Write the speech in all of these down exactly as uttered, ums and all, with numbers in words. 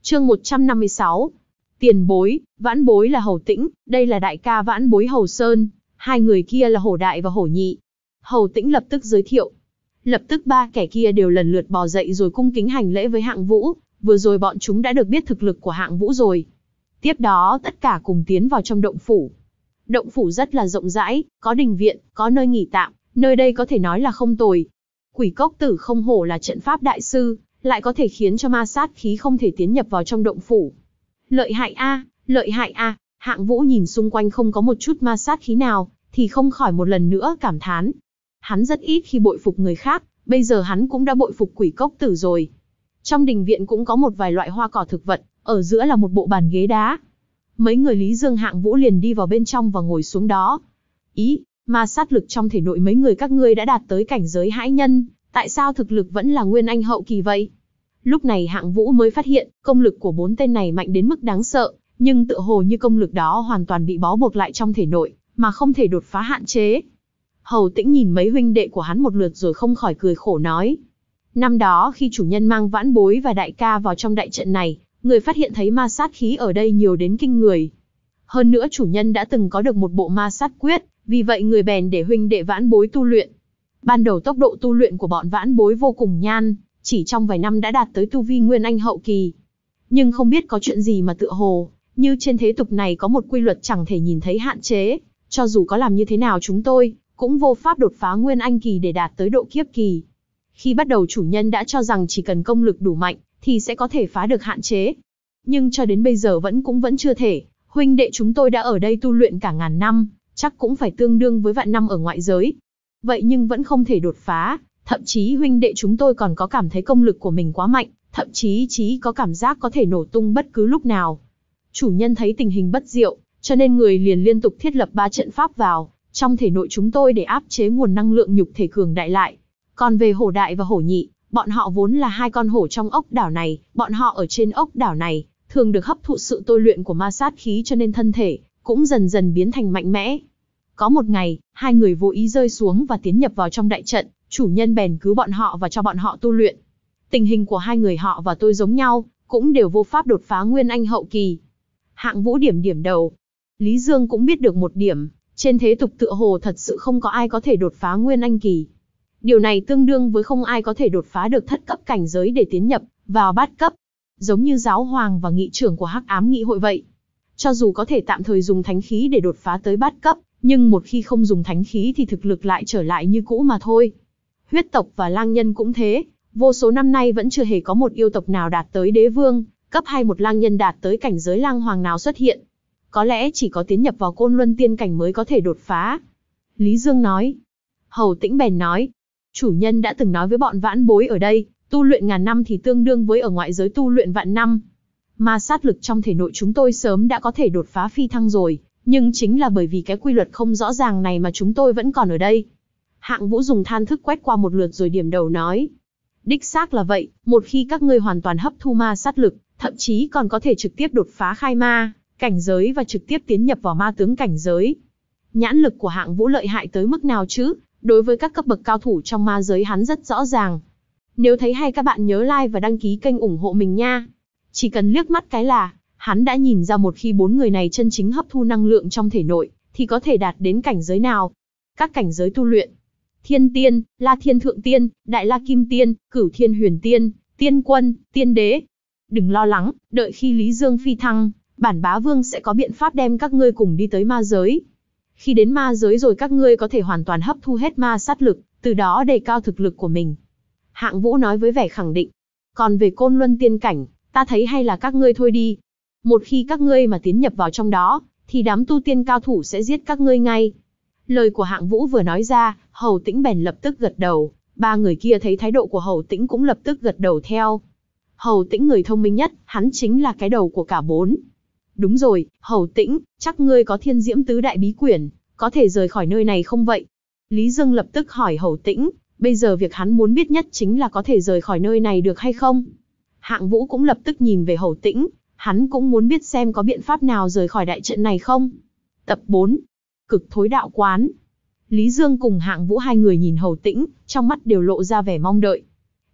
Chương một trăm năm mươi sáu. Tiền bối, vãn bối là Hầu Tĩnh, đây là đại ca vãn bối Hầu Sơn, hai người kia là Hổ Đại và Hổ Nhị. Hầu Tĩnh lập tức giới thiệu. Lập tức ba kẻ kia đều lần lượt bò dậy rồi cung kính hành lễ với Hạng Vũ, vừa rồi bọn chúng đã được biết thực lực của Hạng Vũ rồi. Tiếp đó tất cả cùng tiến vào trong động phủ. Động phủ rất là rộng rãi, có đình viện, có nơi nghỉ tạm, nơi đây có thể nói là không tồi. Quỷ Cốc Tử không hổ là trận pháp đại sư, lại có thể khiến cho ma sát khí không thể tiến nhập vào trong động phủ. Lợi hại a, lợi hại a. Hạng Vũ nhìn xung quanh không có một chút ma sát khí nào, thì không khỏi một lần nữa cảm thán. Hắn rất ít khi bội phục người khác, bây giờ hắn cũng đã bội phục Quỷ Cốc Tử rồi. Trong đình viện cũng có một vài loại hoa cỏ thực vật, ở giữa là một bộ bàn ghế đá. Mấy người Lý Dương Hạng Vũ liền đi vào bên trong và ngồi xuống đó. Ý, ma sát lực trong thể nội mấy người các ngươi đã đạt tới cảnh giới hãi nhân, tại sao thực lực vẫn là nguyên anh hậu kỳ vậy? Lúc này Hạng Vũ mới phát hiện, công lực của bốn tên này mạnh đến mức đáng sợ, nhưng tựa hồ như công lực đó hoàn toàn bị bó buộc lại trong thể nội, mà không thể đột phá hạn chế. Hầu Tĩnh nhìn mấy huynh đệ của hắn một lượt rồi không khỏi cười khổ nói. Năm đó khi chủ nhân mang vãn bối và đại ca vào trong đại trận này, người phát hiện thấy ma sát khí ở đây nhiều đến kinh người. Hơn nữa chủ nhân đã từng có được một bộ ma sát quyết, vì vậy người bèn để huynh đệ vãn bối tu luyện. Ban đầu tốc độ tu luyện của bọn vãn bối vô cùng nhan, chỉ trong vài năm đã đạt tới tu vi nguyên anh hậu kỳ. Nhưng không biết có chuyện gì mà tựa hồ, như trên thế tục này có một quy luật chẳng thể nhìn thấy hạn chế, cho dù có làm như thế nào chúng tôi, cũng vô pháp đột phá nguyên anh kỳ để đạt tới độ kiếp kỳ. Khi bắt đầu chủ nhân đã cho rằng chỉ cần công lực đủ mạnh, thì sẽ có thể phá được hạn chế. Nhưng cho đến bây giờ vẫn cũng vẫn chưa thể, huynh đệ chúng tôi đã ở đây tu luyện cả ngàn năm, chắc cũng phải tương đương với vạn năm ở ngoại giới. Vậy nhưng vẫn không thể đột phá, thậm chí huynh đệ chúng tôi còn có cảm thấy công lực của mình quá mạnh, thậm chí chí có cảm giác có thể nổ tung bất cứ lúc nào. Chủ nhân thấy tình hình bất diệu, cho nên người liền liên tục thiết lập ba trận pháp vào trong thể nội chúng tôi để áp chế nguồn năng lượng nhục thể cường đại lại. Còn về Hổ Đại và Hổ Nhị, bọn họ vốn là hai con hổ trong ốc đảo này, bọn họ ở trên ốc đảo này, thường được hấp thụ sự tôi luyện của ma sát khí cho nên thân thể cũng dần dần biến thành mạnh mẽ. Có một ngày, hai người vô ý rơi xuống và tiến nhập vào trong đại trận, chủ nhân bèn cứu bọn họ và cho bọn họ tu luyện. Tình hình của hai người họ và tôi giống nhau, cũng đều vô pháp đột phá nguyên anh hậu kỳ. Hạng Vũ điểm điểm đầu. Lý Dương cũng biết được một điểm, trên thế tục tựa hồ thật sự không có ai có thể đột phá nguyên anh kỳ. Điều này tương đương với không ai có thể đột phá được thất cấp cảnh giới để tiến nhập vào bát cấp. Giống như giáo hoàng và nghị trưởng của Hắc Ám Nghị hội vậy. Cho dù có thể tạm thời dùng thánh khí để đột phá tới bát cấp, nhưng một khi không dùng thánh khí thì thực lực lại trở lại như cũ mà thôi. Huyết tộc và lang nhân cũng thế, vô số năm nay vẫn chưa hề có một yêu tộc nào đạt tới đế vương cấp hay một lang nhân đạt tới cảnh giới lang hoàng nào xuất hiện. Có lẽ chỉ có tiến nhập vào Côn Luân tiên cảnh mới có thể đột phá. Lý Dương nói. Hầu Tĩnh bèn nói. Chủ nhân đã từng nói với bọn vãn bối ở đây, tu luyện ngàn năm thì tương đương với ở ngoại giới tu luyện vạn năm. Ma sát lực trong thể nội chúng tôi sớm đã có thể đột phá phi thăng rồi, nhưng chính là bởi vì cái quy luật không rõ ràng này mà chúng tôi vẫn còn ở đây. Hạng Vũ dùng than thức quét qua một lượt rồi điểm đầu nói. Đích xác là vậy, một khi các ngươi hoàn toàn hấp thu ma sát lực, thậm chí còn có thể trực tiếp đột phá khai ma cảnh giới và trực tiếp tiến nhập vào ma tướng cảnh giới. Nhãn lực của Hạng Vũ lợi hại tới mức nào chứ? Đối với các cấp bậc cao thủ trong ma giới hắn rất rõ ràng. Nếu thấy hay các bạn nhớ like và đăng ký kênh ủng hộ mình nha. Chỉ cần liếc mắt cái là, hắn đã nhìn ra một khi bốn người này chân chính hấp thu năng lượng trong thể nội, thì có thể đạt đến cảnh giới nào. Các cảnh giới tu luyện. Thiên Tiên, La Thiên Thượng Tiên, Đại La Kim Tiên, Cửu Thiên Huyền Tiên, Tiên Quân, Tiên Đế. Đừng lo lắng, đợi khi Lý Dương phi thăng, bản bá vương sẽ có biện pháp đem các ngươi cùng đi tới ma giới. Khi đến ma giới rồi các ngươi có thể hoàn toàn hấp thu hết ma sát lực, từ đó đề cao thực lực của mình. Hạng Vũ nói với vẻ khẳng định. Còn về Côn Luân tiên cảnh, ta thấy hay là các ngươi thôi đi. Một khi các ngươi mà tiến nhập vào trong đó, thì đám tu tiên cao thủ sẽ giết các ngươi ngay. Lời của Hạng Vũ vừa nói ra, Hầu Tĩnh bèn lập tức gật đầu. Ba người kia thấy thái độ của Hầu Tĩnh cũng lập tức gật đầu theo. Hầu Tĩnh người thông minh nhất, hắn chính là cái đầu của cả bốn. Đúng rồi, Hầu Tĩnh, chắc ngươi có Thiên Diễm Tứ Đại Bí Quyển, có thể rời khỏi nơi này không vậy? Lý Dương lập tức hỏi Hầu Tĩnh, bây giờ việc hắn muốn biết nhất chính là có thể rời khỏi nơi này được hay không? Hạng Vũ cũng lập tức nhìn về Hầu Tĩnh, hắn cũng muốn biết xem có biện pháp nào rời khỏi đại trận này không? Tập bốn. Cực Thối Đạo Quán. Lý Dương cùng Hạng Vũ hai người nhìn Hầu Tĩnh, trong mắt đều lộ ra vẻ mong đợi.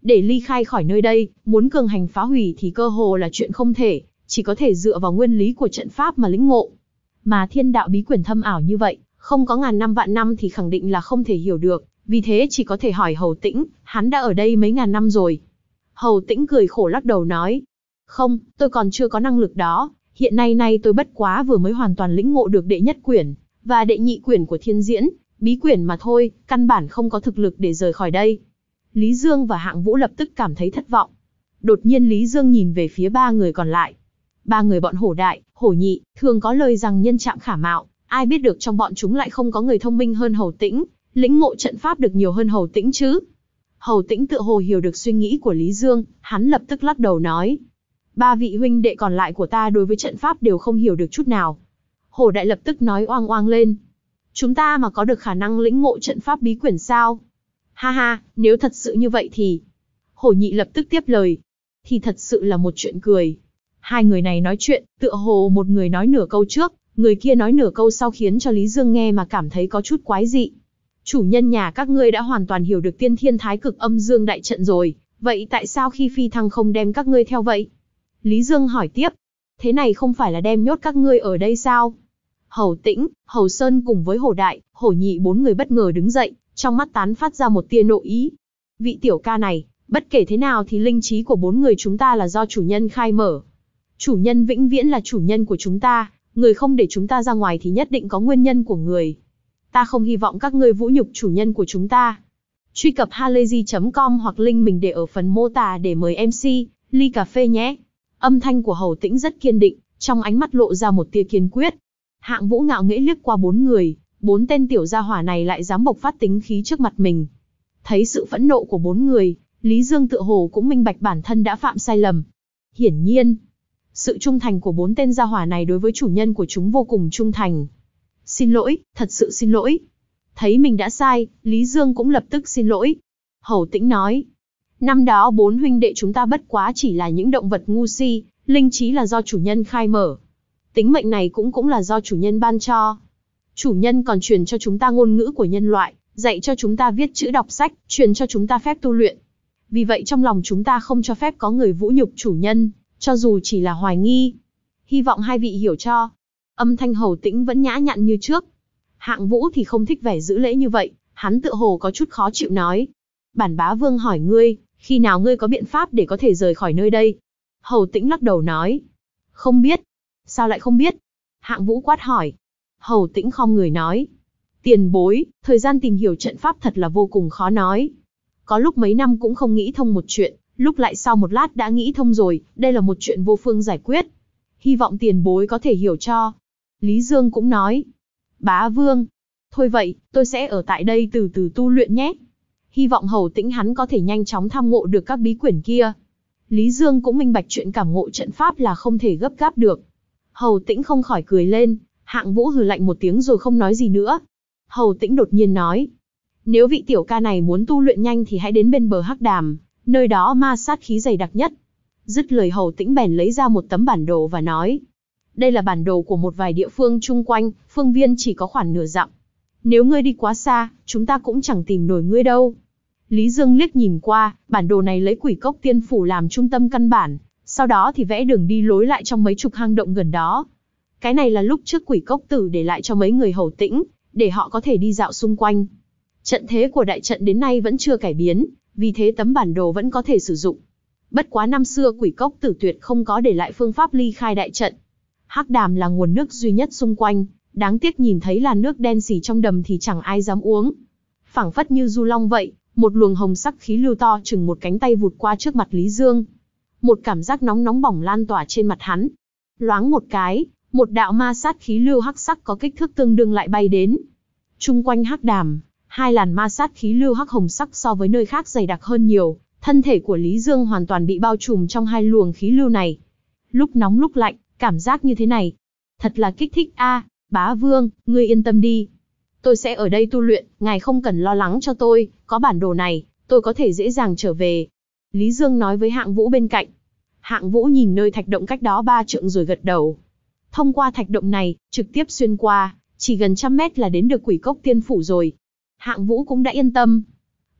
Để ly khai khỏi nơi đây, muốn cường hành phá hủy thì cơ hồ là chuyện không thể, chỉ có thể dựa vào nguyên lý của trận pháp mà lĩnh ngộ. Mà thiên đạo bí quyển thâm ảo như vậy, không có ngàn năm vạn năm thì khẳng định là không thể hiểu được, vì thế chỉ có thể hỏi Hầu Tĩnh, hắn đã ở đây mấy ngàn năm rồi. Hầu Tĩnh cười khổ lắc đầu nói, không, tôi còn chưa có năng lực đó, hiện nay nay tôi bất quá vừa mới hoàn toàn lĩnh ngộ được đệ nhất quyển, và đệ nhị quyển của thiên diễn, bí quyển mà thôi, căn bản không có thực lực để rời khỏi đây. Lý Dương và Hạng Vũ lập tức cảm thấy thất vọng. Đột nhiên Lý Dương nhìn về phía ba người còn lại. Ba người bọn Hổ Đại, Hổ Nhị, thường có lời rằng nhân trạm khả mạo, ai biết được trong bọn chúng lại không có người thông minh hơn Hầu Tĩnh, lĩnh ngộ trận pháp được nhiều hơn Hầu Tĩnh chứ. Hầu Tĩnh tựa hồ hiểu được suy nghĩ của Lý Dương, hắn lập tức lắc đầu nói. Ba vị huynh đệ còn lại của ta đối với trận pháp đều không hiểu được chút nào. Hổ Đại lập tức nói oang oang lên. Chúng ta mà có được khả năng lĩnh ngộ trận pháp bí quyển sao? Ha ha, nếu thật sự như vậy thì... Hổ Nhị lập tức tiếp lời. Thì thật sự là một chuyện cười. Hai người này nói chuyện, tựa hồ một người nói nửa câu trước, người kia nói nửa câu sau khiến cho Lý Dương nghe mà cảm thấy có chút quái dị. Chủ nhân nhà các ngươi đã hoàn toàn hiểu được tiên thiên thái cực âm dương đại trận rồi, vậy tại sao khi phi thăng không đem các ngươi theo vậy? Lý Dương hỏi tiếp, thế này không phải là đem nhốt các ngươi ở đây sao? Hầu Tĩnh, Hầu Sơn cùng với Hổ Đại, Hổ Nhị bốn người bất ngờ đứng dậy, trong mắt tán phát ra một tia nộ ý. Vị tiểu ca này, bất kể thế nào thì linh trí của bốn người chúng ta là do chủ nhân khai mở. Chủ nhân vĩnh viễn là chủ nhân của chúng ta, người không để chúng ta ra ngoài thì nhất định có nguyên nhân của người. Ta không hy vọng các ngươi vũ nhục chủ nhân của chúng ta. Truy cập halayzi chấm com hoặc link mình để ở phần mô tả để mời em xê, ly cà phê nhé. Âm thanh của Hầu Tĩnh rất kiên định, trong ánh mắt lộ ra một tia kiên quyết. Hạng Vũ ngạo nghễ liếc qua bốn người, bốn tên tiểu gia hỏa này lại dám bộc phát tính khí trước mặt mình. Thấy sự phẫn nộ của bốn người, Lý Dương tựa hồ cũng minh bạch bản thân đã phạm sai lầm. Hiển nhiên, sự trung thành của bốn tên gia hỏa này đối với chủ nhân của chúng vô cùng trung thành. Xin lỗi, thật sự xin lỗi. Thấy mình đã sai, Lý Dương cũng lập tức xin lỗi. Hầu Tĩnh nói, năm đó bốn huynh đệ chúng ta bất quá chỉ là những động vật ngu si, linh trí là do chủ nhân khai mở. Tính mệnh này cũng cũng là do chủ nhân ban cho. Chủ nhân còn truyền cho chúng ta ngôn ngữ của nhân loại, dạy cho chúng ta viết chữ đọc sách, truyền cho chúng ta phép tu luyện. Vì vậy trong lòng chúng ta không cho phép có người vũ nhục chủ nhân, cho dù chỉ là hoài nghi. Hy vọng hai vị hiểu cho. Âm thanh Hầu Tĩnh vẫn nhã nhặn như trước. Hạng Vũ thì không thích vẻ giữ lễ như vậy, hắn tựa hồ có chút khó chịu nói. Bản bá vương hỏi ngươi, khi nào ngươi có biện pháp để có thể rời khỏi nơi đây? Hầu Tĩnh lắc đầu nói. Không biết. Sao lại không biết? Hạng Vũ quát hỏi. Hầu Tĩnh khom người nói. Tiền bối, thời gian tìm hiểu trận pháp thật là vô cùng khó nói. Có lúc mấy năm cũng không nghĩ thông một chuyện, lúc lại sau một lát đã nghĩ thông rồi, đây là một chuyện vô phương giải quyết. Hy vọng tiền bối có thể hiểu cho. Lý Dương cũng nói. Bá vương. Thôi vậy, tôi sẽ ở tại đây từ từ tu luyện nhé. Hy vọng Hầu Tĩnh hắn có thể nhanh chóng tham ngộ được các bí quyển kia. Lý Dương cũng minh bạch chuyện cảm ngộ trận pháp là không thể gấp gáp được. Hầu Tĩnh không khỏi cười lên, Hạng Vũ hừ lạnh một tiếng rồi không nói gì nữa. Hầu Tĩnh đột nhiên nói. Nếu vị tiểu ca này muốn tu luyện nhanh thì hãy đến bên bờ Hắc Đàm, nơi đó ma sát khí dày đặc nhất. Dứt lời Hầu Tĩnh bèn lấy ra một tấm bản đồ và nói. Đây là bản đồ của một vài địa phương chung quanh, phương viên chỉ có khoảng nửa dặm. Nếu ngươi đi quá xa, chúng ta cũng chẳng tìm nổi ngươi đâu. Lý Dương liếc nhìn qua, bản đồ này lấy Quỷ Cốc Tiên Phủ làm trung tâm căn bản, sau đó thì vẽ đường đi lối lại trong mấy chục hang động gần đó. Cái này là lúc trước Quỷ Cốc Tử để lại cho mấy người Hầu Tĩnh, để họ có thể đi dạo xung quanh. Trận thế của đại trận đến nay vẫn chưa cải biến, vì thế tấm bản đồ vẫn có thể sử dụng. Bất quá năm xưa Quỷ Cốc Tử tuyệt không có để lại phương pháp ly khai đại trận. Hắc Đàm là nguồn nước duy nhất xung quanh, đáng tiếc nhìn thấy làn nước đen xì trong đầm thì chẳng ai dám uống. Phảng phất như du long vậy, một luồng hồng sắc khí lưu to chừng một cánh tay vụt qua trước mặt Lý Dương. Một cảm giác nóng nóng bỏng lan tỏa trên mặt hắn. Loáng một cái, một đạo ma sát khí lưu hắc sắc có kích thước tương đương lại bay đến. Chung quanh Hắc Đàm, hai làn ma sát khí lưu hắc hồng sắc so với nơi khác dày đặc hơn nhiều, thân thể của Lý Dương hoàn toàn bị bao trùm trong hai luồng khí lưu này. Lúc nóng lúc lạnh, cảm giác như thế này, thật là kích thích a. À, bá vương, ngươi yên tâm đi. Tôi sẽ ở đây tu luyện, ngài không cần lo lắng cho tôi, có bản đồ này, tôi có thể dễ dàng trở về. Lý Dương nói với Hạng Vũ bên cạnh. Hạng Vũ nhìn nơi thạch động cách đó ba trượng rồi gật đầu. Thông qua thạch động này, trực tiếp xuyên qua, chỉ gần trăm mét là đến được Quỷ Cốc Tiên Phủ rồi. Hạng Vũ cũng đã yên tâm.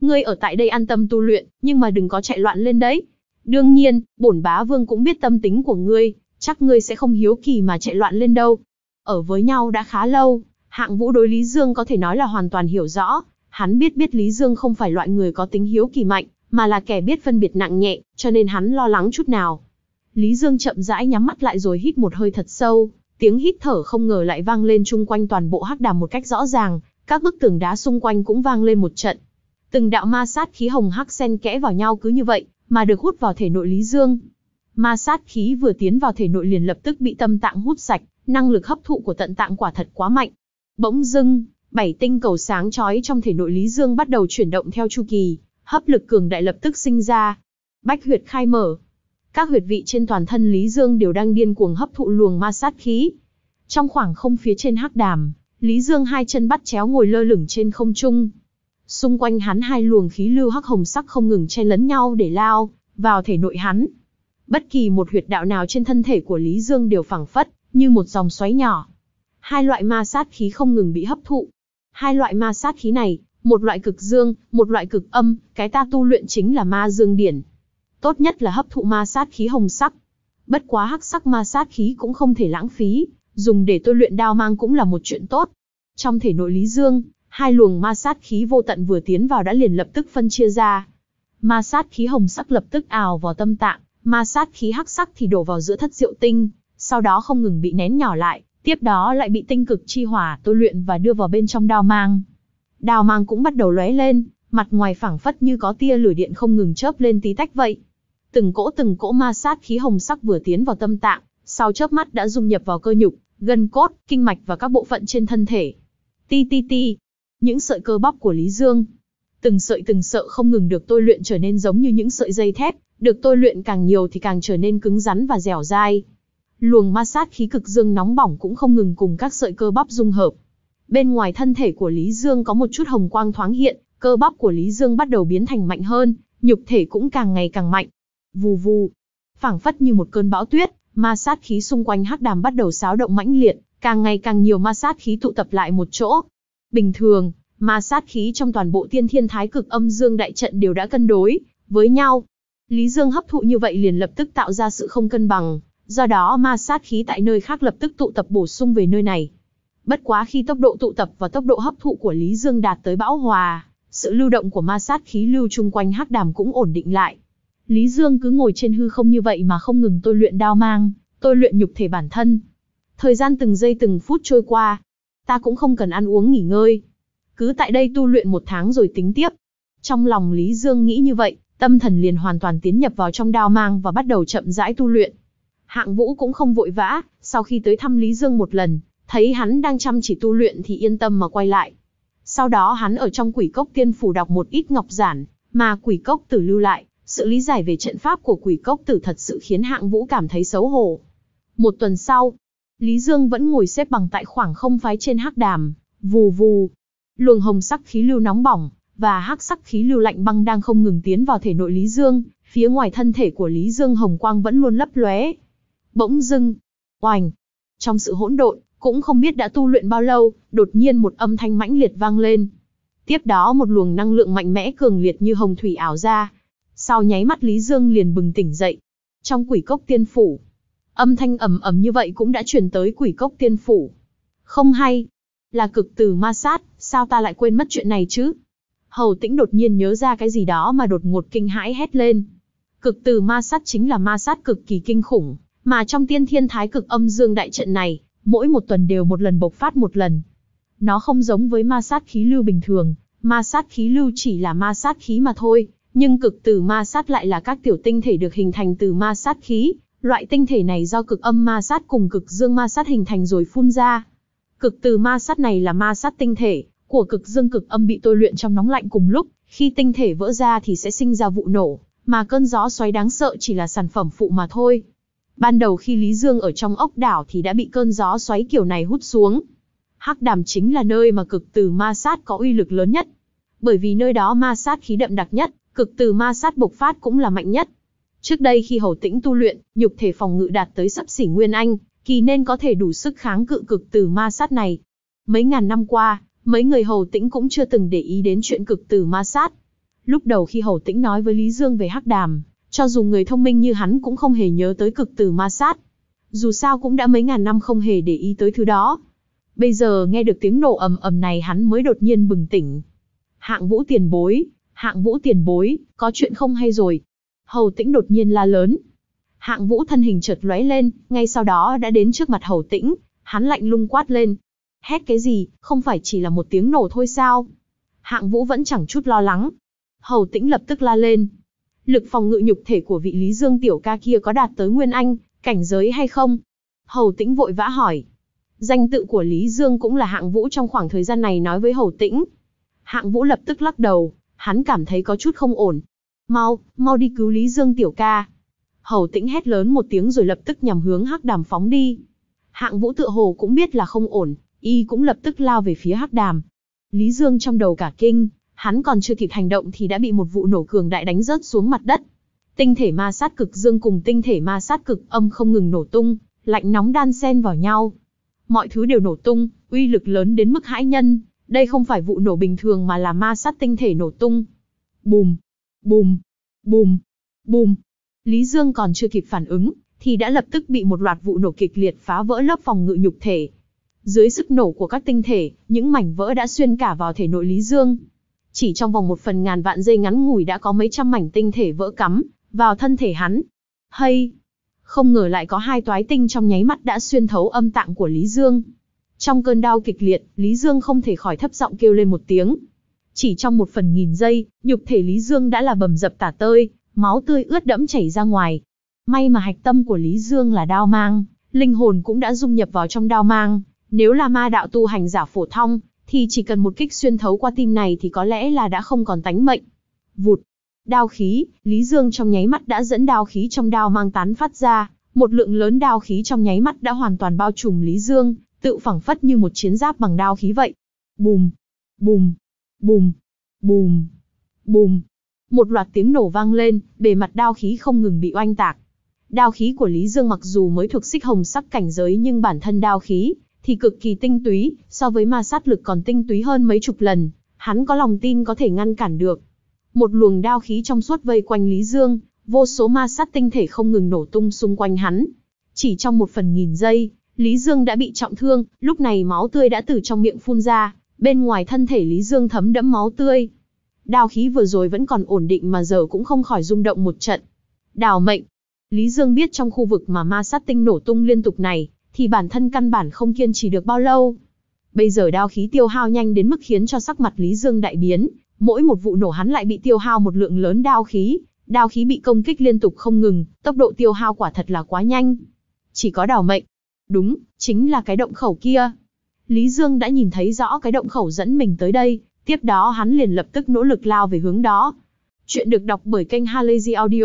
Ngươi ở tại đây an tâm tu luyện, nhưng mà đừng có chạy loạn lên đấy. Đương nhiên, bổn bá vương cũng biết tâm tính của ngươi, chắc ngươi sẽ không hiếu kỳ mà chạy loạn lên đâu. Ở với nhau đã khá lâu, Hạng Vũ đối Lý Dương có thể nói là hoàn toàn hiểu rõ. Hắn biết biết Lý Dương không phải loại người có tính hiếu kỳ mạnh, mà là kẻ biết phân biệt nặng nhẹ, cho nên hắn lo lắng chút nào. Lý Dương chậm rãi nhắm mắt lại rồi hít một hơi thật sâu, tiếng hít thở không ngờ lại vang lên chung quanh toàn bộ hắc đàm một cách rõ ràng, các bức tường đá xung quanh cũng vang lên một trận. Từng đạo ma sát khí hồng hắc xen kẽ vào nhau cứ như vậy, mà được hút vào thể nội Lý Dương. Ma sát khí vừa tiến vào thể nội liền lập tức bị tâm tạng hút sạch, năng lực hấp thụ của tận tạng quả thật quá mạnh. Bỗng dưng, bảy tinh cầu sáng chói trong thể nội Lý Dương bắt đầu chuyển động theo chu kỳ, hấp lực cường đại lập tức sinh ra. Bách huyệt khai mở. Các huyệt vị trên toàn thân Lý Dương đều đang điên cuồng hấp thụ luồng ma sát khí. Trong khoảng không phía trên hắc đàm, Lý Dương hai chân bắt chéo ngồi lơ lửng trên không trung. Xung quanh hắn hai luồng khí lưu hắc hồng sắc không ngừng chen lấn nhau để lao vào thể nội hắn. Bất kỳ một huyệt đạo nào trên thân thể của Lý Dương đều phảng phất như một dòng xoáy nhỏ. Hai loại ma sát khí không ngừng bị hấp thụ. Hai loại ma sát khí này, một loại cực dương, một loại cực âm, cái ta tu luyện chính là ma dương điển. Tốt nhất là hấp thụ ma sát khí hồng sắc. Bất quá hắc sắc ma sát khí cũng không thể lãng phí, dùng để tôi luyện đao mang cũng là một chuyện tốt. Trong thể nội Lý Dương, hai luồng ma sát khí vô tận vừa tiến vào đã liền lập tức phân chia ra. Ma sát khí hồng sắc lập tức ào vào tâm tạng, ma sát khí hắc sắc thì đổ vào giữa thất diệu tinh, sau đó không ngừng bị nén nhỏ lại, tiếp đó lại bị tinh cực chi hỏa tôi luyện và đưa vào bên trong đao mang. Đao mang cũng bắt đầu lóe lên, mặt ngoài phảng phất như có tia lửa điện không ngừng chớp lên tí tách vậy. Từng cỗ từng cỗ ma sát khí hồng sắc vừa tiến vào tâm tạng, sau chớp mắt đã dung nhập vào cơ nhục, gân cốt, kinh mạch và các bộ phận trên thân thể. Ti ti ti, những sợi cơ bắp của Lý Dương, từng sợi từng sợi không ngừng được tôi luyện trở nên giống như những sợi dây thép, được tôi luyện càng nhiều thì càng trở nên cứng rắn và dẻo dai. Luồng ma sát khí cực dương nóng bỏng cũng không ngừng cùng các sợi cơ bắp dung hợp. Bên ngoài thân thể của Lý Dương có một chút hồng quang thoáng hiện, cơ bắp của Lý Dương bắt đầu biến thành mạnh hơn, nhục thể cũng càng ngày càng mạnh. Vù vù, phảng phất như một cơn bão tuyết, ma sát khí xung quanh hắc đàm bắt đầu xáo động mãnh liệt, càng ngày càng nhiều ma sát khí tụ tập lại một chỗ. Bình thường, ma sát khí trong toàn bộ Tiên Thiên Thái Cực Âm Dương đại trận đều đã cân đối với nhau. Lý Dương hấp thụ như vậy liền lập tức tạo ra sự không cân bằng, do đó ma sát khí tại nơi khác lập tức tụ tập bổ sung về nơi này. Bất quá khi tốc độ tụ tập và tốc độ hấp thụ của Lý Dương đạt tới bão hòa, sự lưu động của ma sát khí lưu chung quanh hắc đàm cũng ổn định lại. Lý Dương cứ ngồi trên hư không như vậy mà không ngừng tôi luyện đao mang, tôi luyện nhục thể bản thân. Thời gian từng giây từng phút trôi qua, ta cũng không cần ăn uống nghỉ ngơi. Cứ tại đây tu luyện một tháng rồi tính tiếp. Trong lòng Lý Dương nghĩ như vậy, tâm thần liền hoàn toàn tiến nhập vào trong đao mang và bắt đầu chậm rãi tu luyện. Hạng Vũ cũng không vội vã, sau khi tới thăm Lý Dương một lần, thấy hắn đang chăm chỉ tu luyện thì yên tâm mà quay lại. Sau đó hắn ở trong Quỷ Cốc Tiên Phủ đọc một ít ngọc giản, mà Quỷ Cốc Tử lưu lại, sự lý giải về trận pháp của Quỷ Cốc Tử thật sự khiến Hạng Vũ cảm thấy xấu hổ. Một tuần sau, Lý Dương vẫn ngồi xếp bằng tại khoảng không phái trên hắc đàm, vù vù. Luồng hồng sắc khí lưu nóng bỏng, và hắc sắc khí lưu lạnh băng đang không ngừng tiến vào thể nội Lý Dương, phía ngoài thân thể của Lý Dương hồng quang vẫn luôn lấp lóe. Bỗng dưng, oành, trong sự hỗn độn, cũng không biết đã tu luyện bao lâu, đột nhiên một âm thanh mãnh liệt vang lên. Tiếp đó một luồng năng lượng mạnh mẽ cường liệt như hồng thủy ảo ra. Sau nháy mắt Lý Dương liền bừng tỉnh dậy. Trong Quỷ Cốc Tiên Phủ, âm thanh ầm ầm như vậy cũng đã truyền tới Quỷ Cốc Tiên Phủ. Không hay, là cực tử ma sát, sao ta lại quên mất chuyện này chứ? Hầu Tĩnh đột nhiên nhớ ra cái gì đó mà đột ngột kinh hãi hét lên. Cực tử ma sát chính là ma sát cực kỳ kinh khủng, mà trong Tiên Thiên Thái Cực Âm Dương đại trận này, mỗi một tuần đều một lần bộc phát một lần. Nó không giống với ma sát khí lưu bình thường, ma sát khí lưu chỉ là ma sát khí mà thôi, nhưng cực tử ma sát lại là các tiểu tinh thể được hình thành từ ma sát khí. Loại tinh thể này do cực âm ma sát cùng cực dương ma sát hình thành rồi phun ra. Cực tử ma sát này là ma sát tinh thể của cực dương cực âm bị tôi luyện trong nóng lạnh cùng lúc, khi tinh thể vỡ ra thì sẽ sinh ra vụ nổ, mà cơn gió xoáy đáng sợ chỉ là sản phẩm phụ mà thôi. Ban đầu khi Lý Dương ở trong ốc đảo thì đã bị cơn gió xoáy kiểu này hút xuống. Hắc đàm chính là nơi mà cực tử ma sát có uy lực lớn nhất. Bởi vì nơi đó ma sát khí đậm đặc nhất, cực tử ma sát bộc phát cũng là mạnh nhất. Trước đây khi Hầu Tĩnh tu luyện, nhục thể phòng ngự đạt tới xấp xỉ Nguyên Anh, kỳ nên có thể đủ sức kháng cự cực tử ma sát này. Mấy ngàn năm qua, mấy người Hầu Tĩnh cũng chưa từng để ý đến chuyện cực tử ma sát. Lúc đầu khi Hầu Tĩnh nói với Lý Dương về hắc đàm, cho dù người thông minh như hắn cũng không hề nhớ tới cực tử ma sát. Dù sao cũng đã mấy ngàn năm không hề để ý tới thứ đó. Bây giờ nghe được tiếng nổ ầm ầm này hắn mới đột nhiên bừng tỉnh. Hạng Vũ tiền bối, Hạng Vũ tiền bối, có chuyện không hay rồi. Hầu Tĩnh đột nhiên la lớn. Hạng Vũ thân hình chợt lóe lên, ngay sau đó đã đến trước mặt Hầu Tĩnh, hắn lạnh lùng quát lên. Hét cái gì, không phải chỉ là một tiếng nổ thôi sao? Hạng Vũ vẫn chẳng chút lo lắng. Hầu Tĩnh lập tức la lên. Lực phòng ngự nhục thể của vị Lý Dương tiểu ca kia có đạt tới Nguyên Anh, cảnh giới hay không? Hầu Tĩnh vội vã hỏi. Danh tự của Lý Dương cũng là Hạng Vũ trong khoảng thời gian này nói với Hầu Tĩnh. Hạng Vũ lập tức lắc đầu, hắn cảm thấy có chút không ổn. Mau, mau đi cứu Lý Dương tiểu ca. Hầu Tĩnh hét lớn một tiếng rồi lập tức nhằm hướng hắc đàm phóng đi. Hạng Vũ tựa hồ cũng biết là không ổn, y cũng lập tức lao về phía hắc đàm. Lý Dương trong đầu cả kinh, hắn còn chưa kịp hành động thì đã bị một vụ nổ cường đại đánh rớt xuống mặt đất. Tinh thể ma sát cực dương cùng tinh thể ma sát cực âm không ngừng nổ tung, lạnh nóng đan xen vào nhau. Mọi thứ đều nổ tung, uy lực lớn đến mức hãi nhân. Đây không phải vụ nổ bình thường mà là ma sát tinh thể nổ tung. Bùm, bùm, bùm, bùm. Lý Dương còn chưa kịp phản ứng, thì đã lập tức bị một loạt vụ nổ kịch liệt phá vỡ lớp phòng ngự nhục thể. Dưới sức nổ của các tinh thể, những mảnh vỡ đã xuyên cả vào thể nội Lý Dương. Chỉ trong vòng một phần ngàn vạn giây ngắn ngủi đã có mấy trăm mảnh tinh thể vỡ cắm vào thân thể hắn. Hay! Không ngờ lại có hai toái tinh trong nháy mắt đã xuyên thấu âm tạng của Lý Dương. Trong cơn đau kịch liệt, Lý Dương không thể khỏi thấp giọng kêu lên một tiếng. Chỉ trong một phần nghìn giây, nhục thể Lý Dương đã là bầm dập tả tơi, máu tươi ướt đẫm chảy ra ngoài. May mà hạch tâm của Lý Dương là đao mang, linh hồn cũng đã dung nhập vào trong đao mang. Nếu là ma đạo tu hành giả phổ thông, thì chỉ cần một kích xuyên thấu qua tim này thì có lẽ là đã không còn tánh mệnh. Vụt! Đao khí, Lý Dương trong nháy mắt đã dẫn đao khí trong đao mang tán phát ra, một lượng lớn đao khí trong nháy mắt đã hoàn toàn bao trùm Lý Dương, tự phẳng phất như một chiến giáp bằng đao khí vậy. Bùm! Bùm! Bùm! Bùm! Bùm! Một loạt tiếng nổ vang lên, bề mặt đao khí không ngừng bị oanh tạc. Đao khí của Lý Dương mặc dù mới thuộc xích hồng sắc cảnh giới nhưng bản thân đao khí thì cực kỳ tinh túy, so với ma sát lực còn tinh túy hơn mấy chục lần, hắn có lòng tin có thể ngăn cản được. Một luồng đao khí trong suốt vây quanh Lý Dương, vô số ma sát tinh thể không ngừng nổ tung xung quanh hắn. Chỉ trong một phần nghìn giây, Lý Dương đã bị trọng thương, lúc này máu tươi đã từ trong miệng phun ra, bên ngoài thân thể Lý Dương thấm đẫm máu tươi. Đao khí vừa rồi vẫn còn ổn định mà giờ cũng không khỏi rung động một trận. Đào mệnh! Lý Dương biết trong khu vực mà ma sát tinh nổ tung liên tục này, thì bản thân căn bản không kiên trì được bao lâu. Bây giờ đao khí tiêu hao nhanh đến mức khiến cho sắc mặt Lý Dương đại biến, mỗi một vụ nổ hắn lại bị tiêu hao một lượng lớn đao khí, đao khí bị công kích liên tục không ngừng, tốc độ tiêu hao quả thật là quá nhanh. Chỉ có đào mệnh. Đúng, chính là cái động khẩu kia. Lý Dương đã nhìn thấy rõ cái động khẩu dẫn mình tới đây, tiếp đó hắn liền lập tức nỗ lực lao về hướng đó. Chuyện được đọc bởi kênh Halazy Audio.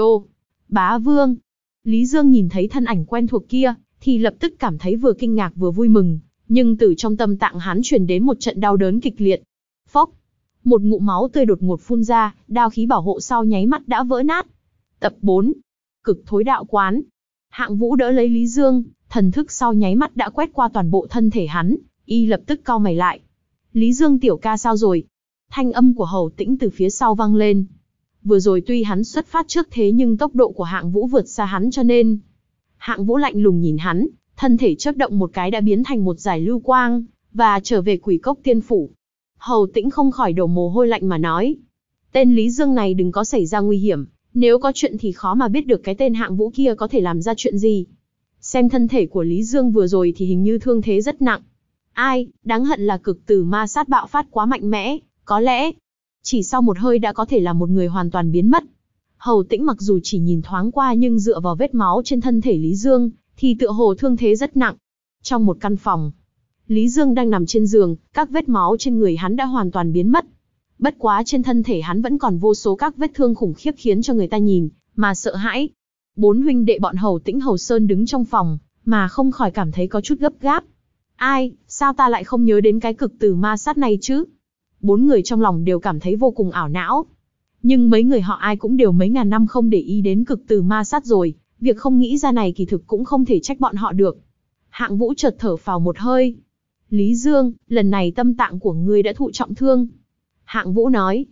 Bá Vương. Lý Dương nhìn thấy thân ảnh quen thuộc kia, thì lập tức cảm thấy vừa kinh ngạc vừa vui mừng, nhưng từ trong tâm tạng hắn truyền đến một trận đau đớn kịch liệt. Phốc! Một ngụm máu tươi đột ngột phun ra, đao khí bảo hộ sau nháy mắt đã vỡ nát. Tập bốn. Cực thối đạo quán. Hạng Vũ đỡ lấy Lý Dương, thần thức sau nháy mắt đã quét qua toàn bộ thân thể hắn, y lập tức cau mày lại. Lý Dương tiểu ca sao rồi? Thanh âm của Hầu Tĩnh từ phía sau vang lên. Vừa rồi tuy hắn xuất phát trước thế nhưng tốc độ của Hạng Vũ vượt xa hắn cho nên. Hạng Vũ lạnh lùng nhìn hắn, thân thể chớp động một cái đã biến thành một dải lưu quang, và trở về Quỷ Cốc Tiên Phủ. Hầu Tĩnh không khỏi đổ mồ hôi lạnh mà nói. Tên Lý Dương này đừng có xảy ra nguy hiểm, nếu có chuyện thì khó mà biết được cái tên Hạng Vũ kia có thể làm ra chuyện gì. Xem thân thể của Lý Dương vừa rồi thì hình như thương thế rất nặng. Ai, đáng hận là cực tử ma sát bạo phát quá mạnh mẽ, có lẽ chỉ sau một hơi đã có thể là một người hoàn toàn biến mất. Hầu Tĩnh mặc dù chỉ nhìn thoáng qua nhưng dựa vào vết máu trên thân thể Lý Dương, thì tựa hồ thương thế rất nặng. Trong một căn phòng, Lý Dương đang nằm trên giường, các vết máu trên người hắn đã hoàn toàn biến mất. Bất quá trên thân thể hắn vẫn còn vô số các vết thương khủng khiếp khiến cho người ta nhìn mà sợ hãi. Bốn huynh đệ bọn Hầu Tĩnh Hầu Sơn đứng trong phòng, mà không khỏi cảm thấy có chút gấp gáp. Ai, sao ta lại không nhớ đến cái cực tử ma sát này chứ? Bốn người trong lòng đều cảm thấy vô cùng ảo não. Nhưng mấy người họ ai cũng đều mấy ngàn năm không để ý đến cực tử ma sát rồi, việc không nghĩ ra này kỳ thực cũng không thể trách bọn họ được. Hạng Vũ chợt thở phào một hơi. Lý Dương, lần này tâm tạng của ngươi đã thụ trọng thương. Hạng Vũ nói.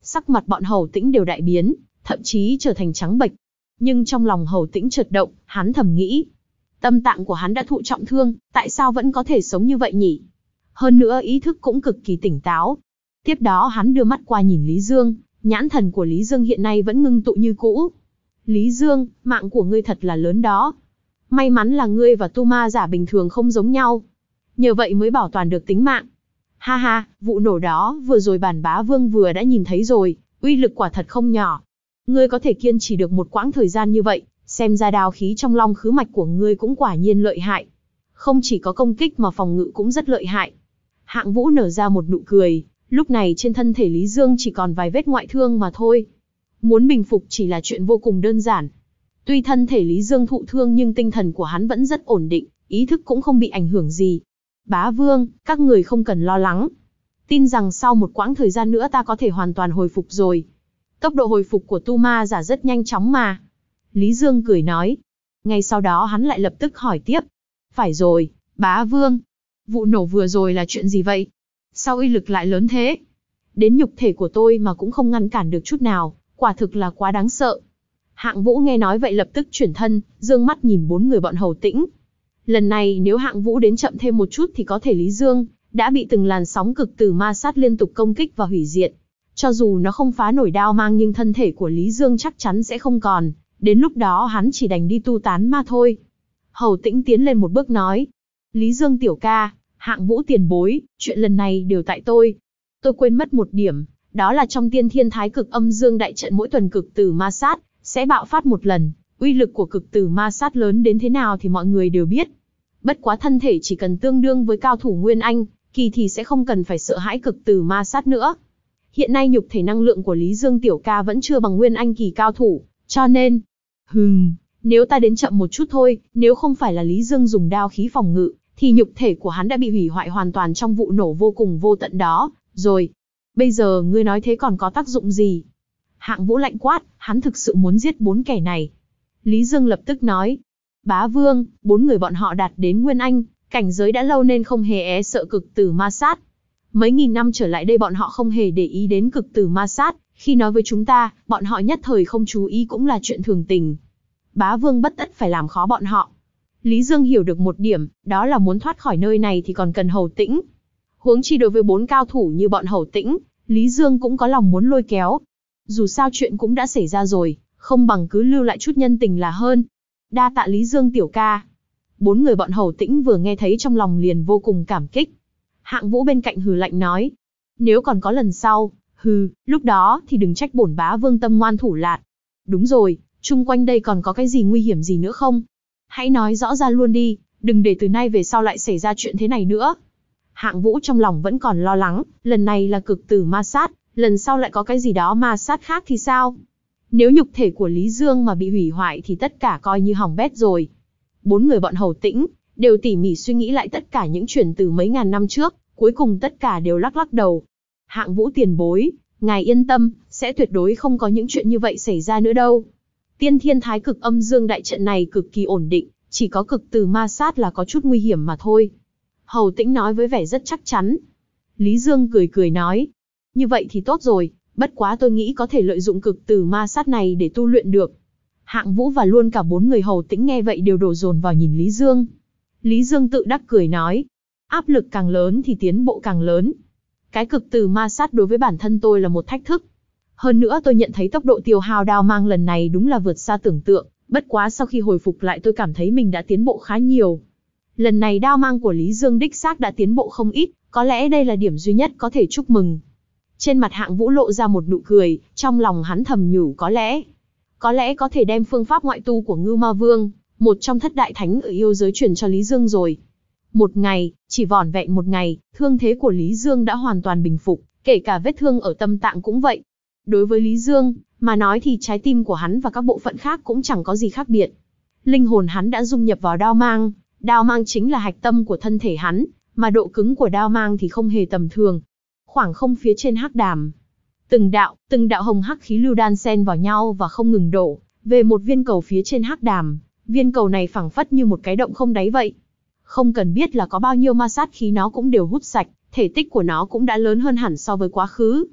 Sắc mặt bọn Hầu Tĩnh đều đại biến, thậm chí trở thành trắng bệch. Nhưng trong lòng Hầu Tĩnh chợt động, hắn thầm nghĩ. Tâm tạng của hắn đã thụ trọng thương, tại sao vẫn có thể sống như vậy nhỉ? Hơn nữa ý thức cũng cực kỳ tỉnh táo. Tiếp đó hắn đưa mắt qua nhìn Lý Dương, nhãn thần của Lý Dương hiện nay vẫn ngưng tụ như cũ. Lý Dương, mạng của ngươi thật là lớn đó. May mắn là ngươi và tu ma giả bình thường không giống nhau. Nhờ vậy mới bảo toàn được tính mạng. Ha ha, vụ nổ đó vừa rồi bản bá vương vừa đã nhìn thấy rồi, uy lực quả thật không nhỏ. Ngươi có thể kiên trì được một quãng thời gian như vậy, xem ra đao khí trong long khứ mạch của ngươi cũng quả nhiên lợi hại. Không chỉ có công kích mà phòng ngự cũng rất lợi hại. Hạng Vũ nở ra một nụ cười, lúc này trên thân thể Lý Dương chỉ còn vài vết ngoại thương mà thôi. Muốn bình phục chỉ là chuyện vô cùng đơn giản. Tuy thân thể Lý Dương thụ thương nhưng tinh thần của hắn vẫn rất ổn định, ý thức cũng không bị ảnh hưởng gì. Bá Vương, các người không cần lo lắng. Tin rằng sau một quãng thời gian nữa ta có thể hoàn toàn hồi phục rồi. Tốc độ hồi phục của tu ma giả rất nhanh chóng mà. Lý Dương cười nói. Ngay sau đó hắn lại lập tức hỏi tiếp. Phải rồi, Bá Vương. Vụ nổ vừa rồi là chuyện gì vậy? Sao uy lực lại lớn thế? Đến nhục thể của tôi mà cũng không ngăn cản được chút nào, quả thực là quá đáng sợ. Hạng Vũ nghe nói vậy lập tức chuyển thân, dương mắt nhìn bốn người bọn Hầu Tĩnh. Lần này nếu Hạng Vũ đến chậm thêm một chút thì có thể Lý Dương đã bị từng làn sóng cực tử ma sát liên tục công kích và hủy diệt. Cho dù nó không phá nổi đao mang nhưng thân thể của Lý Dương chắc chắn sẽ không còn, đến lúc đó hắn chỉ đành đi tu tán ma thôi. Hầu Tĩnh tiến lên một bước nói. Lý Dương tiểu ca, Hạng Vũ tiền bối, chuyện lần này đều tại tôi. Tôi quên mất một điểm, đó là trong tiên thiên thái cực âm dương đại trận mỗi tuần cực tử ma sát sẽ bạo phát một lần, uy lực của cực tử ma sát lớn đến thế nào thì mọi người đều biết. Bất quá thân thể chỉ cần tương đương với cao thủ Nguyên Anh, kỳ thì sẽ không cần phải sợ hãi cực tử ma sát nữa. Hiện nay nhục thể năng lượng của Lý Dương tiểu ca vẫn chưa bằng Nguyên Anh kỳ cao thủ, cho nên... Hừm, nếu ta đến chậm một chút thôi, nếu không phải là Lý Dương dùng đao khí phòng ngự, thì nhục thể của hắn đã bị hủy hoại hoàn toàn trong vụ nổ vô cùng vô tận đó, rồi. Bây giờ ngươi nói thế còn có tác dụng gì? Hạng Vũ lạnh quát, hắn thực sự muốn giết bốn kẻ này. Lý Dương lập tức nói. Bá Vương, bốn người bọn họ đạt đến Nguyên Anh, cảnh giới đã lâu nên không hề e sợ cực tử ma sát. Mấy nghìn năm trở lại đây bọn họ không hề để ý đến cực tử ma sát, khi nói với chúng ta, bọn họ nhất thời không chú ý cũng là chuyện thường tình. Bá Vương bất tất phải làm khó bọn họ. Lý Dương hiểu được một điểm, đó là muốn thoát khỏi nơi này thì còn cần Hầu Tĩnh. Huống chi đối với bốn cao thủ như bọn Hầu Tĩnh, Lý Dương cũng có lòng muốn lôi kéo. Dù sao chuyện cũng đã xảy ra rồi, không bằng cứ lưu lại chút nhân tình là hơn. Đa tạ Lý Dương tiểu ca. Bốn người bọn Hầu Tĩnh vừa nghe thấy trong lòng liền vô cùng cảm kích. Hạng Vũ bên cạnh hừ lạnh nói. Nếu còn có lần sau, hừ, lúc đó thì đừng trách bổn Bá Vương tâm ngoan thủ lạt. Đúng rồi, chung quanh đây còn có cái gì nguy hiểm gì nữa không? Hãy nói rõ ra luôn đi, đừng để từ nay về sau lại xảy ra chuyện thế này nữa. Hạng Vũ trong lòng vẫn còn lo lắng, lần này là cực tử ma sát, lần sau lại có cái gì đó ma sát khác thì sao? Nếu nhục thể của Lý Dương mà bị hủy hoại thì tất cả coi như hỏng bét rồi. Bốn người bọn Hầu Tĩnh đều tỉ mỉ suy nghĩ lại tất cả những chuyện từ mấy ngàn năm trước, cuối cùng tất cả đều lắc lắc đầu. Hạng Vũ tiền bối, ngài yên tâm, sẽ tuyệt đối không có những chuyện như vậy xảy ra nữa đâu. Tiên thiên thái cực âm dương đại trận này cực kỳ ổn định, chỉ có cực tử ma sát là có chút nguy hiểm mà thôi. Hầu Tĩnh nói với vẻ rất chắc chắn. Lý Dương cười cười nói. Như vậy thì tốt rồi, bất quá tôi nghĩ có thể lợi dụng cực tử ma sát này để tu luyện được. Hạng Vũ và luôn cả bốn người Hầu Tĩnh nghe vậy đều đổ dồn vào nhìn Lý Dương. Lý Dương tự đắc cười nói. Áp lực càng lớn thì tiến bộ càng lớn. Cái cực tử ma sát đối với bản thân tôi là một thách thức. Hơn nữa tôi nhận thấy tốc độ tiêu hao đao mang lần này đúng là vượt xa tưởng tượng, bất quá sau khi hồi phục lại tôi cảm thấy mình đã tiến bộ khá nhiều. Lần này đao mang của Lý Dương đích xác đã tiến bộ không ít, có lẽ đây là điểm duy nhất có thể chúc mừng. Trên mặt Hạng Vũ lộ ra một nụ cười, trong lòng hắn thầm nhủ có lẽ, có lẽ có thể đem phương pháp ngoại tu của Ngưu Ma Vương, một trong thất đại thánh ở yêu giới truyền cho Lý Dương rồi. Một ngày, chỉ vỏn vẹn một ngày, thương thế của Lý Dương đã hoàn toàn bình phục, kể cả vết thương ở tâm tạng cũng vậy. Đối với Lý Dương, mà nói thì trái tim của hắn và các bộ phận khác cũng chẳng có gì khác biệt. Linh hồn hắn đã dung nhập vào đao mang, đao mang chính là hạch tâm của thân thể hắn, mà độ cứng của đao mang thì không hề tầm thường. Khoảng không phía trên hắc đàm, từng đạo, từng đạo hồng hắc khí lưu đan xen vào nhau và không ngừng đổ về một viên cầu phía trên hắc đàm. Viên cầu này phẳng phất như một cái động không đáy vậy. Không cần biết là có bao nhiêu ma sát khí nó cũng đều hút sạch, thể tích của nó cũng đã lớn hơn hẳn so với quá khứ.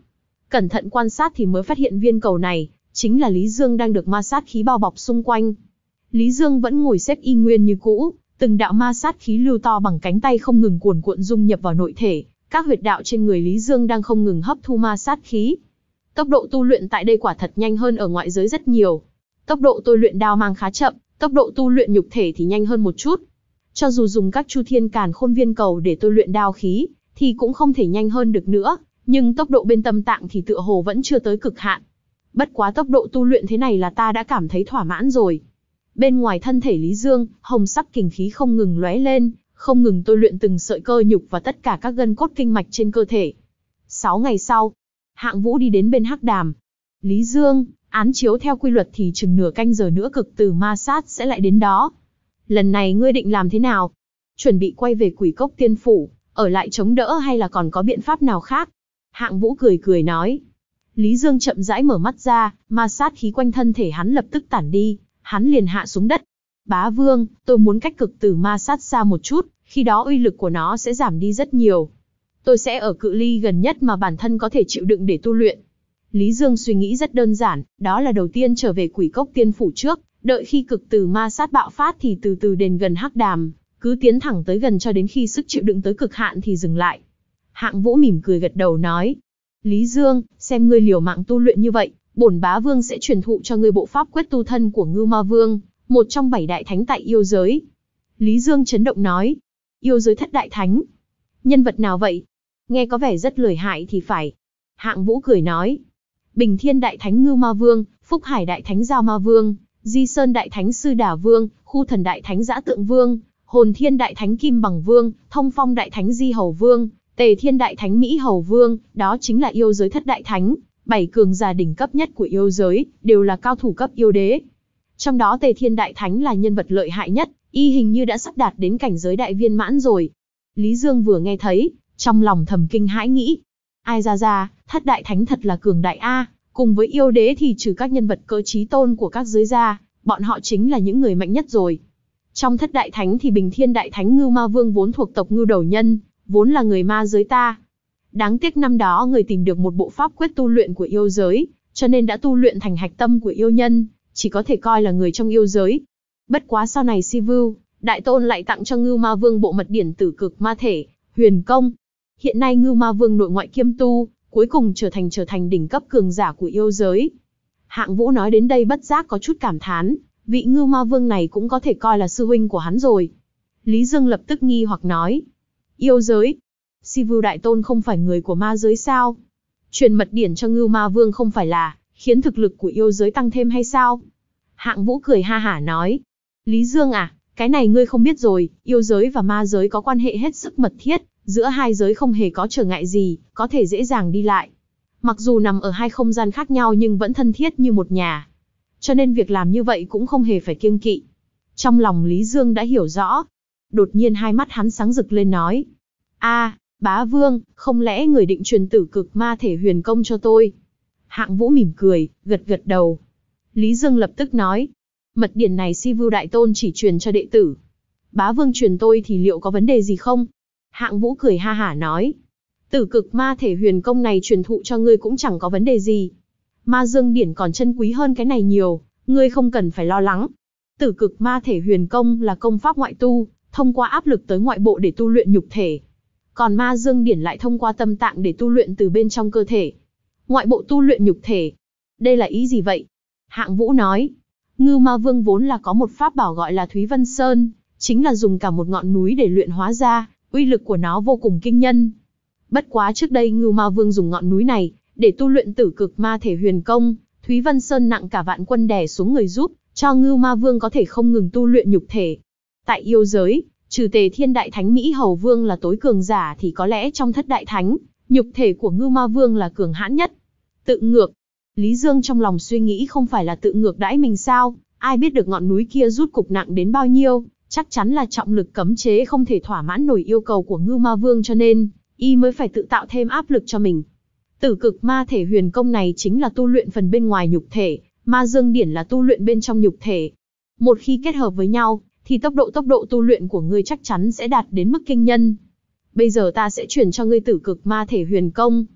Cẩn thận quan sát thì mới phát hiện viên cầu này chính là Lý Dương đang được ma sát khí bao bọc xung quanh. Lý Dương vẫn ngồi xếp y nguyên như cũ, từng đạo ma sát khí lưu to bằng cánh tay không ngừng cuồn cuộn dung nhập vào nội thể, các huyệt đạo trên người Lý Dương đang không ngừng hấp thu ma sát khí. Tốc độ tu luyện tại đây quả thật nhanh hơn ở ngoại giới rất nhiều. Tốc độ tôi luyện đao mang khá chậm, tốc độ tu luyện nhục thể thì nhanh hơn một chút. Cho dù dùng các Chu Thiên Càn Khôn viên cầu để tôi luyện đao khí, thì cũng không thể nhanh hơn được nữa, nhưng tốc độ bên tâm tạng thì tựa hồ vẫn chưa tới cực hạn. Bất quá tốc độ tu luyện thế này là ta đã cảm thấy thỏa mãn rồi. Bên ngoài thân thể Lý Dương, hồng sắc kình khí không ngừng lóe lên, không ngừng tôi luyện từng sợi cơ nhục và tất cả các gân cốt kinh mạch trên cơ thể. Sáu ngày sau, Hạng Vũ đi đến bên Hắc Đàm. Lý Dương, án chiếu theo quy luật thì chừng nửa canh giờ nữa cực tử ma sát sẽ lại đến đó. Lần này ngươi định làm thế nào? Chuẩn bị quay về Quỷ Cốc Tiên Phủ, ở lại chống đỡ hay là còn có biện pháp nào khác? Hạng Vũ cười cười nói. Lý Dương chậm rãi mở mắt ra, ma sát khí quanh thân thể hắn lập tức tản đi, hắn liền hạ xuống đất. Bá Vương, tôi muốn cách cực tử ma sát xa một chút, khi đó uy lực của nó sẽ giảm đi rất nhiều. Tôi sẽ ở cự ly gần nhất mà bản thân có thể chịu đựng để tu luyện. Lý Dương suy nghĩ rất đơn giản, đó là đầu tiên trở về Quỷ Cốc Tiên Phủ trước, đợi khi cực tử ma sát bạo phát thì từ từ đến gần Hắc Đàm, cứ tiến thẳng tới gần cho đến khi sức chịu đựng tới cực hạn thì dừng lại. Hạng Vũ mỉm cười gật đầu nói. Lý Dương, xem ngươi liều mạng tu luyện như vậy, bổn bá vương sẽ truyền thụ cho ngươi bộ pháp quyết tu thân của Ngưu Ma Vương, một trong bảy đại thánh tại yêu giới. Lý Dương chấn động nói. Yêu giới thất đại thánh? Nhân vật nào vậy? Nghe có vẻ rất lợi hại thì phải. Hạng Vũ cười nói. Bình Thiên đại thánh Ngưu Ma Vương, Phúc Hải đại thánh Giao Ma Vương, Di Sơn đại thánh Sư Đà Vương, Khu Thần đại thánh Dã Tượng Vương, Hồn Thiên đại thánh Kim Bằng Vương, Thông Phong đại thánh Di Hầu Vương, Tề Thiên đại thánh Mỹ Hầu Vương, đó chính là yêu giới thất đại thánh, bảy cường giả đỉnh cấp nhất của yêu giới, đều là cao thủ cấp yêu đế. Trong đó Tề Thiên đại thánh là nhân vật lợi hại nhất, y hình như đã sắp đạt đến cảnh giới đại viên mãn rồi. Lý Dương vừa nghe thấy, trong lòng thầm kinh hãi nghĩ, ai ra ra, thất đại thánh thật là cường đại a, cùng với yêu đế thì trừ các nhân vật cỡ chí tôn của các giới ra, bọn họ chính là những người mạnh nhất rồi. Trong thất đại thánh thì Bình Thiên đại thánh Ngưu Ma Vương vốn thuộc tộc Ngưu Đầu Nhân, vốn là người ma giới ta. Đáng tiếc năm đó người tìm được một bộ pháp quyết tu luyện của yêu giới, cho nên đã tu luyện thành hạch tâm của yêu nhân, chỉ có thể coi là người trong yêu giới. Bất quá sau này Si Vưu, Đại Tôn lại tặng cho Ngưu Ma Vương bộ mật điển Tử Cực Ma Thể, Huyền Công. Hiện nay Ngưu Ma Vương nội ngoại kiêm tu, cuối cùng trở thành trở thành đỉnh cấp cường giả của yêu giới. Hạng Vũ nói đến đây bất giác có chút cảm thán, vị Ngưu Ma Vương này cũng có thể coi là sư huynh của hắn rồi. Lý Dương lập tức nghi hoặc nói. Yêu giới? Si Vưu Đại Tôn không phải người của ma giới sao? Truyền mật điển cho Ngưu Ma Vương không phải là khiến thực lực của yêu giới tăng thêm hay sao? Hạng Vũ cười ha hả nói. Lý Dương à, cái này ngươi không biết rồi, yêu giới và ma giới có quan hệ hết sức mật thiết, giữa hai giới không hề có trở ngại gì, có thể dễ dàng đi lại. Mặc dù nằm ở hai không gian khác nhau nhưng vẫn thân thiết như một nhà. Cho nên việc làm như vậy cũng không hề phải kiêng kỵ. Trong lòng Lý Dương đã hiểu rõ. Đột nhiên hai mắt hắn sáng rực lên nói. A, bá vương, không lẽ người định truyền Tử Cực Ma Thể Huyền Công cho tôi? Hạng Vũ mỉm cười, gật gật đầu. Lý Dương lập tức nói. Mật điển này Si Vưu Đại Tôn chỉ truyền cho đệ tử. Bá vương truyền tôi thì liệu có vấn đề gì không? Hạng Vũ cười ha hả nói. Tử Cực Ma Thể Huyền Công này truyền thụ cho ngươi cũng chẳng có vấn đề gì. Ma Dương điển còn chân quý hơn cái này nhiều, ngươi không cần phải lo lắng. Tử Cực Ma Thể Huyền Công là công pháp ngoại tu, thông qua áp lực tới ngoại bộ để tu luyện nhục thể. Còn Ma Dương điển lại thông qua tâm tạng để tu luyện từ bên trong cơ thể. Ngoại bộ tu luyện nhục thể. Đây là ý gì vậy? Hạng Vũ nói. Ngưu Ma Vương vốn là có một pháp bảo gọi là Thúy Vân Sơn, chính là dùng cả một ngọn núi để luyện hóa ra, uy lực của nó vô cùng kinh nhân. Bất quá trước đây Ngưu Ma Vương dùng ngọn núi này để tu luyện Tử Cực Ma Thể Huyền Công, Thúy Vân Sơn nặng cả vạn quân đè xuống người giúp cho Ngưu Ma Vương có thể không ngừng tu luyện nhục thể. Tại yêu giới, trừ Tề Thiên đại thánh Mỹ Hầu Vương là tối cường giả thì có lẽ trong thất đại thánh, nhục thể của Ngưu Ma Vương là cường hãn nhất. Tự ngược. Lý Dương trong lòng suy nghĩ không phải là tự ngược đãi mình sao, ai biết được ngọn núi kia rút cục nặng đến bao nhiêu, chắc chắn là trọng lực cấm chế không thể thỏa mãn nổi yêu cầu của Ngưu Ma Vương cho nên, y mới phải tự tạo thêm áp lực cho mình. Tử Cực Ma Thể Huyền Công này chính là tu luyện phần bên ngoài nhục thể, Ma Dương điển là tu luyện bên trong nhục thể. Một khi kết hợp với nhau, thì tốc độ tốc độ tu luyện của ngươi chắc chắn sẽ đạt đến mức kinh nhân. Bây giờ ta sẽ truyền cho ngươi Tử Cực Ma Thể Huyền Công.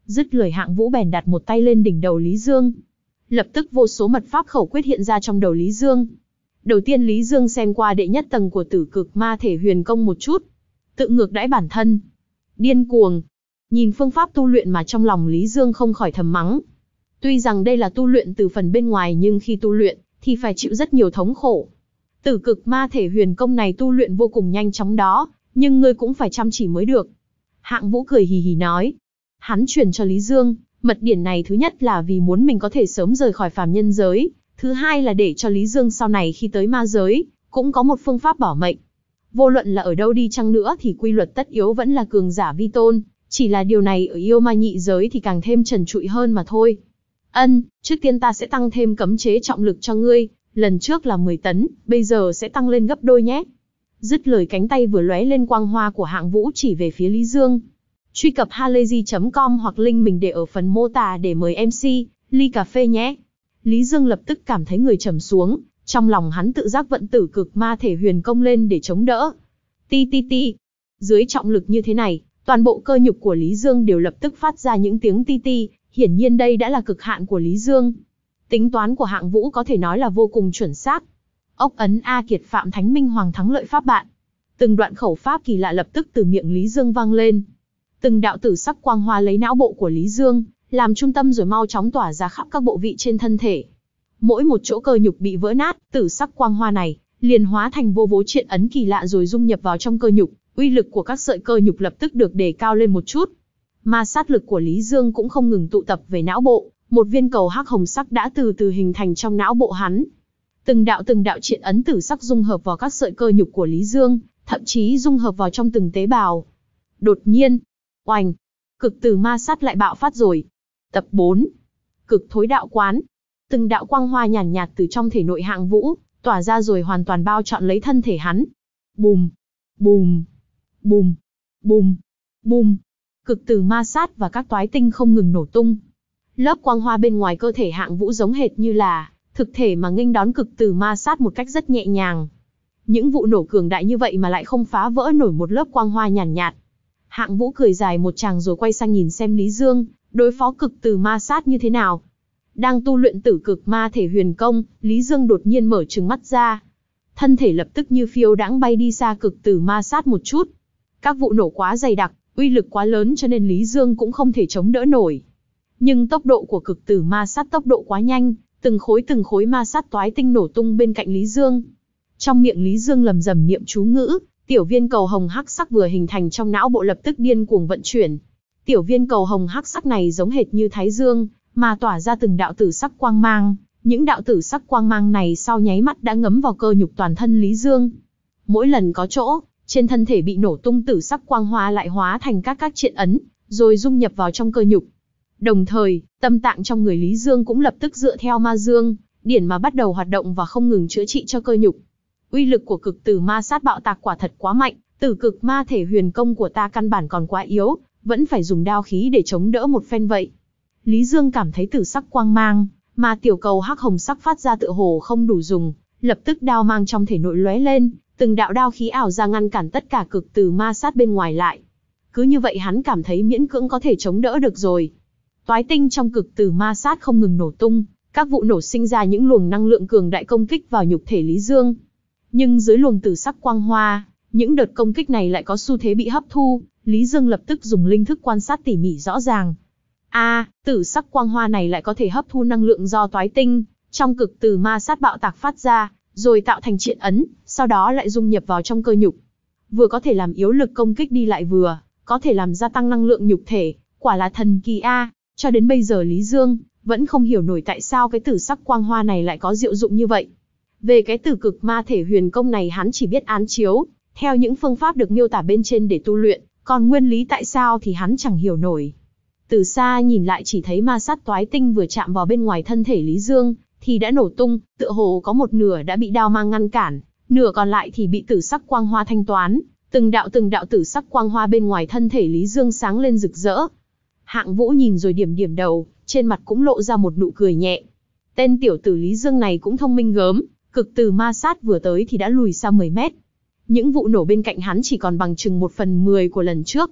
Dứt lời Hạng Vũ bèn đặt một tay lên đỉnh đầu Lý Dương. Lập tức vô số mật pháp khẩu quyết hiện ra trong đầu Lý Dương. Đầu tiên Lý Dương xem qua đệ nhất tầng của Tử Cực Ma Thể Huyền Công một chút. Tự ngược đãi bản thân. Điên cuồng. Nhìn phương pháp tu luyện mà trong lòng Lý Dương không khỏi thầm mắng. Tuy rằng đây là tu luyện từ phần bên ngoài nhưng khi tu luyện thì phải chịu rất nhiều thống khổ. Tử Cực Ma Thể Huyền Công này tu luyện vô cùng nhanh chóng đó, nhưng ngươi cũng phải chăm chỉ mới được. Hạng Vũ cười hì hì nói. Hắn truyền cho Lý Dương, mật điển này thứ nhất là vì muốn mình có thể sớm rời khỏi phàm nhân giới, thứ hai là để cho Lý Dương sau này khi tới ma giới, cũng có một phương pháp bảo mệnh. Vô luận là ở đâu đi chăng nữa thì quy luật tất yếu vẫn là cường giả vi tôn, chỉ là điều này ở yêu ma nhị giới thì càng thêm trần trụi hơn mà thôi. Ân, trước tiên ta sẽ tăng thêm cấm chế trọng lực cho ngươi, lần trước là mười tấn, bây giờ sẽ tăng lên gấp đôi nhé. Dứt lời cánh tay vừa lóe lên quang hoa của Hạng Vũ chỉ về phía Lý Dương. Truy cập halayzi chấm com hoặc link mình để ở phần mô tả để mời em xê, ly cà phê nhé. Lý Dương lập tức cảm thấy người trầm xuống, trong lòng hắn tự giác vận Tử Cực Ma Thể Huyền Công lên để chống đỡ. Ti ti ti. Dưới trọng lực như thế này, toàn bộ cơ nhục của Lý Dương đều lập tức phát ra những tiếng ti ti, hiển nhiên đây đã là cực hạn của Lý Dương. Tính toán của Hạng Vũ có thể nói là vô cùng chuẩn xác. Ốc ấn A Kiệt Phạm Thánh Minh Hoàng thắng lợi pháp bạn. Từng đoạn khẩu pháp kỳ lạ lập tức từ miệng Lý Dương vang lên. Từng đạo tử sắc quang hoa lấy não bộ của Lý Dương làm trung tâm rồi mau chóng tỏa ra khắp các bộ vị trên thân thể. Mỗi một chỗ cơ nhục bị vỡ nát, tử sắc quang hoa này liền hóa thành vô vố triện ấn kỳ lạ rồi dung nhập vào trong cơ nhục, uy lực của các sợi cơ nhục lập tức được đề cao lên một chút. Ma sát lực của Lý Dương cũng không ngừng tụ tập về não bộ, một viên cầu hắc hồng sắc đã từ từ hình thành trong não bộ hắn. Từng đạo từng đạo triện ấn tử sắc dung hợp vào các sợi cơ nhục của Lý Dương, thậm chí dung hợp vào trong từng tế bào. Đột nhiên, oành, cực tử ma sát lại bạo phát rồi. Tập bốn. Cực thối đạo quán. Từng đạo quang hoa nhàn nhạt, nhạt từ trong thể nội Hạng Vũ tỏa ra rồi hoàn toàn bao trọn lấy thân thể hắn. Bùm, bùm, bùm, bùm, bùm. Cực tử ma sát và các toái tinh không ngừng nổ tung. Lớp quang hoa bên ngoài cơ thể Hạng Vũ giống hệt như là thực thể mà nghênh đón cực tử ma sát một cách rất nhẹ nhàng. Những vụ nổ cường đại như vậy mà lại không phá vỡ nổi một lớp quang hoa nhàn nhạt, nhạt. Hạng Vũ cười dài một tràng rồi quay sang nhìn xem Lý Dương đối phó cực tử ma sát như thế nào. Đang tu luyện Tử Cực Ma Thể Huyền Công, Lý Dương đột nhiên mở trừng mắt ra. Thân thể lập tức như phiêu đãng bay đi xa cực tử ma sát một chút. Các vụ nổ quá dày đặc, uy lực quá lớn cho nên Lý Dương cũng không thể chống đỡ nổi. Nhưng tốc độ của cực tử ma sát tốc độ quá nhanh, từng khối từng khối ma sát toái tinh nổ tung bên cạnh Lý Dương. Trong miệng Lý Dương lầm rầm niệm chú ngữ, tiểu viên cầu hồng hắc sắc vừa hình thành trong não bộ lập tức điên cuồng vận chuyển. Tiểu viên cầu hồng hắc sắc này giống hệt như thái dương, mà tỏa ra từng đạo tử sắc quang mang. Những đạo tử sắc quang mang này sau nháy mắt đã ngấm vào cơ nhục toàn thân Lý Dương. Mỗi lần có chỗ, trên thân thể bị nổ tung tử sắc quang hoa lại hóa thành các các triện ấn, rồi dung nhập vào trong cơ nhục. Đồng thời, tâm tạng trong người Lý Dương cũng lập tức dựa theo ma dương điển mà bắt đầu hoạt động và không ngừng chữa trị cho cơ nhục. Uy lực của cực tử ma sát bạo tạc quả thật quá mạnh, Tử Cực Ma Thể Huyền Công của ta căn bản còn quá yếu, vẫn phải dùng đao khí để chống đỡ một phen vậy. Lý Dương cảm thấy tử sắc quang mang mà tiểu cầu hắc hồng sắc phát ra tựa hồ không đủ dùng, lập tức đao mang trong thể nội lóe lên, từng đạo đao khí ảo ra ngăn cản tất cả cực tử ma sát bên ngoài lại. Cứ như vậy hắn cảm thấy miễn cưỡng có thể chống đỡ được rồi. Toái tinh trong cực tử ma sát không ngừng nổ tung, các vụ nổ sinh ra những luồng năng lượng cường đại công kích vào nhục thể Lý Dương. Nhưng dưới luồng tử sắc quang hoa, những đợt công kích này lại có xu thế bị hấp thu, Lý Dương lập tức dùng linh thức quan sát tỉ mỉ rõ ràng. A, à, tử sắc quang hoa này lại có thể hấp thu năng lượng do toái tinh trong cực tử ma sát bạo tạc phát ra, rồi tạo thành triện ấn, sau đó lại dung nhập vào trong cơ nhục. Vừa có thể làm yếu lực công kích đi lại vừa có thể làm gia tăng năng lượng nhục thể, quả là thần kỳ a. Cho đến bây giờ Lý Dương vẫn không hiểu nổi tại sao cái tử sắc quang hoa này lại có diệu dụng như vậy. Về cái Tử Cực Ma Thể Huyền Công này hắn chỉ biết án chiếu theo những phương pháp được miêu tả bên trên để tu luyện, còn nguyên lý tại sao thì hắn chẳng hiểu nổi. Từ xa nhìn lại chỉ thấy ma sát toái tinh vừa chạm vào bên ngoài thân thể Lý Dương thì đã nổ tung, tựa hồ có một nửa đã bị đao mang ngăn cản, nửa còn lại thì bị tử sắc quang hoa thanh toán. Từng đạo từng đạo tử sắc quang hoa bên ngoài thân thể Lý Dương sáng lên rực rỡ. Hạng Vũ nhìn rồi điểm điểm đầu, trên mặt cũng lộ ra một nụ cười nhẹ. Tên tiểu tử Lý Dương này cũng thông minh gớm, cực tử ma sát vừa tới thì đã lùi xa mười mét. Những vụ nổ bên cạnh hắn chỉ còn bằng chừng một phần mười của lần trước.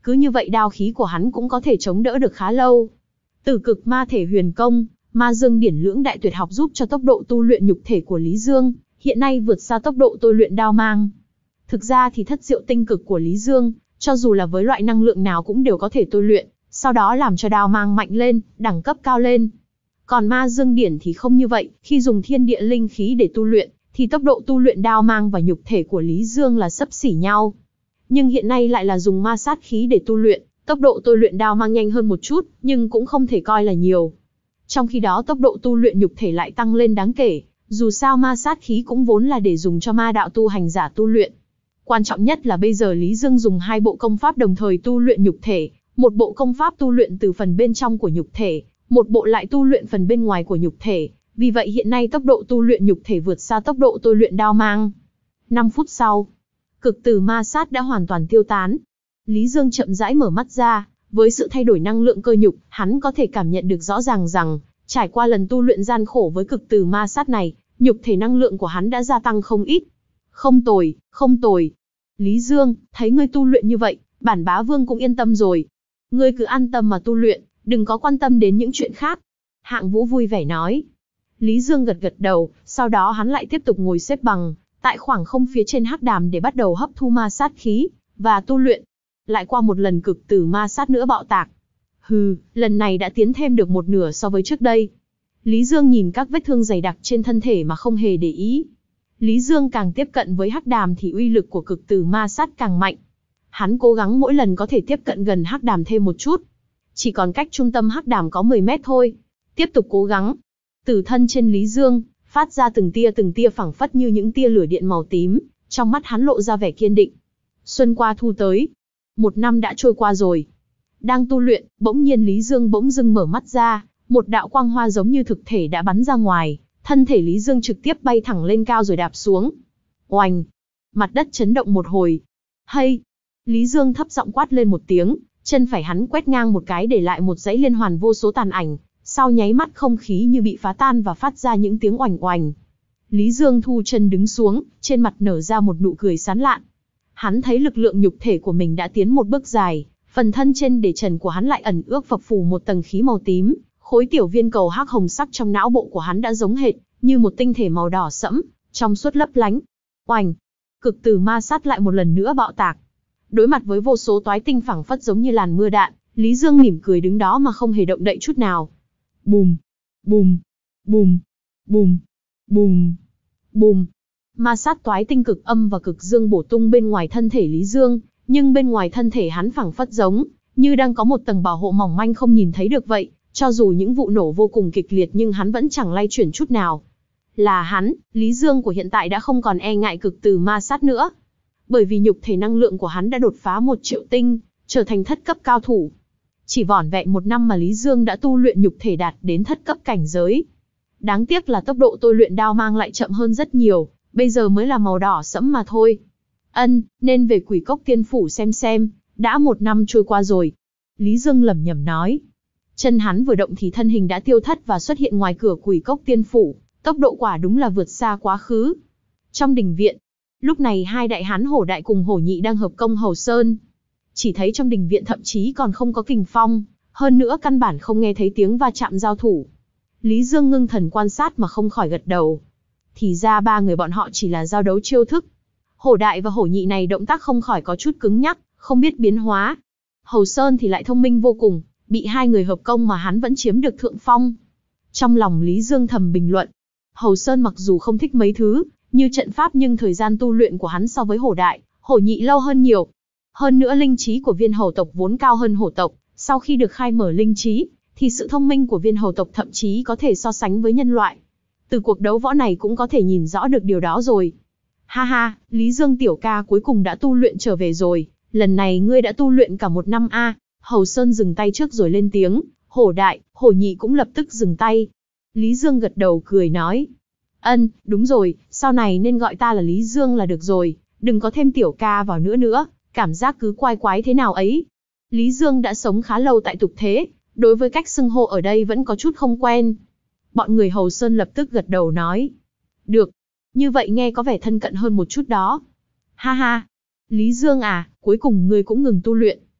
cứ như vậy đao khí của hắn cũng có thể chống đỡ được khá lâu. Tử cực ma thể huyền công, ma dương điển lưỡng đại tuyệt học giúp cho tốc độ tu luyện nhục thể của Lý Dương, hiện nay vượt xa tốc độ tôi luyện đao mang. Thực ra thì thất diệu tinh cực của Lý Dương, cho dù là với loại năng lượng nào cũng đều có thể tôi luyện, sau đó làm cho đao mang mạnh lên, đẳng cấp cao lên. Còn ma dương điển thì không như vậy, khi dùng thiên địa linh khí để tu luyện, thì tốc độ tu luyện đao mang và nhục thể của Lý Dương là xấp xỉ nhau. Nhưng hiện nay lại là dùng ma sát khí để tu luyện, tốc độ tôi luyện đao mang nhanh hơn một chút, nhưng cũng không thể coi là nhiều. Trong khi đó tốc độ tu luyện nhục thể lại tăng lên đáng kể, dù sao ma sát khí cũng vốn là để dùng cho ma đạo tu hành giả tu luyện. Quan trọng nhất là bây giờ Lý Dương dùng hai bộ công pháp đồng thời tu luyện nhục thể, một bộ công pháp tu luyện từ phần bên trong của nhục thể, một bộ lại tu luyện phần bên ngoài của nhục thể, vì vậy hiện nay tốc độ tu luyện nhục thể vượt xa tốc độ tôi luyện đao mang. năm phút sau, cực tử ma sát đã hoàn toàn tiêu tán. Lý Dương chậm rãi mở mắt ra, với sự thay đổi năng lượng cơ nhục, hắn có thể cảm nhận được rõ ràng rằng, trải qua lần tu luyện gian khổ với cực tử ma sát này, nhục thể năng lượng của hắn đã gia tăng không ít. Không tồi, không tồi. Lý Dương, thấy ngươi tu luyện như vậy, bản bá vương cũng yên tâm rồi. Ngươi cứ an tâm mà tu luyện, đừng có quan tâm đến những chuyện khác. Hạng Vũ vui vẻ nói. Lý Dương gật gật đầu, sau đó hắn lại tiếp tục ngồi xếp bằng, tại khoảng không phía trên hắc đàm để bắt đầu hấp thu ma sát khí, và tu luyện. Lại qua một lần cực tử ma sát nữa bạo tạc. Hừ, lần này đã tiến thêm được một nửa so với trước đây. Lý Dương nhìn các vết thương dày đặc trên thân thể mà không hề để ý. Lý Dương càng tiếp cận với hắc đàm thì uy lực của cực tử ma sát càng mạnh. Hắn cố gắng mỗi lần có thể tiếp cận gần hắc đàm thêm một chút. Chỉ còn cách trung tâm hắc đàm có mười mét thôi. Tiếp tục cố gắng. Từ thân trên Lý Dương, phát ra từng tia từng tia phảng phất như những tia lửa điện màu tím, trong mắt hắn lộ ra vẻ kiên định. Xuân qua thu tới. Một năm đã trôi qua rồi. Đang tu luyện, bỗng nhiên Lý Dương bỗng dưng mở mắt ra, một đạo quang hoa giống như thực thể đã bắn ra ngoài, thân thể Lý Dương trực tiếp bay thẳng lên cao rồi đạp xuống. Oành! Mặt đất chấn động một hồi. Hay! Lý Dương thấp giọng quát lên một tiếng, chân phải hắn quét ngang một cái để lại một dãy liên hoàn vô số tàn ảnh, sau nháy mắt không khí như bị phá tan và phát ra những tiếng oành oành. Lý Dương thu chân đứng xuống, trên mặt nở ra một nụ cười sán lạn. Hắn thấy lực lượng nhục thể của mình đã tiến một bước dài, phần thân trên để trần của hắn lại ẩn ước phập phù một tầng khí màu tím, khối tiểu viên cầu hắc hồng sắc trong não bộ của hắn đã giống hệt như một tinh thể màu đỏ sẫm, trong suốt lấp lánh. Oành! Cực tử ma sát lại một lần nữa bạo tạc. Đối mặt với vô số toái tinh phảng phất giống như làn mưa đạn, Lý Dương mỉm cười đứng đó mà không hề động đậy chút nào. Bùm! Bùm! Bùm! Bùm! Bùm! Bùm! Ma sát toái tinh cực âm và cực dương bổ tung bên ngoài thân thể Lý Dương, nhưng bên ngoài thân thể hắn phảng phất giống như đang có một tầng bảo hộ mỏng manh không nhìn thấy được vậy, cho dù những vụ nổ vô cùng kịch liệt nhưng hắn vẫn chẳng lay chuyển chút nào. Là hắn, Lý Dương của hiện tại đã không còn e ngại cực tử ma sát nữa. Bởi vì nhục thể năng lượng của hắn đã đột phá một triệu tinh, trở thành thất cấp cao thủ. Chỉ vỏn vẹn một năm mà Lý Dương đã tu luyện nhục thể đạt đến thất cấp cảnh giới. Đáng tiếc là tốc độ tôi luyện đao mang lại chậm hơn rất nhiều, bây giờ mới là màu đỏ sẫm mà thôi. Ân, nên về Quỷ Cốc Tiên Phủ xem xem, đã một năm trôi qua rồi. Lý Dương lẩm nhẩm nói. Chân hắn vừa động thì thân hình đã tiêu thất và xuất hiện ngoài cửa Quỷ Cốc Tiên Phủ, tốc độ quả đúng là vượt xa quá khứ. Trong đình viện, lúc này hai đại hán Hổ Đại cùng Hổ Nhị đang hợp công Hầu Sơn. Chỉ thấy trong đình viện thậm chí còn không có kình phong, hơn nữa căn bản không nghe thấy tiếng va chạm giao thủ. Lý Dương ngưng thần quan sát mà không khỏi gật đầu. Thì ra ba người bọn họ chỉ là giao đấu chiêu thức. Hổ Đại và Hổ Nhị này động tác không khỏi có chút cứng nhắc, không biết biến hóa. Hầu Sơn thì lại thông minh vô cùng, bị hai người hợp công mà hắn vẫn chiếm được thượng phong. Trong lòng Lý Dương thầm bình luận. Hầu Sơn mặc dù không thích mấy thứ như trận pháp nhưng thời gian tu luyện của hắn so với Hổ Đại, Hổ Nhị lâu hơn nhiều. Hơn nữa linh trí của viên hầu tộc vốn cao hơn hổ tộc, sau khi được khai mở linh trí, thì sự thông minh của viên hầu tộc thậm chí có thể so sánh với nhân loại. Từ cuộc đấu võ này cũng có thể nhìn rõ được điều đó rồi. Ha ha, Lý Dương tiểu ca cuối cùng đã tu luyện trở về rồi, lần này ngươi đã tu luyện cả một năm a. À. Hầu Sơn dừng tay trước rồi lên tiếng, Hổ Đại, Hổ Nhị cũng lập tức dừng tay. Lý Dương gật đầu cười nói. Ân, đúng rồi, sau này nên gọi ta là Lý Dương là được rồi, đừng có thêm tiểu ca vào nữa nữa, cảm giác cứ quái quái thế nào ấy. Lý Dương đã sống khá lâu tại tục thế, đối với cách xưng hô ở đây vẫn có chút không quen. Bọn người Hầu Sơn lập tức gật đầu nói. Được, như vậy nghe có vẻ thân cận hơn một chút đó. Ha ha, Lý Dương à, cuối cùng ngươi cũng ngừng tu luyện.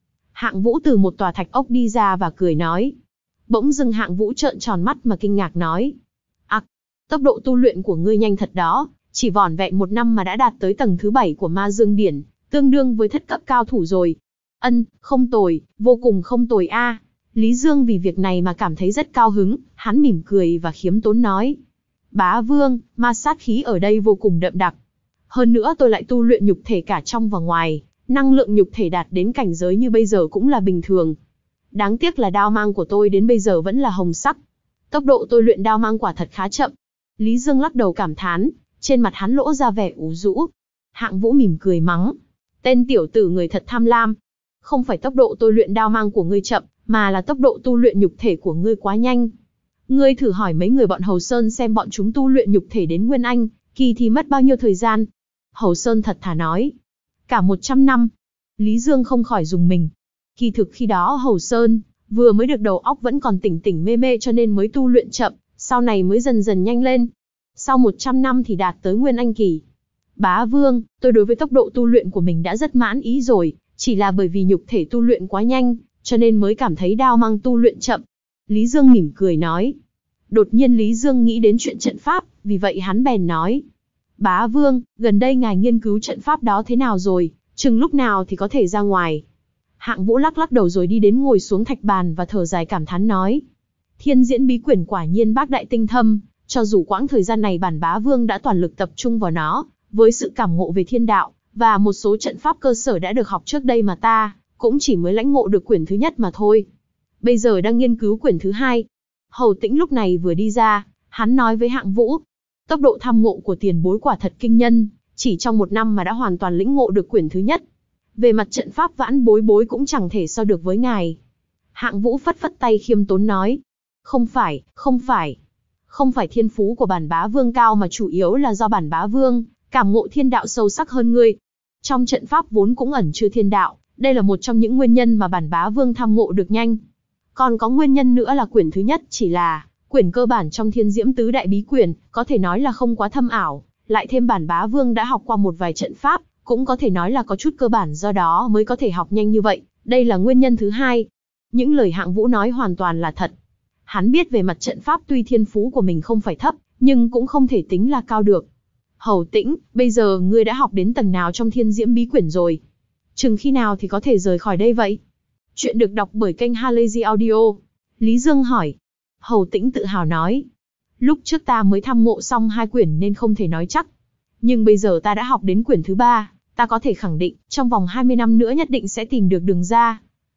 Hạng Vũ từ một tòa thạch ốc đi ra và cười nói. Bỗng dưng Hạng Vũ trợn tròn mắt mà kinh ngạc nói. Ặc, tốc độ tu luyện của ngươi nhanh thật đó, chỉ vỏn vẹn một năm mà đã đạt tới tầng thứ bảy của Ma Dương Điển, tương đương với thất cấp cao thủ rồi. Ân, không tồi, vô cùng không tồi a. Lý Dương vì việc này mà cảm thấy rất cao hứng, hắn mỉm cười và khiêm tốn nói. Bá Vương, ma sát khí ở đây vô cùng đậm đặc. Hơn nữa tôi lại tu luyện nhục thể cả trong và ngoài, năng lượng nhục thể đạt đến cảnh giới như bây giờ cũng là bình thường. Đáng tiếc là đao mang của tôi đến bây giờ vẫn là hồng sắc. Tốc độ tôi luyện đao mang quả thật khá chậm. Lý Dương lắc đầu cảm thán, trên mặt hắn lỗ ra vẻ ủ rũ. Hạng Vũ mỉm cười mắng. Tên tiểu tử người thật tham lam. Không phải tốc độ tôi luyện đao mang của ngươi chậm, mà là tốc độ tu luyện nhục thể của ngươi quá nhanh. Ngươi thử hỏi mấy người bọn Hầu Sơn xem bọn chúng tu luyện nhục thể đến Nguyên Anh, kỳ thì mất bao nhiêu thời gian? Hầu Sơn thật thà nói. Cả một trăm năm. Lý Dương không khỏi rùng mình. Kỳ thực khi đó Hầu Sơn, vừa mới được đầu óc vẫn còn tỉnh tỉnh mê mê cho nên mới tu luyện chậm, sau này mới dần dần nhanh lên. Sau một trăm năm thì đạt tới Nguyên Anh kỳ. Bá Vương, tôi đối với tốc độ tu luyện của mình đã rất mãn ý rồi, chỉ là bởi vì nhục thể tu luyện quá nhanh, cho nên mới cảm thấy đao mang tu luyện chậm. Lý Dương mỉm cười nói. Đột nhiên Lý Dương nghĩ đến chuyện trận pháp, vì vậy hắn bèn nói. Bá Vương, gần đây ngài nghiên cứu trận pháp đó thế nào rồi, chừng lúc nào thì có thể ra ngoài. Hạng Vũ lắc lắc đầu rồi đi đến ngồi xuống thạch bàn và thở dài cảm thán nói. Thiên diễn bí quyển quả nhiên bác đại tinh thâm, cho dù quãng thời gian này bản Bá Vương đã toàn lực tập trung vào nó, với sự cảm ngộ về thiên đạo, và một số trận pháp cơ sở đã được học trước đây mà ta, cũng chỉ mới lãnh ngộ được quyển thứ nhất mà thôi. Bây giờ đang nghiên cứu quyển thứ hai. Hầu Tĩnh lúc này vừa đi ra, hắn nói với Hạng Vũ. Tốc độ tham ngộ của tiền bối quả thật kinh nhân, chỉ trong một năm mà đã hoàn toàn lĩnh ngộ được quyển thứ nhất. Về mặt trận pháp vãn bối bối cũng chẳng thể so được với ngài. Hạng Vũ phất phất tay khiêm tốn nói. Không phải, không phải. Không phải thiên phú của bản Bá Vương cao mà chủ yếu là do bản Bá Vương cảm ngộ thiên đạo sâu sắc hơn ngươi. Trong trận pháp vốn cũng ẩn chứa thiên đạo, đây là một trong những nguyên nhân mà bản Bá Vương tham ngộ được nhanh. Còn có nguyên nhân nữa là quyển thứ nhất chỉ là quyển cơ bản trong Thiên Diễm Tứ Đại Bí Quyển, có thể nói là không quá thâm ảo, lại thêm bản Bá Vương đã học qua một vài trận pháp, cũng có thể nói là có chút cơ bản do đó mới có thể học nhanh như vậy, đây là nguyên nhân thứ hai. Những lời Hạng Vũ nói hoàn toàn là thật. Hắn biết về mặt trận pháp tuy thiên phú của mình không phải thấp, nhưng cũng không thể tính là cao được. Hầu Tĩnh, bây giờ ngươi đã học đến tầng nào trong Thiên Diễm Bí Quyển rồi? Chừng khi nào thì có thể rời khỏi đây vậy? Chuyện được đọc bởi kênh Halazy Audio. Lý Dương hỏi. Hầu Tĩnh tự hào nói. Lúc trước ta mới tham ngộ xong hai quyển nên không thể nói chắc. Nhưng bây giờ ta đã học đến quyển thứ ba, ta có thể khẳng định, trong vòng hai mươi năm nữa nhất định sẽ tìm được đường ra.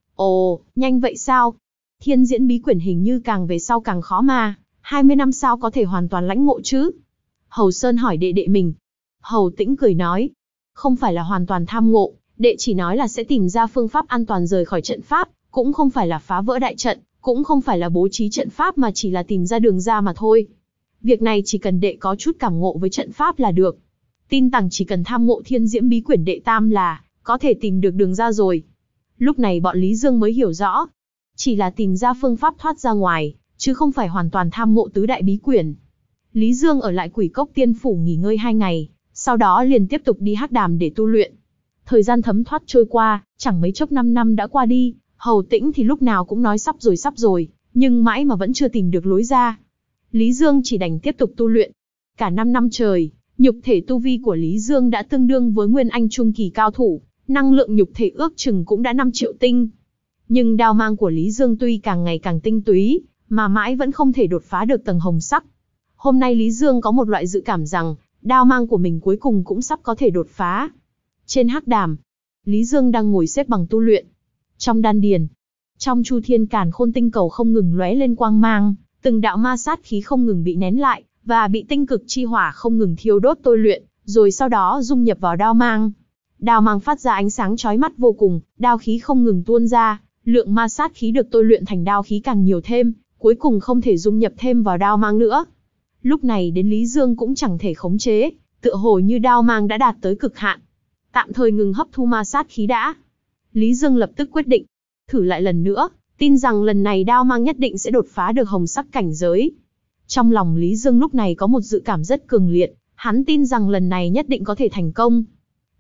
Ồ, nhanh vậy sao? Thiên Diễn Bí Quyển hình như càng về sau càng khó mà, hai mươi năm sao có thể hoàn toàn lãnh ngộ chứ? Hầu Sơn hỏi đệ đệ mình. Hầu Tĩnh cười nói. Không phải là hoàn toàn tham ngộ, đệ chỉ nói là sẽ tìm ra phương pháp an toàn rời khỏi trận pháp, cũng không phải là phá vỡ đại trận, cũng không phải là bố trí trận pháp mà chỉ là tìm ra đường ra mà thôi. Việc này chỉ cần đệ có chút cảm ngộ với trận pháp là được. Tin rằng chỉ cần tham ngộ Thiên Diễm Bí Quyển đệ tam là có thể tìm được đường ra rồi. Lúc này bọn Lý Dương mới hiểu rõ. Chỉ là tìm ra phương pháp thoát ra ngoài, chứ không phải hoàn toàn tham ngộ tứ đại bí quyển. Lý Dương ở lại Quỷ Cốc Tiên Phủ nghỉ ngơi hai ngày, sau đó liền tiếp tục đi Hắc Đàm để tu luyện. Thời gian thấm thoát trôi qua, chẳng mấy chốc năm năm đã qua đi, Hầu Tĩnh thì lúc nào cũng nói sắp rồi sắp rồi, nhưng mãi mà vẫn chưa tìm được lối ra. Lý Dương chỉ đành tiếp tục tu luyện. Cả năm năm trời, nhục thể tu vi của Lý Dương đã tương đương với Nguyên Anh trung kỳ cao thủ, năng lượng nhục thể ước chừng cũng đã năm triệu tinh. Nhưng đao mang của Lý Dương tuy càng ngày càng tinh túy, mà mãi vẫn không thể đột phá được tầng hồng sắc. Hôm nay Lý Dương có một loại dự cảm rằng, đao mang của mình cuối cùng cũng sắp có thể đột phá. Trên Hắc Đàm, Lý Dương đang ngồi xếp bằng tu luyện. Trong đan điền, trong Chu Thiên Càn Khôn tinh cầu không ngừng lóe lên quang mang, từng đạo ma sát khí không ngừng bị nén lại, và bị tinh cực chi hỏa không ngừng thiêu đốt tôi luyện, rồi sau đó dung nhập vào đao mang. Đao mang phát ra ánh sáng chói mắt vô cùng, đao khí không ngừng tuôn ra, lượng ma sát khí được tôi luyện thành đao khí càng nhiều thêm, cuối cùng không thể dung nhập thêm vào đao mang nữa. Lúc này đến Lý Dương cũng chẳng thể khống chế, tựa hồ như đao mang đã đạt tới cực hạn. Tạm thời ngừng hấp thu ma sát khí đã. Lý Dương lập tức quyết định, thử lại lần nữa, tin rằng lần này đao mang nhất định sẽ đột phá được hồng sắc cảnh giới. Trong lòng Lý Dương lúc này có một dự cảm rất cường liệt, hắn tin rằng lần này nhất định có thể thành công.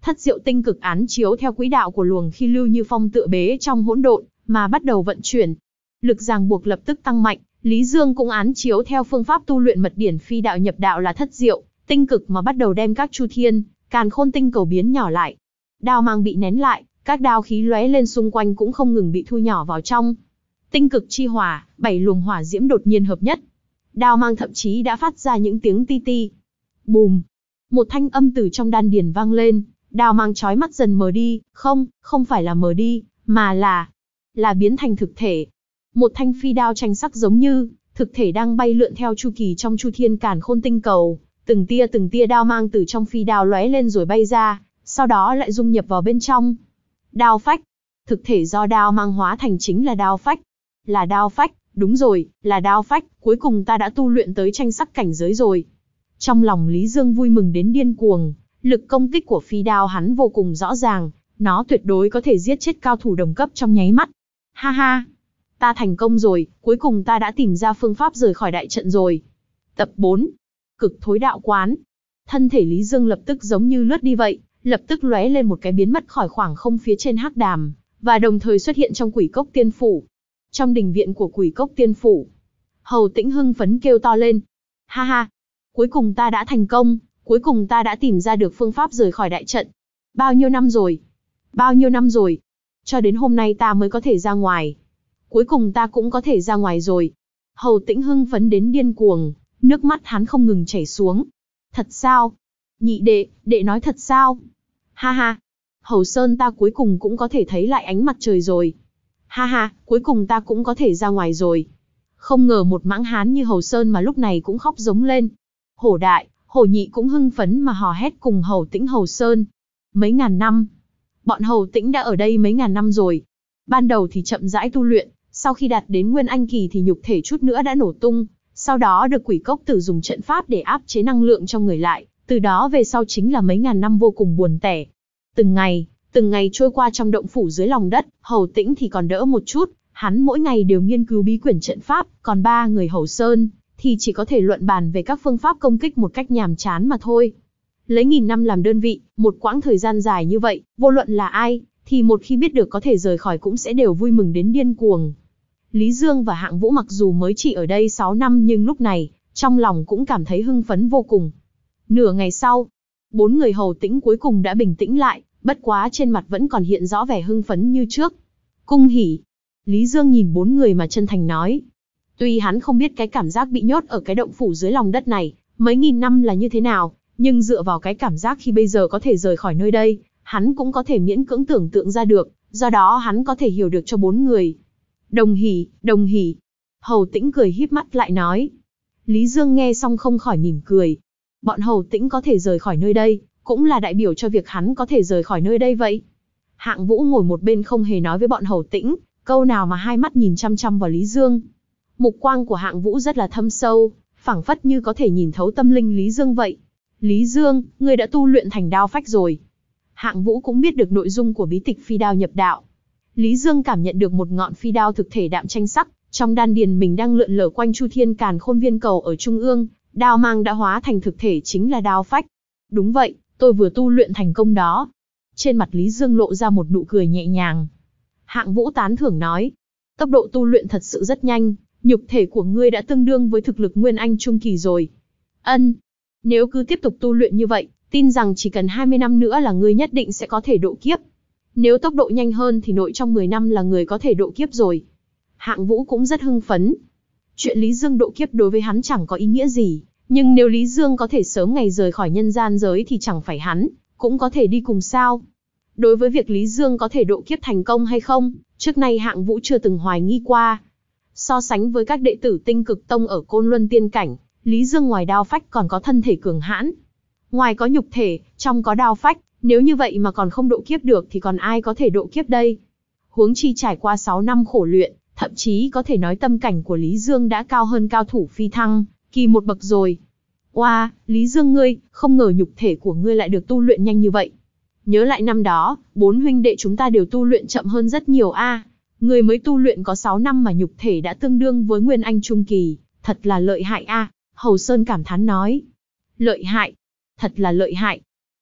Thất diệu tinh cực án chiếu theo quỹ đạo của luồng khí lưu như phong tựa bế trong hỗn độn, mà bắt đầu vận chuyển. Lực ràng buộc lập tức tăng mạnh, Lý Dương cũng án chiếu theo phương pháp tu luyện mật điển phi đạo nhập đạo là thất diệu, tinh cực mà bắt đầu đem các chu thiên, càn khôn tinh cầu biến nhỏ lại. Đao mang bị nén lại, các đao khí lóe lên xung quanh cũng không ngừng bị thu nhỏ vào trong. Tinh cực chi hỏa, bảy luồng hỏa diễm đột nhiên hợp nhất. Đao mang thậm chí đã phát ra những tiếng ti ti. Bùm! Một thanh âm từ trong đan điền vang lên, đao mang chói mắt dần mờ đi, không, không phải là mờ đi, mà là, là biến thành thực thể. Một thanh phi đao tranh sắc giống như, thực thể đang bay lượn theo chu kỳ trong chu thiên càn khôn tinh cầu, từng tia từng tia đao mang từ trong phi đao lóe lên rồi bay ra, sau đó lại dung nhập vào bên trong. Đao phách, thực thể do đao mang hóa thành chính là đao phách. Là đao phách, đúng rồi, là đao phách, cuối cùng ta đã tu luyện tới tranh sắc cảnh giới rồi. Trong lòng Lý Dương vui mừng đến điên cuồng, lực công kích của phi đao hắn vô cùng rõ ràng, nó tuyệt đối có thể giết chết cao thủ đồng cấp trong nháy mắt. Ha ha, ta thành công rồi, cuối cùng ta đã tìm ra phương pháp rời khỏi đại trận rồi. Tập bốn. Cực thối đạo quán. Thân thể Lý Dương lập tức giống như lướt đi vậy, lập tức lóe lên một cái biến mất khỏi khoảng không phía trên hắc đàm, và đồng thời xuất hiện trong Quỷ Cốc Tiên Phủ. Trong đình viện của Quỷ Cốc Tiên Phủ, Hầu Tĩnh hưng phấn kêu to lên. Ha ha, cuối cùng ta đã thành công, cuối cùng ta đã tìm ra được phương pháp rời khỏi đại trận. Bao nhiêu năm rồi? Bao nhiêu năm rồi? Cho đến hôm nay ta mới có thể ra ngoài. Cuối cùng ta cũng có thể ra ngoài rồi. Hầu Tĩnh hưng phấn đến điên cuồng, nước mắt hắn không ngừng chảy xuống. Thật sao? Nhị đệ, đệ nói thật sao? Ha ha, Hầu Sơn ta cuối cùng cũng có thể thấy lại ánh mặt trời rồi. Ha ha, cuối cùng ta cũng có thể ra ngoài rồi. Không ngờ một mãng hán như Hầu Sơn mà lúc này cũng khóc giống lên. Hổ Đại, Hổ Nhị cũng hưng phấn mà hò hét cùng Hầu Tĩnh Hầu Sơn. Mấy ngàn năm. Bọn Hầu Tĩnh đã ở đây mấy ngàn năm rồi. Ban đầu thì chậm rãi tu luyện, sau khi đạt đến Nguyên Anh kỳ thì nhục thể chút nữa đã nổ tung. Sau đó được Quỷ Cốc Tử dùng trận pháp để áp chế năng lượng trong người lại. Từ đó về sau chính là mấy ngàn năm vô cùng buồn tẻ. Từng ngày, từng ngày trôi qua trong động phủ dưới lòng đất, Hầu Tĩnh thì còn đỡ một chút. Hắn mỗi ngày đều nghiên cứu bí quyển trận pháp, còn ba người Hầu Sơn thì chỉ có thể luận bàn về các phương pháp công kích một cách nhàm chán mà thôi. Lấy nghìn năm làm đơn vị, một quãng thời gian dài như vậy, vô luận là ai, thì một khi biết được có thể rời khỏi cũng sẽ đều vui mừng đến điên cuồng. Lý Dương và Hạng Vũ mặc dù mới chỉ ở đây sáu năm nhưng lúc này, trong lòng cũng cảm thấy hưng phấn vô cùng. Nửa ngày sau, bốn người Hầu Tĩnh cuối cùng đã bình tĩnh lại, bất quá trên mặt vẫn còn hiện rõ vẻ hưng phấn như trước. Cung hỉ. Lý Dương nhìn bốn người mà chân thành nói. Tuy hắn không biết cái cảm giác bị nhốt ở cái động phủ dưới lòng đất này, mấy nghìn năm là như thế nào, nhưng dựa vào cái cảm giác khi bây giờ có thể rời khỏi nơi đây, hắn cũng có thể miễn cưỡng tưởng tượng ra được, do đó hắn có thể hiểu được cho bốn người. Đồng hỉ, đồng hỉ. Hầu Tĩnh cười híp mắt lại nói. Lý Dương nghe xong không khỏi mỉm cười. Bọn Hầu Tĩnh có thể rời khỏi nơi đây, cũng là đại biểu cho việc hắn có thể rời khỏi nơi đây vậy. Hạng Vũ ngồi một bên không hề nói với bọn Hầu Tĩnh, câu nào mà hai mắt nhìn chăm chăm vào Lý Dương. Mục quang của Hạng Vũ rất là thâm sâu, phảng phất như có thể nhìn thấu tâm linh Lý Dương vậy. Lý Dương, ngươi đã tu luyện thành đao phách rồi. Hạng Vũ cũng biết được nội dung của bí tịch phi đao nhập đạo. Lý Dương cảm nhận được một ngọn phi đao thực thể đạm tranh sắc, trong đan điền mình đang lượn lờ quanh chu thiên càn khôn viên cầu ở trung ương, đao mang đã hóa thành thực thể chính là đao phách. Đúng vậy, tôi vừa tu luyện thành công đó. Trên mặt Lý Dương lộ ra một nụ cười nhẹ nhàng. Hạng Vũ tán thưởng nói, tốc độ tu luyện thật sự rất nhanh, nhục thể của ngươi đã tương đương với thực lực Nguyên Anh trung kỳ rồi. Ân, nếu cứ tiếp tục tu luyện như vậy, tin rằng chỉ cần hai mươi năm nữa là ngươi nhất định sẽ có thể độ kiếp. Nếu tốc độ nhanh hơn thì nội trong mười năm là người có thể độ kiếp rồi. Hạng Vũ cũng rất hưng phấn. Chuyện Lý Dương độ kiếp đối với hắn chẳng có ý nghĩa gì, nhưng nếu Lý Dương có thể sớm ngày rời khỏi nhân gian giới thì chẳng phải hắn cũng có thể đi cùng sao. Đối với việc Lý Dương có thể độ kiếp thành công hay không, trước nay Hạng Vũ chưa từng hoài nghi qua. So sánh với các đệ tử Tinh Cực Tông ở Côn Luân Tiên Cảnh, Lý Dương ngoài đao phách còn có thân thể cường hãn. Ngoài có nhục thể, trong có đao phách, nếu như vậy mà còn không độ kiếp được thì còn ai có thể độ kiếp đây? Huống chi trải qua sáu năm khổ luyện, thậm chí có thể nói tâm cảnh của Lý Dương đã cao hơn cao thủ phi thăng kỳ một bậc rồi. Oa, wow, Lý Dương ngươi, không ngờ nhục thể của ngươi lại được tu luyện nhanh như vậy. Nhớ lại năm đó, bốn huynh đệ chúng ta đều tu luyện chậm hơn rất nhiều a. À. Ngươi mới tu luyện có sáu năm mà nhục thể đã tương đương với Nguyên Anh trung kỳ, thật là lợi hại a. À. Hầu Sơn cảm thán nói. Lợi hại, thật là lợi hại.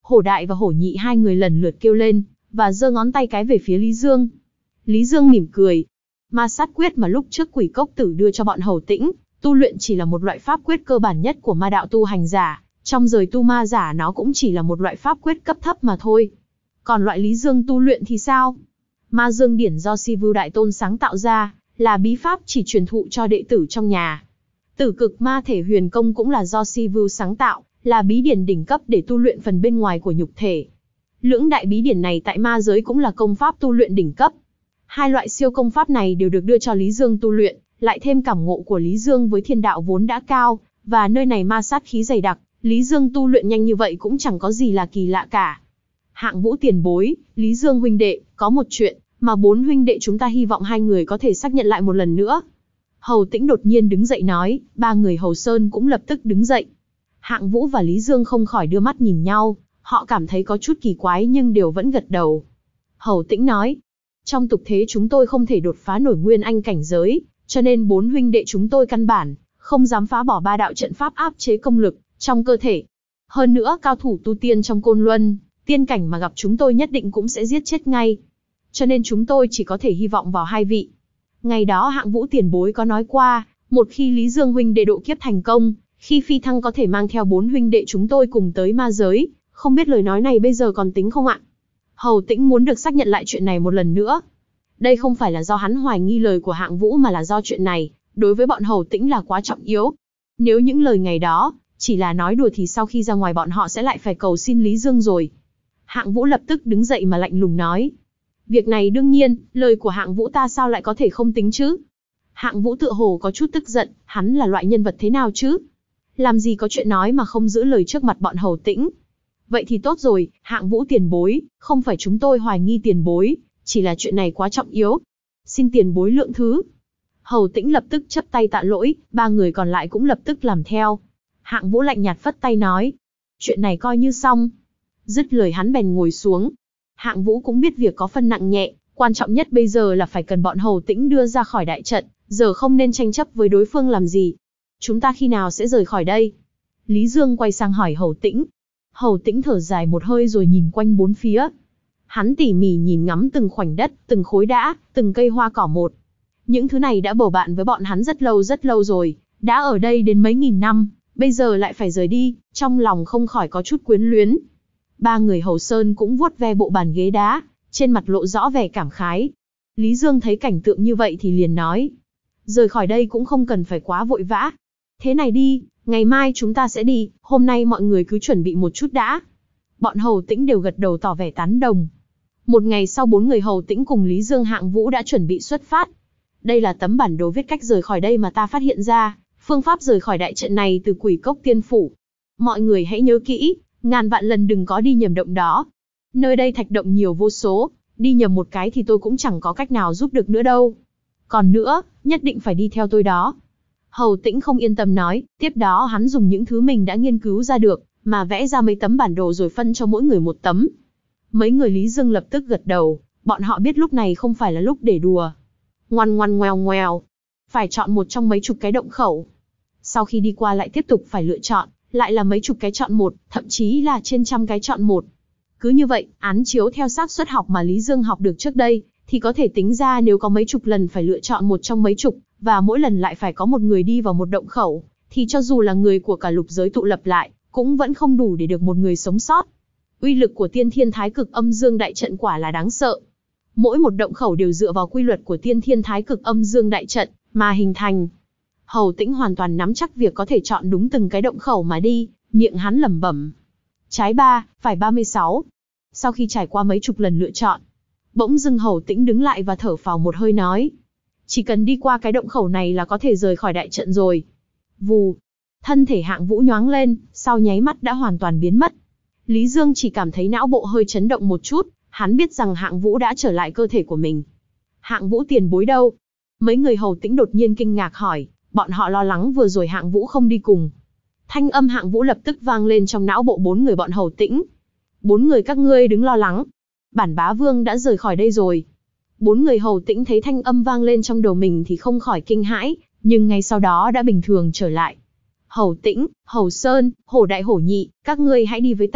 Hổ đại và hổ nhị hai người lần lượt kêu lên, và giơ ngón tay cái về phía Lý Dương. Lý Dương mỉm cười. Ma sát quyết mà lúc trước Quỷ Cốc Tử đưa cho bọn Hầu Tĩnh, tu luyện chỉ là một loại pháp quyết cơ bản nhất của ma đạo tu hành giả, trong giới tu ma giả nó cũng chỉ là một loại pháp quyết cấp thấp mà thôi. Còn loại Lý Dương tu luyện thì sao? Ma Dương Điển do Si Vưu Đại Tôn sáng tạo ra, là bí pháp chỉ truyền thụ cho đệ tử trong nhà. Tử Cực Ma Thể Huyền Công cũng là do Si Vưu sáng tạo, là bí điển đỉnh cấp để tu luyện phần bên ngoài của nhục thể. Lưỡng đại bí điển này tại ma giới cũng là công pháp tu luyện đỉnh cấp. Hai loại siêu công pháp này đều được đưa cho Lý Dương tu luyện, lại thêm cảm ngộ của Lý Dương với thiên đạo vốn đã cao, và nơi này ma sát khí dày đặc, Lý Dương tu luyện nhanh như vậy cũng chẳng có gì là kỳ lạ cả. Hạng Vũ tiền bối, Lý Dương huynh đệ, có một chuyện mà bốn huynh đệ chúng ta hy vọng hai người có thể xác nhận lại một lần nữa. Hầu Tĩnh đột nhiên đứng dậy nói, ba người Hầu Sơn cũng lập tức đứng dậy. Hạng Vũ và Lý Dương không khỏi đưa mắt nhìn nhau, họ cảm thấy có chút kỳ quái nhưng đều vẫn gật đầu. Hầu Tĩnh nói, trong tục thế chúng tôi không thể đột phá nổi nguyên anh cảnh giới, cho nên bốn huynh đệ chúng tôi căn bản không dám phá bỏ ba đạo trận pháp áp chế công lực trong cơ thể. Hơn nữa cao thủ tu tiên trong Côn Luân, tiên cảnh mà gặp chúng tôi nhất định cũng sẽ giết chết ngay. Cho nên chúng tôi chỉ có thể hy vọng vào hai vị. Ngày đó Hạng Vũ tiền bối có nói qua, một khi Lý Dương huynh đệ độ kiếp thành công, khi phi thăng có thể mang theo bốn huynh đệ chúng tôi cùng tới ma giới, không biết lời nói này bây giờ còn tính không ạ? Hầu Tĩnh muốn được xác nhận lại chuyện này một lần nữa. Đây không phải là do hắn hoài nghi lời của Hạng Vũ mà là do chuyện này, đối với bọn Hầu Tĩnh là quá trọng yếu. Nếu những lời ngày đó chỉ là nói đùa thì sau khi ra ngoài bọn họ sẽ lại phải cầu xin Lý Dương rồi. Hạng Vũ lập tức đứng dậy mà lạnh lùng nói. Việc này đương nhiên, lời của Hạng Vũ ta sao lại có thể không tính chứ? Hạng Vũ tựa hồ có chút tức giận, hắn là loại nhân vật thế nào chứ? Làm gì có chuyện nói mà không giữ lời trước mặt bọn Hầu Tĩnh. Vậy thì tốt rồi, Hạng Vũ tiền bối, không phải chúng tôi hoài nghi tiền bối, chỉ là chuyện này quá trọng yếu. Xin tiền bối lượng thứ. Hầu Tĩnh lập tức chắp tay tạ lỗi, ba người còn lại cũng lập tức làm theo. Hạng Vũ lạnh nhạt phất tay nói. Chuyện này coi như xong. Dứt lời hắn bèn ngồi xuống. Hạng Vũ cũng biết việc có phân nặng nhẹ, quan trọng nhất bây giờ là phải cần bọn Hầu Tĩnh đưa ra khỏi đại trận, giờ không nên tranh chấp với đối phương làm gì. Chúng ta khi nào sẽ rời khỏi đây? Lý Dương quay sang hỏi Hầu Tĩnh. Hầu Tĩnh thở dài một hơi rồi nhìn quanh bốn phía. Hắn tỉ mỉ nhìn ngắm từng khoảnh đất, từng khối đá, từng cây hoa cỏ một. Những thứ này đã bầu bạn với bọn hắn rất lâu rất lâu rồi, đã ở đây đến mấy nghìn năm, bây giờ lại phải rời đi, trong lòng không khỏi có chút quyến luyến. Ba người Hầu Sơn cũng vuốt ve bộ bàn ghế đá, trên mặt lộ rõ vẻ cảm khái. Lý Dương thấy cảnh tượng như vậy thì liền nói. Rời khỏi đây cũng không cần phải quá vội vã. Thế này đi, ngày mai chúng ta sẽ đi, hôm nay mọi người cứ chuẩn bị một chút đã. Bọn Hầu Tĩnh đều gật đầu tỏ vẻ tán đồng. Một ngày sau bốn người Hầu Tĩnh cùng Lý Dương Hạng Vũ đã chuẩn bị xuất phát. Đây là tấm bản đồ viết cách rời khỏi đây mà ta phát hiện ra, phương pháp rời khỏi đại trận này từ Quỷ Cốc Tiên Phủ. Mọi người hãy nhớ kỹ, ngàn vạn lần đừng có đi nhầm động đó. Nơi đây thạch động nhiều vô số, đi nhầm một cái thì tôi cũng chẳng có cách nào giúp được nữa đâu. Còn nữa, nhất định phải đi theo tôi đó. Hầu Tĩnh không yên tâm nói, tiếp đó hắn dùng những thứ mình đã nghiên cứu ra được, mà vẽ ra mấy tấm bản đồ rồi phân cho mỗi người một tấm. Mấy người Lý Dương lập tức gật đầu, bọn họ biết lúc này không phải là lúc để đùa. Ngoằn ngoằn ngoèo ngoèo, phải chọn một trong mấy chục cái động khẩu. Sau khi đi qua lại tiếp tục phải lựa chọn, lại là mấy chục cái chọn một, thậm chí là trên trăm cái chọn một. Cứ như vậy, án chiếu theo xác suất học mà Lý Dương học được trước đây, thì có thể tính ra nếu có mấy chục lần phải lựa chọn một trong mấy chục, và mỗi lần lại phải có một người đi vào một động khẩu, thì cho dù là người của cả lục giới tụ lập lại, cũng vẫn không đủ để được một người sống sót. Uy lực của Tiên Thiên Thái Cực Âm Dương Đại Trận quả là đáng sợ. Mỗi một động khẩu đều dựa vào quy luật của Tiên Thiên Thái Cực Âm Dương Đại Trận mà hình thành. Hầu Tĩnh hoàn toàn nắm chắc việc có thể chọn đúng từng cái động khẩu mà đi, miệng hắn lẩm bẩm. Trái ba, phải ba mươi sáu. Sau khi trải qua mấy chục lần lựa chọn, bỗng dưng Hầu Tĩnh đứng lại và thở phào một hơi nói. Chỉ cần đi qua cái động khẩu này là có thể rời khỏi đại trận rồi. Vù, thân thể Hạng Vũ nhoáng lên, sau nháy mắt đã hoàn toàn biến mất. Lý Dương chỉ cảm thấy não bộ hơi chấn động một chút, hắn biết rằng Hạng Vũ đã trở lại cơ thể của mình. Hạng Vũ tiền bối đâu? Mấy người Hầu Tĩnh đột nhiên kinh ngạc hỏi, bọn họ lo lắng vừa rồi Hạng Vũ không đi cùng. Thanh âm Hạng Vũ lập tức vang lên trong não bộ bốn người bọn Hầu Tĩnh. Bốn người các ngươi đừng lo lắng. Bản bá vương đã rời khỏi đây rồi. Bốn người Hầu Tĩnh thấy thanh âm vang lên trong đầu mình thì không khỏi kinh hãi, nhưng ngay sau đó đã bình thường trở lại. Hầu Tĩnh, Hầu Sơn, Hổ Đại Hổ Nhị, các ngươi hãy đi với ta,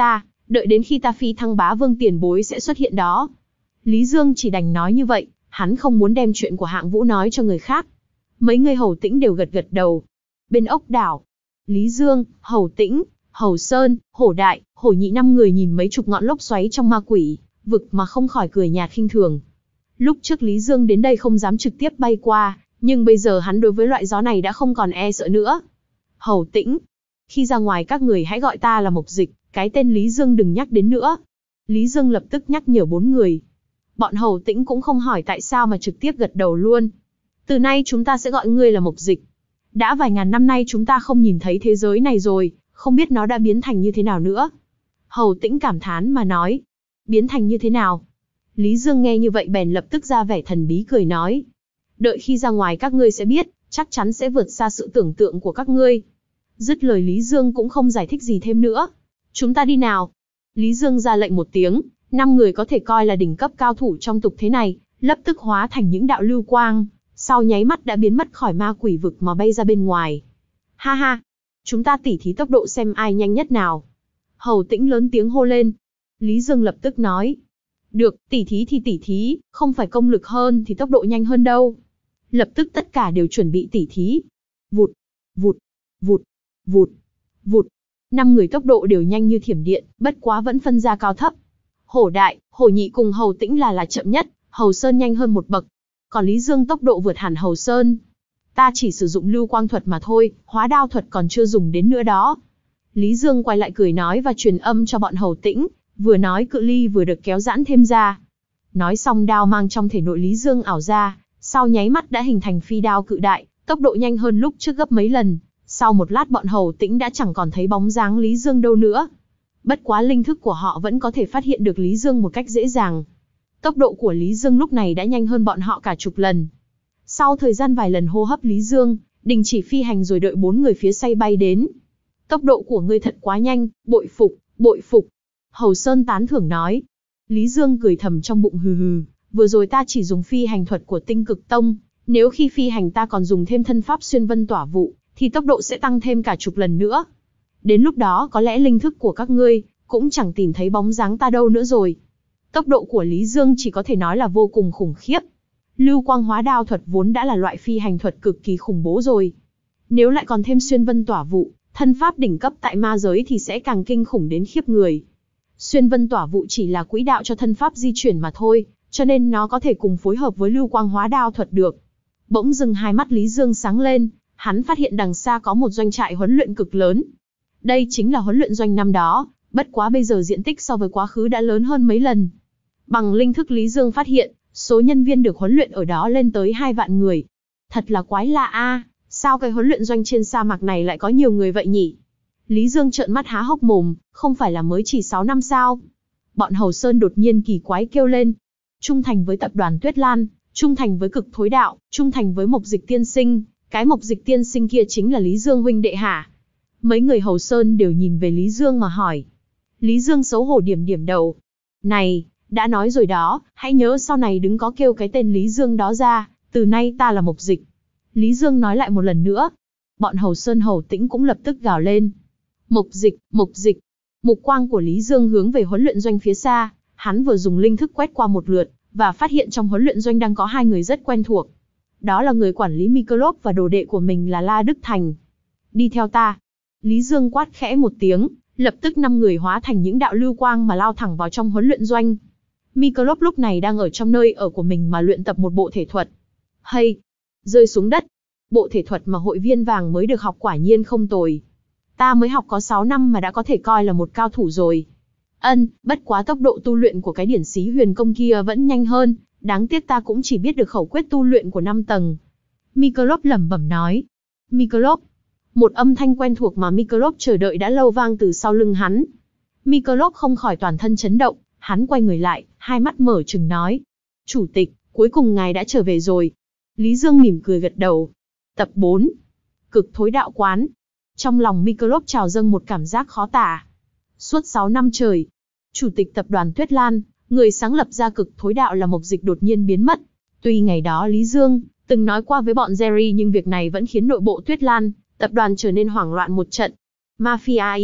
Đợi đến khi ta phi thăng bá vương tiền bối sẽ xuất hiện đó. Lý Dương chỉ đành nói như vậy, hắn không muốn đem chuyện của Hạng Vũ nói cho người khác. Mấy người Hầu Tĩnh đều gật gật đầu. Bên ốc đảo, Lý Dương, Hầu Tĩnh, Hầu Sơn, Hổ Đại, Hổ Nhị năm người nhìn mấy chục ngọn lốc xoáy trong ma quỷ vực mà không khỏi cười nhạt khinh thường. Lúc trước Lý Dương đến đây không dám trực tiếp bay qua, nhưng bây giờ hắn đối với loại gió này đã không còn e sợ nữa. Hầu Tĩnh, khi ra ngoài các người hãy gọi ta là Mộc Dịch, cái tên Lý Dương đừng nhắc đến nữa. Lý Dương lập tức nhắc nhở bốn người. Bọn Hầu Tĩnh cũng không hỏi tại sao mà trực tiếp gật đầu luôn. Từ nay chúng ta sẽ gọi ngươi là Mộc Dịch. Đã vài ngàn năm nay chúng ta không nhìn thấy thế giới này rồi, không biết nó đã biến thành như thế nào nữa. Hầu Tĩnh cảm thán mà nói. Biến thành như thế nào? Lý Dương nghe như vậy bèn lập tức ra vẻ thần bí cười nói. Đợi khi ra ngoài các ngươi sẽ biết, chắc chắn sẽ vượt xa sự tưởng tượng của các ngươi. Dứt lời Lý Dương cũng không giải thích gì thêm nữa. Chúng ta đi nào. Lý Dương ra lệnh một tiếng, năm người có thể coi là đỉnh cấp cao thủ trong tục thế này, lập tức hóa thành những đạo lưu quang, sau nháy mắt đã biến mất khỏi ma quỷ vực mà bay ra bên ngoài. Ha ha, chúng ta tỉ thí tốc độ xem ai nhanh nhất nào. Hầu Tĩnh lớn tiếng hô lên. Lý Dương lập tức nói. Được, tỉ thí thì tỉ thí, không phải công lực hơn thì tốc độ nhanh hơn đâu. Lập tức tất cả đều chuẩn bị tỉ thí. Vụt, vụt, vụt, vụt, vụt. Năm người tốc độ đều nhanh như thiểm điện, bất quá vẫn phân ra cao thấp. Hổ Đại, Hổ Nhị cùng Hầu Tĩnh là là chậm nhất, Hầu Sơn nhanh hơn một bậc. Còn Lý Dương tốc độ vượt hẳn Hầu Sơn. Ta chỉ sử dụng lưu quang thuật mà thôi, hóa đao thuật còn chưa dùng đến nữa đó. Lý Dương quay lại cười nói và truyền âm cho bọn Hầu Tĩnh, vừa nói cự ly vừa được kéo giãn thêm ra. Nói xong đao mang trong thể nội Lý Dương ảo ra, sau nháy mắt đã hình thành phi đao cự đại, tốc độ nhanh hơn lúc trước gấp mấy lần. Sau một lát bọn Hầu Tĩnh đã chẳng còn thấy bóng dáng Lý Dương đâu nữa. Bất quá linh thức của họ vẫn có thể phát hiện được Lý Dương một cách dễ dàng. Tốc độ của Lý Dương lúc này đã nhanh hơn bọn họ cả chục lần. Sau thời gian vài lần hô hấp Lý Dương, đình chỉ phi hành rồi đợi bốn người phía sau bay đến. Tốc độ của ngươi thật quá nhanh, bội phục, bội phục. Hầu Sơn tán thưởng nói. Lý Dương cười thầm trong bụng hừ hừ, vừa rồi ta chỉ dùng phi hành thuật của Tinh Cực Tông, nếu khi phi hành ta còn dùng thêm thân pháp xuyên vân tỏa vụ, thì tốc độ sẽ tăng thêm cả chục lần nữa. Đến lúc đó có lẽ linh thức của các ngươi cũng chẳng tìm thấy bóng dáng ta đâu nữa rồi. Tốc độ của Lý Dương chỉ có thể nói là vô cùng khủng khiếp. Lưu quang hóa đao thuật vốn đã là loại phi hành thuật cực kỳ khủng bố rồi. Nếu lại còn thêm xuyên vân tỏa vụ, thân pháp đỉnh cấp tại ma giới thì sẽ càng kinh khủng đến khiếp người. Xuyên vân tỏa vụ chỉ là quỹ đạo cho thân pháp di chuyển mà thôi, cho nên nó có thể cùng phối hợp với lưu quang hóa đao thuật được. Bỗng dưng hai mắt Lý Dương sáng lên, hắn phát hiện đằng xa có một doanh trại huấn luyện cực lớn. Đây chính là huấn luyện doanh năm đó, bất quá bây giờ diện tích so với quá khứ đã lớn hơn mấy lần. Bằng linh thức Lý Dương phát hiện, số nhân viên được huấn luyện ở đó lên tới hai vạn người. Thật là quái lạ a, sao cái huấn luyện doanh trên sa mạc này lại có nhiều người vậy nhỉ? Lý Dương trợn mắt há hốc mồm, không phải là mới chỉ sáu năm sao? Bọn Hầu Sơn đột nhiên kỳ quái kêu lên. Trung thành với tập đoàn Tuyết Lan, trung thành với Cực Thối Đạo, trung thành với Mộc Dịch tiên sinh, cái Mộc Dịch tiên sinh kia chính là Lý Dương huynh đệ hả? Mấy người Hầu Sơn đều nhìn về Lý Dương mà hỏi. Lý Dương xấu hổ điểm điểm đầu. Này, đã nói rồi đó, hãy nhớ sau này đừng có kêu cái tên Lý Dương đó ra, từ nay ta là Mộc Dịch. Lý Dương nói lại một lần nữa. Bọn Hầu Sơn Hầu Tĩnh cũng lập tức gào lên. Mộc Dịch, Mộc Dịch. Mục quang của Lý Dương hướng về huấn luyện doanh phía xa, hắn vừa dùng linh thức quét qua một lượt, và phát hiện trong huấn luyện doanh đang có hai người rất quen thuộc. Đó là người quản lý Mikolov và đồ đệ của mình là La Đức Thành. Đi theo ta. Lý Dương quát khẽ một tiếng, lập tức năm người hóa thành những đạo lưu quang mà lao thẳng vào trong huấn luyện doanh. Mikolov lúc này đang ở trong nơi ở của mình mà luyện tập một bộ thể thuật. Hay! Rơi xuống đất. Bộ thể thuật mà hội viên vàng mới được học quả nhiên không tồi. Ta mới học có sáu năm mà đã có thể coi là một cao thủ rồi. Ân, bất quá tốc độ tu luyện của cái điển xí huyền công kia vẫn nhanh hơn, đáng tiếc ta cũng chỉ biết được khẩu quyết tu luyện của năm tầng. Mikolov lẩm bẩm nói. Mikolov. Một âm thanh quen thuộc mà Mikolov chờ đợi đã lâu vang từ sau lưng hắn. Mikolov không khỏi toàn thân chấn động, hắn quay người lại, hai mắt mở trừng nói. Chủ tịch, cuối cùng ngài đã trở về rồi. Lý Dương mỉm cười gật đầu. Tập bốn. Cực Thối Đạo Quán. Trong lòng Mikolov trào dâng một cảm giác khó tả. Suốt sáu năm trời, Chủ tịch tập đoàn Tuyết Lan, người sáng lập ra Cực Thối Đạo là Mộc Dịch đột nhiên biến mất. Tuy ngày đó Lý Dương từng nói qua với bọn Jerry nhưng việc này vẫn khiến nội bộ Tuyết Lan tập đoàn trở nên hoảng loạn một trận. Mafia Ý,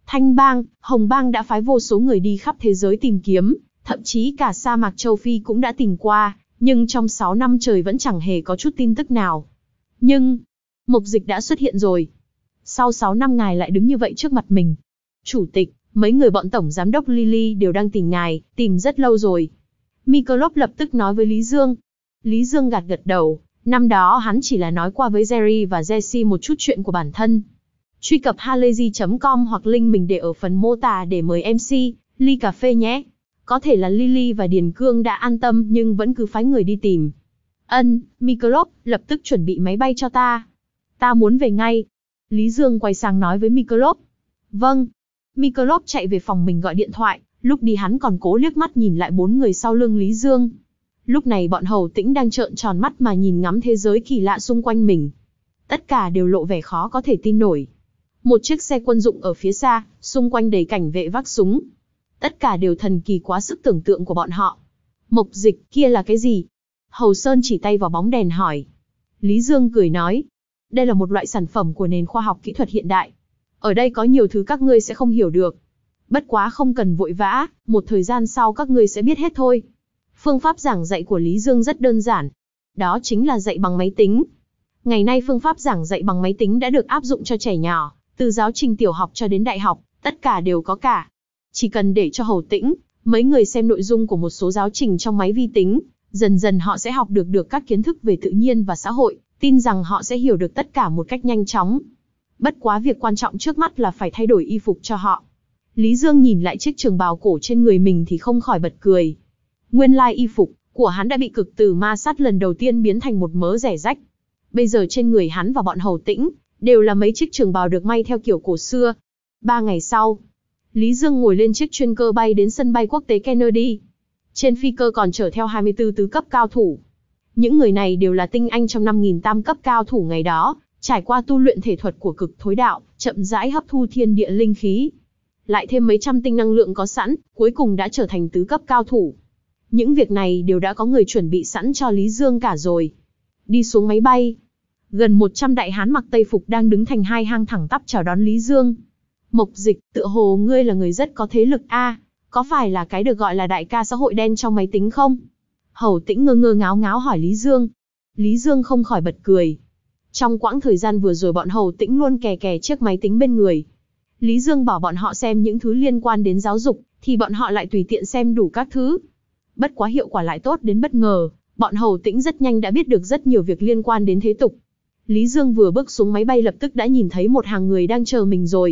Thanh bang, Hồng bang đã phái vô số người đi khắp thế giới tìm kiếm, thậm chí cả sa mạc châu Phi cũng đã tìm qua, nhưng trong sáu năm trời vẫn chẳng hề có chút tin tức nào. Nhưng, Mục Dịch đã xuất hiện rồi. Sau sáu năm ngài lại đứng như vậy trước mặt mình. Chủ tịch, mấy người bọn tổng giám đốc Lily đều đang tìm ngài, tìm rất lâu rồi. Mikolov lập tức nói với Lý Dương. Lý Dương gật gật đầu, năm đó hắn chỉ là nói qua với Jerry và Jesse một chút chuyện của bản thân. Truy cập halayzi chấm com hoặc link mình để ở phần mô tả để mời em xê, ly cà phê nhé. Có thể là Lily và Điền Cương đã an tâm nhưng vẫn cứ phái người đi tìm. Ân, Mikolov, lập tức chuẩn bị máy bay cho ta. Ta muốn về ngay. Lý Dương quay sang nói với Mikolov. Vâng. Mikolov chạy về phòng mình gọi điện thoại, lúc đi hắn còn cố liếc mắt nhìn lại bốn người sau lưng Lý Dương. Lúc này bọn Hầu Tĩnh đang trợn tròn mắt mà nhìn ngắm thế giới kỳ lạ xung quanh mình. Tất cả đều lộ vẻ khó có thể tin nổi. Một chiếc xe quân dụng ở phía xa, xung quanh đầy cảnh vệ vác súng. Tất cả đều thần kỳ quá sức tưởng tượng của bọn họ. Mộc Dịch, kia là cái gì? Hầu Sơn chỉ tay vào bóng đèn hỏi. Lý Dương cười nói. Đây là một loại sản phẩm của nền khoa học kỹ thuật hiện đại. Ở đây có nhiều thứ các ngươi sẽ không hiểu được. Bất quá không cần vội vã, một thời gian sau các ngươi sẽ biết hết thôi. Phương pháp giảng dạy của Lý Dương rất đơn giản. Đó chính là dạy bằng máy tính. Ngày nay phương pháp giảng dạy bằng máy tính đã được áp dụng cho trẻ nhỏ, từ giáo trình tiểu học cho đến đại học, tất cả đều có cả. Chỉ cần để cho Hầu Tĩnh, mấy người xem nội dung của một số giáo trình trong máy vi tính, dần dần họ sẽ học được được các kiến thức về tự nhiên và xã hội, tin rằng họ sẽ hiểu được tất cả một cách nhanh chóng. Bất quá việc quan trọng trước mắt là phải thay đổi y phục cho họ. Lý Dương nhìn lại chiếc trường bào cổ trên người mình thì không khỏi bật cười. Nguyên lai y phục của hắn đã bị cực tử ma sát lần đầu tiên biến thành một mớ rẻ rách. Bây giờ trên người hắn và bọn Hầu Tĩnh đều là mấy chiếc trường bào được may theo kiểu cổ xưa. Ba ngày sau, Lý Dương ngồi lên chiếc chuyên cơ bay đến sân bay quốc tế Kennedy. Trên phi cơ còn chở theo hai mươi tư tứ cấp cao thủ. Những người này đều là tinh anh trong năm nghìn tam cấp cao thủ ngày đó, trải qua tu luyện thể thuật của cực thối đạo, chậm rãi hấp thu thiên địa linh khí. Lại thêm mấy trăm tinh năng lượng có sẵn, cuối cùng đã trở thành tứ cấp cao thủ. Những việc này đều đã có người chuẩn bị sẵn cho Lý Dương cả rồi. Đi xuống máy bay. Gần một trăm đại hán mặc tây phục đang đứng thành hai hàng thẳng tắp chào đón Lý Dương. Mộc Dịch, tựa hồ ngươi là người rất có thế lực a, có phải là cái được gọi là đại ca xã hội đen trong máy tính không? Hầu Tĩnh ngơ ngơ ngáo ngáo hỏi Lý Dương. Lý Dương không khỏi bật cười. Trong quãng thời gian vừa rồi bọn Hầu Tĩnh luôn kè kè chiếc máy tính bên người. Lý Dương bảo bọn họ xem những thứ liên quan đến giáo dục, thì bọn họ lại tùy tiện xem đủ các thứ. Bất quá hiệu quả lại tốt đến bất ngờ, bọn Hầu Tĩnh rất nhanh đã biết được rất nhiều việc liên quan đến thế tục. Lý Dương vừa bước xuống máy bay lập tức đã nhìn thấy một hàng người đang chờ mình rồi.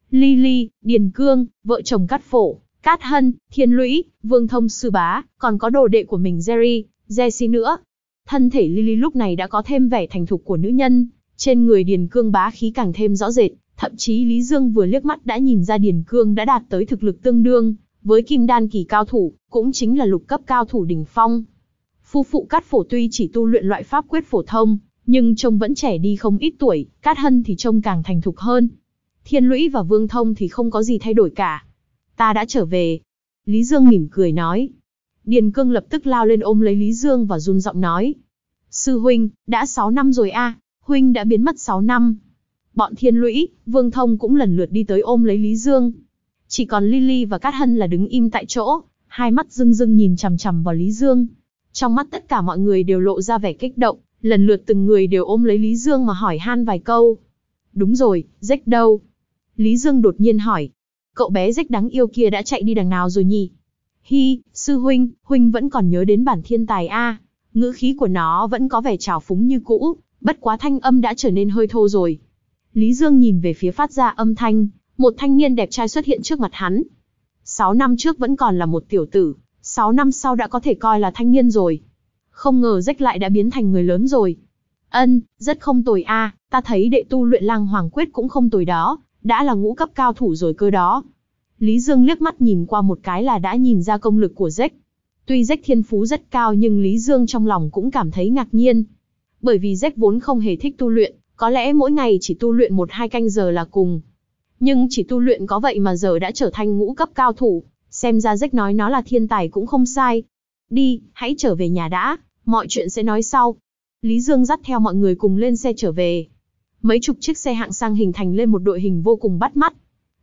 Lily, Điền Cương, vợ chồng Cát Phổ, Cát Hân, Thiên Lũy, Vương Thông Sư Bá, còn có đồ đệ của mình Jerry, Jesse nữa. Thân thể Lily lúc này đã có thêm vẻ thành thục của nữ nhân, trên người Điền Cương bá khí càng thêm rõ rệt, thậm chí Lý Dương vừa liếc mắt đã nhìn ra Điền Cương đã đạt tới thực lực tương đương với kim đan kỳ cao thủ, cũng chính là lục cấp cao thủ đỉnh phong. Phu phụ Cát Phổ tuy chỉ tu luyện loại pháp quyết phổ thông, nhưng trông vẫn trẻ đi không ít tuổi, Cát Hân thì trông càng thành thục hơn. Thiên Lũy và Vương Thông thì không có gì thay đổi cả. Ta đã trở về. Lý Dương mỉm cười nói. Điền Cương lập tức lao lên ôm lấy Lý Dương và run giọng nói. Sư huynh, đã sáu năm rồi a, huynh đã biến mất sáu năm. Bọn Thiên Lũy, Vương Thông cũng lần lượt đi tới ôm lấy Lý Dương. Chỉ còn Lily và Cát Hân là đứng im tại chỗ, hai mắt rưng rưng nhìn chằm chằm vào Lý Dương. Trong mắt tất cả mọi người đều lộ ra vẻ kích động, lần lượt từng người đều ôm lấy Lý Dương mà hỏi han vài câu. Đúng rồi, Jack đâu? Lý Dương đột nhiên hỏi. Cậu bé Jack đáng yêu kia đã chạy đi đằng nào rồi nhỉ? Hi, sư huynh, huynh vẫn còn nhớ đến bản thiên tài a. Ngữ khí của nó vẫn có vẻ trào phúng như cũ, bất quá thanh âm đã trở nên hơi thô rồi. Lý Dương nhìn về phía phát ra âm thanh, một thanh niên đẹp trai xuất hiện trước mặt hắn. Sáu năm trước vẫn còn là một tiểu tử, sáu năm sau đã có thể coi là thanh niên rồi. Không ngờ Jack lại đã biến thành người lớn rồi. Ân, rất không tồi a, ta thấy đệ tu luyện Lang Hoàng Quyết cũng không tồi đó, đã là ngũ cấp cao thủ rồi cơ đó. Lý Dương liếc mắt nhìn qua một cái là đã nhìn ra công lực của Jack. Tuy Jack thiên phú rất cao nhưng Lý Dương trong lòng cũng cảm thấy ngạc nhiên. Bởi vì Jack vốn không hề thích tu luyện, có lẽ mỗi ngày chỉ tu luyện một hai canh giờ là cùng. Nhưng chỉ tu luyện có vậy mà giờ đã trở thành ngũ cấp cao thủ, xem ra Jack nói nó là thiên tài cũng không sai. Đi, hãy trở về nhà đã, mọi chuyện sẽ nói sau. Lý Dương dắt theo mọi người cùng lên xe trở về. Mấy chục chiếc xe hạng sang hình thành lên một đội hình vô cùng bắt mắt.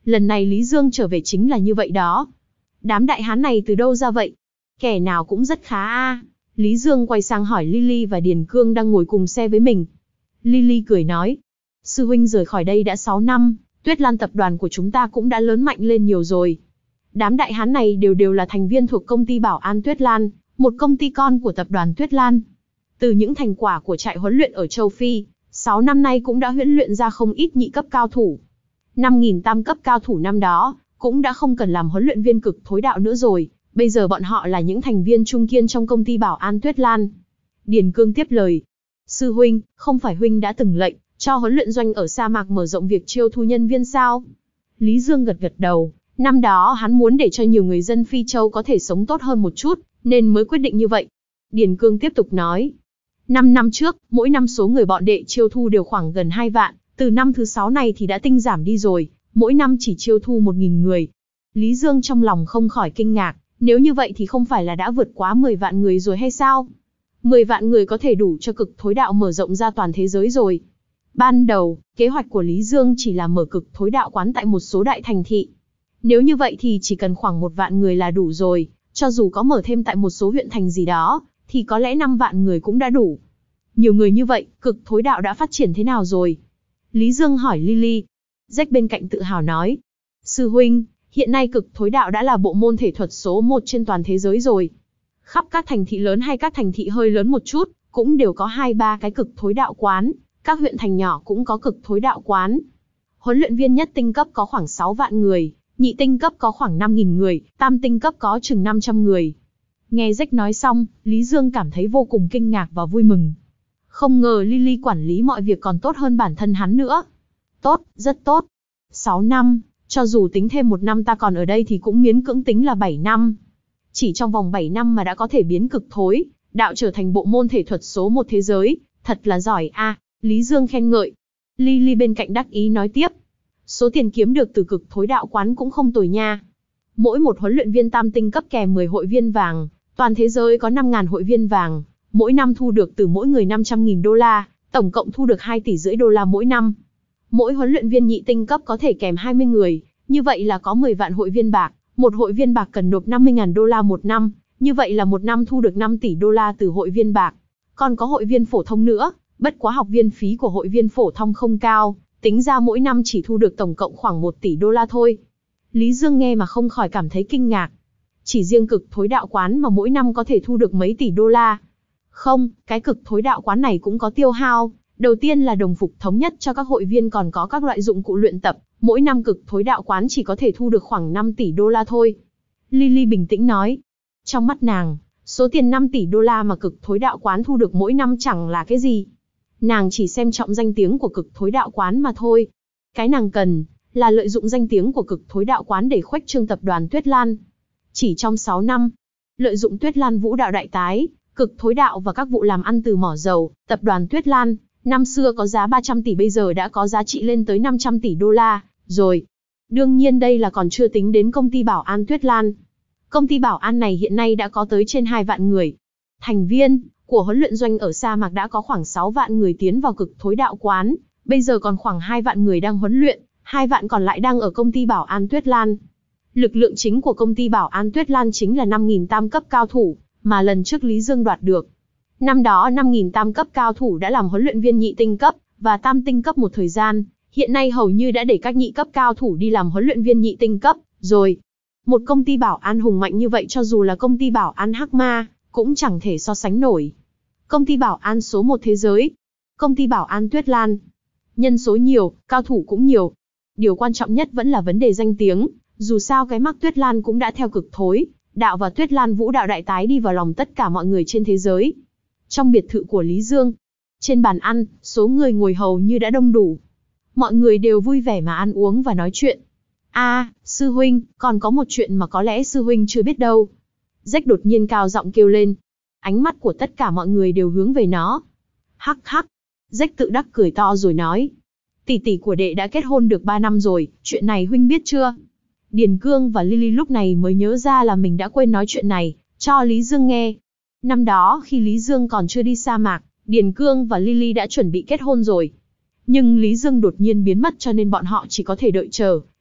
Lần này Lý Dương trở về chính là như vậy đó. Đám đại hán này từ đâu ra vậy? Kẻ nào cũng rất khá a. Lý Dương quay sang hỏi Lily và Điền Cương đang ngồi cùng xe với mình. Lily cười nói, sư huynh rời khỏi đây đã sáu năm, Tuyết Lan tập đoàn của chúng ta cũng đã lớn mạnh lên nhiều rồi. Đám đại hán này đều đều là thành viên thuộc công ty Bảo An Tuyết Lan, một công ty con của tập đoàn Tuyết Lan. Từ những thành quả của trại huấn luyện ở châu Phi, sáu năm nay cũng đã huấn luyện ra không ít nhị cấp cao thủ. năm nghìn tam cấp cao thủ năm đó, cũng đã không cần làm huấn luyện viên cực thối đạo nữa rồi, bây giờ bọn họ là những thành viên trung kiên trong công ty Bảo An Tuyết Lan. Điền Cương tiếp lời, sư huynh, không phải huynh đã từng lệnh cho huấn luyện doanh ở sa mạc mở rộng việc chiêu thu nhân viên sao? Lý Dương gật gật đầu, năm đó hắn muốn để cho nhiều người dân Phi Châu có thể sống tốt hơn một chút, nên mới quyết định như vậy. Điền Cương tiếp tục nói, năm năm trước, mỗi năm số người bọn đệ chiêu thu đều khoảng gần hai vạn, từ năm thứ sáu này thì đã tinh giảm đi rồi, mỗi năm chỉ chiêu thu một nghìn người. Lý Dương trong lòng không khỏi kinh ngạc, nếu như vậy thì không phải là đã vượt quá mười vạn người rồi hay sao? mười vạn người có thể đủ cho cực thối đạo mở rộng ra toàn thế giới rồi. Ban đầu, kế hoạch của Lý Dương chỉ là mở cực thối đạo quán tại một số đại thành thị. Nếu như vậy thì chỉ cần khoảng một vạn người là đủ rồi, cho dù có mở thêm tại một số huyện thành gì đó, thì có lẽ năm vạn người cũng đã đủ. Nhiều người như vậy, cực thối đạo đã phát triển thế nào rồi? Lý Dương hỏi Lily. Jack bên cạnh tự hào nói, sư huynh, hiện nay cực thối đạo đã là bộ môn thể thuật số một trên toàn thế giới rồi. Khắp các thành thị lớn hay các thành thị hơi lớn một chút, cũng đều có hai ba cái cực thối đạo quán, các huyện thành nhỏ cũng có cực thối đạo quán. Huấn luyện viên nhất tinh cấp có khoảng sáu vạn người, nhị tinh cấp có khoảng năm nghìn người, tam tinh cấp có chừng năm trăm người. Nghe Jack nói xong, Lý Dương cảm thấy vô cùng kinh ngạc và vui mừng. Không ngờ Lily quản lý mọi việc còn tốt hơn bản thân hắn nữa. Tốt, rất tốt. sáu năm, cho dù tính thêm một năm ta còn ở đây thì cũng miễn cưỡng tính là bảy năm. Chỉ trong vòng bảy năm mà đã có thể biến cực thối đạo trở thành bộ môn thể thuật số một thế giới, thật là giỏi a. À, Lý Dương khen ngợi. Lily bên cạnh đắc ý nói tiếp, số tiền kiếm được từ cực thối đạo quán cũng không tồi nha. Mỗi một huấn luyện viên tam tinh cấp kèm mười hội viên vàng, toàn thế giới có năm nghìn hội viên vàng, mỗi năm thu được từ mỗi người năm trăm nghìn đô la, tổng cộng thu được hai tỷ rưỡi đô la mỗi năm. Mỗi huấn luyện viên nhị tinh cấp có thể kèm hai mươi người, như vậy là có mười vạn hội viên bạc, một hội viên bạc cần nộp năm mươi nghìn đô la một năm, như vậy là một năm thu được năm tỷ đô la từ hội viên bạc. Còn có hội viên phổ thông nữa, bất quá học viên phí của hội viên phổ thông không cao, tính ra mỗi năm chỉ thu được tổng cộng khoảng một tỷ đô la thôi. Lý Dương nghe mà không khỏi cảm thấy kinh ngạc. Chỉ riêng cực thối đạo quán mà mỗi năm có thể thu được mấy tỷ đô la. Không, cái cực thối đạo quán này cũng có tiêu hao. Đầu tiên là đồng phục thống nhất cho các hội viên, còn có các loại dụng cụ luyện tập. Mỗi năm cực thối đạo quán chỉ có thể thu được khoảng năm tỷ đô la thôi. Lily bình tĩnh nói. Trong mắt nàng, số tiền năm tỷ đô la mà cực thối đạo quán thu được mỗi năm chẳng là cái gì. Nàng chỉ xem trọng danh tiếng của cực thối đạo quán mà thôi. Cái nàng cần là lợi dụng danh tiếng của cực thối đạo quán để khuếch trương tập đoàn Tuyết Lan. Chỉ trong sáu năm, lợi dụng Tuyết Lan vũ đạo đại tái, cực thối đạo và các vụ làm ăn từ mỏ dầu, tập đoàn Tuyết Lan, năm xưa có giá ba trăm tỷ bây giờ đã có giá trị lên tới năm trăm tỷ đô la, rồi. Đương nhiên đây là còn chưa tính đến công ty Bảo An Tuyết Lan. Công ty Bảo An này hiện nay đã có tới trên hai vạn người. Thành viên của huấn luyện doanh ở sa mạc đã có khoảng sáu vạn người tiến vào cực thối đạo quán, bây giờ còn khoảng hai vạn người đang huấn luyện, hai vạn còn lại đang ở công ty Bảo An Tuyết Lan. Lực lượng chính của công ty Bảo An Tuyết Lan chính là năm nghìn tam cấp cao thủ, mà lần trước Lý Dương đoạt được. Năm đó năm nghìn tam cấp cao thủ đã làm huấn luyện viên nhị tinh cấp và tam tinh cấp một thời gian, hiện nay hầu như đã để các nhị cấp cao thủ đi làm huấn luyện viên nhị tinh cấp rồi. Một công ty Bảo An hùng mạnh như vậy cho dù là công ty Bảo An Hắc Ma, cũng chẳng thể so sánh nổi. Công ty Bảo An số một thế giới. Công ty Bảo An Tuyết Lan. Nhân số nhiều, cao thủ cũng nhiều. Điều quan trọng nhất vẫn là vấn đề danh tiếng, dù sao cái mác Tuyết Lan cũng đã theo cực thối đạo và Tuyết Lan vũ đạo đại tái đi vào lòng tất cả mọi người trên thế giới. Trong biệt thự của Lý Dương, trên bàn ăn, số người ngồi hầu như đã đông đủ. Mọi người đều vui vẻ mà ăn uống và nói chuyện. A, à, sư huynh, còn có một chuyện mà có lẽ sư huynh chưa biết đâu. Jack đột nhiên cao giọng kêu lên. Ánh mắt của tất cả mọi người đều hướng về nó. Hắc hắc. Jack tự đắc cười to rồi nói. Tỷ tỷ của đệ đã kết hôn được ba năm rồi, chuyện này huynh biết chưa? Điền Cương và Lily lúc này mới nhớ ra là mình đã quên nói chuyện này cho Lý Dương nghe. Năm đó khi Lý Dương còn chưa đi sa mạc, Điền Cương và Lily đã chuẩn bị kết hôn rồi. Nhưng Lý Dương đột nhiên biến mất cho nên bọn họ chỉ có thể đợi chờ,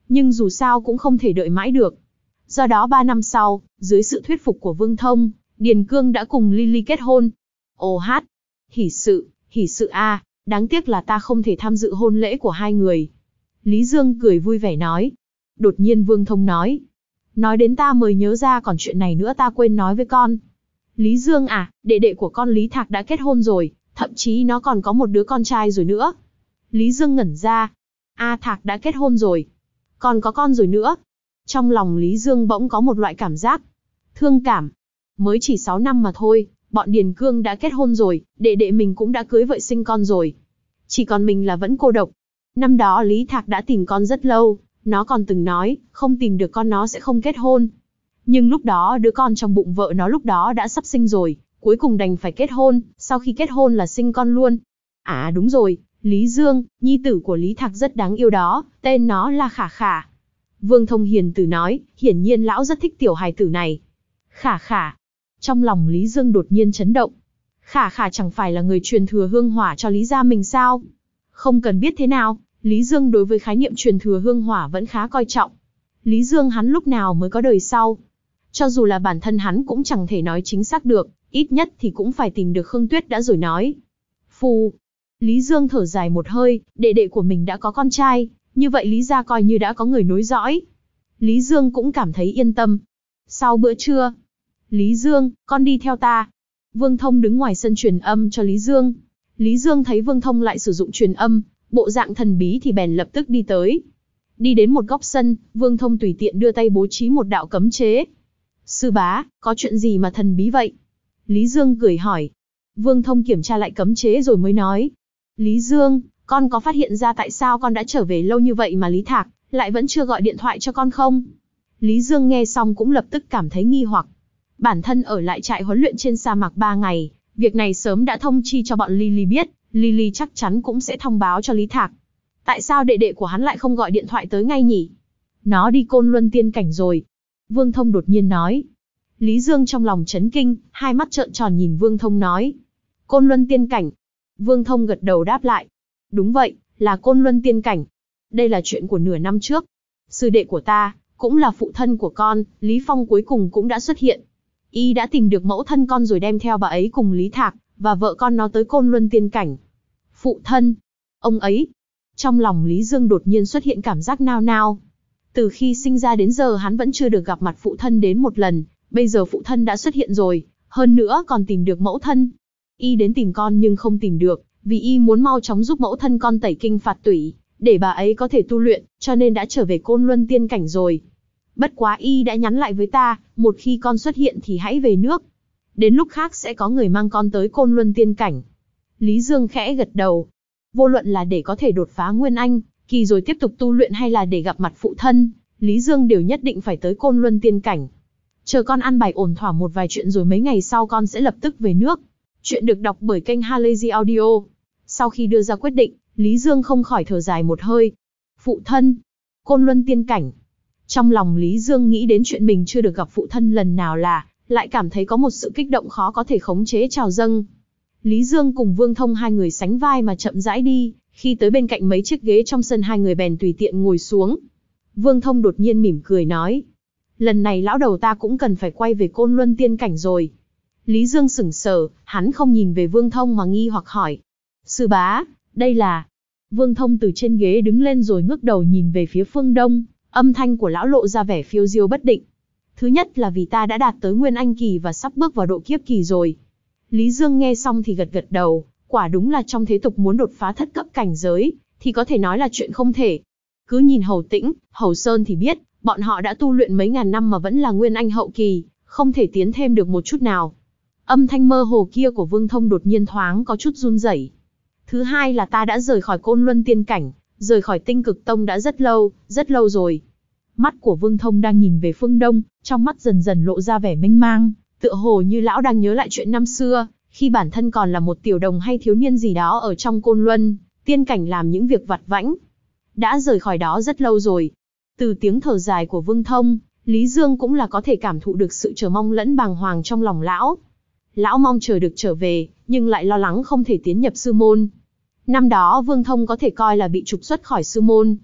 nhưng dù sao cũng không thể đợi mãi được. Do đó ba năm sau, dưới sự thuyết phục của Vương Thông, Điền Cương đã cùng Lily kết hôn. Ồ hát, hỉ sự, hỉ sự a, đáng tiếc là ta không thể tham dự hôn lễ của hai người. Lý Dương cười vui vẻ nói. Đột nhiên Vương Thông nói. Nói đến ta mới nhớ ra còn chuyện này nữa ta quên nói với con. Lý Dương à, đệ đệ của con Lý Thạc đã kết hôn rồi, thậm chí nó còn có một đứa con trai rồi nữa. Lý Dương ngẩn ra. A Thạc đã kết hôn rồi. Còn có con rồi nữa. Trong lòng Lý Dương bỗng có một loại cảm giác thương cảm. Mới chỉ sáu năm mà thôi, bọn Điền Cương đã kết hôn rồi, đệ đệ mình cũng đã cưới vợ sinh con rồi. Chỉ còn mình là vẫn cô độc. Năm đó Lý Thạc đã tìm con rất lâu, nó còn từng nói, không tìm được con nó sẽ không kết hôn. Nhưng lúc đó đứa con trong bụng vợ nó lúc đó đã sắp sinh rồi, cuối cùng đành phải kết hôn, sau khi kết hôn là sinh con luôn. À đúng rồi, Lý Dương, nhi tử của Lý Thạc rất đáng yêu đó, tên nó là Khả Khả. Vương Thông hiền từ nói, hiển nhiên lão rất thích tiểu hài tử này. Khả Khả. Trong lòng Lý Dương đột nhiên chấn động. Khả Khả chẳng phải là người truyền thừa hương hỏa cho Lý gia mình sao? Không cần biết thế nào, Lý Dương đối với khái niệm truyền thừa hương hỏa vẫn khá coi trọng. Lý Dương hắn lúc nào mới có đời sau? Cho dù là bản thân hắn cũng chẳng thể nói chính xác được, ít nhất thì cũng phải tìm được Khương Tuyết đã rồi nói. Phù. Lý Dương thở dài một hơi, đệ đệ của mình đã có con trai, như vậy Lý gia coi như đã có người nối dõi. Lý Dương cũng cảm thấy yên tâm. Sau bữa trưa, Lý Dương, con đi theo ta. Vương Thông đứng ngoài sân truyền âm cho Lý Dương. Lý Dương thấy Vương Thông lại sử dụng truyền âm, bộ dạng thần bí thì bèn lập tức đi tới. Đi đến một góc sân, Vương Thông tùy tiện đưa tay bố trí một đạo cấm chế. Sư bá, có chuyện gì mà thần bí vậy? Lý Dương cười hỏi. Vương Thông kiểm tra lại cấm chế rồi mới nói. Lý Dương, con có phát hiện ra tại sao con đã trở về lâu như vậy mà Lý Thạc lại vẫn chưa gọi điện thoại cho con không? Lý Dương nghe xong cũng lập tức cảm thấy nghi hoặc. Bản thân ở lại trại huấn luyện trên sa mạc ba ngày, việc này sớm đã thông chi cho bọn Lily biết, Lily chắc chắn cũng sẽ thông báo cho Lý Thạc. Tại sao đệ đệ của hắn lại không gọi điện thoại tới ngay nhỉ? Nó đi Côn Luân tiên cảnh rồi. Vương Thông đột nhiên nói. Lý Dương trong lòng chấn kinh, hai mắt trợn tròn nhìn Vương Thông nói. Côn Luân tiên cảnh. Vương Thông gật đầu đáp lại. Đúng vậy, là Côn Luân tiên cảnh. Đây là chuyện của nửa năm trước. Sư đệ của ta, cũng là phụ thân của con, Lý Phong cuối cùng cũng đã xuất hiện. Y đã tìm được mẫu thân con rồi đem theo bà ấy cùng Lý Thạc, và vợ con nó tới Côn Luân tiên cảnh. Phụ thân, ông ấy. Trong lòng Lý Dương đột nhiên xuất hiện cảm giác nao nao. Từ khi sinh ra đến giờ hắn vẫn chưa được gặp mặt phụ thân đến một lần, bây giờ phụ thân đã xuất hiện rồi, hơn nữa còn tìm được mẫu thân. Y đến tìm con nhưng không tìm được, vì Y muốn mau chóng giúp mẫu thân con tẩy kinh phạt tủy, để bà ấy có thể tu luyện, cho nên đã trở về Côn Luân tiên cảnh rồi. Bất quá Y đã nhắn lại với ta, một khi con xuất hiện thì hãy về nước. Đến lúc khác sẽ có người mang con tới Côn Luân tiên cảnh. Lý Dương khẽ gật đầu. Vô luận là để có thể đột phá Nguyên Anh kỳ rồi tiếp tục tu luyện hay là để gặp mặt phụ thân, Lý Dương đều nhất định phải tới Côn Luân tiên cảnh. Chờ con ăn bài ổn thỏa một vài chuyện rồi mấy ngày sau con sẽ lập tức về nước. Chuyện được đọc bởi kênh Halazy Audio. Sau khi đưa ra quyết định, Lý Dương không khỏi thở dài một hơi. Phụ thân, Côn Luân tiên cảnh. Trong lòng Lý Dương nghĩ đến chuyện mình chưa được gặp phụ thân lần nào là, lại cảm thấy có một sự kích động khó có thể khống chế trào dâng. Lý Dương cùng Vương Thông hai người sánh vai mà chậm rãi đi, khi tới bên cạnh mấy chiếc ghế trong sân hai người bèn tùy tiện ngồi xuống. Vương Thông đột nhiên mỉm cười nói. Lần này lão đầu ta cũng cần phải quay về Côn Luân tiên cảnh rồi. Lý Dương sững sờ, hắn không nhìn về Vương Thông mà nghi hoặc hỏi. Sư bá, đây là... Vương Thông từ trên ghế đứng lên rồi ngước đầu nhìn về phía phương đông, âm thanh của lão lộ ra vẻ phiêu diêu bất định. Thứ nhất là vì ta đã đạt tới Nguyên Anh kỳ và sắp bước vào độ kiếp kỳ rồi. Lý Dương nghe xong thì gật gật đầu, quả đúng là trong thế tục muốn đột phá thất cấp cảnh giới, thì có thể nói là chuyện không thể. Cứ nhìn Hầu Tĩnh, Hầu Sơn thì biết, bọn họ đã tu luyện mấy ngàn năm mà vẫn là Nguyên Anh hậu kỳ, không thể tiến thêm được một chút nào. Âm thanh mơ hồ kia của Vương Thông đột nhiên thoáng có chút run rẩy. Thứ hai là ta đã rời khỏi Côn Luân tiên cảnh, rời khỏi Tinh Cực Tông đã rất lâu, rất lâu rồi. Mắt của Vương Thông đang nhìn về phương đông, trong mắt dần dần lộ ra vẻ mênh mang, tựa hồ như lão đang nhớ lại chuyện năm xưa, khi bản thân còn là một tiểu đồng hay thiếu niên gì đó ở trong Côn Luân tiên cảnh làm những việc vặt vãnh. Đã rời khỏi đó rất lâu rồi. Từ tiếng thở dài của Vương Thông, Lý Dương cũng là có thể cảm thụ được sự chờ mong lẫn bàng hoàng trong lòng lão. Lão mong chờ được trở về, nhưng lại lo lắng không thể tiến nhập sư môn. Năm đó Vương Thông có thể coi là bị trục xuất khỏi sư môn.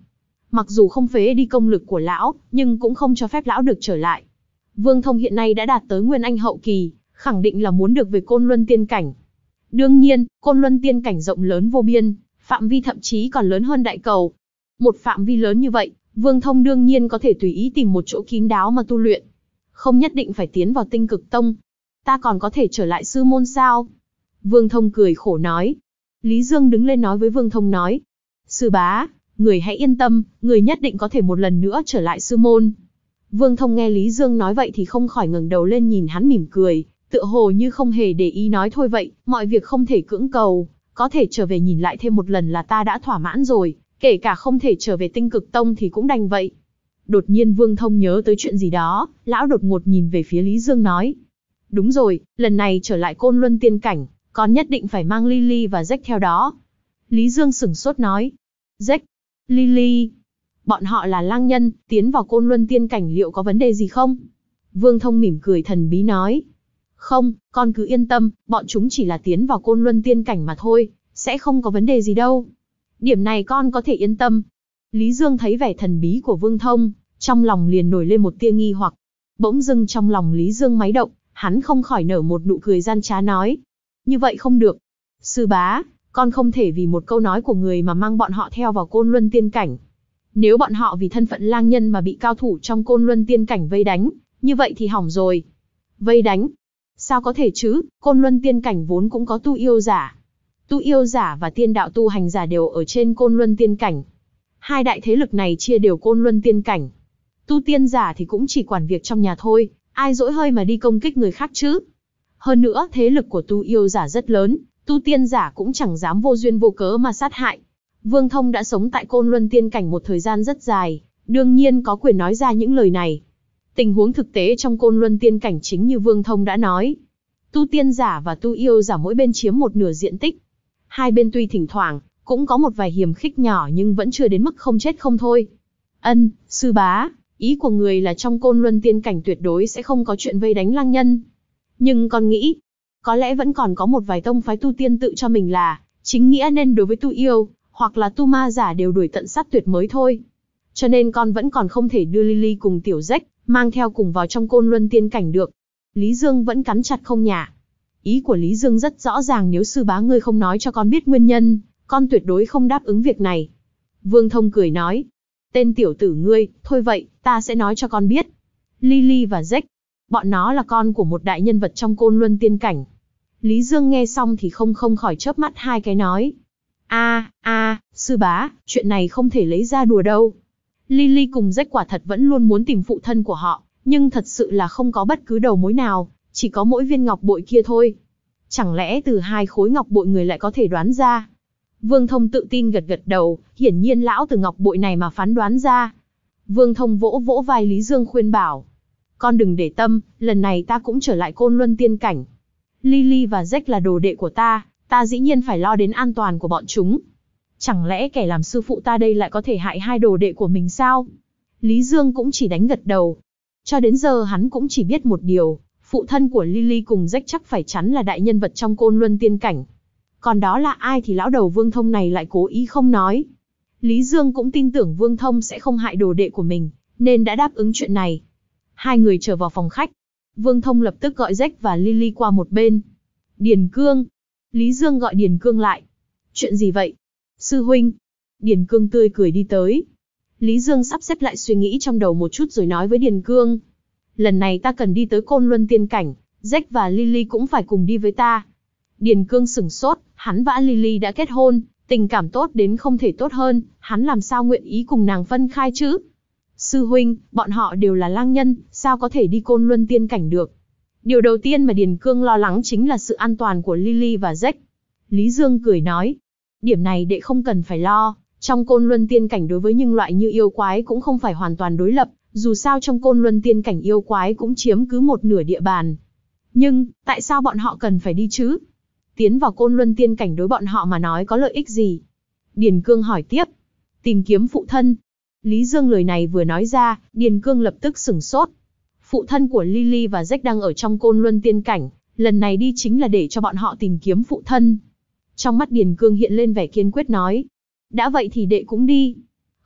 Mặc dù không phế đi công lực của lão, nhưng cũng không cho phép lão được trở lại. Vương Thông hiện nay đã đạt tới Nguyên Anh hậu kỳ, khẳng định là muốn được về Côn Luân tiên cảnh. Đương nhiên, Côn Luân tiên cảnh rộng lớn vô biên, phạm vi thậm chí còn lớn hơn Đại Cầu. Một phạm vi lớn như vậy, Vương Thông đương nhiên có thể tùy ý tìm một chỗ kín đáo mà tu luyện. Không nhất định phải tiến vào Tinh Cực Tông. Ta còn có thể trở lại sư môn sao? Vương Thông cười khổ nói. Lý Dương đứng lên nói với Vương Thông nói. Sư bá, người hãy yên tâm, người nhất định có thể một lần nữa trở lại sư môn. Vương Thông nghe Lý Dương nói vậy thì không khỏi ngẩng đầu lên nhìn hắn mỉm cười, tựa hồ như không hề để ý nói thôi vậy, mọi việc không thể cưỡng cầu, có thể trở về nhìn lại thêm một lần là ta đã thỏa mãn rồi, kể cả không thể trở về Tinh Cực Tông thì cũng đành vậy. Đột nhiên Vương Thông nhớ tới chuyện gì đó, lão đột ngột nhìn về phía Lý Dương nói. Đúng rồi, lần này trở lại Côn Luân tiên cảnh, con nhất định phải mang Lily và Jack theo đó. Lý Dương sửng sốt nói. Jack, Lily, bọn họ là lang nhân, tiến vào Côn Luân tiên cảnh liệu có vấn đề gì không? Vương Thông mỉm cười thần bí nói. Không, con cứ yên tâm, bọn chúng chỉ là tiến vào Côn Luân tiên cảnh mà thôi, sẽ không có vấn đề gì đâu. Điểm này con có thể yên tâm. Lý Dương thấy vẻ thần bí của Vương Thông, trong lòng liền nổi lên một tia nghi hoặc. Bỗng dưng trong lòng Lý Dương máy động, hắn không khỏi nở một nụ cười gian trá nói. Như vậy không được. Sư bá, con không thể vì một câu nói của người mà mang bọn họ theo vào Côn Luân tiên cảnh. Nếu bọn họ vì thân phận lang nhân mà bị cao thủ trong Côn Luân tiên cảnh vây đánh, như vậy thì hỏng rồi. Vây đánh? Sao có thể chứ, Côn Luân tiên cảnh vốn cũng có tu yêu giả. Tu yêu giả và tiên đạo tu hành giả đều ở trên Côn Luân tiên cảnh. Hai đại thế lực này chia đều Côn Luân tiên cảnh. Tu tiên giả thì cũng chỉ quản việc trong nhà thôi, ai dỗi hơi mà đi công kích người khác chứ. Hơn nữa, thế lực của tu yêu giả rất lớn, tu tiên giả cũng chẳng dám vô duyên vô cớ mà sát hại. Vương Thông đã sống tại Côn Luân tiên cảnh một thời gian rất dài, đương nhiên có quyền nói ra những lời này. Tình huống thực tế trong Côn Luân tiên cảnh chính như Vương Thông đã nói. Tu tiên giả và tu yêu giả mỗi bên chiếm một nửa diện tích. Hai bên tuy thỉnh thoảng, cũng có một vài hiềm khích nhỏ nhưng vẫn chưa đến mức không chết không thôi. Ân, sư bá, ý của người là trong Côn Luân tiên cảnh tuyệt đối sẽ không có chuyện vây đánh lang nhân. Nhưng con nghĩ, có lẽ vẫn còn có một vài tông phái tu tiên tự cho mình là chính nghĩa nên đối với tu yêu, hoặc là tu ma giả đều đuổi tận sát tuyệt mới thôi. Cho nên con vẫn còn không thể đưa Lily cùng Tiểu Jack mang theo cùng vào trong Côn Luân tiên cảnh được. Lý Dương vẫn cắn chặt không nhả. Ý của Lý Dương rất rõ ràng, nếu sư bá ngươi không nói cho con biết nguyên nhân, con tuyệt đối không đáp ứng việc này. Vương Thông cười nói. Tên tiểu tử ngươi, thôi vậy, ta sẽ nói cho con biết. Lily và Jack, bọn nó là con của một đại nhân vật trong Côn Luân tiên cảnh. Lý Dương nghe xong thì không không khỏi chớp mắt hai cái nói. a a sư bá, chuyện này không thể lấy ra đùa đâu. Lily cùng Jack quả thật vẫn luôn muốn tìm phụ thân của họ, nhưng thật sự là không có bất cứ đầu mối nào, chỉ có mỗi viên ngọc bội kia thôi. Chẳng lẽ từ hai khối ngọc bội người lại có thể đoán ra? Vương Thông tự tin gật gật đầu, hiển nhiên lão từ ngọc bội này mà phán đoán ra. Vương Thông vỗ vỗ vai Lý Dương khuyên bảo. Con đừng để tâm, lần này ta cũng trở lại Côn Luân tiên cảnh. Lily và Jack là đồ đệ của ta, ta dĩ nhiên phải lo đến an toàn của bọn chúng. Chẳng lẽ kẻ làm sư phụ ta đây lại có thể hại hai đồ đệ của mình sao? Lý Dương cũng chỉ đánh gật đầu. Cho đến giờ hắn cũng chỉ biết một điều, phụ thân của Lily cùng Jack chắc phải chắn là đại nhân vật trong Côn Luân tiên cảnh. Còn đó là ai thì lão đầu Vương Thông này lại cố ý không nói. Lý Dương cũng tin tưởng Vương Thông sẽ không hại đồ đệ của mình, nên đã đáp ứng chuyện này. Hai người trở vào phòng khách. Vương Thông lập tức gọi Jack và Lily qua một bên. Điền Cương. Lý Dương gọi Điền Cương lại. Chuyện gì vậy? Sư huynh. Điền Cương tươi cười đi tới. Lý Dương sắp xếp lại suy nghĩ trong đầu một chút rồi nói với Điền Cương. Lần này ta cần đi tới Côn Luân tiên cảnh, Jack và Lily cũng phải cùng đi với ta. Điền Cương sửng sốt, hắn và Lily đã kết hôn, tình cảm tốt đến không thể tốt hơn, hắn làm sao nguyện ý cùng nàng phân khai chứ? Sư huynh, bọn họ đều là lang nhân, sao có thể đi Côn Luân tiên cảnh được? Điều đầu tiên mà Điền Cương lo lắng chính là sự an toàn của Lily và Jack. Lý Dương cười nói, điểm này đệ không cần phải lo, trong Côn Luân tiên cảnh đối với những loại như yêu quái cũng không phải hoàn toàn đối lập, dù sao trong Côn Luân tiên cảnh yêu quái cũng chiếm cứ một nửa địa bàn. Nhưng, tại sao bọn họ cần phải đi chứ? Tiến vào Côn Luân tiên cảnh đối bọn họ mà nói có lợi ích gì? Điền Cương hỏi tiếp. Tìm kiếm phụ thân. Lý Dương lời này vừa nói ra, Điền Cương lập tức sửng sốt. Phụ thân của Lily và Jack đang ở trong Côn Luân tiên cảnh, lần này đi chính là để cho bọn họ tìm kiếm phụ thân. Trong mắt Điền Cương hiện lên vẻ kiên quyết nói. Đã vậy thì đệ cũng đi.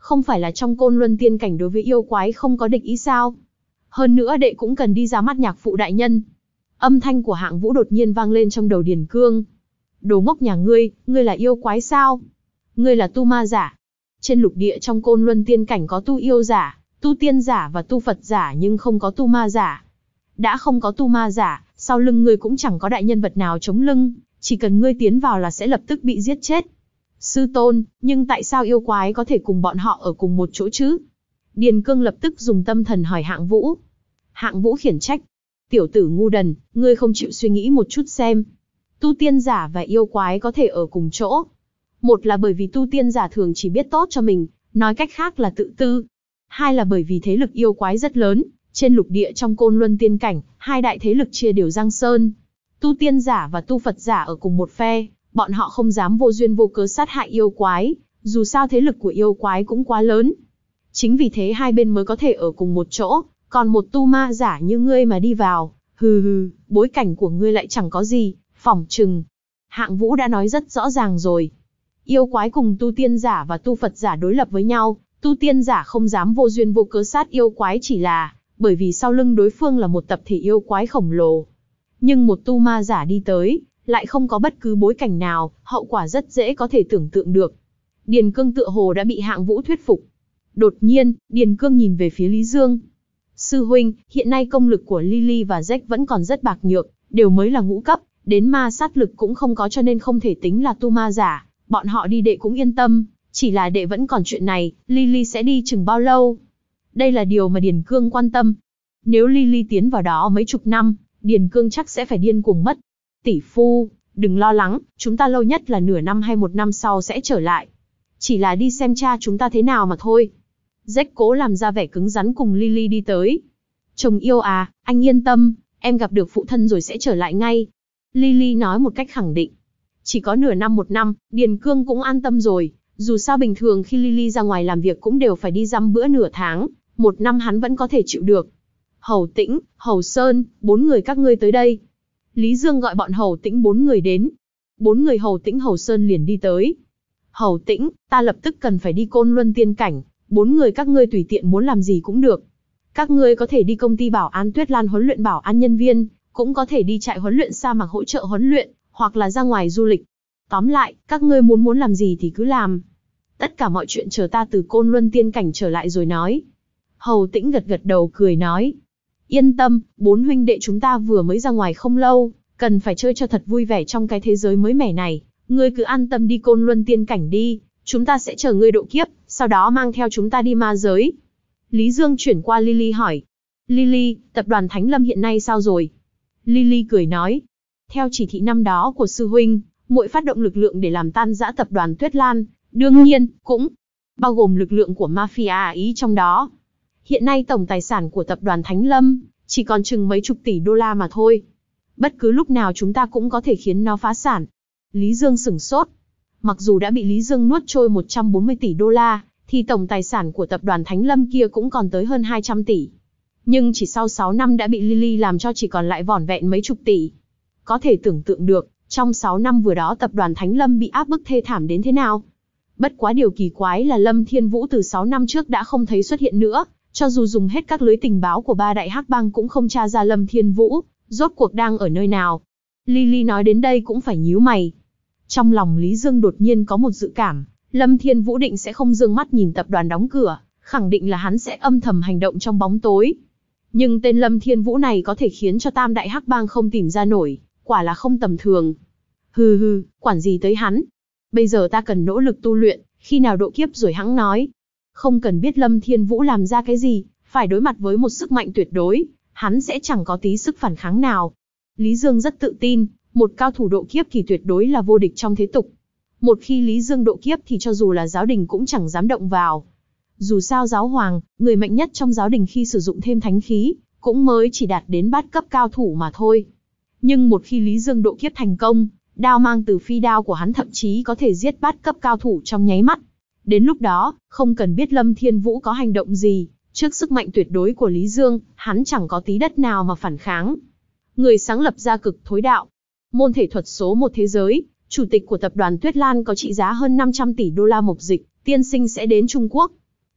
Không phải là trong Côn Luân tiên cảnh đối với yêu quái không có địch ý sao? Hơn nữa đệ cũng cần đi ra mắt nhạc phụ đại nhân. Âm thanh của Hạng Vũ đột nhiên vang lên trong đầu Điền Cương. Đồ ngốc nhà ngươi, ngươi là yêu quái sao? Ngươi là tu ma giả. Trên lục địa trong Côn Luân tiên cảnh có tu yêu giả, tu tiên giả và tu Phật giả nhưng không có tu ma giả. Đã không có tu ma giả, sau lưng ngươi cũng chẳng có đại nhân vật nào chống lưng, chỉ cần ngươi tiến vào là sẽ lập tức bị giết chết. Sư tôn, nhưng tại sao yêu quái có thể cùng bọn họ ở cùng một chỗ chứ? Điền Cương lập tức dùng tâm thần hỏi Hạng Vũ. Hạng Vũ khiển trách. Tiểu tử ngu đần, ngươi không chịu suy nghĩ một chút xem. Tu tiên giả và yêu quái có thể ở cùng chỗ. Một là bởi vì tu tiên giả thường chỉ biết tốt cho mình, nói cách khác là tự tư. Hai là bởi vì thế lực yêu quái rất lớn, trên lục địa trong Côn Luân tiên cảnh, hai đại thế lực chia đều giang sơn. Tu tiên giả và tu Phật giả ở cùng một phe, bọn họ không dám vô duyên vô cớ sát hại yêu quái, dù sao thế lực của yêu quái cũng quá lớn. Chính vì thế hai bên mới có thể ở cùng một chỗ, còn một tu ma giả như ngươi mà đi vào, hừ hừ, bối cảnh của ngươi lại chẳng có gì, phỏng chừng. Hạng Vũ đã nói rất rõ ràng rồi. Yêu quái cùng tu tiên giả và tu Phật giả đối lập với nhau, tu tiên giả không dám vô duyên vô cớ sát yêu quái chỉ là bởi vì sau lưng đối phương là một tập thể yêu quái khổng lồ. Nhưng một tu ma giả đi tới, lại không có bất cứ bối cảnh nào, hậu quả rất dễ có thể tưởng tượng được. Điền Cương tựa hồ đã bị Hạng Vũ thuyết phục. Đột nhiên, Điền Cương nhìn về phía Lý Dương. Sư huynh, hiện nay công lực của Lily và Jack vẫn còn rất bạc nhược, đều mới là ngũ cấp, đến ma sát lực cũng không có cho nên không thể tính là tu ma giả, bọn họ đi đệ cũng yên tâm, chỉ là đệ vẫn còn chuyện này, Lily sẽ đi chừng bao lâu? Đây là điều mà Điền Cương quan tâm. Nếu Lily tiến vào đó mấy chục năm, Điền Cương chắc sẽ phải điên cuồng mất. Tỷ phu, đừng lo lắng, chúng ta lâu nhất là nửa năm hay một năm sau sẽ trở lại. Chỉ là đi xem cha chúng ta thế nào mà thôi. Jack cố làm ra vẻ cứng rắn cùng Lily đi tới. Chồng yêu à, anh yên tâm, em gặp được phụ thân rồi sẽ trở lại ngay. Lily nói một cách khẳng định. Chỉ có nửa năm một năm, Điền Cương cũng an tâm rồi. Dù sao bình thường khi Lily ra ngoài làm việc cũng đều phải đi dăm bữa nửa tháng, một năm hắn vẫn có thể chịu được. Hầu Tĩnh, Hầu Sơn, bốn người các ngươi tới đây. Lý Dương gọi bọn Hầu Tĩnh bốn người đến. Bốn người Hầu Tĩnh Hầu Sơn liền đi tới. Hầu Tĩnh, ta lập tức cần phải đi Côn Luân tiên cảnh, bốn người các ngươi tùy tiện muốn làm gì cũng được. Các ngươi có thể đi công ty bảo an Tuyết Lan huấn luyện bảo an nhân viên, cũng có thể đi trại huấn luyện sa mạc hỗ trợ huấn luyện, hoặc là ra ngoài du lịch. Tóm lại, các ngươi muốn muốn làm gì thì cứ làm. Tất cả mọi chuyện chờ ta từ Côn Luân tiên cảnh trở lại rồi nói. Hầu Tĩnh gật gật đầu cười nói. Yên tâm, bốn huynh đệ chúng ta vừa mới ra ngoài không lâu, cần phải chơi cho thật vui vẻ trong cái thế giới mới mẻ này. Ngươi cứ an tâm đi Côn Luân tiên cảnh đi, chúng ta sẽ chờ ngươi độ kiếp, sau đó mang theo chúng ta đi ma giới. Lý Dương chuyển qua Lily hỏi. Lily, tập đoàn Thánh Lâm hiện nay sao rồi? Lily cười nói. Theo chỉ thị năm đó của sư huynh, muội phát động lực lượng để làm tan rã tập đoàn Tuyết Lan, đương nhiên, cũng bao gồm lực lượng của mafia Ý trong đó. Hiện nay tổng tài sản của tập đoàn Thánh Lâm chỉ còn chừng mấy chục tỷ đô la mà thôi. Bất cứ lúc nào chúng ta cũng có thể khiến nó phá sản. Lý Dương sửng sốt. Mặc dù đã bị Lý Dương nuốt trôi một trăm bốn mươi tỷ đô la, thì tổng tài sản của tập đoàn Thánh Lâm kia cũng còn tới hơn hai trăm tỷ. Nhưng chỉ sau sáu năm đã bị Lily làm cho chỉ còn lại vỏn vẹn mấy chục tỷ. Có thể tưởng tượng được, trong sáu năm vừa đó tập đoàn Thánh Lâm bị áp bức thê thảm đến thế nào. Bất quá điều kỳ quái là Lâm Thiên Vũ từ sáu năm trước đã không thấy xuất hiện nữa, cho dù dùng hết các lưới tình báo của ba đại hắc bang cũng không tra ra Lâm Thiên Vũ, rốt cuộc đang ở nơi nào. Lily nói đến đây cũng phải nhíu mày. Trong lòng Lý Dương đột nhiên có một dự cảm, Lâm Thiên Vũ định sẽ không dương mắt nhìn tập đoàn đóng cửa, khẳng định là hắn sẽ âm thầm hành động trong bóng tối. Nhưng tên Lâm Thiên Vũ này có thể khiến cho tam đại hắc bang không tìm ra nổi, quả là không tầm thường. Hừ hừ, quản gì tới hắn. Bây giờ ta cần nỗ lực tu luyện, khi nào độ kiếp rồi hẵng nói. Không cần biết Lâm Thiên Vũ làm ra cái gì, phải đối mặt với một sức mạnh tuyệt đối, hắn sẽ chẳng có tí sức phản kháng nào. Lý Dương rất tự tin, một cao thủ độ kiếp thì tuyệt đối là vô địch trong thế tục. Một khi Lý Dương độ kiếp thì cho dù là giáo đình cũng chẳng dám động vào. Dù sao giáo hoàng, người mạnh nhất trong giáo đình khi sử dụng thêm thánh khí, cũng mới chỉ đạt đến bát cấp cao thủ mà thôi. Nhưng một khi Lý Dương độ kiếp thành công, đao mang từ phi đao của hắn thậm chí có thể giết bát cấp cao thủ trong nháy mắt. Đến lúc đó, không cần biết Lâm Thiên Vũ có hành động gì, trước sức mạnh tuyệt đối của Lý Dương, hắn chẳng có tí đất nào mà phản kháng. Người sáng lập ra cực thối đạo, môn thể thuật số một thế giới, chủ tịch của tập đoàn Tuyết Lan có trị giá hơn năm trăm tỷ đô la mộc dịch, tiên sinh sẽ đến Trung Quốc.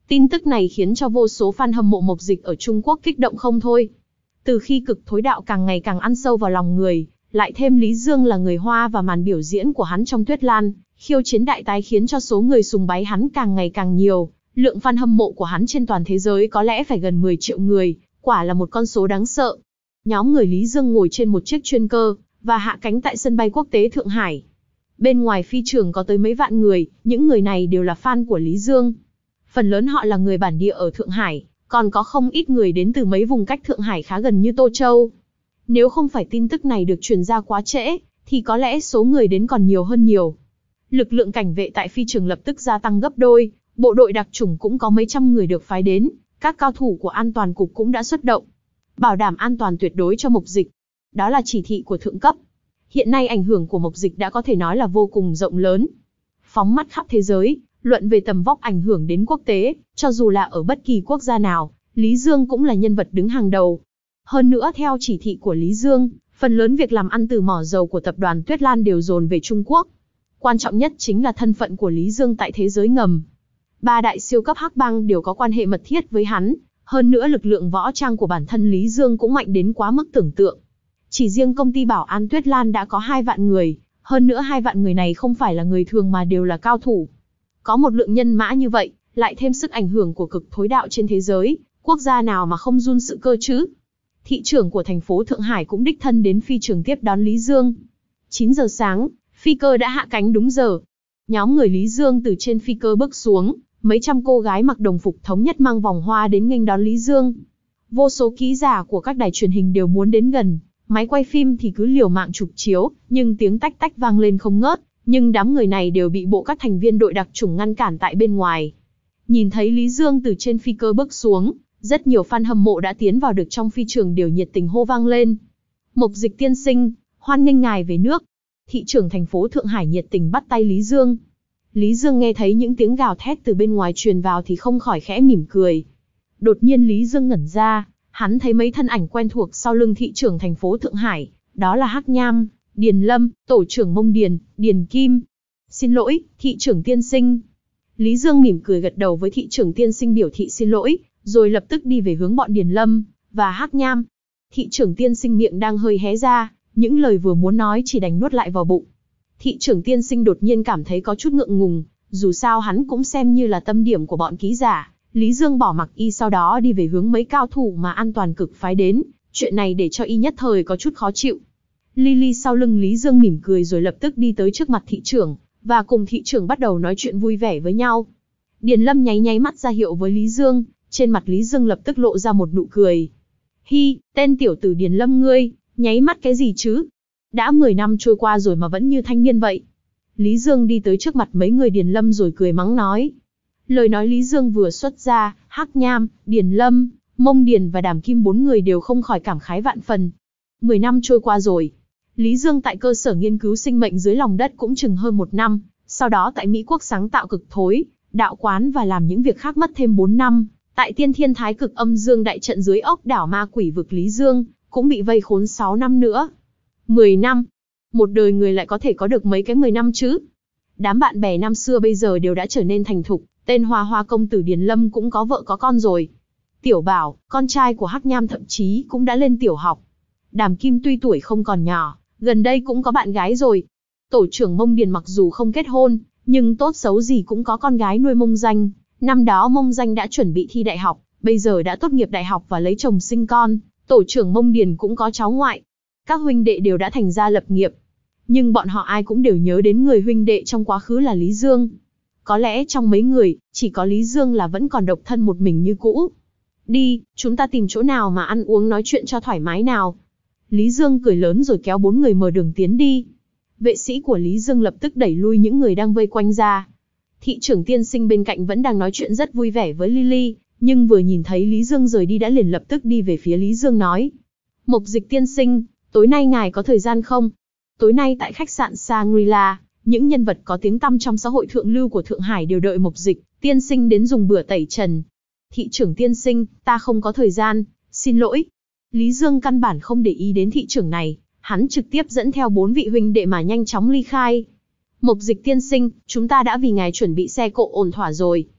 Tin tức này khiến cho vô số fan hâm mộ Mộc Dịch ở Trung Quốc kích động không thôi. Từ khi cực thối đạo càng ngày càng ăn sâu vào lòng người, lại thêm Lý Dương là người Hoa và màn biểu diễn của hắn trong Tuyết Lan, khiêu chiến đại tái khiến cho số người sùng bái hắn càng ngày càng nhiều. Lượng fan hâm mộ của hắn trên toàn thế giới có lẽ phải gần mười triệu người, quả là một con số đáng sợ. Nhóm người Lý Dương ngồi trên một chiếc chuyên cơ, và hạ cánh tại sân bay quốc tế Thượng Hải. Bên ngoài phi trường có tới mấy vạn người, những người này đều là fan của Lý Dương. Phần lớn họ là người bản địa ở Thượng Hải, còn có không ít người đến từ mấy vùng cách Thượng Hải khá gần như Tô Châu. Nếu không phải tin tức này được truyền ra quá trễ, thì có lẽ số người đến còn nhiều hơn nhiều. Lực lượng cảnh vệ tại phi trường lập tức gia tăng gấp đôi, bộ đội đặc chủng cũng có mấy trăm người được phái đến, các cao thủ của an toàn cục cũng đã xuất động, bảo đảm an toàn tuyệt đối cho Mộc Dịch. Đó là chỉ thị của thượng cấp. Hiện nay ảnh hưởng của Mộc Dịch đã có thể nói là vô cùng rộng lớn. Phóng mắt khắp thế giới, luận về tầm vóc ảnh hưởng đến quốc tế, cho dù là ở bất kỳ quốc gia nào, Lý Dương cũng là nhân vật đứng hàng đầu. Hơn nữa theo chỉ thị của Lý Dương, phần lớn việc làm ăn từ mỏ dầu của tập đoàn Tuyết Lan đều dồn về Trung Quốc. Quan trọng nhất chính là thân phận của Lý Dương tại thế giới ngầm. Ba đại siêu cấp hắc bang đều có quan hệ mật thiết với hắn, hơn nữa lực lượng võ trang của bản thân Lý Dương cũng mạnh đến quá mức tưởng tượng. Chỉ riêng công ty bảo an Tuyết Lan đã có hai vạn người, hơn nữa hai vạn người này không phải là người thường mà đều là cao thủ. Có một lượng nhân mã như vậy, lại thêm sức ảnh hưởng của cực thối đạo trên thế giới, quốc gia nào mà không run sợ cơ chứ? Thị trưởng của thành phố Thượng Hải cũng đích thân đến phi trường tiếp đón Lý Dương. chín giờ sáng, phi cơ đã hạ cánh đúng giờ. Nhóm người Lý Dương từ trên phi cơ bước xuống, mấy trăm cô gái mặc đồng phục thống nhất mang vòng hoa đến nghênh đón Lý Dương. Vô số ký giả của các đài truyền hình đều muốn đến gần, máy quay phim thì cứ liều mạng chụp chiếu, nhưng tiếng tách tách vang lên không ngớt, nhưng đám người này đều bị bộ các thành viên đội đặc chủng ngăn cản tại bên ngoài. Nhìn thấy Lý Dương từ trên phi cơ bước xuống, rất nhiều fan hâm mộ đã tiến vào được trong phi trường đều nhiệt tình hô vang lên. Mộc Dịch tiên sinh, hoan nghênh ngài về nước. Thị trưởng thành phố Thượng Hải nhiệt tình bắt tay Lý Dương. Lý Dương nghe thấy những tiếng gào thét từ bên ngoài truyền vào thì không khỏi khẽ mỉm cười. Đột nhiên Lý Dương ngẩn ra, hắn thấy mấy thân ảnh quen thuộc sau lưng thị trưởng thành phố Thượng Hải, đó là Hắc Nham, Điền Lâm, tổ trưởng Mông Điền, Điền Kim. Xin lỗi, thị trưởng tiên sinh. Lý Dương mỉm cười gật đầu với thị trưởng tiên sinh biểu thị xin lỗi, rồi lập tức đi về hướng bọn Điền Lâm và Hắc Nham. Thị trưởng tiên sinh miệng đang hơi hé ra, những lời vừa muốn nói chỉ đành nuốt lại vào bụng. Thị trưởng tiên sinh đột nhiên cảm thấy có chút ngượng ngùng, dù sao hắn cũng xem như là tâm điểm của bọn ký giả. Lý Dương bỏ mặc y sau đó đi về hướng mấy cao thủ mà an toàn cực phái đến, chuyện này để cho y nhất thời có chút khó chịu. Lily sau lưng Lý Dương mỉm cười rồi lập tức đi tới trước mặt thị trưởng, và cùng thị trưởng bắt đầu nói chuyện vui vẻ với nhau. Điền Lâm nháy nháy mắt ra hiệu với Lý Dương, trên mặt Lý Dương lập tức lộ ra một nụ cười. Hi, tên tiểu tử Điền Lâm ngươi, nháy mắt cái gì chứ? Đã mười năm trôi qua rồi mà vẫn như thanh niên vậy. Lý Dương đi tới trước mặt mấy người Điền Lâm rồi cười mắng nói. Lời nói Lý Dương vừa xuất ra, Hắc Nham, Điền Lâm, Mông Điền và Đàm Kim bốn người đều không khỏi cảm khái vạn phần. Mười năm trôi qua rồi. Lý Dương tại cơ sở nghiên cứu sinh mệnh dưới lòng đất cũng chừng hơn một năm, sau đó tại Mỹ Quốc sáng tạo cực thối, đạo quán và làm những việc khác mất thêm bốn năm. Tại Tiên Thiên Thái Cực Âm Dương đại trận dưới ốc đảo ma quỷ vực Lý Dương, cũng bị vây khốn sáu năm nữa. mười năm. Một đời người lại có thể có được mấy cái mười năm chứ? Đám bạn bè năm xưa bây giờ đều đã trở nên thành thục, tên Hoa Hoa công tử Điền Lâm cũng có vợ có con rồi. Tiểu Bảo, con trai của Hắc Nham thậm chí cũng đã lên tiểu học. Đàm Kim tuy tuổi không còn nhỏ, gần đây cũng có bạn gái rồi. Tổ trưởng Mông Điền mặc dù không kết hôn, nhưng tốt xấu gì cũng có con gái nuôi Mông Danh. Năm đó Mông Danh đã chuẩn bị thi đại học, bây giờ đã tốt nghiệp đại học và lấy chồng sinh con. Tổ trưởng Mông Điền cũng có cháu ngoại. Các huynh đệ đều đã thành gia lập nghiệp. Nhưng bọn họ ai cũng đều nhớ đến người huynh đệ trong quá khứ là Lý Dương. Có lẽ trong mấy người, chỉ có Lý Dương là vẫn còn độc thân một mình như cũ. Đi, chúng ta tìm chỗ nào mà ăn uống nói chuyện cho thoải mái nào. Lý Dương cười lớn rồi kéo bốn người mở đường tiến đi. Vệ sĩ của Lý Dương lập tức đẩy lui những người đang vây quanh ra. Thị trưởng tiên sinh bên cạnh vẫn đang nói chuyện rất vui vẻ với Lily, nhưng vừa nhìn thấy Lý Dương rời đi đã liền lập tức đi về phía Lý Dương nói. Mộc Dịch tiên sinh, tối nay ngài có thời gian không? Tối nay tại khách sạn Shangri-La, những nhân vật có tiếng tăm trong xã hội thượng lưu của Thượng Hải đều đợi Mộc Dịch tiên sinh đến dùng bữa tẩy trần. Thị trưởng tiên sinh, ta không có thời gian, xin lỗi. Lý Dương căn bản không để ý đến thị trưởng này, hắn trực tiếp dẫn theo bốn vị huynh đệ mà nhanh chóng ly khai. Mộc Dịch tiên sinh, chúng ta đã vì ngài chuẩn bị xe cộ ổn thỏa rồi.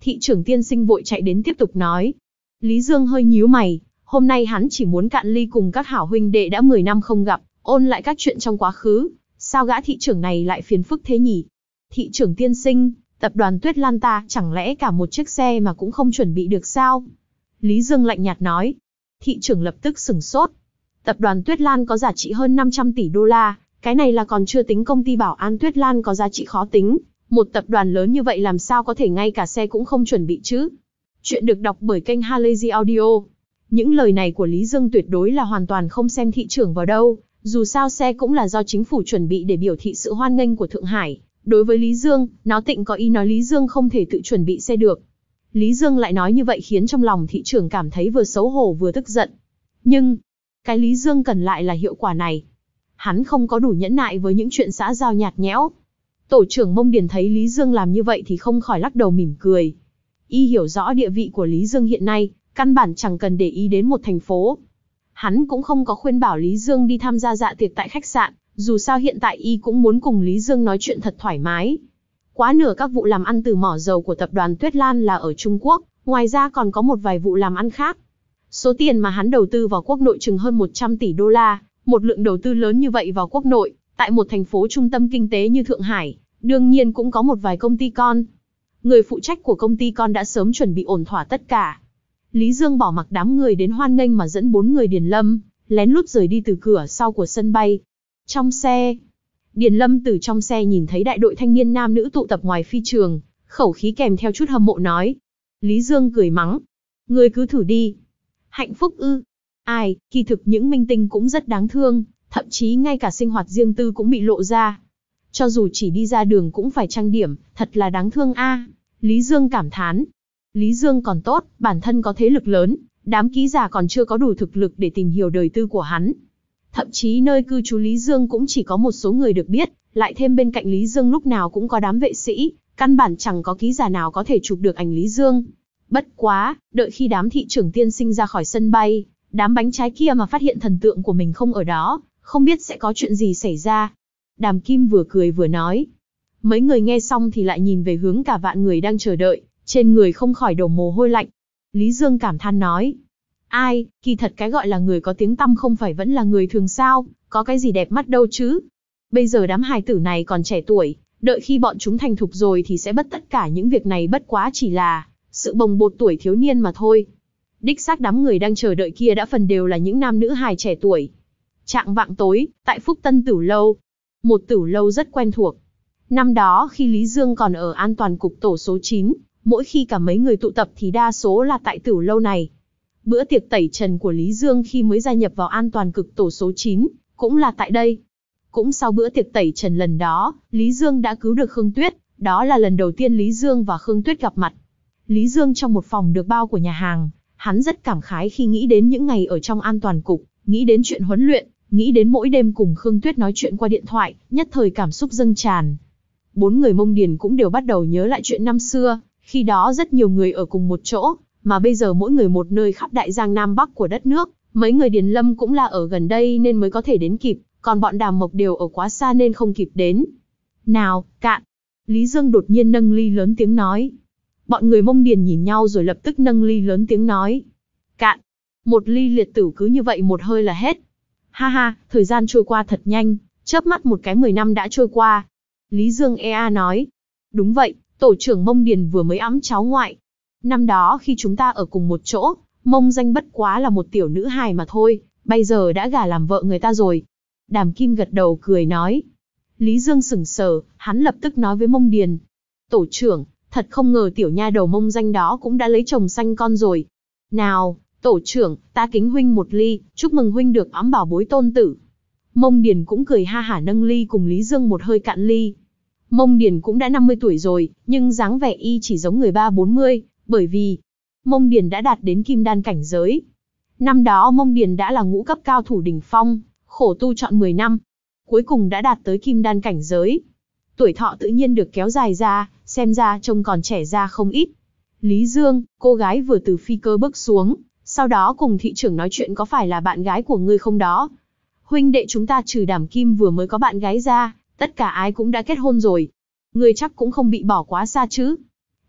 Thị trưởng tiên sinh vội chạy đến tiếp tục nói. Lý Dương hơi nhíu mày, hôm nay hắn chỉ muốn cạn ly cùng các hảo huynh đệ đã mười năm không gặp, ôn lại các chuyện trong quá khứ. Sao gã thị trưởng này lại phiền phức thế nhỉ? Thị trưởng tiên sinh, tập đoàn Tuyết Lan ta chẳng lẽ cả một chiếc xe mà cũng không chuẩn bị được sao? Lý Dương lạnh nhạt nói. Thị trưởng lập tức sửng sốt. Tập đoàn Tuyết Lan có giá trị hơn năm trăm tỷ đô la, cái này là còn chưa tính công ty bảo an Tuyết Lan có giá trị khó tính. Một tập đoàn lớn như vậy làm sao có thể ngay cả xe cũng không chuẩn bị chứ? Chuyện được đọc bởi kênh Halazy Audio. Những lời này của Lý Dương tuyệt đối là hoàn toàn không xem thị trưởng vào đâu, dù sao xe cũng là do chính phủ chuẩn bị để biểu thị sự hoan nghênh của Thượng Hải. Đối với Lý Dương, nó tịnh có ý nói Lý Dương không thể tự chuẩn bị xe được. Lý Dương lại nói như vậy khiến trong lòng thị trưởng cảm thấy vừa xấu hổ vừa tức giận. Nhưng, cái Lý Dương cần lại là hiệu quả này. Hắn không có đủ nhẫn nại với những chuyện xã giao nhạt nhẽo. Tổ trưởng Mông Điền thấy Lý Dương làm như vậy thì không khỏi lắc đầu mỉm cười. Y hiểu rõ địa vị của Lý Dương hiện nay, căn bản chẳng cần để ý đến một thành phố. Hắn cũng không có khuyên bảo Lý Dương đi tham gia dạ tiệc tại khách sạn, dù sao hiện tại Y cũng muốn cùng Lý Dương nói chuyện thật thoải mái. Quá nửa các vụ làm ăn từ mỏ dầu của tập đoàn Tuyết Lan là ở Trung Quốc, ngoài ra còn có một vài vụ làm ăn khác. Số tiền mà hắn đầu tư vào quốc nội chừng hơn một trăm tỷ đô la, một lượng đầu tư lớn như vậy vào quốc nội, tại một thành phố trung tâm kinh tế như Thượng Hải, đương nhiên cũng có một vài công ty con. Người phụ trách của công ty con đã sớm chuẩn bị ổn thỏa tất cả. Lý Dương bỏ mặc đám người đến hoan nghênh mà dẫn bốn người Điền Lâm, lén lút rời đi từ cửa sau của sân bay. Trong xe, Điền Lâm từ trong xe nhìn thấy đại đội thanh niên nam nữ tụ tập ngoài phi trường, khẩu khí kèm theo chút hâm mộ nói. Lý Dương cười mắng. Ngươi cứ thử đi. Hạnh phúc ư? Ai, kỳ thực những minh tinh cũng rất đáng thương, thậm chí ngay cả sinh hoạt riêng tư cũng bị lộ ra. Cho dù chỉ đi ra đường cũng phải trang điểm, thật là đáng thương a. Lý Dương cảm thán. Lý Dương còn tốt, bản thân có thế lực lớn, đám ký giả còn chưa có đủ thực lực để tìm hiểu đời tư của hắn. Thậm chí nơi cư trú Lý Dương cũng chỉ có một số người được biết, lại thêm bên cạnh Lý Dương lúc nào cũng có đám vệ sĩ, căn bản chẳng có ký giả nào có thể chụp được ảnh Lý Dương. Bất quá, đợi khi đám thị trưởng tiên sinh ra khỏi sân bay, đám bánh trái kia mà phát hiện thần tượng của mình không ở đó, không biết sẽ có chuyện gì xảy ra. Đàm Kim vừa cười vừa nói. Mấy người nghe xong thì lại nhìn về hướng cả vạn người đang chờ đợi, trên người không khỏi đổ mồ hôi lạnh. Lý Dương cảm than nói. Ai, kỳ thật cái gọi là người có tiếng tăm không phải vẫn là người thường sao, có cái gì đẹp mắt đâu chứ. Bây giờ đám hài tử này còn trẻ tuổi, đợi khi bọn chúng thành thục rồi thì sẽ bất tất cả những việc này, bất quá chỉ là sự bồng bột tuổi thiếu niên mà thôi. Đích xác đám người đang chờ đợi kia đã phần đều là những nam nữ hài trẻ tuổi. Trạng vạng tối, tại Phúc Tân Tửu Lâu. Một tửu lâu rất quen thuộc. Năm đó khi Lý Dương còn ở an toàn cục tổ số chín, mỗi khi cả mấy người tụ tập thì đa số là tại tửu lâu này. Bữa tiệc tẩy trần của Lý Dương khi mới gia nhập vào an toàn cực tổ số chín, cũng là tại đây. Cũng sau bữa tiệc tẩy trần lần đó, Lý Dương đã cứu được Khương Tuyết, đó là lần đầu tiên Lý Dương và Khương Tuyết gặp mặt. Lý Dương trong một phòng được bao của nhà hàng, hắn rất cảm khái khi nghĩ đến những ngày ở trong an toàn cục, nghĩ đến chuyện huấn luyện, nghĩ đến mỗi đêm cùng Khương Tuyết nói chuyện qua điện thoại, nhất thời cảm xúc dâng tràn. Bốn người Mông Điền cũng đều bắt đầu nhớ lại chuyện năm xưa, khi đó rất nhiều người ở cùng một chỗ, mà bây giờ mỗi người một nơi khắp đại giang Nam Bắc của đất nước, mấy người Điền Lâm cũng là ở gần đây nên mới có thể đến kịp, còn bọn Đàm Mộc đều ở quá xa nên không kịp đến. Nào, cạn. Lý Dương đột nhiên nâng ly lớn tiếng nói. Bọn người Mông Điền nhìn nhau rồi lập tức nâng ly lớn tiếng nói. Cạn. Một ly liệt tử cứ như vậy một hơi là hết. Ha ha, thời gian trôi qua thật nhanh, chớp mắt một cái mười năm đã trôi qua. Lý Dương e a nói. Đúng vậy, tổ trưởng Mông Điền vừa mới ẵm cháu ngoại. Năm đó khi chúng ta ở cùng một chỗ, Mông Danh bất quá là một tiểu nữ hài mà thôi, bây giờ đã gả làm vợ người ta rồi. Đàm Kim gật đầu cười nói. Lý Dương sững sờ, hắn lập tức nói với Mông Điền. Tổ trưởng, thật không ngờ tiểu nha đầu Mông Danh đó cũng đã lấy chồng sanh con rồi. Nào, tổ trưởng, ta kính huynh một ly, chúc mừng huynh được ẵm bảo bối tôn tử. Mông Điền cũng cười ha hả nâng ly cùng Lý Dương một hơi cạn ly. Mông Điền cũng đã năm mươi tuổi rồi, nhưng dáng vẻ y chỉ giống người ba bốn mươi, bởi vì Mông Điền đã đạt đến kim đan cảnh giới. Năm đó Mông Điền đã là ngũ cấp cao thủ đỉnh phong, khổ tu trọn mười năm, cuối cùng đã đạt tới kim đan cảnh giới. Tuổi thọ tự nhiên được kéo dài ra, xem ra trông còn trẻ ra không ít. Lý Dương, cô gái vừa từ phi cơ bước xuống, sau đó cùng thị trưởng nói chuyện có phải là bạn gái của ngươi không đó? Huynh đệ chúng ta trừ Đàm Kim vừa mới có bạn gái ra, tất cả ai cũng đã kết hôn rồi. Ngươi chắc cũng không bị bỏ quá xa chứ?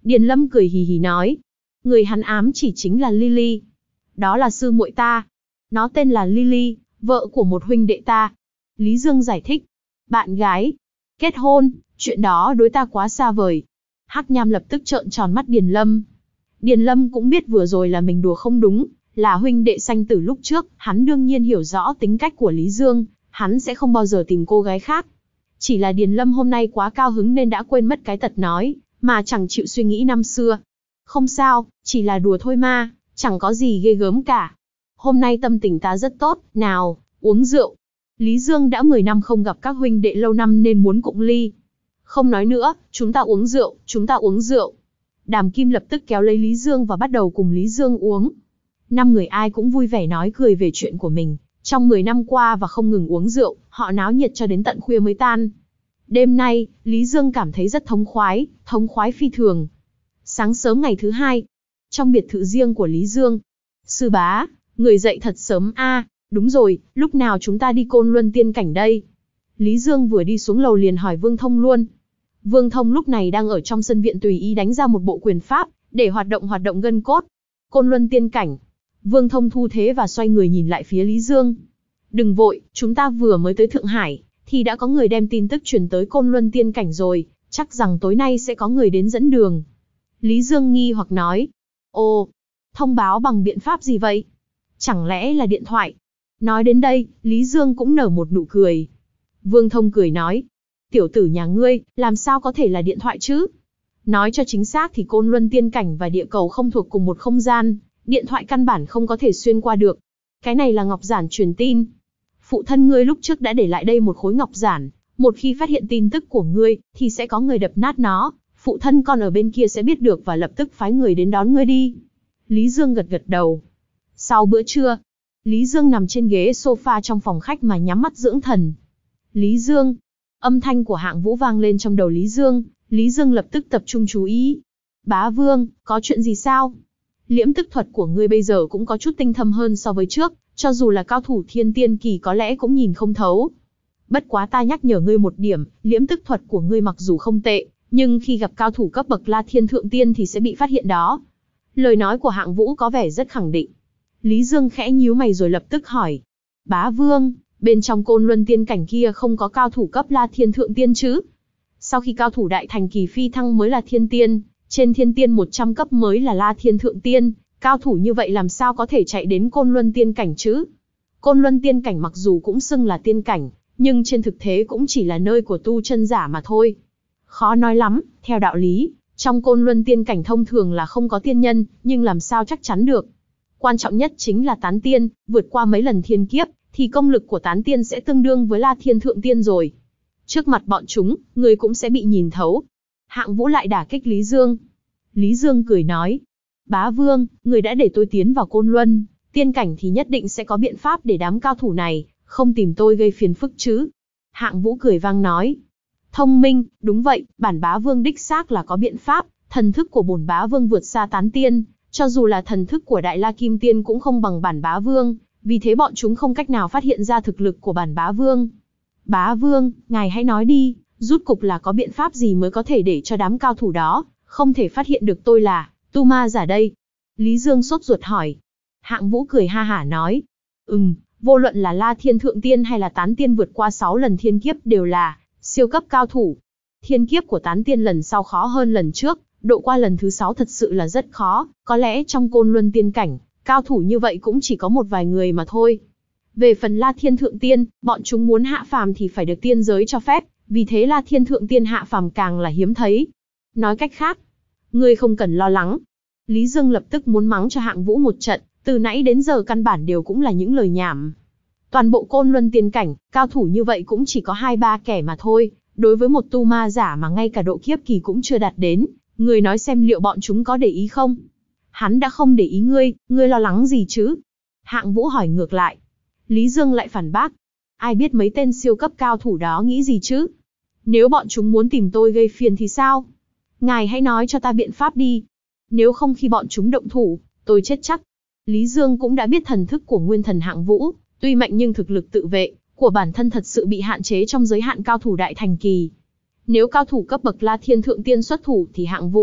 Điền Lâm cười hì hì nói. Người hắn ám chỉ chính là Lily. Đó là sư muội ta. Nó tên là Lily, vợ của một huynh đệ ta. Lý Dương giải thích. Bạn gái. Kết hôn, chuyện đó đối ta quá xa vời. Hắc Nham lập tức trợn tròn mắt Điền Lâm. Điền Lâm cũng biết vừa rồi là mình đùa không đúng, là huynh đệ sanh tử lúc trước, hắn đương nhiên hiểu rõ tính cách của Lý Dương, hắn sẽ không bao giờ tìm cô gái khác. Chỉ là Điền Lâm hôm nay quá cao hứng nên đã quên mất cái tật nói, mà chẳng chịu suy nghĩ năm xưa. Không sao, chỉ là đùa thôi mà, chẳng có gì ghê gớm cả. Hôm nay tâm tình ta rất tốt, nào, uống rượu. Lý Dương đã mười năm không gặp các huynh đệ lâu năm nên muốn cụng ly. Không nói nữa, chúng ta uống rượu, chúng ta uống rượu. Đàm Kim lập tức kéo lấy Lý Dương và bắt đầu cùng Lý Dương uống. Năm người ai cũng vui vẻ nói cười về chuyện của mình. Trong mười năm qua và không ngừng uống rượu, họ náo nhiệt cho đến tận khuya mới tan. Đêm nay, Lý Dương cảm thấy rất thống khoái, thống khoái phi thường. Sáng sớm ngày thứ hai, trong biệt thự riêng của Lý Dương. Sư bá, người dậy thật sớm a. À, đúng rồi, lúc nào chúng ta đi Côn Luân Tiên Cảnh đây? Lý Dương vừa đi xuống lầu liền hỏi Vương Thông luôn. Vương Thông lúc này đang ở trong sân viện tùy ý đánh ra một bộ quyền pháp, để hoạt động hoạt động gân cốt. Côn Luân Tiên Cảnh. Vương Thông thu thế và xoay người nhìn lại phía Lý Dương. Đừng vội, chúng ta vừa mới tới Thượng Hải, thì đã có người đem tin tức truyền tới Côn Luân Tiên Cảnh rồi, chắc rằng tối nay sẽ có người đến dẫn đường. Lý Dương nghi hoặc nói. Ồ, thông báo bằng biện pháp gì vậy? Chẳng lẽ là điện thoại? Nói đến đây, Lý Dương cũng nở một nụ cười. Vương Thông cười nói. Tiểu tử nhà ngươi, làm sao có thể là điện thoại chứ? Nói cho chính xác thì Côn Luân Tiên Cảnh và địa cầu không thuộc cùng một không gian, điện thoại căn bản không có thể xuyên qua được. Cái này là ngọc giản truyền tin. Phụ thân ngươi lúc trước đã để lại đây một khối ngọc giản, một khi phát hiện tin tức của ngươi, thì sẽ có người đập nát nó, phụ thân con ở bên kia sẽ biết được và lập tức phái người đến đón ngươi đi. Lý Dương gật gật đầu. Sau bữa trưa, Lý Dương nằm trên ghế sofa trong phòng khách mà nhắm mắt dưỡng thần. Lý Dương. Âm thanh của Hạng Vũ vang lên trong đầu Lý Dương, Lý Dương lập tức tập trung chú ý. Bá Vương, có chuyện gì sao? Liễm tức thuật của ngươi bây giờ cũng có chút tinh thâm hơn so với trước, cho dù là cao thủ thiên tiên kỳ có lẽ cũng nhìn không thấu. Bất quá ta nhắc nhở ngươi một điểm, liễm tức thuật của ngươi mặc dù không tệ, nhưng khi gặp cao thủ cấp bậc La Thiên Thượng Tiên thì sẽ bị phát hiện đó. Lời nói của Hạng Vũ có vẻ rất khẳng định. Lý Dương khẽ nhíu mày rồi lập tức hỏi. Bá Vương, bên trong Côn Luân Tiên Cảnh kia không có cao thủ cấp La Thiên Thượng Tiên chứ? Sau khi cao thủ đại thành kỳ phi thăng mới là Thiên Tiên, trên Thiên Tiên một trăm cấp mới là La Thiên Thượng Tiên, cao thủ như vậy làm sao có thể chạy đến Côn Luân Tiên Cảnh chứ? Côn Luân Tiên Cảnh mặc dù cũng xưng là tiên cảnh, nhưng trên thực tế cũng chỉ là nơi của tu chân giả mà thôi. Khó nói lắm, theo đạo lý, trong Côn Luân Tiên Cảnh thông thường là không có tiên nhân, nhưng làm sao chắc chắn được. Quan trọng nhất chính là tán tiên, vượt qua mấy lần thiên kiếp, thì công lực của tán tiên sẽ tương đương với La Thiên Thượng Tiên rồi. Trước mặt bọn chúng, người cũng sẽ bị nhìn thấu. Hạng Vũ lại đả kích Lý Dương. Lý Dương cười nói. Bá Vương, người đã để tôi tiến vào Côn Luân Tiên Cảnh thì nhất định sẽ có biện pháp để đám cao thủ này không tìm tôi gây phiền phức chứ. Hạng Vũ cười vang nói. Thông minh, đúng vậy, bản Bá Vương đích xác là có biện pháp, thần thức của bổn Bá Vương vượt xa tán tiên, cho dù là thần thức của Đại La Kim Tiên cũng không bằng bản Bá Vương, vì thế bọn chúng không cách nào phát hiện ra thực lực của bản Bá Vương. Bá Vương, ngài hãy nói đi, rút cục là có biện pháp gì mới có thể để cho đám cao thủ đó không thể phát hiện được tôi là tu ma giả đây? Lý Dương sốt ruột hỏi. Hạng Vũ cười ha hả nói. Ừm, vô luận là La Thiên Thượng Tiên hay là tán tiên vượt qua sáu lần thiên kiếp đều là siêu cấp cao thủ. Thiên kiếp của tán tiên lần sau khó hơn lần trước, độ qua lần thứ sáu thật sự là rất khó, có lẽ trong Côn Luân Tiên Cảnh, cao thủ như vậy cũng chỉ có một vài người mà thôi. Về phần La Thiên Thượng Tiên, bọn chúng muốn hạ phàm thì phải được tiên giới cho phép, vì thế La Thiên Thượng Tiên hạ phàm càng là hiếm thấy. Nói cách khác, ngươi không cần lo lắng. Lý Dương lập tức muốn mắng cho Hạng Vũ một trận, từ nãy đến giờ căn bản đều cũng là những lời nhảm. Toàn bộ Côn Luân Tiên Cảnh, cao thủ như vậy cũng chỉ có hai ba kẻ mà thôi, đối với một tu ma giả mà ngay cả độ kiếp kỳ cũng chưa đạt đến, người nói xem liệu bọn chúng có để ý không? Hắn đã không để ý ngươi, ngươi lo lắng gì chứ? Hạng Vũ hỏi ngược lại. Lý Dương lại phản bác. Ai biết mấy tên siêu cấp cao thủ đó nghĩ gì chứ? Nếu bọn chúng muốn tìm tôi gây phiền thì sao? Ngài hãy nói cho ta biện pháp đi. Nếu không khi bọn chúng động thủ, tôi chết chắc. Lý Dương cũng đã biết thần thức của nguyên thần Hạng Vũ, tuy mạnh nhưng thực lực tự vệ của bản thân thật sự bị hạn chế trong giới hạn cao thủ đại thành kỳ. Nếu cao thủ cấp bậc La Thiên Thượng Tiên xuất thủ thì Hạng Vũ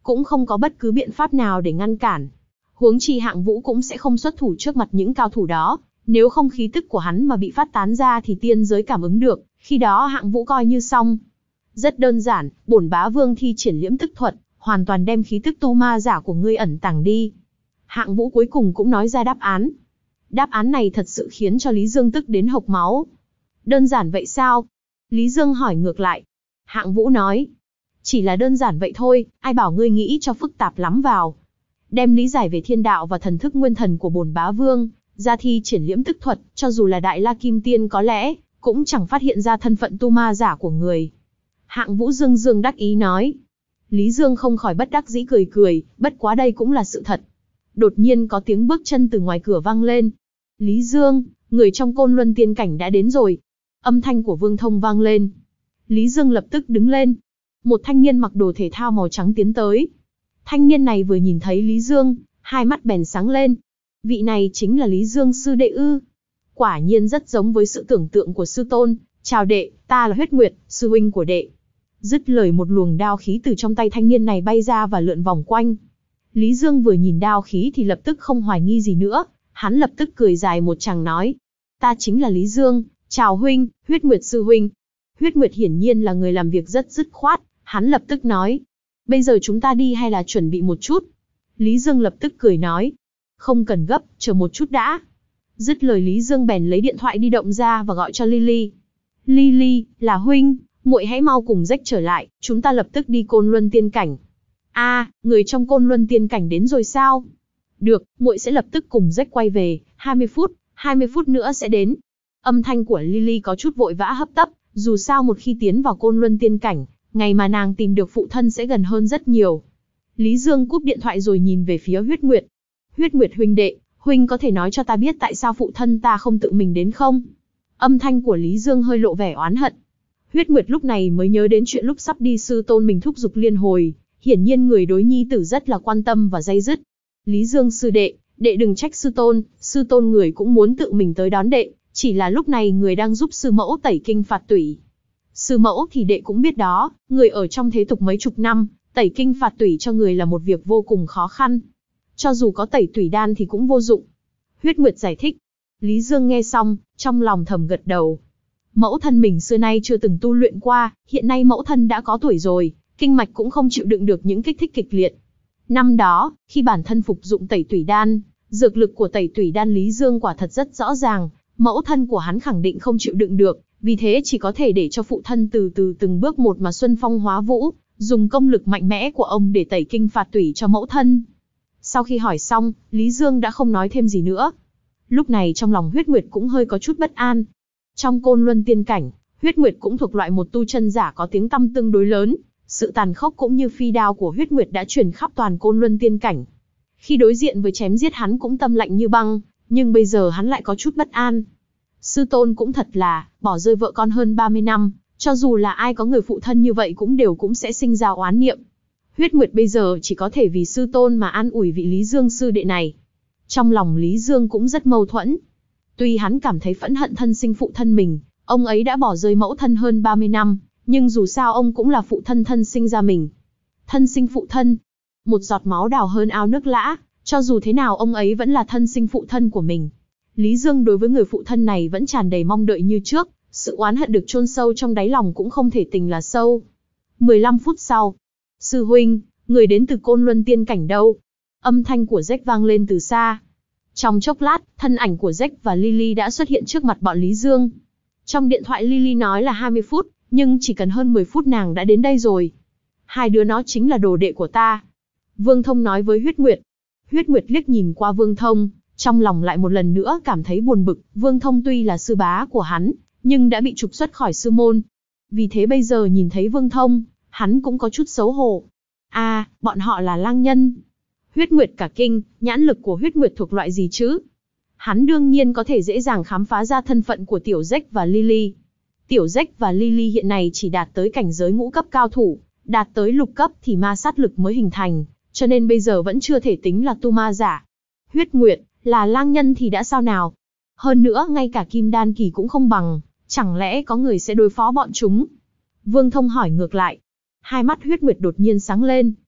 cũng không có bất cứ biện pháp nào để ngăn cản. Huống chi Hạng Vũ cũng sẽ không xuất thủ trước mặt những cao thủ đó, nếu không khí tức của hắn mà bị phát tán ra thì tiên giới cảm ứng được, khi đó Hạng Vũ coi như xong. Rất đơn giản, bổn bá vương thi triển liễm tức thuật, hoàn toàn đem khí tức tu ma giả của ngươi ẩn tàng đi. Hạng Vũ cuối cùng cũng nói ra đáp án. Đáp án này thật sự khiến cho Lý Dương tức đến hộc máu. Đơn giản vậy sao? Lý Dương hỏi ngược lại. Hạng Vũ nói. Chỉ là đơn giản vậy thôi, ai bảo ngươi nghĩ cho phức tạp lắm vào. Đem lý giải về thiên đạo và thần thức nguyên thần của bổn bá vương, ra thi triển liễm tức thuật, cho dù là Đại La Kim Tiên có lẽ, cũng chẳng phát hiện ra thân phận tu ma giả của người. Hạng Vũ dương dương đắc ý nói. Lý Dương không khỏi bất đắc dĩ cười cười, bất quá đây cũng là sự thật. Đột nhiên có tiếng bước chân từ ngoài cửa vang lên. Lý Dương, người trong Côn Luân tiên cảnh đã đến rồi. Âm thanh của Vương Thông vang lên. Lý Dương lập tức đứng lên. Một thanh niên mặc đồ thể thao màu trắng tiến tới. Thanh niên này vừa nhìn thấy Lý Dương, hai mắt bèn sáng lên. Vị này chính là Lý Dương sư đệ ư? Quả nhiên rất giống với sự tưởng tượng của sư tôn. Chào đệ, ta là Huyết Nguyệt, sư huynh của đệ. Dứt lời một luồng đao khí từ trong tay thanh niên này bay ra và lượn vòng quanh. Lý Dương vừa nhìn đao khí thì lập tức không hoài nghi gì nữa, hắn lập tức cười dài một tràng nói. Ta chính là Lý Dương, chào huynh, Huyết Nguyệt sư huynh. Huyết Nguyệt hiển nhiên là người làm việc rất dứt khoát, hắn lập tức nói. Bây giờ chúng ta đi hay là chuẩn bị một chút? Lý Dương lập tức cười nói. Không cần gấp, chờ một chút đã. Dứt lời Lý Dương bèn lấy điện thoại di động ra và gọi cho Lily. Lily, là huynh, muội hãy mau cùng Rách trở lại, chúng ta lập tức đi Côn Luân tiên cảnh. A, à, người trong Côn Luân tiên cảnh đến rồi sao? Được, muội sẽ lập tức cùng Rách quay về, hai mươi phút, hai mươi phút nữa sẽ đến. Âm thanh của Lily có chút vội vã hấp tấp, dù sao một khi tiến vào Côn Luân tiên cảnh, ngày mà nàng tìm được phụ thân sẽ gần hơn rất nhiều. Lý Dương cúp điện thoại rồi nhìn về phía Huyết Nguyệt. Huyết Nguyệt huynh đệ, huynh có thể nói cho ta biết tại sao phụ thân ta không tự mình đến không? Âm thanh của Lý Dương hơi lộ vẻ oán hận. Huyết Nguyệt lúc này mới nhớ đến chuyện lúc sắp đi sư tôn mình thúc giục liên hồi, hiển nhiên người đối nhi tử rất là quan tâm và day dứt. Lý Dương sư đệ, đệ đừng trách sư tôn, sư tôn người cũng muốn tự mình tới đón đệ, chỉ là lúc này người đang giúp sư mẫu tẩy kinh phạt tủy. Sư mẫu thì đệ cũng biết đó, người ở trong thế tục mấy chục năm, tẩy kinh phạt tủy cho người là một việc vô cùng khó khăn. Cho dù có tẩy tủy đan thì cũng vô dụng. Huyết Nguyệt giải thích. Lý Dương nghe xong, trong lòng thầm gật đầu. Mẫu thân mình xưa nay chưa từng tu luyện qua, hiện nay mẫu thân đã có tuổi rồi, kinh mạch cũng không chịu đựng được những kích thích kịch liệt. Năm đó, khi bản thân phục dụng tẩy tủy đan, dược lực của tẩy tủy đan Lý Dương quả thật rất rõ ràng, mẫu thân của hắn khẳng định không chịu đựng được, vì thế chỉ có thể để cho phụ thân từ từ từng bước một mà xuân phong hóa vũ, dùng công lực mạnh mẽ của ông để tẩy kinh phạt tủy cho mẫu thân. Sau khi hỏi xong, Lý Dương đã không nói thêm gì nữa. Lúc này trong lòng Huyết Nguyệt cũng hơi có chút bất an. Trong Côn Luân tiên cảnh, Huyết Nguyệt cũng thuộc loại một tu chân giả có tiếng tăm tương đối lớn, sự tàn khốc cũng như phi đao của Huyết Nguyệt đã truyền khắp toàn Côn Luân tiên cảnh. Khi đối diện với chém giết hắn cũng tâm lạnh như băng, nhưng bây giờ hắn lại có chút bất an. Sư tôn cũng thật là, bỏ rơi vợ con hơn ba mươi năm, cho dù là ai có người phụ thân như vậy cũng đều cũng sẽ sinh ra oán niệm. Huyết Nguyệt bây giờ chỉ có thể vì sư tôn mà an ủi vị Lý Dương sư đệ này. Trong lòng Lý Dương cũng rất mâu thuẫn. Tuy hắn cảm thấy phẫn hận thân sinh phụ thân mình, ông ấy đã bỏ rơi mẫu thân hơn ba mươi năm, nhưng dù sao ông cũng là phụ thân thân sinh ra mình. Thân sinh phụ thân, một giọt máu đào hơn ao nước lã, cho dù thế nào ông ấy vẫn là thân sinh phụ thân của mình. Lý Dương đối với người phụ thân này vẫn tràn đầy mong đợi như trước, sự oán hận được chôn sâu trong đáy lòng cũng không thể tình là sâu. mười lăm phút sau, sư huynh, người đến từ Côn Luân tiên cảnh đâu? Âm thanh của Jack vang lên từ xa. Trong chốc lát, thân ảnh của Jack và Lily đã xuất hiện trước mặt bọn Lý Dương. Trong điện thoại Lily nói là hai mươi phút, nhưng chỉ cần hơn mười phút nàng đã đến đây rồi. Hai đứa nó chính là đồ đệ của ta. Vương Thông nói với Huyết Nguyệt. Huyết Nguyệt liếc nhìn qua Vương Thông, trong lòng lại một lần nữa cảm thấy buồn bực. Vương Thông tuy là sư bá của hắn, nhưng đã bị trục xuất khỏi sư môn. Vì thế bây giờ nhìn thấy Vương Thông, hắn cũng có chút xấu hổ. À, bọn họ là lang nhân. Huyết Nguyệt cả kinh, nhãn lực của Huyết Nguyệt thuộc loại gì chứ? Hắn đương nhiên có thể dễ dàng khám phá ra thân phận của Tiểu Jack và Lily. Tiểu Jack và Lily hiện nay chỉ đạt tới cảnh giới ngũ cấp cao thủ, đạt tới lục cấp thì ma sát lực mới hình thành, cho nên bây giờ vẫn chưa thể tính là tu ma giả. Huyết Nguyệt, là lang nhân thì đã sao nào? Hơn nữa ngay cả kim đan kỳ cũng không bằng, chẳng lẽ có người sẽ đối phó bọn chúng? Vương Thông hỏi ngược lại. Hai mắt Huyết Nguyệt đột nhiên sáng lên,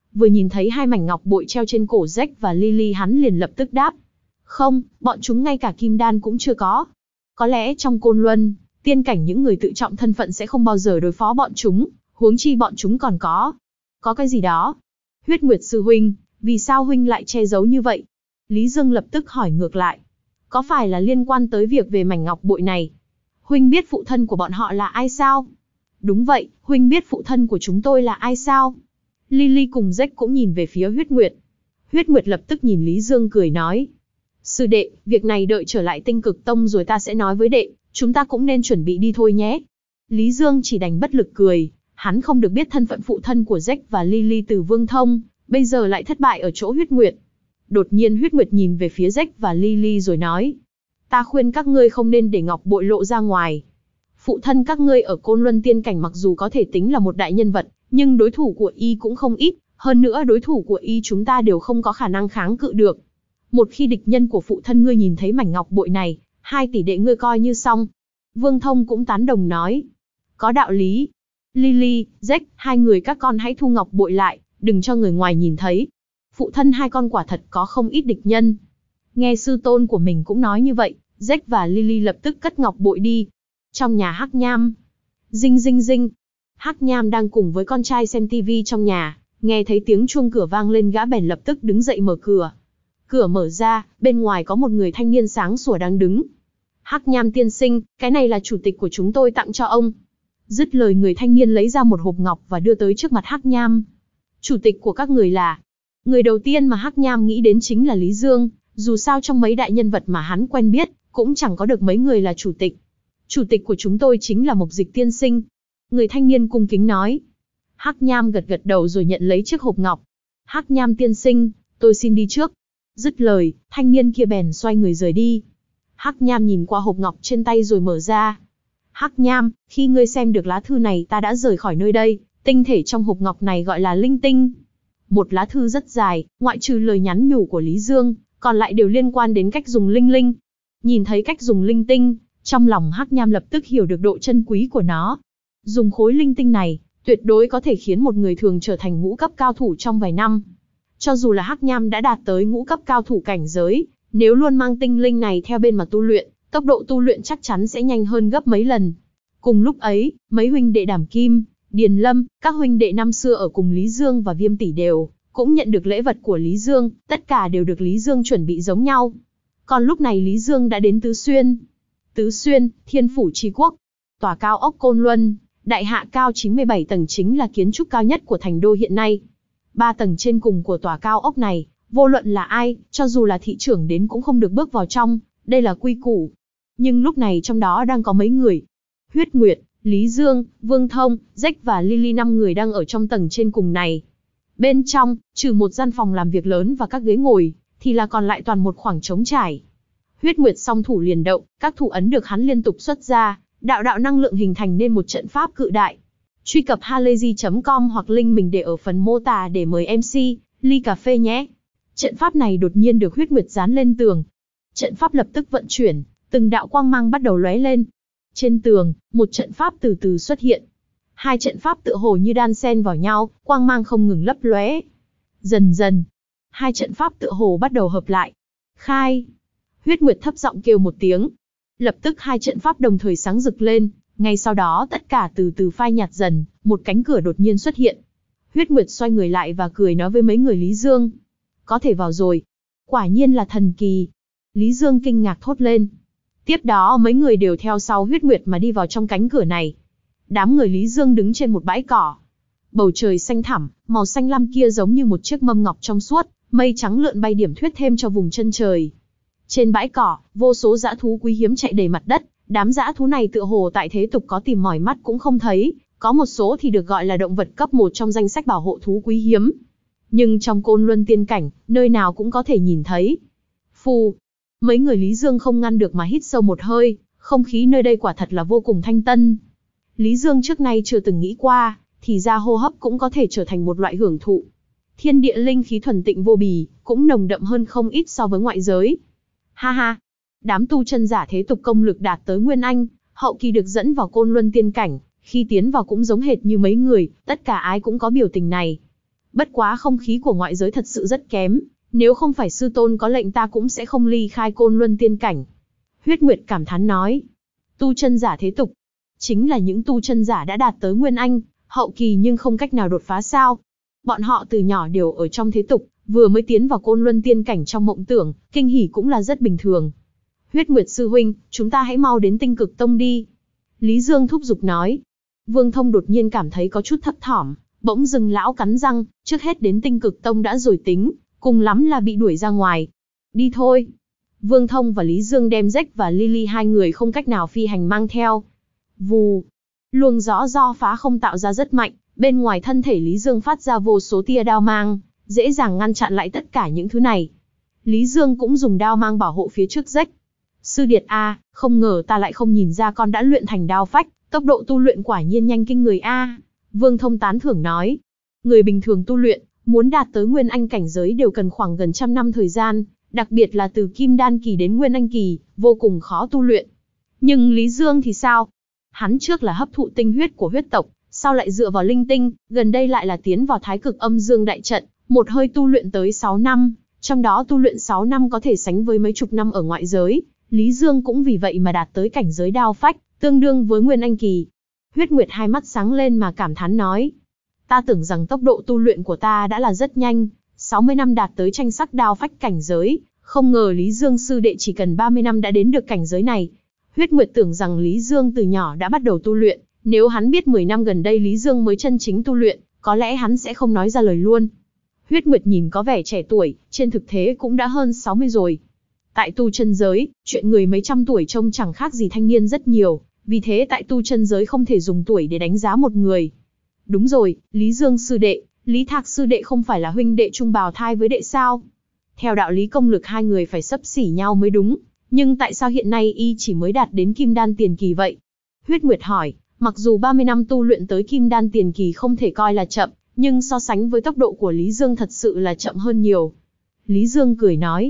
Vừa nhìn thấy hai mảnh ngọc bội treo trên cổ Jack và Lily hắn liền lập tức đáp. Không, bọn chúng ngay cả kim đan cũng chưa có. Có lẽ trong Côn Luân, tiên cảnh những người tự trọng thân phận sẽ không bao giờ đối phó bọn chúng, huống chi bọn chúng còn có. Có cái gì đó. Huyết Nguyệt sư huynh, vì sao huynh lại che giấu như vậy? Lý Dương lập tức hỏi ngược lại. Có phải là liên quan tới việc về mảnh ngọc bội này? Huynh biết phụ thân của bọn họ là ai sao? Đúng vậy, huynh biết phụ thân của chúng tôi là ai sao? Lily cùng Jack cũng nhìn về phía Huyết Nguyệt. Huyết Nguyệt lập tức nhìn Lý Dương cười nói. Sư đệ, việc này đợi trở lại Tinh Cực Tông rồi ta sẽ nói với đệ, chúng ta cũng nên chuẩn bị đi thôi nhé. Lý Dương chỉ đành bất lực cười, hắn không được biết thân phận phụ thân của Jack và Lily từ Vương Thông, bây giờ lại thất bại ở chỗ Huyết Nguyệt. Đột nhiên Huyết Nguyệt nhìn về phía Jack và Lily rồi nói. Ta khuyên các ngươi không nên để ngọc bội lộ ra ngoài. Phụ thân các ngươi ở Côn Luân tiên cảnh mặc dù có thể tính là một đại nhân vật, nhưng đối thủ của y cũng không ít, hơn nữa đối thủ của y chúng ta đều không có khả năng kháng cự được. Một khi địch nhân của phụ thân ngươi nhìn thấy mảnh ngọc bội này, hai tỷ đệ ngươi coi như xong. Vương Thông cũng tán đồng nói. Có đạo lý. Lily, Jack, hai người các con hãy thu ngọc bội lại, đừng cho người ngoài nhìn thấy. Phụ thân hai con quả thật có không ít địch nhân. Nghe sư tôn của mình cũng nói như vậy, Jack và Lily lập tức cất ngọc bội đi. Trong nhà Hắc Nham. Dinh dinh dinh. Hắc Nham đang cùng với con trai xem tivi trong nhà, nghe thấy tiếng chuông cửa vang lên gã bèn lập tức đứng dậy mở cửa. Cửa mở ra, bên ngoài có một người thanh niên sáng sủa đang đứng. Hắc Nham tiên sinh, cái này là chủ tịch của chúng tôi tặng cho ông. Dứt lời người thanh niên lấy ra một hộp ngọc và đưa tới trước mặt Hắc Nham. Chủ tịch của các người là... Người đầu tiên mà Hắc Nham nghĩ đến chính là Lý Dương, dù sao trong mấy đại nhân vật mà hắn quen biết, cũng chẳng có được mấy người là chủ tịch. Chủ tịch của chúng tôi chính là Mộc Dịch tiên sinh. Người thanh niên cung kính nói. Hắc Nham gật gật đầu rồi nhận lấy chiếc hộp ngọc. Hắc Nham tiên sinh, tôi xin đi trước. Dứt lời, thanh niên kia bèn xoay người rời đi. Hắc Nham nhìn qua hộp ngọc trên tay rồi mở ra. Hắc Nham, khi ngươi xem được lá thư này ta đã rời khỏi nơi đây, tinh thể trong hộp ngọc này gọi là linh tinh. Một lá thư rất dài, ngoại trừ lời nhắn nhủ của Lý Dương, còn lại đều liên quan đến cách dùng linh linh. Nhìn thấy cách dùng linh tinh, trong lòng Hắc Nham lập tức hiểu được độ chân quý của nó. Dùng khối linh tinh này, tuyệt đối có thể khiến một người thường trở thành ngũ cấp cao thủ trong vài năm. Cho dù là Hắc Nham đã đạt tới ngũ cấp cao thủ cảnh giới, nếu luôn mang tinh linh này theo bên mà tu luyện, tốc độ tu luyện chắc chắn sẽ nhanh hơn gấp mấy lần. Cùng lúc ấy, mấy huynh đệ Đàm Kim, Điền Lâm, các huynh đệ năm xưa ở cùng Lý Dương và Viêm Tỷ đều cũng nhận được lễ vật của Lý Dương, tất cả đều được Lý Dương chuẩn bị giống nhau. Còn lúc này Lý Dương đã đến Tứ Xuyên. Tứ Xuyên, Thiên Phủ Chi Quốc, tòa cao ốc Côn Luân, đại hạ cao chín mươi bảy tầng chính là kiến trúc cao nhất của thành đô hiện nay. Ba tầng trên cùng của tòa cao ốc này, vô luận là ai, cho dù là thị trưởng đến cũng không được bước vào trong, đây là quy củ. Nhưng lúc này trong đó đang có mấy người. Huyết Nguyệt, Lý Dương, Vương Thông, Jack và Lily năm người đang ở trong tầng trên cùng này. Bên trong, trừ một gian phòng làm việc lớn và các ghế ngồi, thì là còn lại toàn một khoảng trống trải. Huyết Nguyệt song thủ liền động, các thủ ấn được hắn liên tục xuất ra, đạo đạo năng lượng hình thành nên một trận pháp cự đại. Truy cập halayzi chấm com hoặc link mình để ở phần mô tả để mời em xê, ly cà phê nhé. Trận pháp này đột nhiên được Huyết Nguyệt dán lên tường. Trận pháp lập tức vận chuyển, từng đạo quang mang bắt đầu lóe lên. Trên tường, một trận pháp từ từ xuất hiện. Hai trận pháp tựa hồ như đan xen vào nhau, quang mang không ngừng lấp lóe. Dần dần, hai trận pháp tựa hồ bắt đầu hợp lại. Khai! Huyết Nguyệt thấp giọng kêu một tiếng. Lập tức hai trận pháp đồng thời sáng rực lên, ngay sau đó tất cả từ từ phai nhạt dần, một cánh cửa đột nhiên xuất hiện. Huyết Nguyệt xoay người lại và cười nói với mấy người Lý Dương. Có thể vào rồi. Quả nhiên là thần kỳ. Lý Dương kinh ngạc thốt lên. Tiếp đó mấy người đều theo sau Huyết Nguyệt mà đi vào trong cánh cửa này. Đám người Lý Dương đứng trên một bãi cỏ. Bầu trời xanh thẳm, màu xanh lam kia giống như một chiếc mâm ngọc trong suốt, mây trắng lượn bay điểm thuyết thêm cho vùng chân trời. Trên bãi cỏ, vô số dã thú quý hiếm chạy đầy mặt đất, đám dã thú này tựa hồ tại thế tục có tìm mỏi mắt cũng không thấy, có một số thì được gọi là động vật cấp một trong danh sách bảo hộ thú quý hiếm. Nhưng trong Côn Luân tiên cảnh, nơi nào cũng có thể nhìn thấy. Phù, mấy người Lý Dương không ngăn được mà hít sâu một hơi, không khí nơi đây quả thật là vô cùng thanh tân. Lý Dương trước nay chưa từng nghĩ qua, thì ra hô hấp cũng có thể trở thành một loại hưởng thụ. Thiên địa linh khí thuần tịnh vô bì, cũng nồng đậm hơn không ít so với ngoại giới. Ha ha, đám tu chân giả thế tục công lực đạt tới Nguyên Anh, hậu kỳ được dẫn vào Côn Luân tiên cảnh, khi tiến vào cũng giống hệt như mấy người, tất cả ai cũng có biểu tình này. Bất quá không khí của ngoại giới thật sự rất kém, nếu không phải sư tôn có lệnh ta cũng sẽ không ly khai Côn Luân tiên cảnh. Huyết Nguyệt cảm thán nói. Tu chân giả thế tục, chính là những tu chân giả đã đạt tới Nguyên Anh, hậu kỳ nhưng không cách nào đột phá sao. Bọn họ từ nhỏ đều ở trong thế tục, vừa mới tiến vào Côn Luân tiên cảnh trong mộng tưởng, kinh hỉ cũng là rất bình thường. Huyết Nguyệt sư huynh, chúng ta hãy mau đến Tinh Cực Tông đi. Lý Dương thúc giục nói. Vương Thông đột nhiên cảm thấy có chút thấp thỏm, bỗng dưng lão cắn răng, trước hết đến Tinh Cực Tông đã rồi tính, cùng lắm là bị đuổi ra ngoài. Đi thôi. Vương Thông và Lý Dương đem Jack và Lily hai người không cách nào phi hành mang theo. Vù. Luồng gió do phá không tạo ra rất mạnh, bên ngoài thân thể Lý Dương phát ra vô số tia đao mang, dễ dàng ngăn chặn lại tất cả những thứ này. Lý Dương cũng dùng đao mang bảo hộ phía trước Jack. Sư điệt a, không ngờ ta lại không nhìn ra con đã luyện thành đao phách, tốc độ tu luyện quả nhiên nhanh kinh người a. Vương Thông tán thưởng nói. Người bình thường tu luyện, muốn đạt tới Nguyên Anh cảnh giới đều cần khoảng gần trăm năm thời gian, đặc biệt là từ Kim Đan kỳ đến Nguyên Anh kỳ, vô cùng khó tu luyện. Nhưng Lý Dương thì sao? Hắn trước là hấp thụ tinh huyết của huyết tộc, sau lại dựa vào linh tinh, gần đây lại là tiến vào Thái Cực Âm Dương đại trận, một hơi tu luyện tới sáu năm, trong đó tu luyện sáu năm có thể sánh với mấy chục năm ở ngoại giới, Lý Dương cũng vì vậy mà đạt tới cảnh giới đao phách, tương đương với Nguyên Anh kỳ. Huyết Nguyệt hai mắt sáng lên mà cảm thán nói. Ta tưởng rằng tốc độ tu luyện của ta đã là rất nhanh, sáu mươi năm đạt tới tranh sắc đao phách cảnh giới, không ngờ Lý Dương sư đệ chỉ cần ba mươi năm đã đến được cảnh giới này. Huyết Nguyệt tưởng rằng Lý Dương từ nhỏ đã bắt đầu tu luyện, nếu hắn biết mười năm gần đây Lý Dương mới chân chính tu luyện, có lẽ hắn sẽ không nói ra lời luôn. Huyết Nguyệt nhìn có vẻ trẻ tuổi, trên thực tế cũng đã hơn sáu mươi rồi. Tại tu chân giới, chuyện người mấy trăm tuổi trông chẳng khác gì thanh niên rất nhiều, vì thế tại tu chân giới không thể dùng tuổi để đánh giá một người. Đúng rồi, Lý Dương sư đệ, Lý Thạc sư đệ không phải là huynh đệ chung bào thai với đệ sao? Theo đạo lý công lực hai người phải xấp xỉ nhau mới đúng, nhưng tại sao hiện nay y chỉ mới đạt đến Kim Đan tiền kỳ vậy? Huyết Nguyệt hỏi, mặc dù ba mươi năm tu luyện tới Kim Đan tiền kỳ không thể coi là chậm, nhưng so sánh với tốc độ của Lý Dương thật sự là chậm hơn nhiều. Lý Dương cười nói,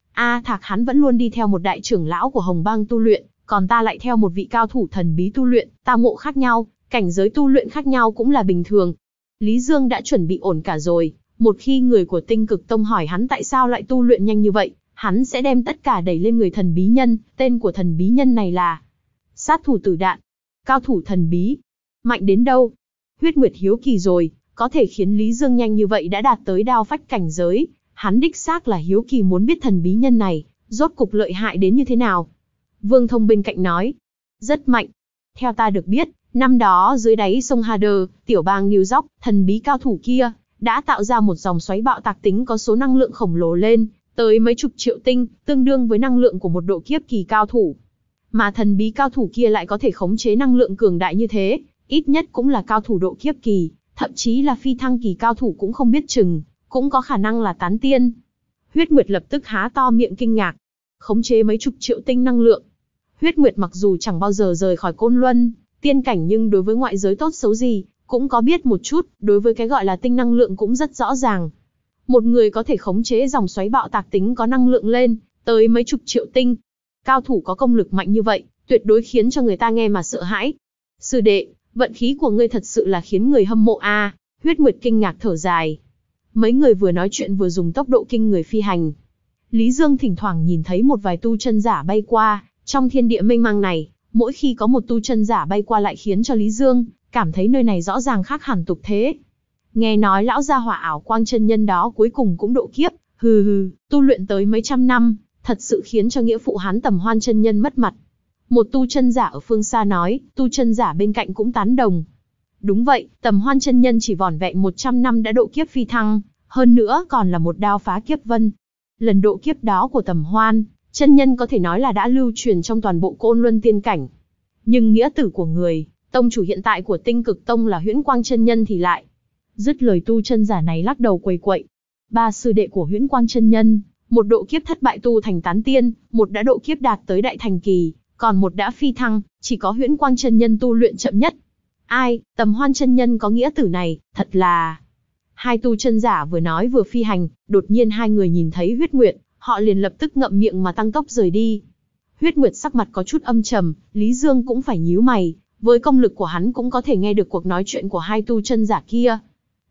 A Thạc hắn vẫn luôn đi theo một đại trưởng lão của Hồng Bang tu luyện, còn ta lại theo một vị cao thủ thần bí tu luyện, tao ngộ khác nhau, cảnh giới tu luyện khác nhau cũng là bình thường. Lý Dương đã chuẩn bị ổn cả rồi, một khi người của Tinh Cực Tông hỏi hắn tại sao lại tu luyện nhanh như vậy, hắn sẽ đem tất cả đẩy lên người thần bí nhân, tên của thần bí nhân này là Sát thủ tử đạn. Cao thủ thần bí. Mạnh đến đâu? Huyết Nguyệt hiếu kỳ rồi, có thể khiến Lý Dương nhanh như vậy đã đạt tới đao phách cảnh giới, hắn đích xác là hiếu kỳ muốn biết thần bí nhân này, rốt cục lợi hại đến như thế nào. Vương Thông bên cạnh nói, rất mạnh. Theo ta được biết, năm đó dưới đáy sông Hader, tiểu bang New York, thần bí cao thủ kia đã tạo ra một dòng xoáy bạo tạc tính có số năng lượng khổng lồ lên tới mấy chục triệu tinh, tương đương với năng lượng của một độ kiếp kỳ cao thủ. Mà thần bí cao thủ kia lại có thể khống chế năng lượng cường đại như thế, ít nhất cũng là cao thủ độ kiếp kỳ, thậm chí là phi thăng kỳ cao thủ cũng không biết chừng, cũng có khả năng là tán tiên. Huyết Nguyệt lập tức há to miệng kinh ngạc. Khống chế mấy chục triệu tinh năng lượng. Huyết Nguyệt mặc dù chẳng bao giờ rời khỏi Côn Luân tiên cảnh nhưng đối với ngoại giới tốt xấu gì, cũng có biết một chút, đối với cái gọi là tinh năng lượng cũng rất rõ ràng. Một người có thể khống chế dòng xoáy bạo tạc tính có năng lượng lên tới mấy chục triệu tinh. Cao thủ có công lực mạnh như vậy, tuyệt đối khiến cho người ta nghe mà sợ hãi. Sư đệ, vận khí của ngươi thật sự là khiến người hâm mộ a. À. Huyết Nguyệt kinh ngạc thở dài. Mấy người vừa nói chuyện vừa dùng tốc độ kinh người phi hành. Lý Dương thỉnh thoảng nhìn thấy một vài tu chân giả bay qua, trong thiên địa mênh mang này, mỗi khi có một tu chân giả bay qua lại khiến cho Lý Dương cảm thấy nơi này rõ ràng khác hẳn tục thế. Nghe nói lão gia hỏa ảo quang chân nhân đó cuối cùng cũng độ kiếp, hừ hừ, tu luyện tới mấy trăm năm, thật sự khiến cho nghĩa phụ hắn Tầm Hoan chân nhân mất mặt. Một tu chân giả ở phương xa nói, tu chân giả bên cạnh cũng tán đồng. Đúng vậy, Tầm Hoan chân nhân chỉ vỏn vẹn một trăm năm đã độ kiếp phi thăng, hơn nữa còn là một đao phá kiếp vân. Lần độ kiếp đó của Tầm Hoan chân nhân có thể nói là đã lưu truyền trong toàn bộ Côn Luân tiên cảnh. Nhưng nghĩa tử của người, tông chủ hiện tại của Tinh Cực Tông là Huyễn Quang chân nhân thì lại. Dứt lời tu chân giả này lắc đầu quầy quậy. Ba sư đệ của Huyễn Quang chân nhân, một độ kiếp thất bại tu thành tán tiên, một đã độ kiếp đạt tới đại thành kỳ, còn một đã phi thăng, chỉ có Huyễn Quang chân nhân tu luyện chậm nhất. Ai, Tầm Hoan chân nhân có nghĩa tử này, thật là... Hai tu chân giả vừa nói vừa phi hành, đột nhiên hai người nhìn thấy Huyết Nguyệt, họ liền lập tức ngậm miệng mà tăng tốc rời đi. Huyết Nguyệt sắc mặt có chút âm trầm, Lý Dương cũng phải nhíu mày, với công lực của hắn cũng có thể nghe được cuộc nói chuyện của hai tu chân giả kia.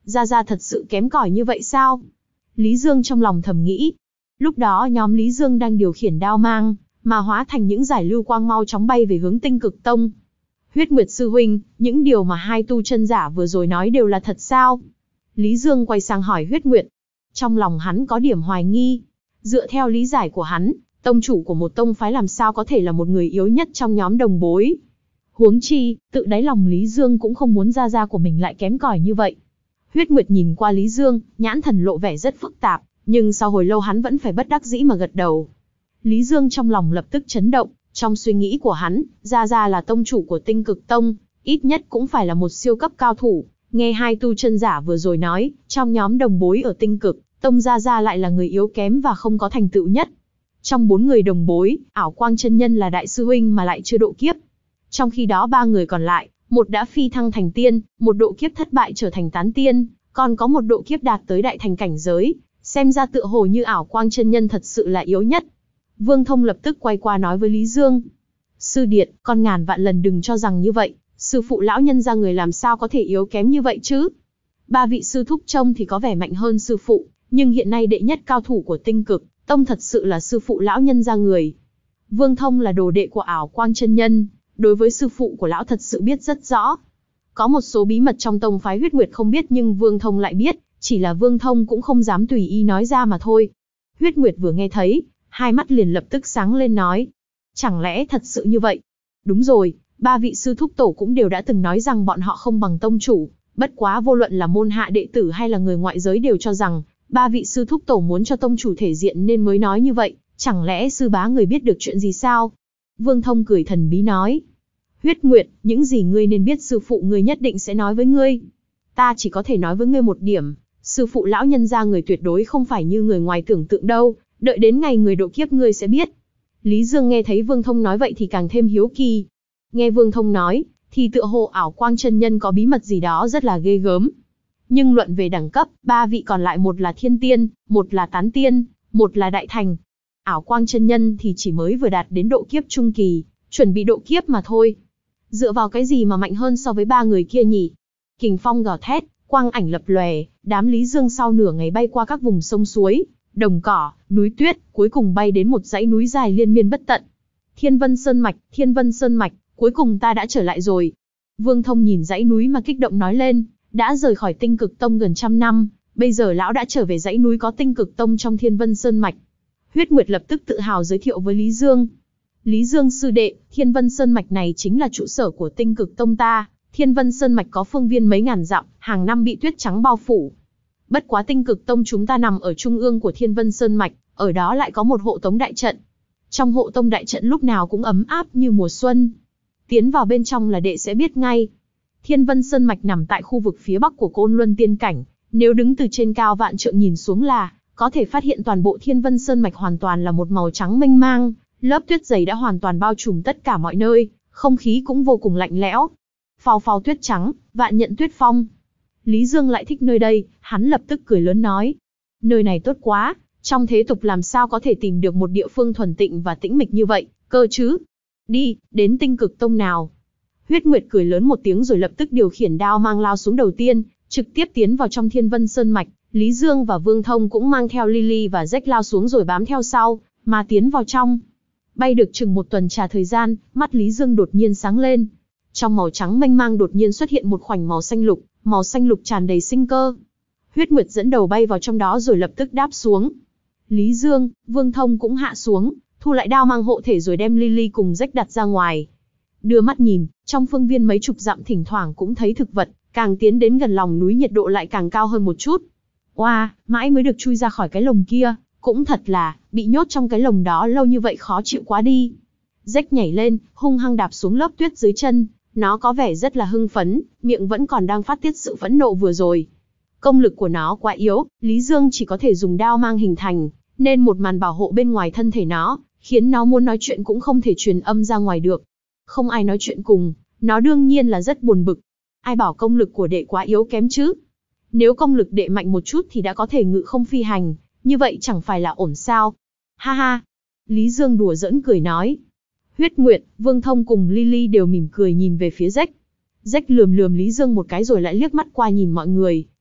Gia Gia thật sự kém cỏi như vậy sao? Lý Dương trong lòng thầm nghĩ. Lúc đó nhóm Lý Dương đang điều khiển đao mang, mà hóa thành những giải lưu quang mau chóng bay về hướng Tinh Cực Tông. Huyết Nguyệt sư huynh, những điều mà hai tu chân giả vừa rồi nói đều là thật sao? Lý Dương quay sang hỏi Huyết Nguyệt. Trong lòng hắn có điểm hoài nghi. Dựa theo lý giải của hắn, tông chủ của một tông phái làm sao có thể là một người yếu nhất trong nhóm đồng bối. Huống chi, tự đáy lòng Lý Dương cũng không muốn Gia Gia của mình lại kém cỏi như vậy. Huyết Nguyệt nhìn qua Lý Dương, nhãn thần lộ vẻ rất phức tạp, nhưng sau hồi lâu hắn vẫn phải bất đắc dĩ mà gật đầu. Lý Dương trong lòng lập tức chấn động, trong suy nghĩ của hắn, Gia Gia là tông chủ của Tinh Cực Tông, ít nhất cũng phải là một siêu cấp cao thủ. Nghe hai tu chân giả vừa rồi nói, trong nhóm đồng bối ở Tinh Cực Tông Gia Gia lại là người yếu kém và không có thành tựu nhất. Trong bốn người đồng bối, Ảo Quang chân nhân là đại sư huynh mà lại chưa độ kiếp. Trong khi đó ba người còn lại, một đã phi thăng thành tiên, một độ kiếp thất bại trở thành tán tiên, còn có một độ kiếp đạt tới đại thành cảnh giới, xem ra tựa hồ như Ảo Quang chân nhân thật sự là yếu nhất. Vương Thông lập tức quay qua nói với Lý Dương. Sư điện, con ngàn vạn lần đừng cho rằng như vậy, sư phụ lão nhân gia người làm sao có thể yếu kém như vậy chứ? Ba vị sư thúc trông thì có vẻ mạnh hơn sư phụ, nhưng hiện nay đệ nhất cao thủ của Tinh Cực Tông thật sự là sư phụ lão nhân gia người. Vương Thông là đồ đệ của Ảo Quang chân nhân, đối với sư phụ của lão thật sự biết rất rõ. Có một số bí mật trong tông phái Huyết Nguyệt không biết nhưng Vương Thông lại biết, chỉ là Vương Thông cũng không dám tùy ý nói ra mà thôi. Huyết Nguyệt vừa nghe thấy, hai mắt liền lập tức sáng lên nói. Chẳng lẽ thật sự như vậy? Đúng rồi, ba vị sư thúc tổ cũng đều đã từng nói rằng bọn họ không bằng tông chủ, bất quá vô luận là môn hạ đệ tử hay là người ngoại giới đều cho rằng, ba vị sư thúc tổ muốn cho tông chủ thể diện nên mới nói như vậy, chẳng lẽ sư bá người biết được chuyện gì sao? Vương Thông cười thần bí nói. Huyết Nguyệt, những gì ngươi nên biết sư phụ ngươi nhất định sẽ nói với ngươi. Ta chỉ có thể nói với ngươi một điểm, sư phụ lão nhân gia người tuyệt đối không phải như người ngoài tưởng tượng đâu, đợi đến ngày người độ kiếp ngươi sẽ biết. Lý Dương nghe thấy Vương Thông nói vậy thì càng thêm hiếu kỳ. Nghe Vương Thông nói, thì tựa hồ Ảo Quang chân nhân có bí mật gì đó rất là ghê gớm. Nhưng luận về đẳng cấp, ba vị còn lại một là thiên tiên, một là tán tiên, một là đại thành. Ảo Quang chân nhân thì chỉ mới vừa đạt đến độ kiếp trung kỳ, chuẩn bị độ kiếp mà thôi. Dựa vào cái gì mà mạnh hơn so với ba người kia nhỉ? Kình phong gào thét, quang ảnh lập lòe, đám Lý Dương sau nửa ngày bay qua các vùng sông suối, đồng cỏ, núi tuyết, cuối cùng bay đến một dãy núi dài liên miên bất tận. Thiên Vân Sơn Mạch, Thiên Vân Sơn Mạch, cuối cùng ta đã trở lại rồi. Vương Thông nhìn dãy núi mà kích động nói lên, đã rời khỏi Tinh Cực Tông gần trăm năm, bây giờ lão đã trở về dãy núi có Tinh Cực Tông trong Thiên Vân Sơn Mạch. Huyết Nguyệt lập tức tự hào giới thiệu với Lý Dương. Lý Dương sư đệ, Thiên Vân Sơn Mạch này chính là trụ sở của Tinh Cực Tông ta. Thiên Vân Sơn Mạch có phương viên mấy ngàn dặm, hàng năm bị tuyết trắng bao phủ. Bất quá Tinh Cực Tông chúng ta nằm ở trung ương của Thiên Vân Sơn Mạch, ở đó lại có một hộ tống đại trận. Trong hộ tông đại trận lúc nào cũng ấm áp như mùa xuân. Tiến vào bên trong là đệ sẽ biết ngay. Thiên Vân Sơn Mạch nằm tại khu vực phía bắc của Côn Luân Tiên Cảnh, nếu đứng từ trên cao vạn trượng nhìn xuống là có thể phát hiện toàn bộ Thiên Vân Sơn Mạch hoàn toàn là một màu trắng mênh mang, lớp tuyết dày đã hoàn toàn bao trùm tất cả mọi nơi, không khí cũng vô cùng lạnh lẽo. Phao phao tuyết trắng, vạn nhận tuyết phong. Lý Dương lại thích nơi đây, hắn lập tức cười lớn nói. Nơi này tốt quá, trong thế tục làm sao có thể tìm được một địa phương thuần tịnh và tĩnh mịch như vậy, cơ chứ. Đi, đến Tinh Cực Tông nào. Huyết Nguyệt cười lớn một tiếng rồi lập tức điều khiển đao mang lao xuống đầu tiên, trực tiếp tiến vào trong Thiên Vân Sơn Mạch. Lý Dương và Vương Thông cũng mang theo Lily và Jack lao xuống rồi bám theo sau, mà tiến vào trong. Bay được chừng một tuần trà thời gian, mắt Lý Dương đột nhiên sáng lên. Trong màu trắng mênh mang đột nhiên xuất hiện một khoảnh màu xanh lục, màu xanh lục tràn đầy sinh cơ. Huyết Nguyệt dẫn đầu bay vào trong đó rồi lập tức đáp xuống. Lý Dương, Vương Thông cũng hạ xuống, thu lại đao mang hộ thể rồi đem Lily cùng Jack đặt ra ngoài. Đưa mắt nhìn, trong phương viên mấy chục dặm thỉnh thoảng cũng thấy thực vật, càng tiến đến gần lòng núi nhiệt độ lại càng cao hơn một chút. Oa, wow, mãi mới được chui ra khỏi cái lồng kia, cũng thật là, bị nhốt trong cái lồng đó lâu như vậy khó chịu quá đi. Jack nhảy lên, hung hăng đạp xuống lớp tuyết dưới chân, nó có vẻ rất là hưng phấn, miệng vẫn còn đang phát tiết sự phẫn nộ vừa rồi. Công lực của nó quá yếu, Lý Dương chỉ có thể dùng đao mang hình thành, nên một màn bảo hộ bên ngoài thân thể nó, khiến nó muốn nói chuyện cũng không thể truyền âm ra ngoài được. Không ai nói chuyện cùng, nó đương nhiên là rất buồn bực. Ai bảo công lực của đệ quá yếu kém chứ? Nếu công lực đệ mạnh một chút thì đã có thể ngự không phi hành, như vậy chẳng phải là ổn sao? Ha ha! Lý Dương đùa giỡn cười nói. Huyết Nguyệt, Vương Thông cùng Lily đều mỉm cười nhìn về phía Jack. Jack lườm lườm Lý Dương một cái rồi lại liếc mắt qua nhìn mọi người,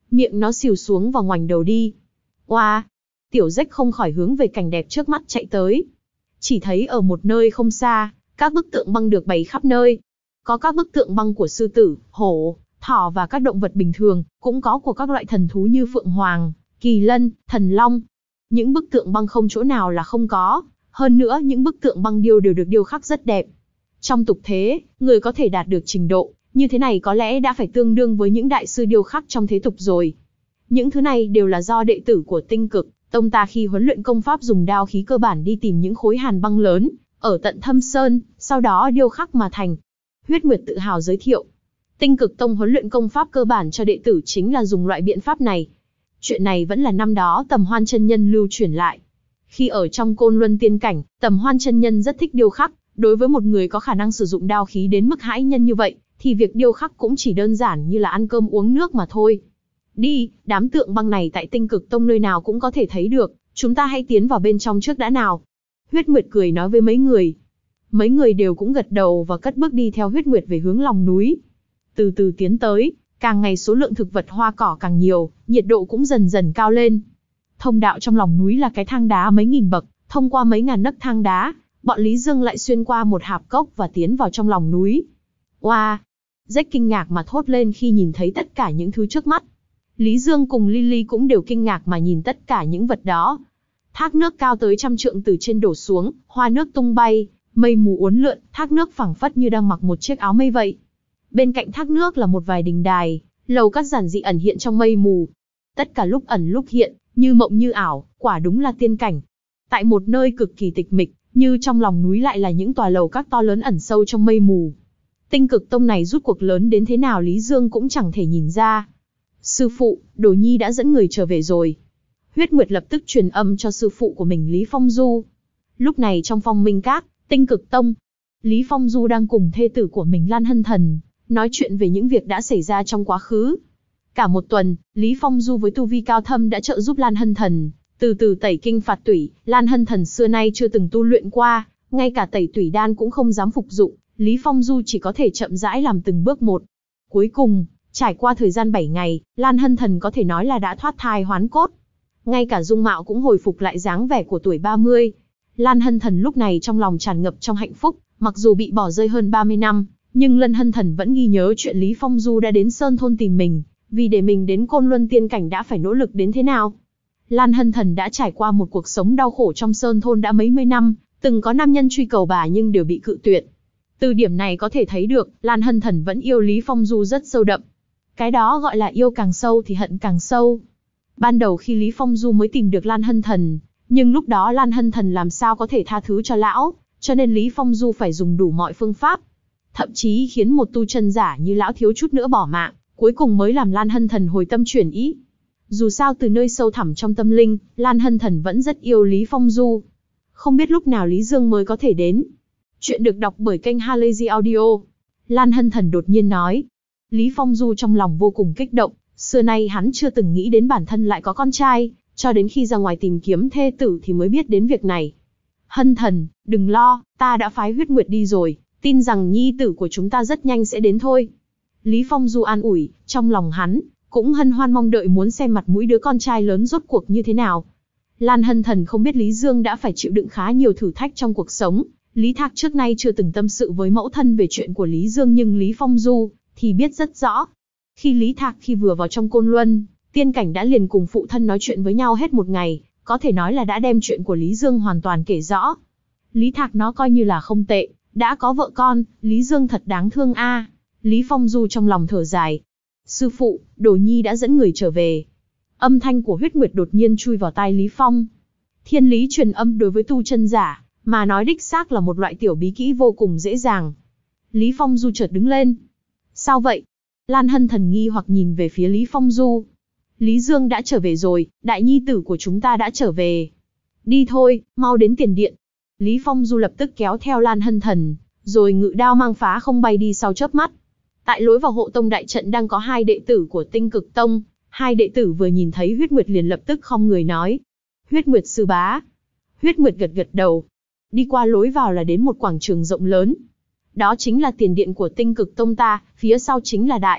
miệng nó xìu xuống và ngoảnh đầu đi. Oa! Tiểu Rách không khỏi hướng về cảnh đẹp trước mắt chạy tới. Chỉ thấy ở một nơi không xa, các bức tượng băng được bày khắp nơi. Có các bức tượng băng của sư tử, hổ, thỏ và các động vật bình thường, cũng có của các loại thần thú như phượng hoàng, kỳ lân, thần long. Những bức tượng băng không chỗ nào là không có, hơn nữa những bức tượng băng điêu đều được điêu khắc rất đẹp. Trong tục thế, người có thể đạt được trình độ như thế này có lẽ đã phải tương đương với những đại sư điêu khắc trong thế tục rồi. Những thứ này đều là do đệ tử của Tinh Cực Tông ta khi huấn luyện công pháp dùng đao khí cơ bản đi tìm những khối hàn băng lớn ở tận thâm sơn, sau đó điêu khắc mà thành. Huyết Nguyệt tự hào giới thiệu. Tinh Cực Tông huấn luyện công pháp cơ bản cho đệ tử chính là dùng loại biện pháp này. Chuyện này vẫn là năm đó Tầm Hoan chân nhân lưu truyền lại. Khi ở trong Côn Luân tiên cảnh, Tầm Hoan chân nhân rất thích điêu khắc, đối với một người có khả năng sử dụng đao khí đến mức hãi nhân như vậy, thì việc điêu khắc cũng chỉ đơn giản như là ăn cơm uống nước mà thôi. Đi, đám tượng băng này tại Tinh Cực Tông nơi nào cũng có thể thấy được, chúng ta hãy tiến vào bên trong trước đã nào. Huyết Nguyệt cười nói với mấy người. Mấy người đều cũng gật đầu và cất bước đi theo Huyết Nguyệt về hướng lòng núi. Từ từ tiến tới, càng ngày số lượng thực vật hoa cỏ càng nhiều, nhiệt độ cũng dần dần cao lên. Thông đạo trong lòng núi là cái thang đá mấy nghìn bậc, thông qua mấy ngàn nấc thang đá, bọn Lý Dương lại xuyên qua một hạp cốc và tiến vào trong lòng núi. Oa! Wow! Rách kinh ngạc mà thốt lên khi nhìn thấy tất cả những thứ trước mắt. Lý Dương cùng Lily cũng đều kinh ngạc mà nhìn tất cả những vật đó. Thác nước cao tới trăm trượng từ trên đổ xuống, hoa nước tung bay, mây mù uốn lượn, thác nước phảng phất như đang mặc một chiếc áo mây vậy. Bên cạnh thác nước là một vài đình đài, lầu các giản dị ẩn hiện trong mây mù. Tất cả lúc ẩn lúc hiện, như mộng như ảo, quả đúng là tiên cảnh. Tại một nơi cực kỳ tịch mịch, như trong lòng núi lại là những tòa lầu các to lớn ẩn sâu trong mây mù. Tinh Cực Tông này rút cuộc lớn đến thế nào Lý Dương cũng chẳng thể nhìn ra. Sư phụ, Đồ Nhi đã dẫn người trở về rồi. Huyết Nguyệt lập tức truyền âm cho sư phụ của mình Lý Phong Du. Lúc này trong Phong Minh Các, Tinh Cực Tông, Lý Phong Du đang cùng thê tử của mình Lan Hân Thần, nói chuyện về những việc đã xảy ra trong quá khứ. Cả một tuần, Lý Phong Du với tu vi cao thâm đã trợ giúp Lan Hân Thần, từ từ tẩy kinh phạt tủy. Lan Hân Thần xưa nay chưa từng tu luyện qua, ngay cả tẩy tủy đan cũng không dám phục dụng, Lý Phong Du chỉ có thể chậm rãi làm từng bước một. Cuối cùng, trải qua thời gian bảy ngày, Lan Hân Thần có thể nói là đã thoát thai hoán cốt. Ngay cả dung mạo cũng hồi phục lại dáng vẻ của tuổi ba mươi. Lan Hân Thần lúc này trong lòng tràn ngập trong hạnh phúc, mặc dù bị bỏ rơi hơn ba mươi năm, nhưng Lan Hân Thần vẫn ghi nhớ chuyện Lý Phong Du đã đến Sơn Thôn tìm mình, vì để mình đến Côn Luân tiên cảnh đã phải nỗ lực đến thế nào. Lan Hân Thần đã trải qua một cuộc sống đau khổ trong Sơn Thôn đã mấy mươi năm, từng có nam nhân truy cầu bà nhưng đều bị cự tuyệt. Từ điểm này có thể thấy được, Lan Hân Thần vẫn yêu Lý Phong Du rất sâu đậm. Cái đó gọi là yêu càng sâu thì hận càng sâu. Ban đầu khi Lý Phong Du mới tìm được Lan Hân Thần, nhưng lúc đó Lan Hân Thần làm sao có thể tha thứ cho lão, cho nên Lý Phong Du phải dùng đủ mọi phương pháp. Thậm chí khiến một tu chân giả như lão thiếu chút nữa bỏ mạng, cuối cùng mới làm Lan Hân Thần hồi tâm chuyển ý. Dù sao từ nơi sâu thẳm trong tâm linh, Lan Hân Thần vẫn rất yêu Lý Phong Du. Không biết lúc nào Lý Dương mới có thể đến. Chuyện được đọc bởi kênh Halazy Audio. Lan Hân Thần đột nhiên nói. Lý Phong Du trong lòng vô cùng kích động, xưa nay hắn chưa từng nghĩ đến bản thân lại có con trai, cho đến khi ra ngoài tìm kiếm thê tử thì mới biết đến việc này. Hân Thần, đừng lo, ta đã phái Huyết Nguyệt đi rồi, tin rằng nhi tử của chúng ta rất nhanh sẽ đến thôi. Lý Phong Du an ủi, trong lòng hắn cũng hân hoan mong đợi muốn xem mặt mũi đứa con trai lớn rốt cuộc như thế nào. Lan Hân Thần không biết Lý Dương đã phải chịu đựng khá nhiều thử thách trong cuộc sống. Lý Thạc trước nay chưa từng tâm sự với mẫu thân về chuyện của Lý Dương, nhưng Lý Phong Du thì biết rất rõ. Khi Lý Thạc khi vừa vào trong Côn Luân tiên cảnh đã liền cùng phụ thân nói chuyện với nhau hết một ngày, có thể nói là đã đem chuyện của Lý Dương hoàn toàn kể rõ. Lý Thạc nó coi như là không tệ, đã có vợ con, Lý Dương thật đáng thương a. À. Lý Phong Du trong lòng thở dài. Sư phụ, Đồ Nhi đã dẫn người trở về. Âm thanh của Huyết Nguyệt đột nhiên chui vào tai Lý Phong. Thiên lý truyền âm đối với tu chân giả mà nói đích xác là một loại tiểu bí kỹ vô cùng dễ dàng. Lý Phong Du chợt đứng lên. Sao vậy? Lan Hân Thần nghi hoặc nhìn về phía Lý Phong Du. Lý Dương đã trở về rồi, đại nhi tử của chúng ta đã trở về. Đi thôi, mau đến tiền điện. Lý Phong Du lập tức kéo theo Lan Hân Thần, rồi ngự đao mang phá không bay đi sau chớp mắt. Tại lối vào hộ tông đại trận đang có hai đệ tử của Tinh Cực Tông. Hai đệ tử vừa nhìn thấy Huyết Nguyệt liền lập tức khom người nói. Huyết Nguyệt sư bá. Huyết Nguyệt gật gật đầu. Đi qua lối vào là đến một quảng trường rộng lớn. Đó chính là tiền điện của Tinh Cực Tông ta, phía sau chính là đại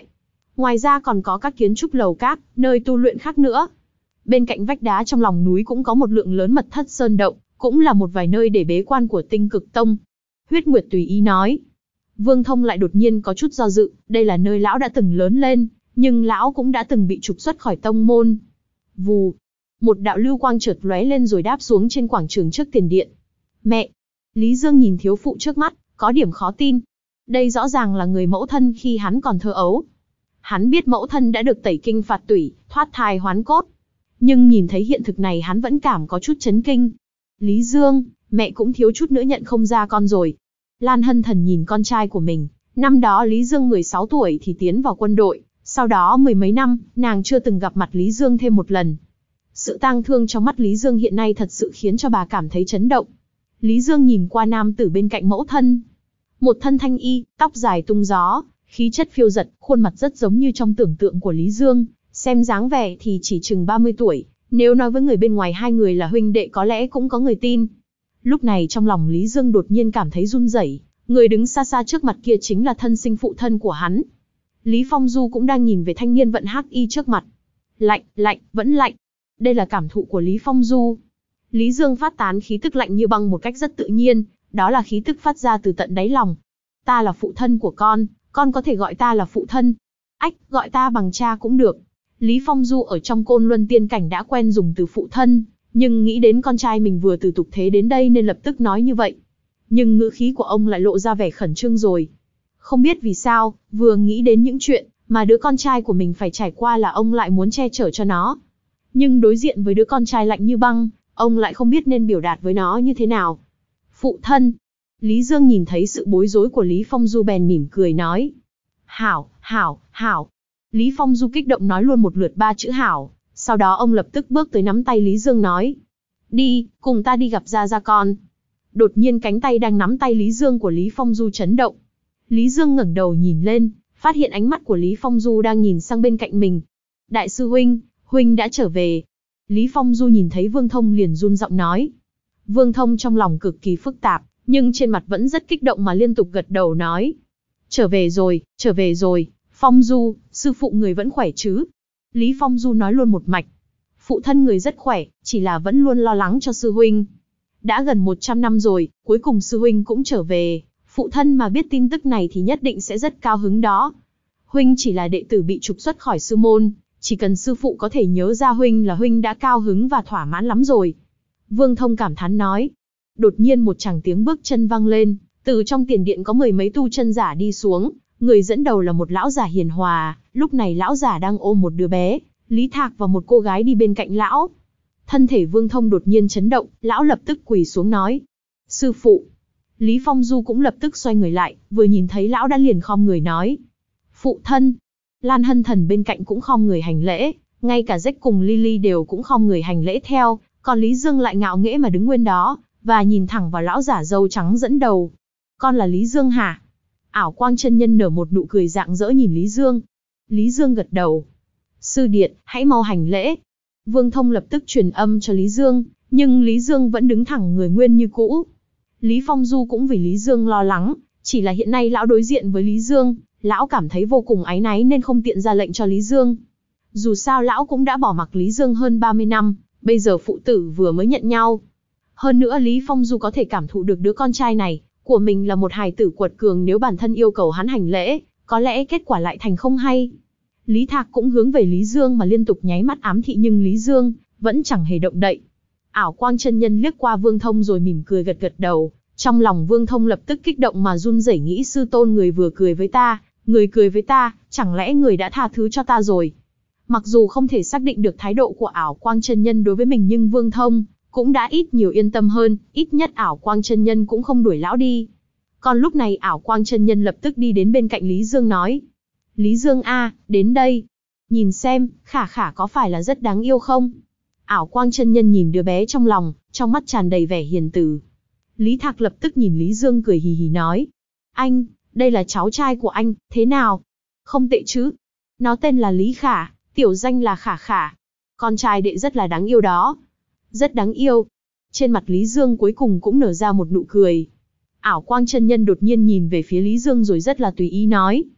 Ngoài ra còn có các kiến trúc lầu các, nơi tu luyện khác nữa. Bên cạnh vách đá trong lòng núi cũng có một lượng lớn mật thất sơn động, cũng là một vài nơi để bế quan của Tinh Cực Tông. Huyết Nguyệt tùy ý nói. Vương Thông lại đột nhiên có chút do dự, đây là nơi lão đã từng lớn lên, nhưng lão cũng đã từng bị trục xuất khỏi tông môn. Vù, một đạo lưu quang chợt lóe lên rồi đáp xuống trên quảng trường trước tiền điện. Mẹ! Lý Dương nhìn thiếu phụ trước mắt, có điểm khó tin. Đây rõ ràng là người mẫu thân khi hắn còn thơ ấu. Hắn biết mẫu thân đã được tẩy kinh phạt tủy, thoát thai hoán cốt. Nhưng nhìn thấy hiện thực này hắn vẫn cảm có chút chấn kinh. Lý Dương, mẹ cũng thiếu chút nữa nhận không ra con rồi. Lan Hân Thần nhìn con trai của mình. Năm đó Lý Dương mười sáu tuổi thì tiến vào quân đội. Sau đó mười mấy năm, nàng chưa từng gặp mặt Lý Dương thêm một lần. Sự tang thương trong mắt Lý Dương hiện nay thật sự khiến cho bà cảm thấy chấn động. Lý Dương nhìn qua nam tử bên cạnh mẫu thân. Một thân thanh y, tóc dài tung gió, khí chất phiêu dật, khuôn mặt rất giống như trong tưởng tượng của Lý Dương. Xem dáng vẻ thì chỉ chừng ba mươi tuổi, nếu nói với người bên ngoài hai người là huynh đệ có lẽ cũng có người tin. Lúc này trong lòng Lý Dương đột nhiên cảm thấy run rẩy, người đứng xa xa trước mặt kia chính là thân sinh phụ thân của hắn. Lý Phong Du cũng đang nhìn về thanh niên vận hắc y trước mặt. Lạnh, lạnh, vẫn lạnh. Đây là cảm thụ của Lý Phong Du. Lý Dương phát tán khí tức lạnh như băng một cách rất tự nhiên, đó là khí tức phát ra từ tận đáy lòng. Ta là phụ thân của con, con có thể gọi ta là phụ thân. Ách, gọi ta bằng cha cũng được. Lý Phong Du ở trong Côn Luân Tiên Cảnh đã quen dùng từ phụ thân, nhưng nghĩ đến con trai mình vừa từ tục thế đến đây nên lập tức nói như vậy. Nhưng ngữ khí của ông lại lộ ra vẻ khẩn trương rồi. Không biết vì sao, vừa nghĩ đến những chuyện mà đứa con trai của mình phải trải qua là ông lại muốn che chở cho nó. Nhưng đối diện với đứa con trai lạnh như băng, ông lại không biết nên biểu đạt với nó như thế nào. Phụ thân. Lý Dương nhìn thấy sự bối rối của Lý Phong Du bèn mỉm cười nói. Hảo, hảo, hảo. Lý Phong Du kích động nói luôn một lượt ba chữ hảo, sau đó ông lập tức bước tới nắm tay Lý Dương nói. Đi, cùng ta đi gặp Gia Gia con. Đột nhiên cánh tay đang nắm tay Lý Dương của Lý Phong Du chấn động. Lý Dương ngẩng đầu nhìn lên, phát hiện ánh mắt của Lý Phong Du đang nhìn sang bên cạnh mình. Đại sư huynh, huynh đã trở về. Lý Phong Du nhìn thấy Vương Thông liền run giọng nói. Vương Thông trong lòng cực kỳ phức tạp, nhưng trên mặt vẫn rất kích động mà liên tục gật đầu nói. Trở về rồi, trở về rồi, Phong Du, sư phụ người vẫn khỏe chứ? Lý Phong Du nói luôn một mạch. Phụ thân người rất khỏe, chỉ là vẫn luôn lo lắng cho sư huynh. Đã gần một trăm năm rồi, cuối cùng sư huynh cũng trở về. Phụ thân mà biết tin tức này thì nhất định sẽ rất cao hứng đó. Huynh chỉ là đệ tử bị trục xuất khỏi sư môn, chỉ cần sư phụ có thể nhớ ra huynh là huynh đã cao hứng và thỏa mãn lắm rồi. Vương Thông cảm thán nói. Đột nhiên một tràng tiếng bước chân vang lên, từ trong tiền điện có mười mấy tu chân giả đi xuống, người dẫn đầu là một lão giả hiền hòa, lúc này lão giả đang ôm một đứa bé, Lý Thạc và một cô gái đi bên cạnh lão. Thân thể Vương Thông đột nhiên chấn động, lão lập tức quỳ xuống nói. Sư phụ. Lý Phong Du cũng lập tức xoay người lại, vừa nhìn thấy lão đã liền khom người nói. Phụ thân. Lan Hân Thần bên cạnh cũng khom người hành lễ, ngay cả Rách cùng Lily đều cũng khom người hành lễ theo, còn Lý Dương lại ngạo nghễ mà đứng nguyên đó, và nhìn thẳng vào lão giả râu trắng dẫn đầu. Con là Lý Dương hả? Ảo Quang chân nhân nở một nụ cười rạng rỡ nhìn Lý Dương. Lý Dương gật đầu. Sư điện, hãy mau hành lễ. Vương Thông lập tức truyền âm cho Lý Dương, nhưng Lý Dương vẫn đứng thẳng người nguyên như cũ. Lý Phong Du cũng vì Lý Dương lo lắng, chỉ là hiện nay lão đối diện với Lý Dương, lão cảm thấy vô cùng áy náy nên không tiện ra lệnh cho Lý Dương. Dù sao lão cũng đã bỏ mặc Lý Dương hơn ba mươi năm, bây giờ phụ tử vừa mới nhận nhau. Hơn nữa Lý Phong Du có thể cảm thụ được đứa con trai này của mình là một hài tử quật cường, nếu bản thân yêu cầu hắn hành lễ, có lẽ kết quả lại thành không hay. Lý Thạc cũng hướng về Lý Dương mà liên tục nháy mắt ám thị nhưng Lý Dương vẫn chẳng hề động đậy. Ảo Quang chân nhân liếc qua Vương Thông rồi mỉm cười gật gật đầu, trong lòng Vương Thông lập tức kích động mà run rẩy nghĩ sư tôn người vừa cười với ta, người cười với ta, chẳng lẽ người đã tha thứ cho ta rồi? Mặc dù không thể xác định được thái độ của Ảo Quang chân nhân đối với mình nhưng Vương Thông cũng đã ít nhiều yên tâm hơn, ít nhất Ảo Quang chân nhân cũng không đuổi lão đi. Còn lúc này Ảo Quang chân nhân lập tức đi đến bên cạnh Lý Dương nói. Lý Dương a, đến đây. Nhìn xem, Khả Khả có phải là rất đáng yêu không? Ảo Quang chân nhân nhìn đứa bé trong lòng, trong mắt tràn đầy vẻ hiền từ. Lý Thạc lập tức nhìn Lý Dương cười hì hì nói. Anh, đây là cháu trai của anh, thế nào? Không tệ chứ. Nó tên là Lý Khả, tiểu danh là Khả Khả. Con trai đệ rất là đáng yêu đó. Rất đáng yêu. Trên mặt Lý Dương cuối cùng cũng nở ra một nụ cười. Ảo Quang chân nhân đột nhiên nhìn về phía Lý Dương rồi rất là tùy ý nói.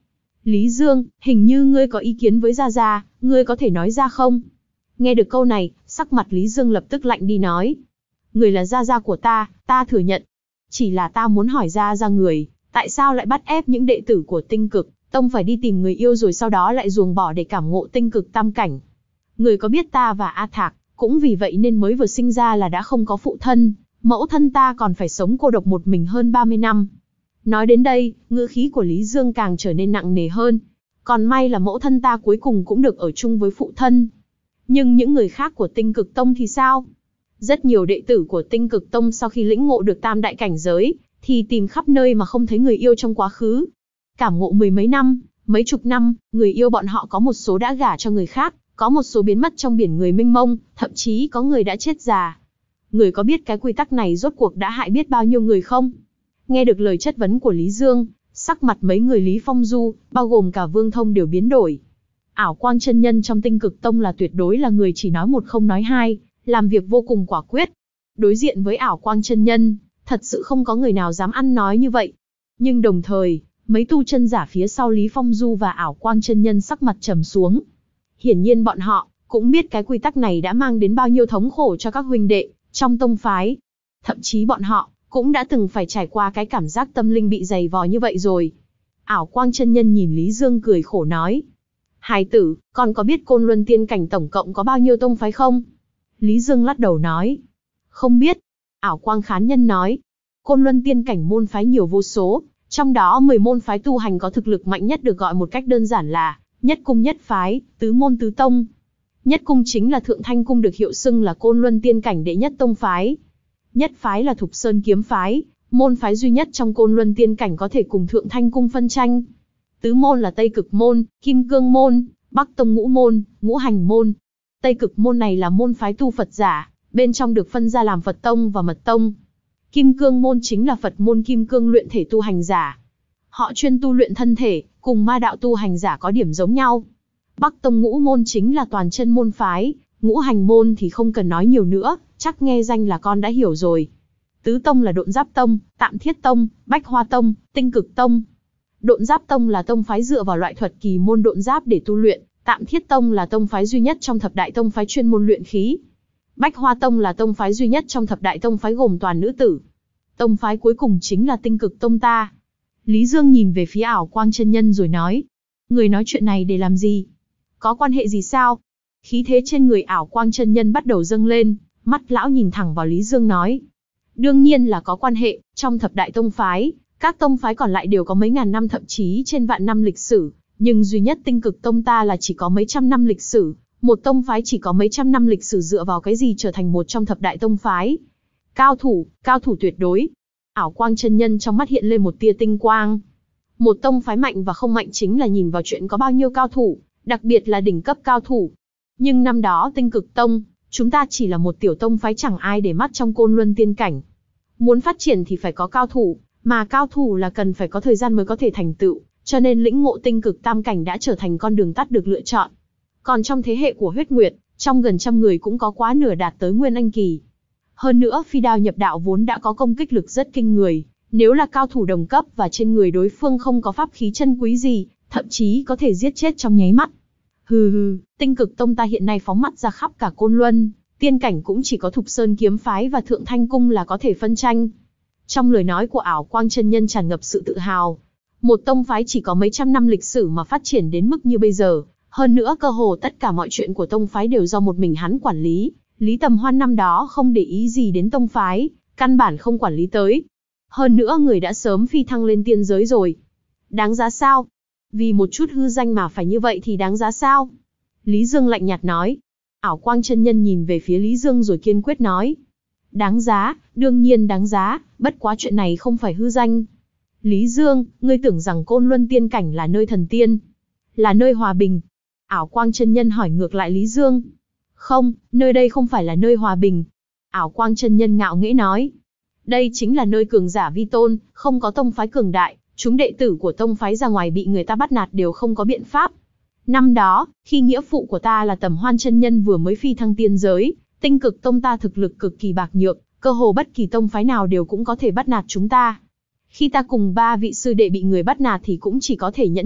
Lý Dương, hình như ngươi có ý kiến với Gia Gia, ngươi có thể nói ra không? Nghe được câu này, sắc mặt Lý Dương lập tức lạnh đi nói. Người là Gia Gia của ta, ta thừa nhận. Chỉ là ta muốn hỏi Gia Gia người, tại sao lại bắt ép những đệ tử của Tinh Cực Tông phải đi tìm người yêu rồi sau đó lại ruồng bỏ để cảm ngộ tinh cực tam cảnh? Người có biết ta và A Thạc, cũng vì vậy nên mới vừa sinh ra là đã không có phụ thân, mẫu thân ta còn phải sống cô độc một mình hơn ba mươi năm. Nói đến đây, ngữ khí của Lý Dương càng trở nên nặng nề hơn. Còn may là mẫu thân ta cuối cùng cũng được ở chung với phụ thân. Nhưng những người khác của Tinh Cực Tông thì sao? Rất nhiều đệ tử của Tinh Cực Tông sau khi lĩnh ngộ được tam đại cảnh giới, thì tìm khắp nơi mà không thấy người yêu trong quá khứ. Cảm ngộ mười mấy năm, mấy chục năm, người yêu bọn họ có một số đã gả cho người khác, có một số biến mất trong biển người mênh mông, thậm chí có người đã chết già. Người có biết cái quy tắc này rốt cuộc đã hại biết bao nhiêu người không? Nghe được lời chất vấn của Lý Dương, sắc mặt mấy người Lý Phong Du, bao gồm cả Vương Thông đều biến đổi. Ảo Quang chân nhân trong Tinh Cực Tông là tuyệt đối là người chỉ nói một không nói hai, làm việc vô cùng quả quyết. Đối diện với Ảo Quang chân nhân, thật sự không có người nào dám ăn nói như vậy. Nhưng đồng thời, mấy tu chân giả phía sau Lý Phong Du và Ảo Quang chân nhân sắc mặt trầm xuống. Hiển nhiên bọn họ cũng biết cái quy tắc này đã mang đến bao nhiêu thống khổ cho các huynh đệ trong tông phái. Thậm chí bọn họ cũng đã từng phải trải qua cái cảm giác tâm linh bị dày vò như vậy rồi. Ảo Quang chân nhân nhìn Lý Dương cười khổ nói. Hài tử, con có biết Côn Luân Tiên Cảnh tổng cộng có bao nhiêu tông phái không? Lý Dương lắc đầu nói. Không biết. Ảo Quang khán nhân nói. Côn Luân Tiên Cảnh môn phái nhiều vô số, trong đó mười môn phái tu hành có thực lực mạnh nhất được gọi một cách đơn giản là Nhất Cung Nhất Phái, Tứ Môn Tứ Tông. Nhất Cung chính là Thượng Thanh Cung được hiệu xưng là Côn Luân Tiên Cảnh đệ nhất tông phái. Nhất Phái là Thục Sơn Kiếm Phái, môn phái duy nhất trong Côn Luân Tiên Cảnh có thể cùng Thượng Thanh Cung phân tranh. Tứ Môn là Tây Cực Môn, Kim Cương Môn, Bắc Tông Ngũ Môn, Ngũ Hành Môn. Tây Cực Môn này là môn phái tu Phật giả, bên trong được phân ra làm Phật Tông và Mật Tông. Kim Cương Môn chính là Phật môn Kim Cương luyện thể tu hành giả. Họ chuyên tu luyện thân thể, cùng ma đạo tu hành giả có điểm giống nhau. Bắc Tông Ngũ Môn chính là toàn chân môn phái, Ngũ Hành Môn thì không cần nói nhiều nữa, chắc nghe danh là con đã hiểu rồi. Tứ Tông là Độn Giáp Tông, Tạm Thiết Tông, Bách Hoa Tông, Tinh Cực Tông. Độn Giáp Tông là tông phái dựa vào loại thuật kỳ môn độn giáp để tu luyện, Tạm Thiết Tông là tông phái duy nhất trong thập đại tông phái chuyên môn luyện khí. Bách Hoa Tông là tông phái duy nhất trong thập đại tông phái gồm toàn nữ tử. Tông phái cuối cùng chính là Tinh Cực Tông ta. Lý Dương nhìn về phía Ảo Quang chân nhân rồi nói. Người nói chuyện này để làm gì? Có quan hệ gì sao? Khí thế trên người Ảo Quang chân nhân bắt đầu dâng lên, mắt lão nhìn thẳng vào Lý Dương nói. Đương nhiên là có quan hệ, trong thập đại tông phái, các tông phái còn lại đều có mấy ngàn năm thậm chí trên vạn năm lịch sử, nhưng duy nhất Tinh Cực Tông ta là chỉ có mấy trăm năm lịch sử. Một tông phái chỉ có mấy trăm năm lịch sử dựa vào cái gì trở thành một trong thập đại tông phái? Cao thủ, cao thủ tuyệt đối. Ảo Quang chân nhân trong mắt hiện lên một tia tinh quang. Một tông phái mạnh và không mạnh chính là nhìn vào chuyện có bao nhiêu cao thủ, đặc biệt là đỉnh cấp cao thủ. Nhưng năm đó Tinh Cực Tông, chúng ta chỉ là một tiểu tông phái chẳng ai để mắt trong Côn Luân Tiên Cảnh. Muốn phát triển thì phải có cao thủ, mà cao thủ là cần phải có thời gian mới có thể thành tựu, cho nên lĩnh ngộ Tinh Cực Tam Cảnh đã trở thành con đường tắt được lựa chọn. Còn trong thế hệ của Huyết Nguyệt, trong gần trăm người cũng có quá nửa đạt tới Nguyên Anh Kỳ. Hơn nữa phi đao nhập đạo vốn đã có công kích lực rất kinh người, nếu là cao thủ đồng cấp và trên người đối phương không có pháp khí chân quý gì, thậm chí có thể giết chết trong nháy mắt. Hừ hừ, Tinh Cực Tông ta hiện nay phóng mắt ra khắp cả Côn Luân Tiên Cảnh cũng chỉ có Thục Sơn Kiếm Phái và Thượng Thanh Cung là có thể phân tranh. Trong lời nói của Ảo Quang chân nhân tràn ngập sự tự hào. Một tông phái chỉ có mấy trăm năm lịch sử mà phát triển đến mức như bây giờ, hơn nữa cơ hồ tất cả mọi chuyện của tông phái đều do một mình hắn quản lý. Lý Tầm Hoan năm đó không để ý gì đến tông phái, căn bản không quản lý tới. Hơn nữa người đã sớm phi thăng lên tiên giới rồi. Đáng giá sao? Vì một chút hư danh mà phải như vậy thì đáng giá sao? Lý Dương lạnh nhạt nói. Ảo Quang chân nhân nhìn về phía Lý Dương rồi kiên quyết nói. Đáng giá, đương nhiên đáng giá, bất quá chuyện này không phải hư danh. Lý Dương, ngươi tưởng rằng Côn Luân Tiên Cảnh là nơi thần tiên, là nơi hòa bình. Ảo Quang chân nhân hỏi ngược lại Lý Dương. Không, nơi đây không phải là nơi hòa bình. Ảo Quang chân nhân ngạo nghễ nói. Đây chính là nơi cường giả vi tôn, không có tông phái cường đại, chúng đệ tử của tông phái ra ngoài bị người ta bắt nạt đều không có biện pháp. Năm đó, khi nghĩa phụ của ta là Tầm Hoan chân nhân vừa mới phi thăng tiên giới, Tinh Cực Tông ta thực lực cực kỳ bạc nhược, cơ hồ bất kỳ tông phái nào đều cũng có thể bắt nạt chúng ta. Khi ta cùng ba vị sư đệ bị người bắt nạt thì cũng chỉ có thể nhẫn nhịn,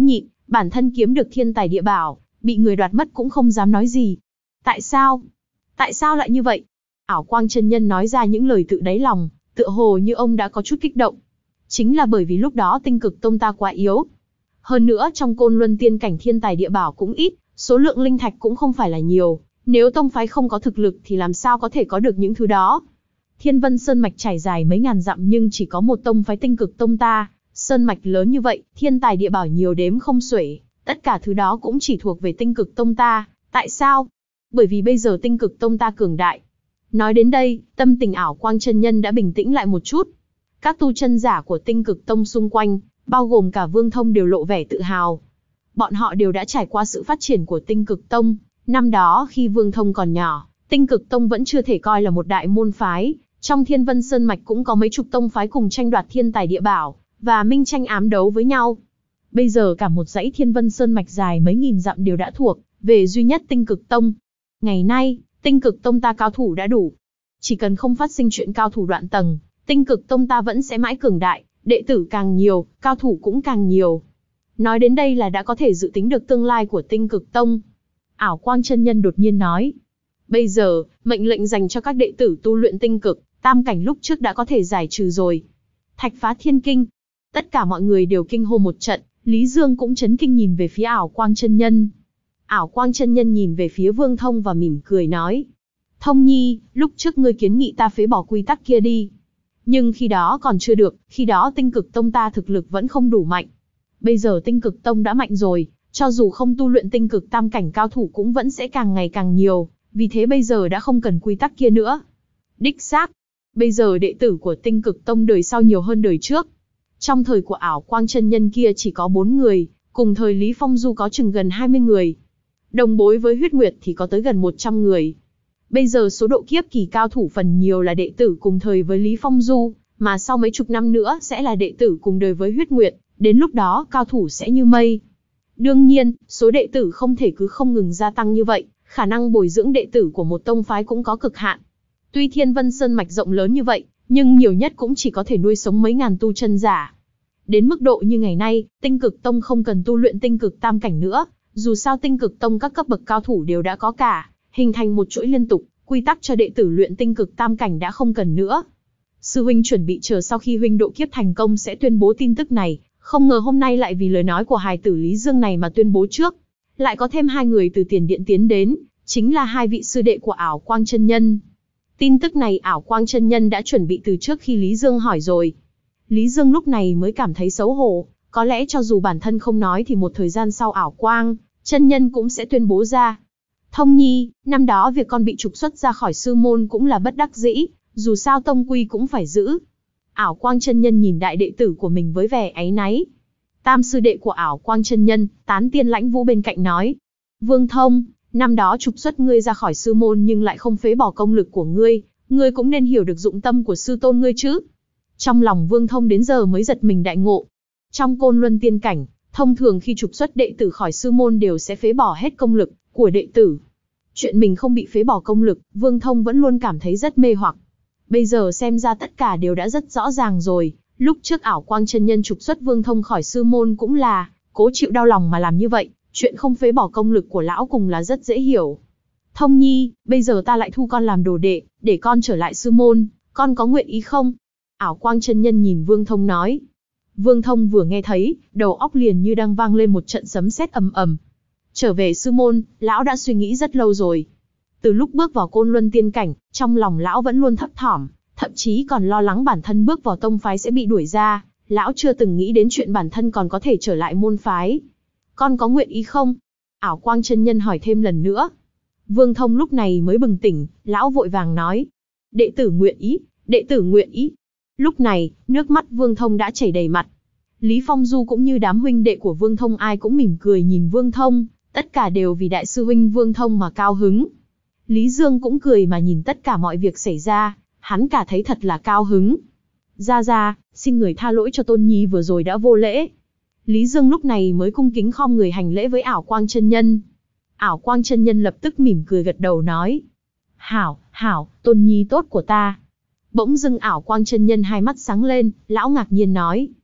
Bản thân kiếm được thiên tài địa bảo, bị người đoạt mất cũng không dám nói gì. Tại sao? Tại sao lại như vậy? Ảo Quang chân nhân nói ra những lời tự đáy lòng, tựa hồ như ông đã có chút kích động. Chính là bởi vì lúc đó Tinh Cực Tông ta quá yếu. Hơn nữa trong Côn Luân tiên cảnh thiên tài địa bảo cũng ít, số lượng linh thạch cũng không phải là nhiều. Nếu tông phái không có thực lực thì làm sao có thể có được những thứ đó? Thiên Vân Sơn mạch trải dài mấy ngàn dặm nhưng chỉ có một tông phái Tinh Cực Tông ta. Sơn mạch lớn như vậy, thiên tài địa bảo nhiều đếm không xuể, tất cả thứ đó cũng chỉ thuộc về Tinh Cực Tông ta. Tại sao? Bởi vì bây giờ Tinh Cực Tông ta cường đại. Nói đến đây, tâm tình Ảo Quang chân nhân đã bình tĩnh lại một chút. Các tu chân giả của Tinh Cực Tông xung quanh, bao gồm cả Vương Thông đều lộ vẻ tự hào. Bọn họ đều đã trải qua sự phát triển của Tinh Cực Tông. Năm đó khi Vương Thông còn nhỏ, Tinh Cực Tông vẫn chưa thể coi là một đại môn phái. Trong Thiên Vân Sơn mạch cũng có mấy chục tông phái cùng tranh đoạt thiên tài địa bảo, và minh tranh ám đấu với nhau. Bây giờ cả một dãy Thiên Vân Sơn mạch dài mấy nghìn dặm đều đã thuộc về duy nhất Tinh Cực Tông. Ngày nay, Tinh Cực Tông ta cao thủ đã đủ. Chỉ cần không phát sinh chuyện cao thủ đoạn tầng, Tinh Cực Tông ta vẫn sẽ mãi cường đại, đệ tử càng nhiều, cao thủ cũng càng nhiều. Nói đến đây là đã có thể dự tính được tương lai của Tinh Cực Tông. Ảo Quang chân nhân đột nhiên nói. Bây giờ, mệnh lệnh dành cho các đệ tử tu luyện tinh cực, tam cảnh lúc trước đã có thể giải trừ rồi. Thạch phá thiên kinh. Tất cả mọi người đều kinh hô một trận, Lý Dương cũng chấn kinh nhìn về phía Ảo Quang chân nhân. Ảo Quang chân nhân nhìn về phía Vương Thông và mỉm cười nói. Thông nhi, lúc trước ngươi kiến nghị ta phế bỏ quy tắc kia đi. Nhưng khi đó còn chưa được, khi đó Tinh Cực Tông ta thực lực vẫn không đủ mạnh. Bây giờ Tinh Cực Tông đã mạnh rồi, cho dù không tu luyện tinh cực tam cảnh cao thủ cũng vẫn sẽ càng ngày càng nhiều, vì thế bây giờ đã không cần quy tắc kia nữa. Đích xác, bây giờ đệ tử của Tinh Cực Tông đời sau nhiều hơn đời trước. Trong thời của Ảo Quang chân nhân kia chỉ có bốn người, cùng thời Lý Phong Du có chừng gần hai mươi người. Đồng bối với Huyết Nguyệt thì có tới gần một trăm người. Bây giờ số độ kiếp kỳ cao thủ phần nhiều là đệ tử cùng thời với Lý Phong Du, mà sau mấy chục năm nữa sẽ là đệ tử cùng đời với Huyết Nguyệt, đến lúc đó cao thủ sẽ như mây. Đương nhiên, số đệ tử không thể cứ không ngừng gia tăng như vậy, khả năng bồi dưỡng đệ tử của một tông phái cũng có cực hạn. Tuy Thiên Vân Sơn mạch rộng lớn như vậy, nhưng nhiều nhất cũng chỉ có thể nuôi sống mấy ngàn tu chân giả. Đến mức độ như ngày nay, Tinh Cực Tông không cần tu luyện tinh cực tam cảnh nữa, dù sao Tinh Cực Tông các cấp bậc cao thủ đều đã có cả, hình thành một chuỗi liên tục, quy tắc cho đệ tử luyện tinh cực tam cảnh đã không cần nữa. Sư huynh chuẩn bị chờ sau khi huynh độ kiếp thành công sẽ tuyên bố tin tức này, không ngờ hôm nay lại vì lời nói của hài tử Lý Dương này mà tuyên bố trước. Lại có thêm hai người từ tiền điện tiến đến, chính là hai vị sư đệ của Ảo Quang chân nhân. Tin tức này Ảo Quang chân nhân đã chuẩn bị từ trước khi Lý Dương hỏi rồi. Lý Dương lúc này mới cảm thấy xấu hổ, có lẽ cho dù bản thân không nói thì một thời gian sau Ảo Quang chân nhân cũng sẽ tuyên bố ra. Thông nhi, năm đó việc con bị trục xuất ra khỏi sư môn cũng là bất đắc dĩ, dù sao tông quy cũng phải giữ. Ảo Quang chân nhân nhìn đại đệ tử của mình với vẻ áy náy. Tam sư đệ của Ảo Quang chân nhân, Tán Tiên Lãnh Vũ bên cạnh nói. Vương Thông, năm đó trục xuất ngươi ra khỏi sư môn nhưng lại không phế bỏ công lực của ngươi, ngươi cũng nên hiểu được dụng tâm của sư tôn ngươi chứ. Trong lòng Vương Thông đến giờ mới giật mình đại ngộ. Trong Côn Luân tiên cảnh, thông thường khi trục xuất đệ tử khỏi sư môn đều sẽ phế bỏ hết công lực của đệ tử. Chuyện mình không bị phế bỏ công lực, Vương Thông vẫn luôn cảm thấy rất mê hoặc. Bây giờ xem ra tất cả đều đã rất rõ ràng rồi. Lúc trước Ảo Quang chân nhân trục xuất Vương Thông khỏi sư môn cũng là cố chịu đau lòng mà làm như vậy. Chuyện không phế bỏ công lực của lão cùng là rất dễ hiểu. Thông nhi, bây giờ ta lại thu con làm đồ đệ, để con trở lại sư môn, con có nguyện ý không? Ảo Quang chân nhân nhìn Vương Thông nói. Vương Thông vừa nghe thấy, đầu óc liền như đang vang lên một trận sấm sét ầm ầm. Trở về sư môn, lão đã suy nghĩ rất lâu rồi. Từ lúc bước vào Côn Luân tiên cảnh, trong lòng lão vẫn luôn thấp thỏm, thậm chí còn lo lắng bản thân bước vào tông phái sẽ bị đuổi ra. Lão chưa từng nghĩ đến chuyện bản thân còn có thể trở lại môn phái. Con có nguyện ý không? Ảo Quang chân nhân hỏi thêm lần nữa. Vương Thông lúc này mới bừng tỉnh, lão vội vàng nói. Đệ tử nguyện ý, đệ tử nguyện ý. Lúc này, nước mắt Vương Thông đã chảy đầy mặt. Lý Phong Du cũng như đám huynh đệ của Vương Thông ai cũng mỉm cười nhìn Vương Thông, tất cả đều vì đại sư huynh Vương Thông mà cao hứng. Lý Dương cũng cười mà nhìn tất cả mọi việc xảy ra, hắn cả thấy thật là cao hứng. Gia Gia, xin người tha lỗi cho Tôn Nhi vừa rồi đã vô lễ. Lý Dương lúc này mới cung kính khom người hành lễ với Ảo Quang chân nhân. Ảo Quang chân nhân lập tức mỉm cười gật đầu nói. Hảo, hảo, Tôn Nhi tốt của ta. Bỗng dưng Ảo Quang chân nhân hai mắt sáng lên, lão ngạc nhiên nói.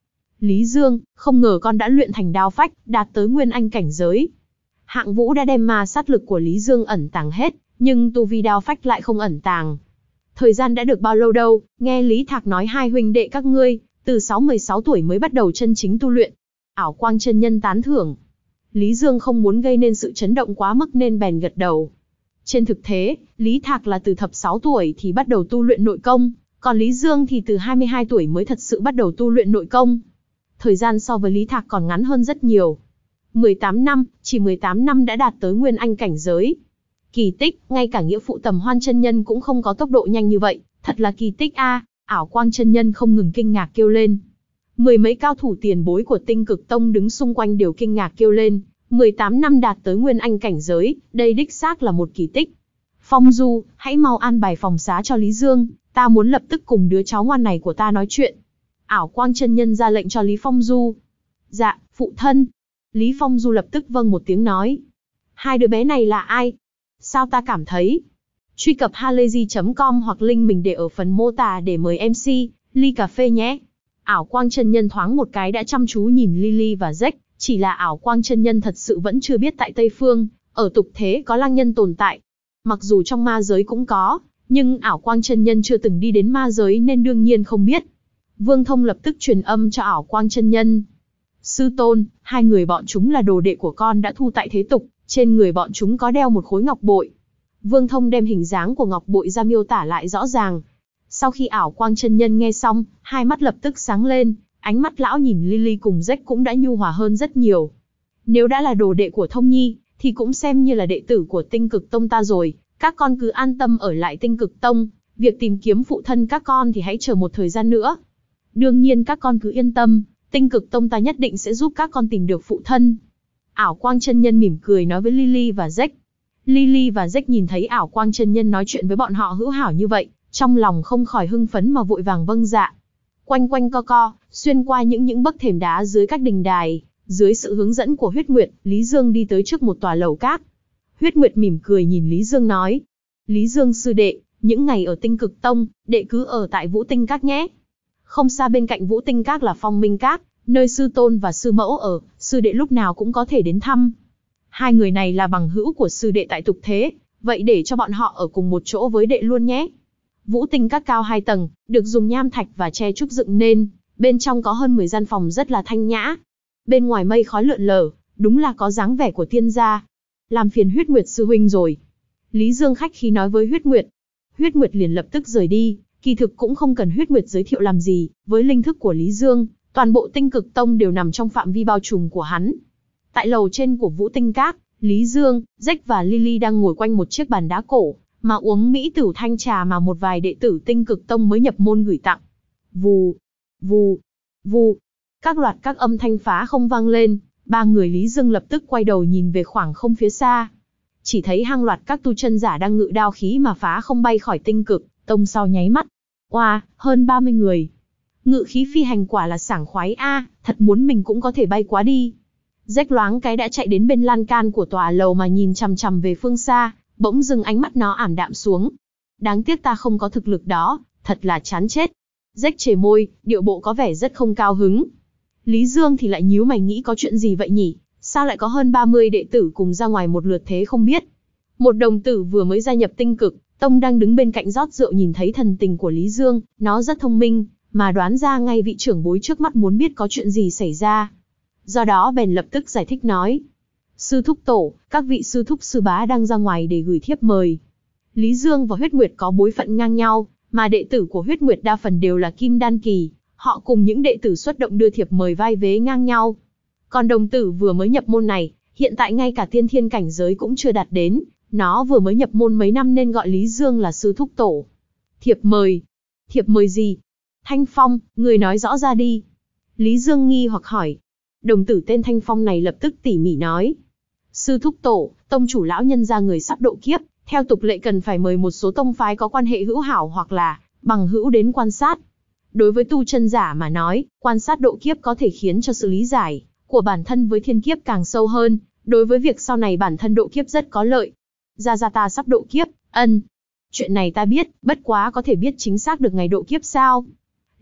Lý Dương, không ngờ con đã luyện thành đao phách, đạt tới nguyên anh cảnh giới. Hạng Vũ đã đem ma sát lực của Lý Dương ẩn tàng hết, nhưng tu vi đao phách lại không ẩn tàng. Thời gian đã được bao lâu đâu, nghe Lý Thạc nói hai huynh đệ các ngươi, từ sáu mười sáu tuổi mới bắt đầu chân chính tu luyện. Ảo Quang chân nhân tán thưởng. Lý Dương không muốn gây nên sự chấn động quá mức nên bèn gật đầu. Trên thực tế, Lý Thạc là từ thập sáu tuổi thì bắt đầu tu luyện nội công, còn Lý Dương thì từ hai mươi hai tuổi mới thật sự bắt đầu tu luyện nội công. Thời gian so với Lý Thạc còn ngắn hơn rất nhiều. mười tám năm, chỉ mười tám năm đã đạt tới nguyên anh cảnh giới. Kỳ tích, ngay cả nghĩa phụ Tầm Hoan chân nhân cũng không có tốc độ nhanh như vậy, thật là kỳ tích a. À, Ảo Quang chân nhân không ngừng kinh ngạc kêu lên. Mười mấy cao thủ tiền bối của Tinh Cực Tông đứng xung quanh đều kinh ngạc kêu lên, mười tám năm đạt tới nguyên anh cảnh giới, đây đích xác là một kỳ tích. Phong Du, hãy mau an bài phòng xá cho Lý Dương, ta muốn lập tức cùng đứa cháu ngoan này của ta nói chuyện. Ảo Quang chân nhân ra lệnh cho Lý Phong Du. Dạ, phụ thân. Lý Phong Du lập tức vâng một tiếng nói. Hai đứa bé này là ai? Sao ta cảm thấy? Truy cập halayzi chấm com hoặc link mình để ở phần mô tả để mời em xê, ly cà phê nhé. Ảo Quang chân nhân thoáng một cái đã chăm chú nhìn Lily và Jack, chỉ là Ảo Quang chân nhân thật sự vẫn chưa biết tại Tây Phương, ở tục thế có lang nhân tồn tại. Mặc dù trong ma giới cũng có, nhưng Ảo Quang chân nhân chưa từng đi đến ma giới nên đương nhiên không biết. Vương Thông lập tức truyền âm cho Ảo Quang chân nhân. Sư tôn, hai người bọn chúng là đồ đệ của con đã thu tại thế tục, trên người bọn chúng có đeo một khối ngọc bội. Vương Thông đem hình dáng của ngọc bội ra miêu tả lại rõ ràng. Sau khi Ảo Quang chân nhân nghe xong, hai mắt lập tức sáng lên, ánh mắt lão nhìn Lily cùng Jack cũng đã nhu hòa hơn rất nhiều. Nếu đã là đồ đệ của Thông Nhi, thì cũng xem như là đệ tử của Tinh Cực Tông ta rồi, các con cứ an tâm ở lại Tinh Cực Tông, việc tìm kiếm phụ thân các con thì hãy chờ một thời gian nữa. Đương nhiên các con cứ yên tâm, Tinh Cực Tông ta nhất định sẽ giúp các con tìm được phụ thân. Ảo Quang chân nhân mỉm cười nói với Lily và Jack. Lily và Jack nhìn thấy Ảo Quang chân nhân nói chuyện với bọn họ hữu hảo như vậy, trong lòng không khỏi hưng phấn mà vội vàng vâng dạ. Quanh quanh co co, xuyên qua những những bậc thềm đá dưới các đình đài, dưới sự hướng dẫn của Huyết Nguyệt, Lý Dương đi tới trước một tòa lầu các. Huyết Nguyệt mỉm cười nhìn Lý Dương nói. Lý Dương sư đệ, những ngày ở Tinh Cực Tông, đệ cứ ở tại Vũ Tinh Các nhé. Không xa bên cạnh Vũ Tinh Các là Phong Minh Các, nơi sư tôn và sư mẫu ở, sư đệ lúc nào cũng có thể đến thăm. Hai người này là bằng hữu của sư đệ tại tục thế, vậy để cho bọn họ ở cùng một chỗ với đệ luôn nhé. Vũ Tinh Các cao hai tầng, được dùng nham thạch và tre trúc dựng nên, bên trong có hơn mười gian phòng rất là thanh nhã. Bên ngoài mây khói lượn lờ, đúng là có dáng vẻ của tiên gia. Làm phiền Huyết Nguyệt sư huynh rồi. Lý Dương khách khí nói với Huyết Nguyệt. Huyết Nguyệt liền lập tức rời đi, kỳ thực cũng không cần Huyết Nguyệt giới thiệu làm gì, với linh thức của Lý Dương, toàn bộ Tinh Cực Tông đều nằm trong phạm vi bao trùm của hắn. Tại lầu trên của Vũ Tinh Các, Lý Dương, Jack và Lily đang ngồi quanh một chiếc bàn đá cổ, mà uống mỹ tửu thanh trà mà một vài đệ tử Tinh Cực Tông mới nhập môn gửi tặng. Vù, vù, vù, các loạt các âm thanh phá không vang lên, ba người Lý Dương lập tức quay đầu nhìn về khoảng không phía xa. Chỉ thấy hàng loạt các tu chân giả đang ngự đao khí mà phá không bay khỏi Tinh Cực Tông sau nháy mắt. Oa, wow, hơn ba mươi người. Ngự khí phi hành quả là sảng khoái a, à, thật muốn mình cũng có thể bay quá đi. Jack loáng cái đã chạy đến bên lan can của tòa lầu mà nhìn chằm chằm về phương xa, bỗng dưng ánh mắt nó ảm đạm xuống. Đáng tiếc ta không có thực lực đó, thật là chán chết. Jack chề môi, điệu bộ có vẻ rất không cao hứng. Lý Dương thì lại nhíu mày nghĩ có chuyện gì vậy nhỉ, sao lại có hơn ba mươi đệ tử cùng ra ngoài một lượt thế không biết. Một đồng tử vừa mới gia nhập Tinh Cực Tông đang đứng bên cạnh rót rượu nhìn thấy thần tình của Lý Dương, nó rất thông minh, mà đoán ra ngay vị trưởng bối trước mắt muốn biết có chuyện gì xảy ra. Do đó bèn lập tức giải thích nói. Sư thúc tổ, các vị sư thúc sư bá đang ra ngoài để gửi thiếp mời. Lý Dương và Huyết Nguyệt có bối phận ngang nhau, mà đệ tử của Huyết Nguyệt đa phần đều là kim đan kỳ, họ cùng những đệ tử xuất động đưa thiệp mời vai vế ngang nhau. Còn đồng tử vừa mới nhập môn này, hiện tại ngay cả tiên thiên cảnh giới cũng chưa đạt đến, nó vừa mới nhập môn mấy năm nên gọi Lý Dương là sư thúc tổ. Thiệp mời? Thiệp mời gì? Thanh Phong, người nói rõ ra đi. Lý Dương nghi hoặc hỏi. Đồng tử tên Thanh Phong này lập tức tỉ mỉ nói. Sư thúc tổ, tông chủ lão nhân ra người sắp độ kiếp, theo tục lệ cần phải mời một số tông phái có quan hệ hữu hảo hoặc là bằng hữu đến quan sát. Đối với tu chân giả mà nói, quan sát độ kiếp có thể khiến cho sự lý giải của bản thân với thiên kiếp càng sâu hơn, đối với việc sau này bản thân độ kiếp rất có lợi. Gia Gia ta sắp độ kiếp, ân. Chuyện này ta biết, bất quá có thể biết chính xác được ngày độ kiếp sao?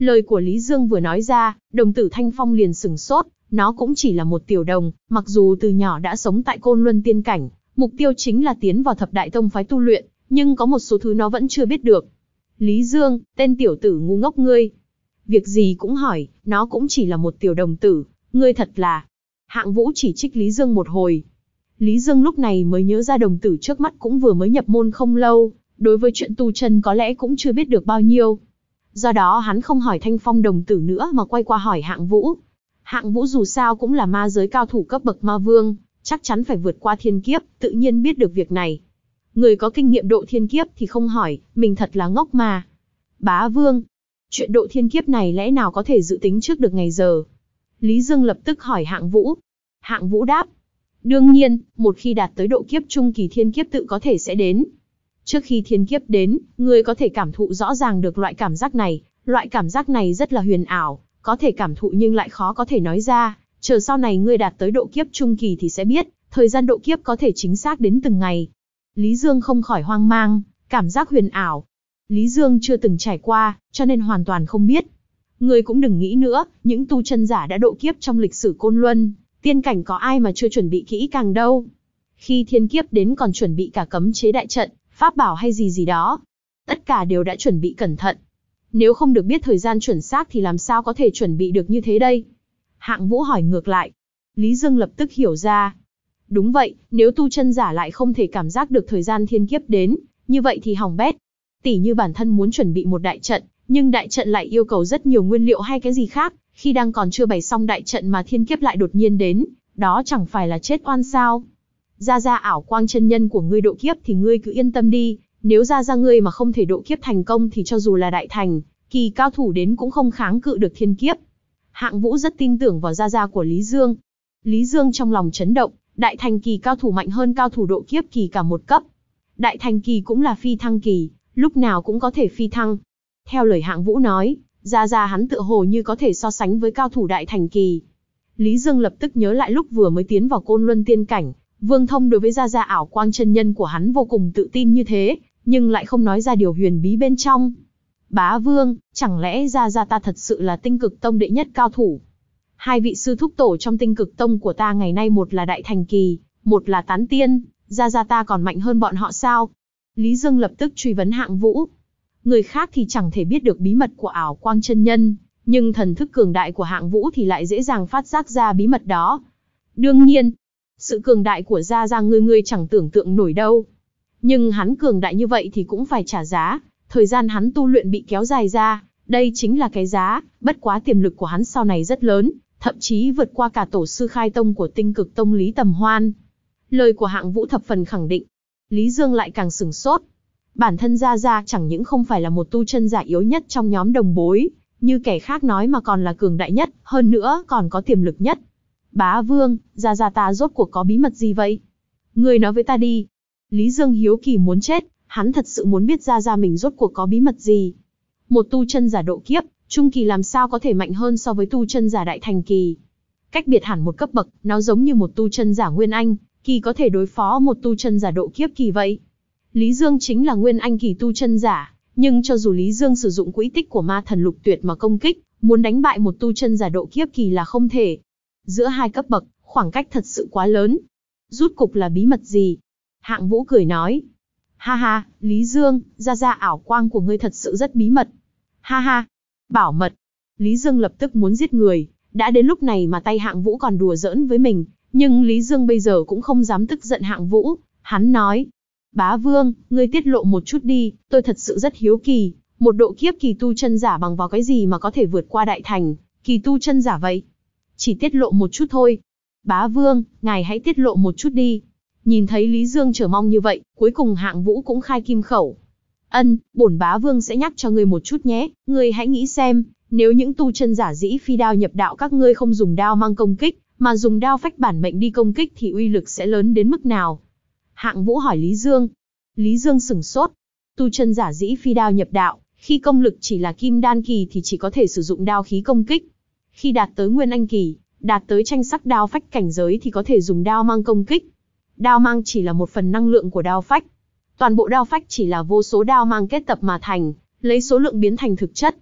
Lời của Lý Dương vừa nói ra, đồng tử Thanh Phong liền sửng sốt, nó cũng chỉ là một tiểu đồng, mặc dù từ nhỏ đã sống tại Côn Luân tiên cảnh, mục tiêu chính là tiến vào thập đại tông phái tu luyện, nhưng có một số thứ nó vẫn chưa biết được. Lý Dương, tên tiểu tử ngu ngốc ngươi. Việc gì cũng hỏi, nó cũng chỉ là một tiểu đồng tử, ngươi thật là... Hạng Vũ chỉ trích Lý Dương một hồi. Lý Dương lúc này mới nhớ ra đồng tử trước mắt cũng vừa mới nhập môn không lâu, đối với chuyện tu chân có lẽ cũng chưa biết được bao nhiêu. Do đó hắn không hỏi Thanh Phong đồng tử nữa mà quay qua hỏi Hạng Vũ. Hạng Vũ dù sao cũng là ma giới cao thủ cấp bậc ma vương, chắc chắn phải vượt qua thiên kiếp, tự nhiên biết được việc này. Người có kinh nghiệm độ thiên kiếp thì không hỏi, mình thật là ngốc mà. Bá vương, chuyện độ thiên kiếp này lẽ nào có thể dự tính trước được ngày giờ? Lý Dương lập tức hỏi Hạng Vũ. Hạng Vũ đáp. Đương nhiên, một khi đạt tới độ kiếp trung kỳ thiên kiếp tự có thể sẽ đến. Trước khi thiên kiếp đến, người có thể cảm thụ rõ ràng được loại cảm giác này, loại cảm giác này rất là huyền ảo, có thể cảm thụ nhưng lại khó có thể nói ra, chờ sau này ngươi đạt tới độ kiếp trung kỳ thì sẽ biết, thời gian độ kiếp có thể chính xác đến từng ngày. Lý Dương không khỏi hoang mang, cảm giác huyền ảo. Lý Dương chưa từng trải qua, cho nên hoàn toàn không biết. Ngươi cũng đừng nghĩ nữa, những tu chân giả đã độ kiếp trong lịch sử Côn Luân, tiên cảnh có ai mà chưa chuẩn bị kỹ càng đâu. Khi thiên kiếp đến còn chuẩn bị cả cấm chế đại trận, pháp bảo hay gì gì đó. Tất cả đều đã chuẩn bị cẩn thận. Nếu không được biết thời gian chuẩn xác thì làm sao có thể chuẩn bị được như thế đây? Hạng Vũ hỏi ngược lại. Lý Dương lập tức hiểu ra. Đúng vậy, nếu tu chân giả lại không thể cảm giác được thời gian thiên kiếp đến, như vậy thì hỏng bét. Tỉ như bản thân muốn chuẩn bị một đại trận, nhưng đại trận lại yêu cầu rất nhiều nguyên liệu hay cái gì khác, khi đang còn chưa bày xong đại trận mà thiên kiếp lại đột nhiên đến, đó chẳng phải là chết oan sao? Ra ra ảo quang chân nhân của ngươi độ kiếp thì ngươi cứ yên tâm đi, nếu ra ra ngươi mà không thể độ kiếp thành công thì cho dù là đại thành, kỳ cao thủ đến cũng không kháng cự được thiên kiếp. Hạng Vũ rất tin tưởng vào gia gia của Lý Dương. Lý Dương trong lòng chấn động, đại thành kỳ cao thủ mạnh hơn cao thủ độ kiếp kỳ cả một cấp. Đại thành kỳ cũng là phi thăng kỳ, lúc nào cũng có thể phi thăng. Theo lời Hạng Vũ nói, gia gia hắn tựa hồ như có thể so sánh với cao thủ đại thành kỳ. Lý Dương lập tức nhớ lại lúc vừa mới tiến vào Côn Luân tiên cảnh, Vương Thông đối với gia gia ảo quang chân nhân của hắn vô cùng tự tin như thế, nhưng lại không nói ra điều huyền bí bên trong. Bá Vương, chẳng lẽ gia gia ta thật sự là Tinh Cực Tông đệ nhất cao thủ? Hai vị sư thúc tổ trong Tinh Cực Tông của ta ngày nay một là đại thành kỳ, một là tán tiên, gia gia ta còn mạnh hơn bọn họ sao? Lý Dương lập tức truy vấn Hạng Vũ. Người khác thì chẳng thể biết được bí mật của ảo quang chân nhân, nhưng thần thức cường đại của Hạng Vũ thì lại dễ dàng phát giác ra bí mật đó. Đương nhiên, sự cường đại của gia gia ngươi ngươi chẳng tưởng tượng nổi đâu. Nhưng hắn cường đại như vậy thì cũng phải trả giá, thời gian hắn tu luyện bị kéo dài ra, đây chính là cái giá, bất quá tiềm lực của hắn sau này rất lớn, thậm chí vượt qua cả tổ sư khai tông của Tinh Cực Tông Lý Tầm Hoan. Lời của Hạng Vũ thập phần khẳng định. Lý Dương lại càng sửng sốt. Bản thân gia gia chẳng những không phải là một tu chân giả yếu nhất trong nhóm đồng bối, như kẻ khác nói mà còn là cường đại nhất, hơn nữa còn có tiềm lực nhất. Bá Vương, gia gia ta rốt cuộc có bí mật gì vậy? Ngươi nói với ta đi. Lý Dương hiếu kỳ muốn chết, hắn thật sự muốn biết gia gia mình rốt cuộc có bí mật gì. Một tu chân giả độ kiếp, trung kỳ làm sao có thể mạnh hơn so với tu chân giả đại thành kỳ? Cách biệt hẳn một cấp bậc, nó giống như một tu chân giả Nguyên Anh kỳ có thể đối phó một tu chân giả độ kiếp kỳ vậy. Lý Dương chính là Nguyên Anh kỳ tu chân giả, nhưng cho dù Lý Dương sử dụng quỹ tích của ma thần lục tuyệt mà công kích, muốn đánh bại một tu chân giả độ kiếp kỳ là không thể. Giữa hai cấp bậc, khoảng cách thật sự quá lớn. Rút cục là bí mật gì? Hạng Vũ cười nói. Ha ha, Lý Dương, gia gia ảo quang của ngươi thật sự rất bí mật. Ha ha, bảo mật. Lý Dương lập tức muốn giết người, đã đến lúc này mà tay Hạng Vũ còn đùa giỡn với mình, nhưng Lý Dương bây giờ cũng không dám tức giận Hạng Vũ, hắn nói. Bá Vương, ngươi tiết lộ một chút đi, tôi thật sự rất hiếu kỳ, một độ kiếp kỳ tu chân giả bằng vào cái gì mà có thể vượt qua đại thành kỳ tu chân giả vậy? Chỉ tiết lộ một chút thôi. Bá Vương, ngài hãy tiết lộ một chút đi. Nhìn thấy Lý Dương chờ mong như vậy, cuối cùng Hạng Vũ cũng khai kim khẩu. Ân, bổn Bá Vương sẽ nhắc cho ngươi một chút nhé, ngươi hãy nghĩ xem, nếu những tu chân giả dĩ phi đao nhập đạo các ngươi không dùng đao mang công kích, mà dùng đao phách bản mệnh đi công kích thì uy lực sẽ lớn đến mức nào? Hạng Vũ hỏi Lý Dương. Lý Dương sửng sốt. Tu chân giả dĩ phi đao nhập đạo, khi công lực chỉ là kim đan kỳ thì chỉ có thể sử dụng đao khí công kích. Khi đạt tới Nguyên Anh kỳ, đạt tới tranh sắc đao phách cảnh giới thì có thể dùng đao mang công kích. Đao mang chỉ là một phần năng lượng của đao phách. Toàn bộ đao phách chỉ là vô số đao mang kết tập mà thành, lấy số lượng biến thành thực chất.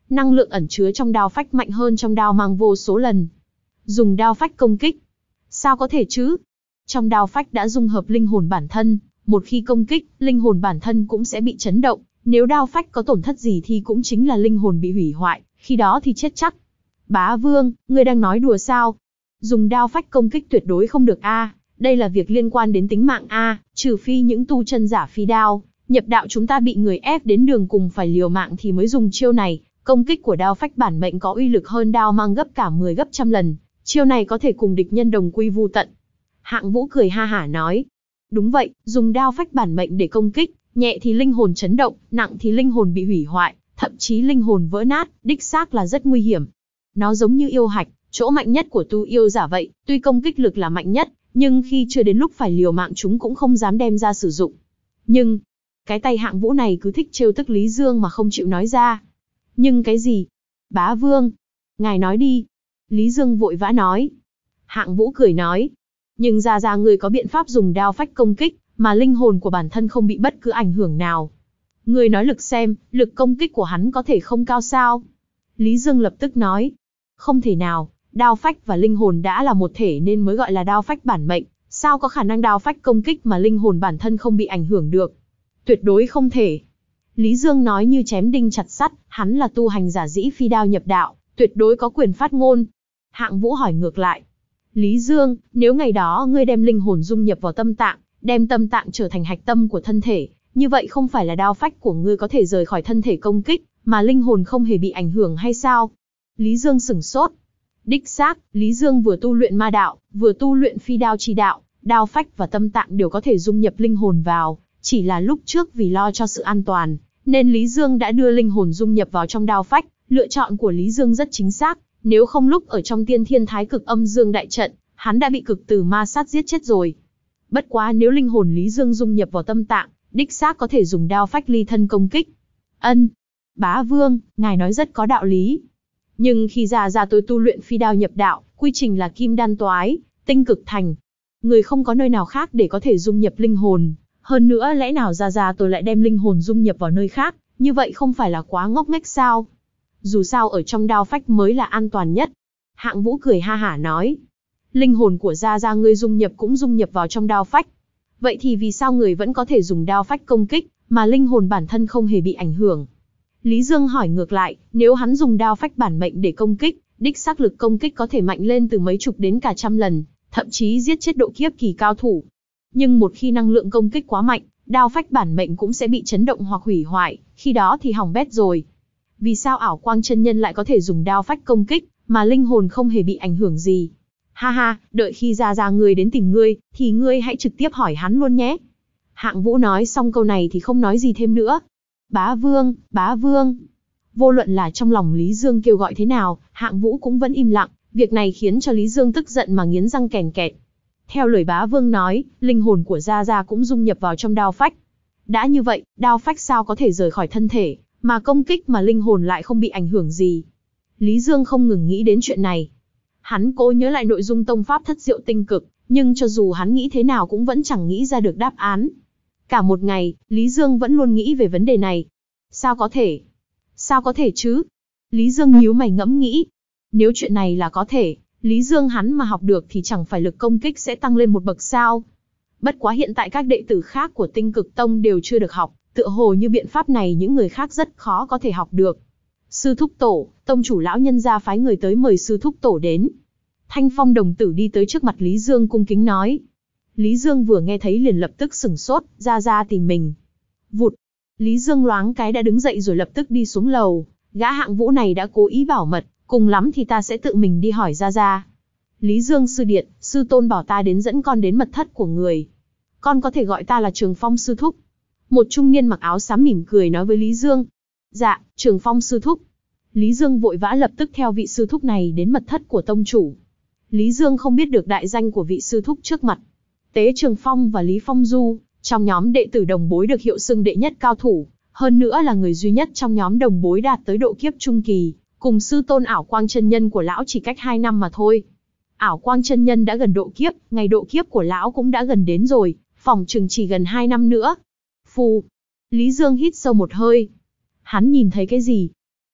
Năng lượng ẩn chứa trong đao phách mạnh hơn trong đao mang vô số lần. Dùng đao phách công kích. Sao có thể chứ? Trong đao phách đã dung hợp linh hồn bản thân, một khi công kích, linh hồn bản thân cũng sẽ bị chấn động. Nếu đao phách có tổn thất gì thì cũng chính là linh hồn bị hủy hoại, khi đó thì chết chắc. Bá Vương, ngươi đang nói đùa sao? Dùng đao phách công kích tuyệt đối không được a, đây là việc liên quan đến tính mạng a, trừ phi những tu chân giả phi đao, nhập đạo chúng ta bị người ép đến đường cùng phải liều mạng thì mới dùng chiêu này. Công kích của đao phách bản mệnh có uy lực hơn đao mang gấp cả mười gấp trăm lần, chiêu này có thể cùng địch nhân đồng quy vu tận. Hạng Vũ cười ha hả nói, đúng vậy, dùng đao phách bản mệnh để công kích, nhẹ thì linh hồn chấn động, nặng thì linh hồn bị hủy hoại, thậm chí linh hồn vỡ nát, đích xác là rất nguy hiểm. Nó giống như yêu hạch, chỗ mạnh nhất của tu yêu giả vậy, tuy công kích lực là mạnh nhất, nhưng khi chưa đến lúc phải liều mạng chúng cũng không dám đem ra sử dụng. Nhưng, cái tay Hạng Vũ này cứ thích trêu tức Lý Dương mà không chịu nói ra. Nhưng cái gì? Bá Vương, ngài nói đi. Lý Dương vội vã nói. Hạng Vũ cười nói, nhưng ra ra ngươi có biện pháp dùng đao phách công kích, mà linh hồn của bản thân không bị bất cứ ảnh hưởng nào. Ngươi nói lực xem, lực công kích của hắn có thể không cao sao? Lý Dương lập tức nói, không thể nào, đao phách và linh hồn đã là một thể nên mới gọi là đao phách bản mệnh, sao có khả năng đao phách công kích mà linh hồn bản thân không bị ảnh hưởng được? Tuyệt đối không thể. Lý Dương nói như chém đinh chặt sắt, hắn là tu hành giả dĩ phi đao nhập đạo, tuyệt đối có quyền phát ngôn. Hạng Vũ hỏi ngược lại, Lý Dương, nếu ngày đó ngươi đem linh hồn dung nhập vào tâm tạng, đem tâm tạng trở thành hạch tâm của thân thể, như vậy không phải là đao phách của ngươi có thể rời khỏi thân thể công kích, mà linh hồn không hề bị ảnh hưởng hay sao? Lý Dương sửng sốt. Đích xác, Lý Dương vừa tu luyện ma đạo, vừa tu luyện phi đao chi đạo, đao phách và tâm tạng đều có thể dung nhập linh hồn vào, chỉ là lúc trước vì lo cho sự an toàn, nên Lý Dương đã đưa linh hồn dung nhập vào trong đao phách, lựa chọn của Lý Dương rất chính xác, nếu không lúc ở trong tiên thiên thái cực âm dương đại trận, hắn đã bị cực tử ma sát giết chết rồi. Bất quá nếu linh hồn Lý Dương dung nhập vào tâm tạng, đích xác có thể dùng đao phách ly thân công kích. Ân, Bá Vương, ngài nói rất có đạo lý. Nhưng khi già già tôi tu luyện phi đao nhập đạo, quy trình là kim đan toái, tinh cực thành. Người không có nơi nào khác để có thể dung nhập linh hồn. Hơn nữa lẽ nào già già tôi lại đem linh hồn dung nhập vào nơi khác, như vậy không phải là quá ngốc nghếch sao? Dù sao ở trong đao phách mới là an toàn nhất. Hạng Vũ cười ha hả nói. Linh hồn của Gia Gia ngươi dung nhập cũng dung nhập vào trong đao phách. Vậy thì vì sao người vẫn có thể dùng đao phách công kích, mà linh hồn bản thân không hề bị ảnh hưởng? Lý Dương hỏi ngược lại, nếu hắn dùng đao phách bản mệnh để công kích, đích xác lực công kích có thể mạnh lên từ mấy chục đến cả trăm lần, thậm chí giết chết độ kiếp kỳ cao thủ. Nhưng một khi năng lượng công kích quá mạnh, đao phách bản mệnh cũng sẽ bị chấn động hoặc hủy hoại, khi đó thì hỏng bét rồi. Vì sao Ảo Quang chân nhân lại có thể dùng đao phách công kích, mà linh hồn không hề bị ảnh hưởng gì? Ha ha, đợi khi Gia Gia ngươi đến tìm ngươi, thì ngươi hãy trực tiếp hỏi hắn luôn nhé. Hạng Vũ nói xong câu này thì không nói gì thêm nữa. Bá Vương, Bá Vương. Vô luận là trong lòng Lý Dương kêu gọi thế nào, Hạng Vũ cũng vẫn im lặng, việc này khiến cho Lý Dương tức giận mà nghiến răng kèn kẹt. Theo lời Bá Vương nói, linh hồn của Gia Gia cũng dung nhập vào trong đao phách. Đã như vậy, đao phách sao có thể rời khỏi thân thể, mà công kích mà linh hồn lại không bị ảnh hưởng gì? Lý Dương không ngừng nghĩ đến chuyện này. Hắn cố nhớ lại nội dung tông pháp thất diệu tinh cực, nhưng cho dù hắn nghĩ thế nào cũng vẫn chẳng nghĩ ra được đáp án. Cả một ngày, Lý Dương vẫn luôn nghĩ về vấn đề này. Sao có thể? Sao có thể chứ? Lý Dương nhíu mày ngẫm nghĩ. Nếu chuyện này là có thể, Lý Dương hắn mà học được thì chẳng phải lực công kích sẽ tăng lên một bậc sao? Bất quá hiện tại các đệ tử khác của Tinh Cực Tông đều chưa được học, tựa hồ như biện pháp này những người khác rất khó có thể học được. Sư thúc tổ, tông chủ lão nhân gia phái người tới mời sư thúc tổ đến. Thanh Phong đồng tử đi tới trước mặt Lý Dương cung kính nói. Lý Dương vừa nghe thấy liền lập tức sửng sốt, Gia Gia tìm mình. Vụt. Lý Dương loáng cái đã đứng dậy rồi lập tức đi xuống lầu. Gã Hạng Vũ này đã cố ý bảo mật, cùng lắm thì ta sẽ tự mình đi hỏi Gia Gia. Lý Dương sư điện, sư tôn bảo ta đến dẫn con đến mật thất của người. Con có thể gọi ta là Trường Phong sư thúc. Một trung niên mặc áo xám mỉm cười nói với Lý Dương. Dạ, Trường Phong sư thúc. Lý Dương vội vã lập tức theo vị sư thúc này đến mật thất của tông chủ. Lý Dương không biết được đại danh của vị sư thúc trước mặt. Tế Trường Phong và Lý Phong Du, trong nhóm đệ tử đồng bối được hiệu xưng đệ nhất cao thủ, hơn nữa là người duy nhất trong nhóm đồng bối đạt tới độ kiếp trung kỳ, cùng sư tôn Ảo Quang chân nhân của lão chỉ cách hai năm mà thôi. Ảo Quang chân nhân đã gần độ kiếp, ngày độ kiếp của lão cũng đã gần đến rồi, phỏng chừng chỉ gần hai năm nữa. Phù. Lý Dương hít sâu một hơi. Hắn nhìn thấy cái gì?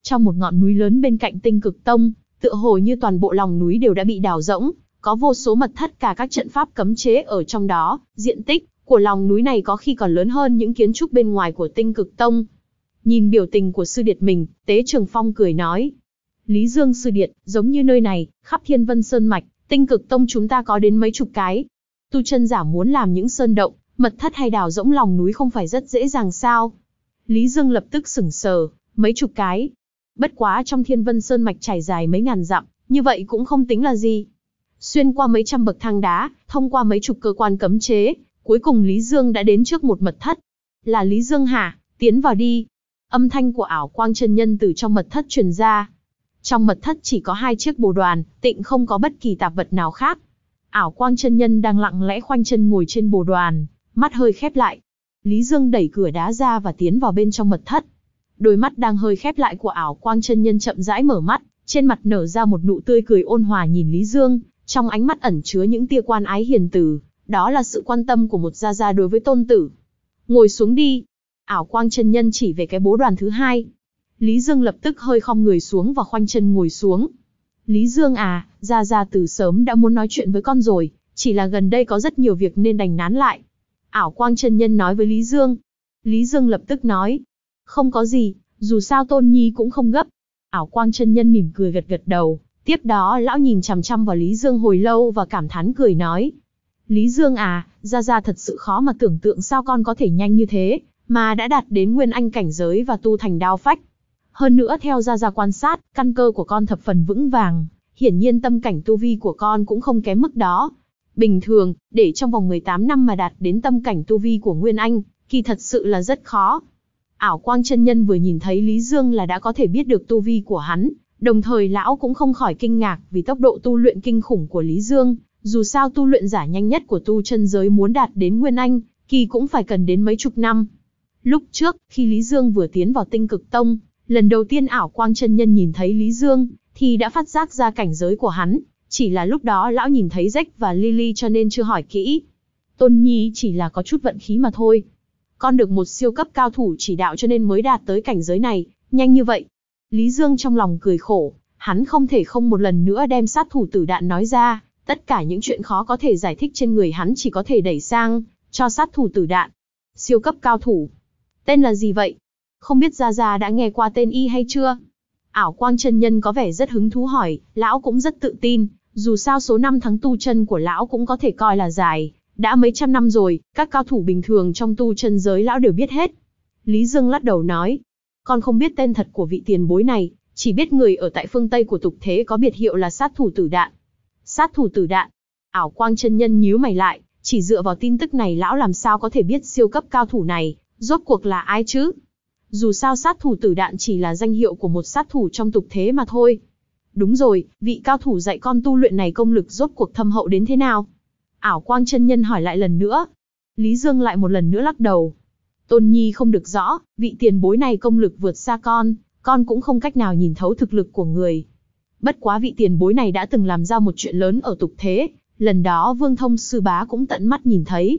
Trong một ngọn núi lớn bên cạnh Tinh Cực Tông, tựa hồ như toàn bộ lòng núi đều đã bị đào rỗng, có vô số mật thất cả các trận pháp cấm chế ở trong đó, diện tích của lòng núi này có khi còn lớn hơn những kiến trúc bên ngoài của Tinh Cực Tông. Nhìn biểu tình của sư điệt mình, Tế Trường Phong cười nói. Lý Dương sư điệt, giống như nơi này, khắp Thiên Vân Sơn Mạch, Tinh Cực Tông chúng ta có đến mấy chục cái. Tu chân giả muốn làm những sơn động, mật thất hay đào rỗng lòng núi không phải rất dễ dàng sao? Lý Dương lập tức sửng sờ, mấy chục cái. Bất quá trong Thiên Vân Sơn Mạch trải dài mấy ngàn dặm, như vậy cũng không tính là gì. Xuyên qua mấy trăm bậc thang đá, thông qua mấy chục cơ quan cấm chế, cuối cùng Lý Dương đã đến trước một mật thất. Là Lý Dương hả? Tiến vào đi. Âm thanh của Ảo Quang chân nhân từ trong mật thất truyền ra. Trong mật thất chỉ có hai chiếc bồ đoàn, tịnh không có bất kỳ tạp vật nào khác. Ảo Quang chân nhân đang lặng lẽ khoanh chân ngồi trên bồ đoàn, mắt hơi khép lại. Lý Dương đẩy cửa đá ra và tiến vào bên trong mật thất. Đôi mắt đang hơi khép lại của Ảo Quang chân nhân chậm rãi mở mắt, trên mặt nở ra một nụ tươi cười ôn hòa nhìn Lý Dương, trong ánh mắt ẩn chứa những tia quan ái hiền từ, đó là sự quan tâm của một gia gia đối với tôn tử. Ngồi xuống đi. Ảo Quang chân nhân chỉ về cái bố đoàn thứ hai. Lý Dương lập tức hơi khom người xuống và khoanh chân ngồi xuống. Lý Dương à, gia gia từ sớm đã muốn nói chuyện với con rồi, chỉ là gần đây có rất nhiều việc nên đành nán lại. Ảo Quang chân nhân nói với Lý Dương. Lý Dương lập tức nói. Không có gì, dù sao Tôn Nhi cũng không gấp. Ảo Quang chân nhân mỉm cười gật gật đầu. Tiếp đó lão nhìn chằm chằm vào Lý Dương hồi lâu và cảm thán cười nói. Lý Dương à, gia gia thật sự khó mà tưởng tượng sao con có thể nhanh như thế, mà đã đạt đến nguyên anh cảnh giới và tu thành đao phách. Hơn nữa theo gia gia quan sát, căn cơ của con thập phần vững vàng, hiển nhiên tâm cảnh tu vi của con cũng không kém mức đó. Bình thường, để trong vòng mười tám năm mà đạt đến tâm cảnh tu vi của nguyên anh, kỳ thật sự là rất khó. Ảo Quang chân nhân vừa nhìn thấy Lý Dương là đã có thể biết được tu vi của hắn, đồng thời lão cũng không khỏi kinh ngạc vì tốc độ tu luyện kinh khủng của Lý Dương, dù sao tu luyện giả nhanh nhất của tu chân giới muốn đạt đến nguyên anh, kỳ cũng phải cần đến mấy chục năm. Lúc trước, khi Lý Dương vừa tiến vào Tinh Cực Tông, lần đầu tiên Ảo Quang chân nhân nhìn thấy Lý Dương, thì đã phát giác ra cảnh giới của hắn, chỉ là lúc đó lão nhìn thấy Jack và Lily cho nên chưa hỏi kỹ. Tôn Nhi chỉ là có chút vận khí mà thôi. Con được một siêu cấp cao thủ chỉ đạo cho nên mới đạt tới cảnh giới này, nhanh như vậy. Lý Dương trong lòng cười khổ, hắn không thể không một lần nữa đem sát thủ tử đạn nói ra, tất cả những chuyện khó có thể giải thích trên người hắn chỉ có thể đẩy sang cho sát thủ tử đạn. Siêu cấp cao thủ. Tên là gì vậy? Không biết Gia Gia đã nghe qua tên y hay chưa? Ảo Quang chân nhân có vẻ rất hứng thú hỏi, lão cũng rất tự tin, dù sao số năm tháng tu chân của lão cũng có thể coi là dài, đã mấy trăm năm rồi, các cao thủ bình thường trong tu chân giới lão đều biết hết. Lý Dương lắc đầu nói, con không biết tên thật của vị tiền bối này, chỉ biết người ở tại phương Tây của tục thế có biệt hiệu là sát thủ tử đạn. Sát thủ tử đạn? Ảo Quang chân nhân nhíu mày lại, chỉ dựa vào tin tức này lão làm sao có thể biết siêu cấp cao thủ này, rốt cuộc là ai chứ? Dù sao sát thủ tử đạn chỉ là danh hiệu của một sát thủ trong tục thế mà thôi. Đúng rồi, vị cao thủ dạy con tu luyện này công lực rốt cuộc thâm hậu đến thế nào? Ảo Quang chân nhân hỏi lại lần nữa. Lý Dương lại một lần nữa lắc đầu. Tôn Nhi không được rõ, vị tiền bối này công lực vượt xa con, con cũng không cách nào nhìn thấu thực lực của người. Bất quá vị tiền bối này đã từng làm ra một chuyện lớn ở tục thế, lần đó Vương Thông sư bá cũng tận mắt nhìn thấy.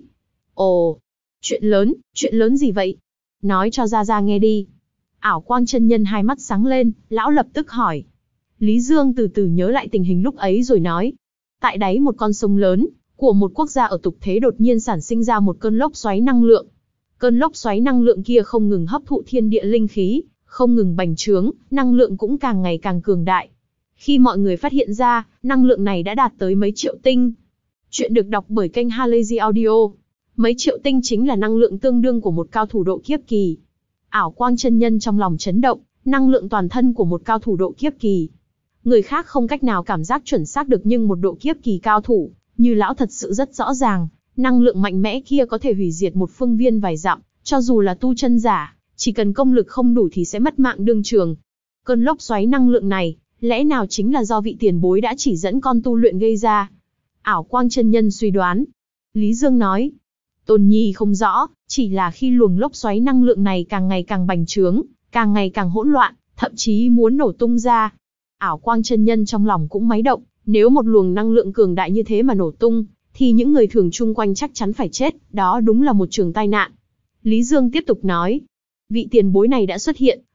Ồ, chuyện lớn, chuyện lớn gì vậy? Nói cho Gia Gia nghe đi. Ảo Quang chân nhân hai mắt sáng lên, lão lập tức hỏi. Lý Dương từ từ nhớ lại tình hình lúc ấy rồi nói. Tại đáy một con sông lớn, của một quốc gia ở tục thế đột nhiên sản sinh ra một cơn lốc xoáy năng lượng. Cơn lốc xoáy năng lượng kia không ngừng hấp thụ thiên địa linh khí, không ngừng bành trướng, năng lượng cũng càng ngày càng cường đại. Khi mọi người phát hiện ra, năng lượng này đã đạt tới mấy triệu tinh. Chuyện được đọc bởi kênh Halazy Audio. Mấy triệu tinh chính là năng lượng tương đương của một cao thủ độ kiếp kỳ. Ảo Quang chân nhân trong lòng chấn động, năng lượng toàn thân của một cao thủ độ kiếp kỳ. Người khác không cách nào cảm giác chuẩn xác được nhưng một độ kiếp kỳ cao thủ, như lão thật sự rất rõ ràng, năng lượng mạnh mẽ kia có thể hủy diệt một phương viên vài dặm, cho dù là tu chân giả, chỉ cần công lực không đủ thì sẽ mất mạng đương trường. Cơn lốc xoáy năng lượng này, lẽ nào chính là do vị tiền bối đã chỉ dẫn con tu luyện gây ra? Ảo Quang chân nhân suy đoán. Lý Dương nói, Tôn Nhi không rõ, chỉ là khi luồng lốc xoáy năng lượng này càng ngày càng bành trướng, càng ngày càng hỗn loạn, thậm chí muốn nổ tung ra. Ảo Quang chân nhân trong lòng cũng máy động, nếu một luồng năng lượng cường đại như thế mà nổ tung, thì những người thường chung quanh chắc chắn phải chết, đó đúng là một trường tai nạn. Lý Dương tiếp tục nói, vị tiền bối này đã xuất hiện,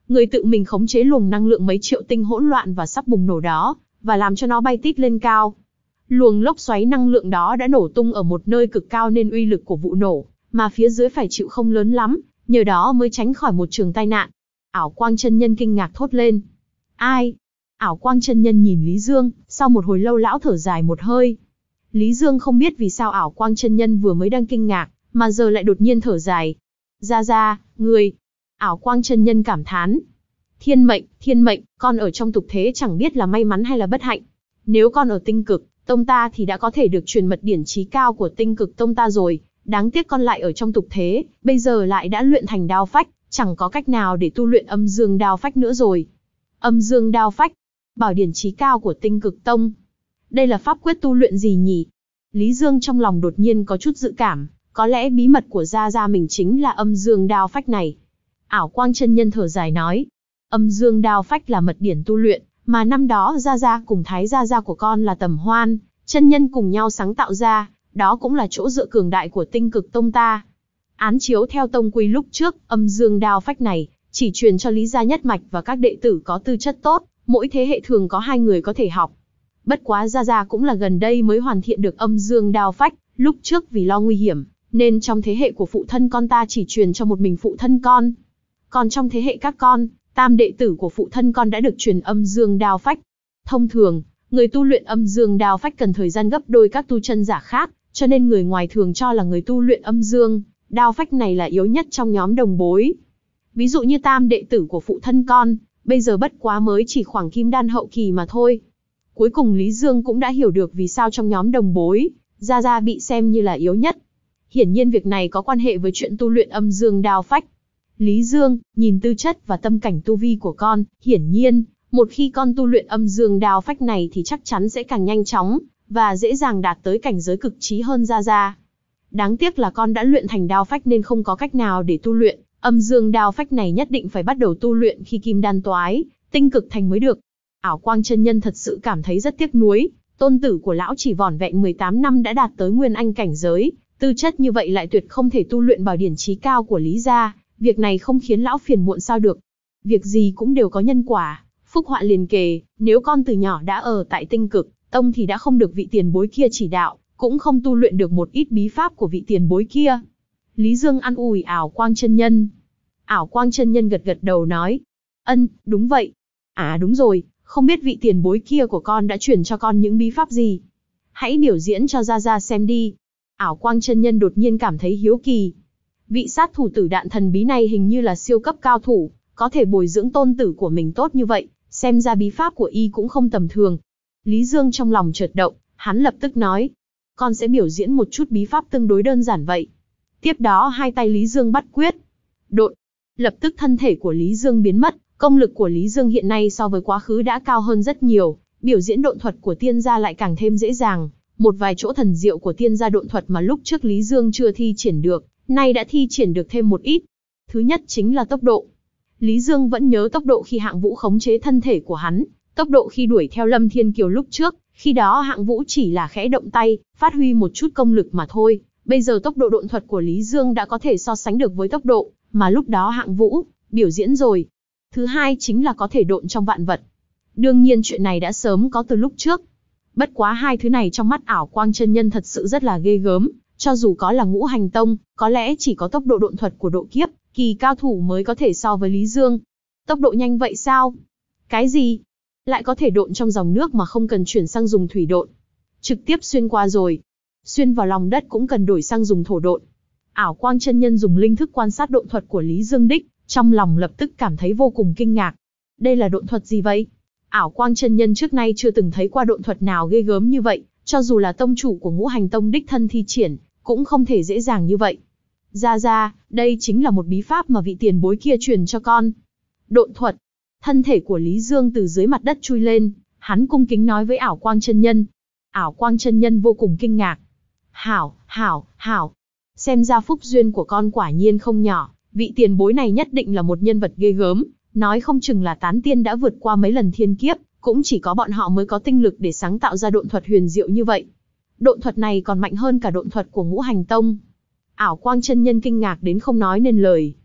người tự mình khống chế luồng năng lượng mấy triệu tinh hỗn loạn và sắp bùng nổ đó, và làm cho nó bay tít lên cao. Luồng lốc xoáy năng lượng đó đã nổ tung ở một nơi cực cao nên uy lực của vụ nổ, mà phía dưới phải chịu không lớn lắm, nhờ đó mới tránh khỏi một trường tai nạn. Ảo Quang chân nhân kinh ngạc thốt lên. Ai? Ảo Quang chân nhân nhìn Lý Dương, sau một hồi lâu lão thở dài một hơi. Lý Dương không biết vì sao Ảo Quang chân nhân vừa mới đang kinh ngạc, mà giờ lại đột nhiên thở dài. Ra ra, người. Ảo Quang chân nhân cảm thán. Thiên mệnh, thiên mệnh, con ở trong tục thế chẳng biết là may mắn hay là bất hạnh. Nếu con ở tinh cực tông ta thì đã có thể được truyền mật điển chí cao của tinh cực tông ta rồi. Đáng tiếc con lại ở trong tục thế, bây giờ lại đã luyện thành đao phách, chẳng có cách nào để tu luyện âm dương đao phách nữa rồi. Âm dương đao phách, bảo điển chí cao của tinh cực tông. Đây là pháp quyết tu luyện gì nhỉ? Lý Dương trong lòng đột nhiên có chút dự cảm, có lẽ bí mật của gia gia mình chính là âm dương đao phách này. Ảo Quang chân nhân thở dài nói, âm dương đao phách là mật điển tu luyện, mà năm đó gia gia cùng thái gia gia của con là Tầm Hoan chân nhân cùng nhau sáng tạo ra, đó cũng là chỗ dựa cường đại của tinh cực tông ta. Án chiếu theo tông quy lúc trước, âm dương đao phách này chỉ truyền cho Lý gia nhất mạch và các đệ tử có tư chất tốt, mỗi thế hệ thường có hai người có thể học. Bất quá gia gia cũng là gần đây mới hoàn thiện được âm dương đao phách, lúc trước vì lo nguy hiểm, nên trong thế hệ của phụ thân con ta chỉ truyền cho một mình phụ thân con. Còn trong thế hệ các con, tam đệ tử của phụ thân con đã được truyền âm dương đao phách. Thông thường, người tu luyện âm dương đao phách cần thời gian gấp đôi các tu chân giả khác, cho nên người ngoài thường cho là người tu luyện âm dương đao phách này là yếu nhất trong nhóm đồng bối. Ví dụ như tam đệ tử của phụ thân con, bây giờ bất quá mới chỉ khoảng kim đan hậu kỳ mà thôi. Cuối cùng Lý Dương cũng đã hiểu được vì sao trong nhóm đồng bối, Gia Gia bị xem như là yếu nhất. Hiển nhiên việc này có quan hệ với chuyện tu luyện âm dương đao phách. Lý Dương, nhìn tư chất và tâm cảnh tu vi của con, hiển nhiên, một khi con tu luyện âm dương đao phách này thì chắc chắn sẽ càng nhanh chóng, và dễ dàng đạt tới cảnh giới cực trí hơn Gia Gia. Đáng tiếc là con đã luyện thành đao phách nên không có cách nào để tu luyện, âm dương đao phách này nhất định phải bắt đầu tu luyện khi kim đan toái, tinh cực thành mới được. Ảo Quang chân nhân thật sự cảm thấy rất tiếc nuối, tôn tử của lão chỉ vỏn vẹn mười tám năm đã đạt tới nguyên anh cảnh giới, tư chất như vậy lại tuyệt không thể tu luyện bảo điển chí cao của Lý gia, việc này không khiến lão phiền muộn sao được. Việc gì cũng đều có nhân quả, phúc họa liền kề, nếu con từ nhỏ đã ở tại tinh cực tông thì đã không được vị tiền bối kia chỉ đạo, cũng không tu luyện được một ít bí pháp của vị tiền bối kia. Lý Dương an ủi Ảo Quang chân nhân. Ảo Quang chân nhân gật gật đầu nói, ân, đúng vậy. À đúng rồi, không biết vị tiền bối kia của con đã truyền cho con những bí pháp gì? Hãy biểu diễn cho Gia Gia xem đi. Ảo Quang chân nhân đột nhiên cảm thấy hiếu kỳ. Vị sát thủ tử đạn thần bí này hình như là siêu cấp cao thủ, có thể bồi dưỡng tôn tử của mình tốt như vậy, xem ra bí pháp của y cũng không tầm thường. Lý Dương trong lòng chợt động, hắn lập tức nói, con sẽ biểu diễn một chút bí pháp tương đối đơn giản vậy. Tiếp đó hai tay Lý Dương bắt quyết. Độn. Lập tức thân thể của Lý Dương biến mất, công lực của Lý Dương hiện nay so với quá khứ đã cao hơn rất nhiều, biểu diễn độn thuật của tiên gia lại càng thêm dễ dàng. Một vài chỗ thần diệu của tiên gia độn thuật mà lúc trước Lý Dương chưa thi triển được, nay đã thi triển được thêm một ít. Thứ nhất chính là tốc độ. Lý Dương vẫn nhớ tốc độ khi Hạng Vũ khống chế thân thể của hắn, tốc độ khi đuổi theo Lâm Thiên Kiều lúc trước, khi đó Hạng Vũ chỉ là khẽ động tay, phát huy một chút công lực mà thôi. Bây giờ tốc độ độn thuật của Lý Dương đã có thể so sánh được với tốc độ mà lúc đó Hạng Vũ biểu diễn rồi. Thứ hai chính là có thể độn trong vạn vật. Đương nhiên chuyện này đã sớm có từ lúc trước. Bất quá hai thứ này trong mắt Ảo Quang chân nhân thật sự rất là ghê gớm, cho dù có là Ngũ Hành Tông, có lẽ chỉ có tốc độ độn thuật của độ kiếp kỳ cao thủ mới có thể so với Lý Dương. Tốc độ nhanh vậy sao? Cái gì? Lại có thể độn trong dòng nước mà không cần chuyển sang dùng thủy độn. Trực tiếp xuyên qua rồi. Xuyên vào lòng đất cũng cần đổi sang dùng thổ độn. Ảo Quang chân nhân dùng linh thức quan sát độn thuật của Lý Dương đích, trong lòng lập tức cảm thấy vô cùng kinh ngạc. Đây là độn thuật gì vậy? Ảo Quang chân nhân trước nay chưa từng thấy qua độn thuật nào ghê gớm như vậy, cho dù là tông chủ của Ngũ Hành Tông đích thân thi triển, cũng không thể dễ dàng như vậy. Ra ra, đây chính là một bí pháp mà vị tiền bối kia truyền cho con. Độn thuật. Thân thể của Lý Dương từ dưới mặt đất chui lên, hắn cung kính nói với Ảo Quang chân nhân. Ảo Quang chân nhân vô cùng kinh ngạc. Hảo, hảo, hảo. Xem ra phúc duyên của con quả nhiên không nhỏ, vị tiền bối này nhất định là một nhân vật ghê gớm, nói không chừng là tán tiên đã vượt qua mấy lần thiên kiếp, cũng chỉ có bọn họ mới có tinh lực để sáng tạo ra độn thuật huyền diệu như vậy. Độn thuật này còn mạnh hơn cả độn thuật của Ngũ Hành Tông. Ảo Quang chân nhân kinh ngạc đến không nói nên lời.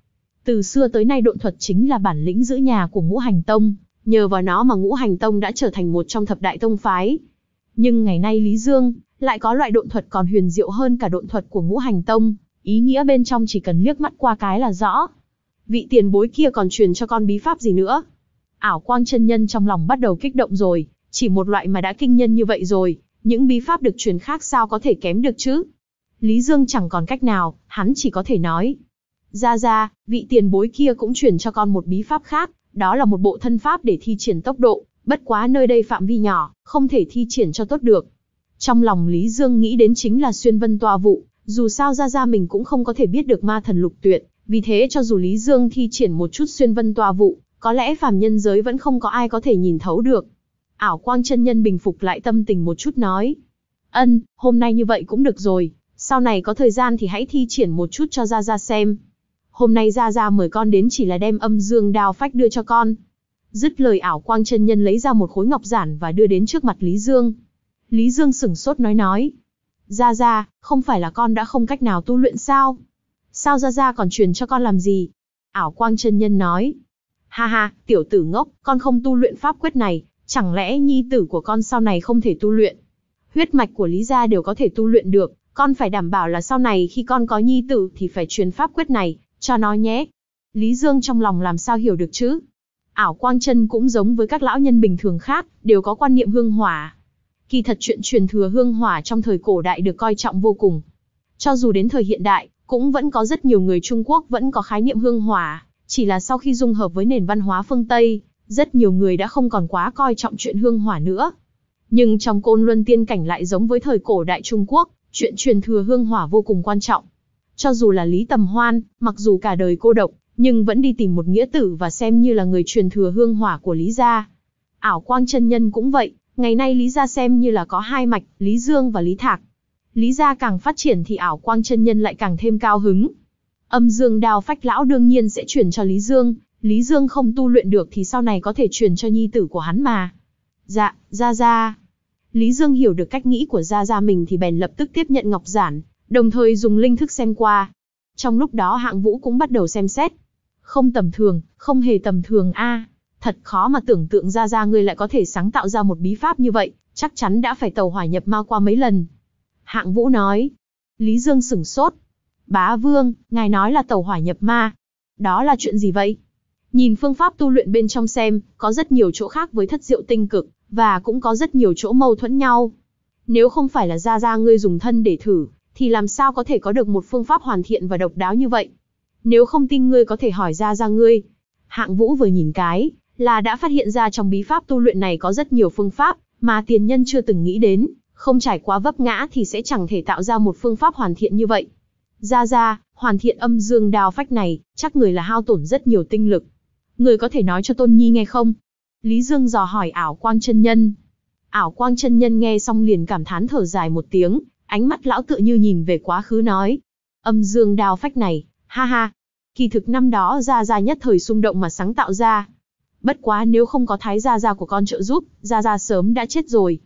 Từ xưa tới nay độn thuật chính là bản lĩnh giữ nhà của Ngũ Hành Tông, nhờ vào nó mà Ngũ Hành Tông đã trở thành một trong thập đại tông phái. Nhưng ngày nay Lý Dương lại có loại độn thuật còn huyền diệu hơn cả độn thuật của Ngũ Hành Tông, ý nghĩa bên trong chỉ cần liếc mắt qua cái là rõ. Vị tiền bối kia còn truyền cho con bí pháp gì nữa? Ảo Quang chân nhân trong lòng bắt đầu kích động rồi, chỉ một loại mà đã kinh nhân như vậy rồi, những bí pháp được truyền khác sao có thể kém được chứ? Lý Dương chẳng còn cách nào, hắn chỉ có thể nói. Ra ra, vị tiền bối kia cũng truyền cho con một bí pháp khác, đó là một bộ thân pháp để thi triển tốc độ, bất quá nơi đây phạm vi nhỏ, không thể thi triển cho tốt được. Trong lòng Lý Dương nghĩ đến chính là xuyên vân toa vụ, dù sao ra ra mình cũng không có thể biết được ma thần lục tuyệt, vì thế cho dù Lý Dương thi triển một chút xuyên vân toa vụ, có lẽ phàm nhân giới vẫn không có ai có thể nhìn thấu được. Ảo Quang chân nhân bình phục lại tâm tình một chút nói. Ân, hôm nay như vậy cũng được rồi, sau này có thời gian thì hãy thi triển một chút cho ra ra xem. Hôm nay ra ra mời con đến chỉ là đem âm dương đao phách đưa cho con. Dứt lời Ảo Quang chân nhân lấy ra một khối ngọc giản và đưa đến trước mặt Lý Dương. Lý Dương sửng sốt nói nói. Ra ra, không phải là con đã không cách nào tu luyện sao? Sao ra ra còn truyền cho con làm gì? Ảo Quang chân nhân nói. Ha ha, tiểu tử ngốc, con không tu luyện pháp quyết này, chẳng lẽ nhi tử của con sau này không thể tu luyện? Huyết mạch của Lý gia đều có thể tu luyện được, con phải đảm bảo là sau này khi con có nhi tử thì phải truyền pháp quyết này, cho nó nhé. Lý Dương trong lòng làm sao hiểu được chứ? Ảo Quang chân cũng giống với các lão nhân bình thường khác, đều có quan niệm hương hỏa. Kỳ thật chuyện truyền thừa hương hỏa trong thời cổ đại được coi trọng vô cùng. Cho dù đến thời hiện đại, cũng vẫn có rất nhiều người Trung Quốc vẫn có khái niệm hương hỏa, chỉ là sau khi dung hợp với nền văn hóa phương Tây, rất nhiều người đã không còn quá coi trọng chuyện hương hỏa nữa. Nhưng trong Côn Luân Tiên Cảnh lại giống với thời cổ đại Trung Quốc, chuyện truyền thừa hương hỏa vô cùng quan trọng. Cho dù là Lý Tầm Hoan, mặc dù cả đời cô độc, nhưng vẫn đi tìm một nghĩa tử và xem như là người truyền thừa hương hỏa của Lý gia. Ảo Quang chân nhân cũng vậy, ngày nay Lý gia xem như là có hai mạch, Lý Dương và Lý Thạc. Lý gia càng phát triển thì Ảo Quang chân nhân lại càng thêm cao hứng. Âm dương đao phách lão đương nhiên sẽ truyền cho Lý Dương, Lý Dương không tu luyện được thì sau này có thể truyền cho nhi tử của hắn mà. Dạ, ra ra. Lý Dương hiểu được cách nghĩ của ra ra mình thì bèn lập tức tiếp nhận ngọc giản, đồng thời dùng linh thức xem qua. Trong lúc đó Hạng Vũ cũng bắt đầu xem xét. Không tầm thường, không hề tầm thường a. Thật khó mà tưởng tượng ra ra ngươi lại có thể sáng tạo ra một bí pháp như vậy, chắc chắn đã phải tẩu hỏa nhập ma qua mấy lần. Hạng Vũ nói. Lý Dương sửng sốt. Bá Vương, ngài nói là tẩu hỏa nhập ma. Đó là chuyện gì vậy? Nhìn phương pháp tu luyện bên trong xem, có rất nhiều chỗ khác với thất diệu tinh cực, và cũng có rất nhiều chỗ mâu thuẫn nhau. Nếu không phải là ra ra ngươi dùng thân để thử, thì làm sao có thể có được một phương pháp hoàn thiện và độc đáo như vậy? Nếu không tin ngươi có thể hỏi ra ra ngươi. Hạng Vũ vừa nhìn cái, là đã phát hiện ra trong bí pháp tu luyện này có rất nhiều phương pháp, mà tiền nhân chưa từng nghĩ đến, không trải qua vấp ngã thì sẽ chẳng thể tạo ra một phương pháp hoàn thiện như vậy. Ra ra, hoàn thiện âm dương đao phách này, chắc người là hao tổn rất nhiều tinh lực. Người có thể nói cho Tôn Nhi nghe không? Lý Dương dò hỏi Ảo Quang chân nhân. Ảo Quang chân nhân nghe xong liền cảm thán thở dài một tiếng, ánh mắt lão tựa như nhìn về quá khứ nói. Âm dương đao phách này, ha ha, kỳ thực năm đó Gia Gia nhất thời xung động mà sáng tạo ra. Bất quá nếu không có Thái Gia Gia của con trợ giúp, Gia Gia sớm đã chết rồi.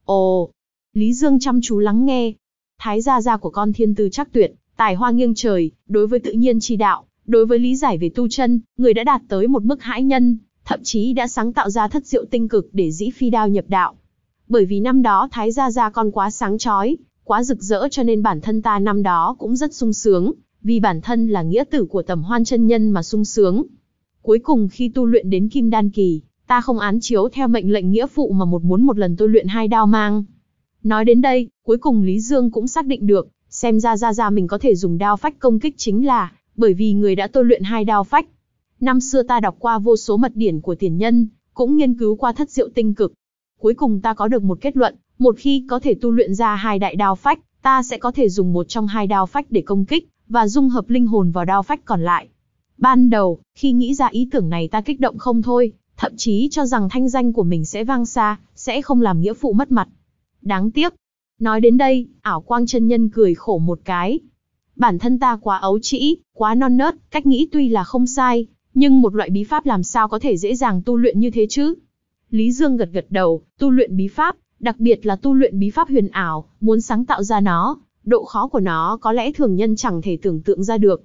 Ồ, Lý Dương chăm chú lắng nghe. Thái Gia Gia của con thiên tư chắc tuyệt, tài hoa nghiêng trời, đối với tự nhiên chi đạo, đối với lý giải về tu chân, người đã đạt tới một mức hãi nhân, thậm chí đã sáng tạo ra thất diệu tinh cực để dĩ phi đao nhập đạo. Bởi vì năm đó Thái Gia Gia con quá sáng chói, quá rực rỡ cho nên bản thân ta năm đó cũng rất sung sướng, vì bản thân là nghĩa tử của Tầm Hoan chân nhân mà sung sướng. Cuối cùng khi tu luyện đến Kim Đan kỳ, ta không án chiếu theo mệnh lệnh nghĩa phụ mà một muốn một lần tôi luyện hai đao mang. Nói đến đây, cuối cùng Lý Dương cũng xác định được, xem ra Gia Gia mình có thể dùng đao phách công kích chính là bởi vì người đã tôi luyện hai đao phách. Năm xưa ta đọc qua vô số mật điển của tiền nhân, cũng nghiên cứu qua thất diệu tinh cực. Cuối cùng ta có được một kết luận, một khi có thể tu luyện ra hai đại đao phách, ta sẽ có thể dùng một trong hai đao phách để công kích, và dung hợp linh hồn vào đao phách còn lại. Ban đầu, khi nghĩ ra ý tưởng này ta kích động không thôi, thậm chí cho rằng thanh danh của mình sẽ vang xa, sẽ không làm nghĩa phụ mất mặt. Đáng tiếc. Nói đến đây, Ảo Quang chân nhân cười khổ một cái. Bản thân ta quá ấu trĩ, quá non nớt, cách nghĩ tuy là không sai, nhưng một loại bí pháp làm sao có thể dễ dàng tu luyện như thế chứ? Lý Dương gật gật đầu, tu luyện bí pháp, đặc biệt là tu luyện bí pháp huyền ảo, muốn sáng tạo ra nó, độ khó của nó có lẽ thường nhân chẳng thể tưởng tượng ra được.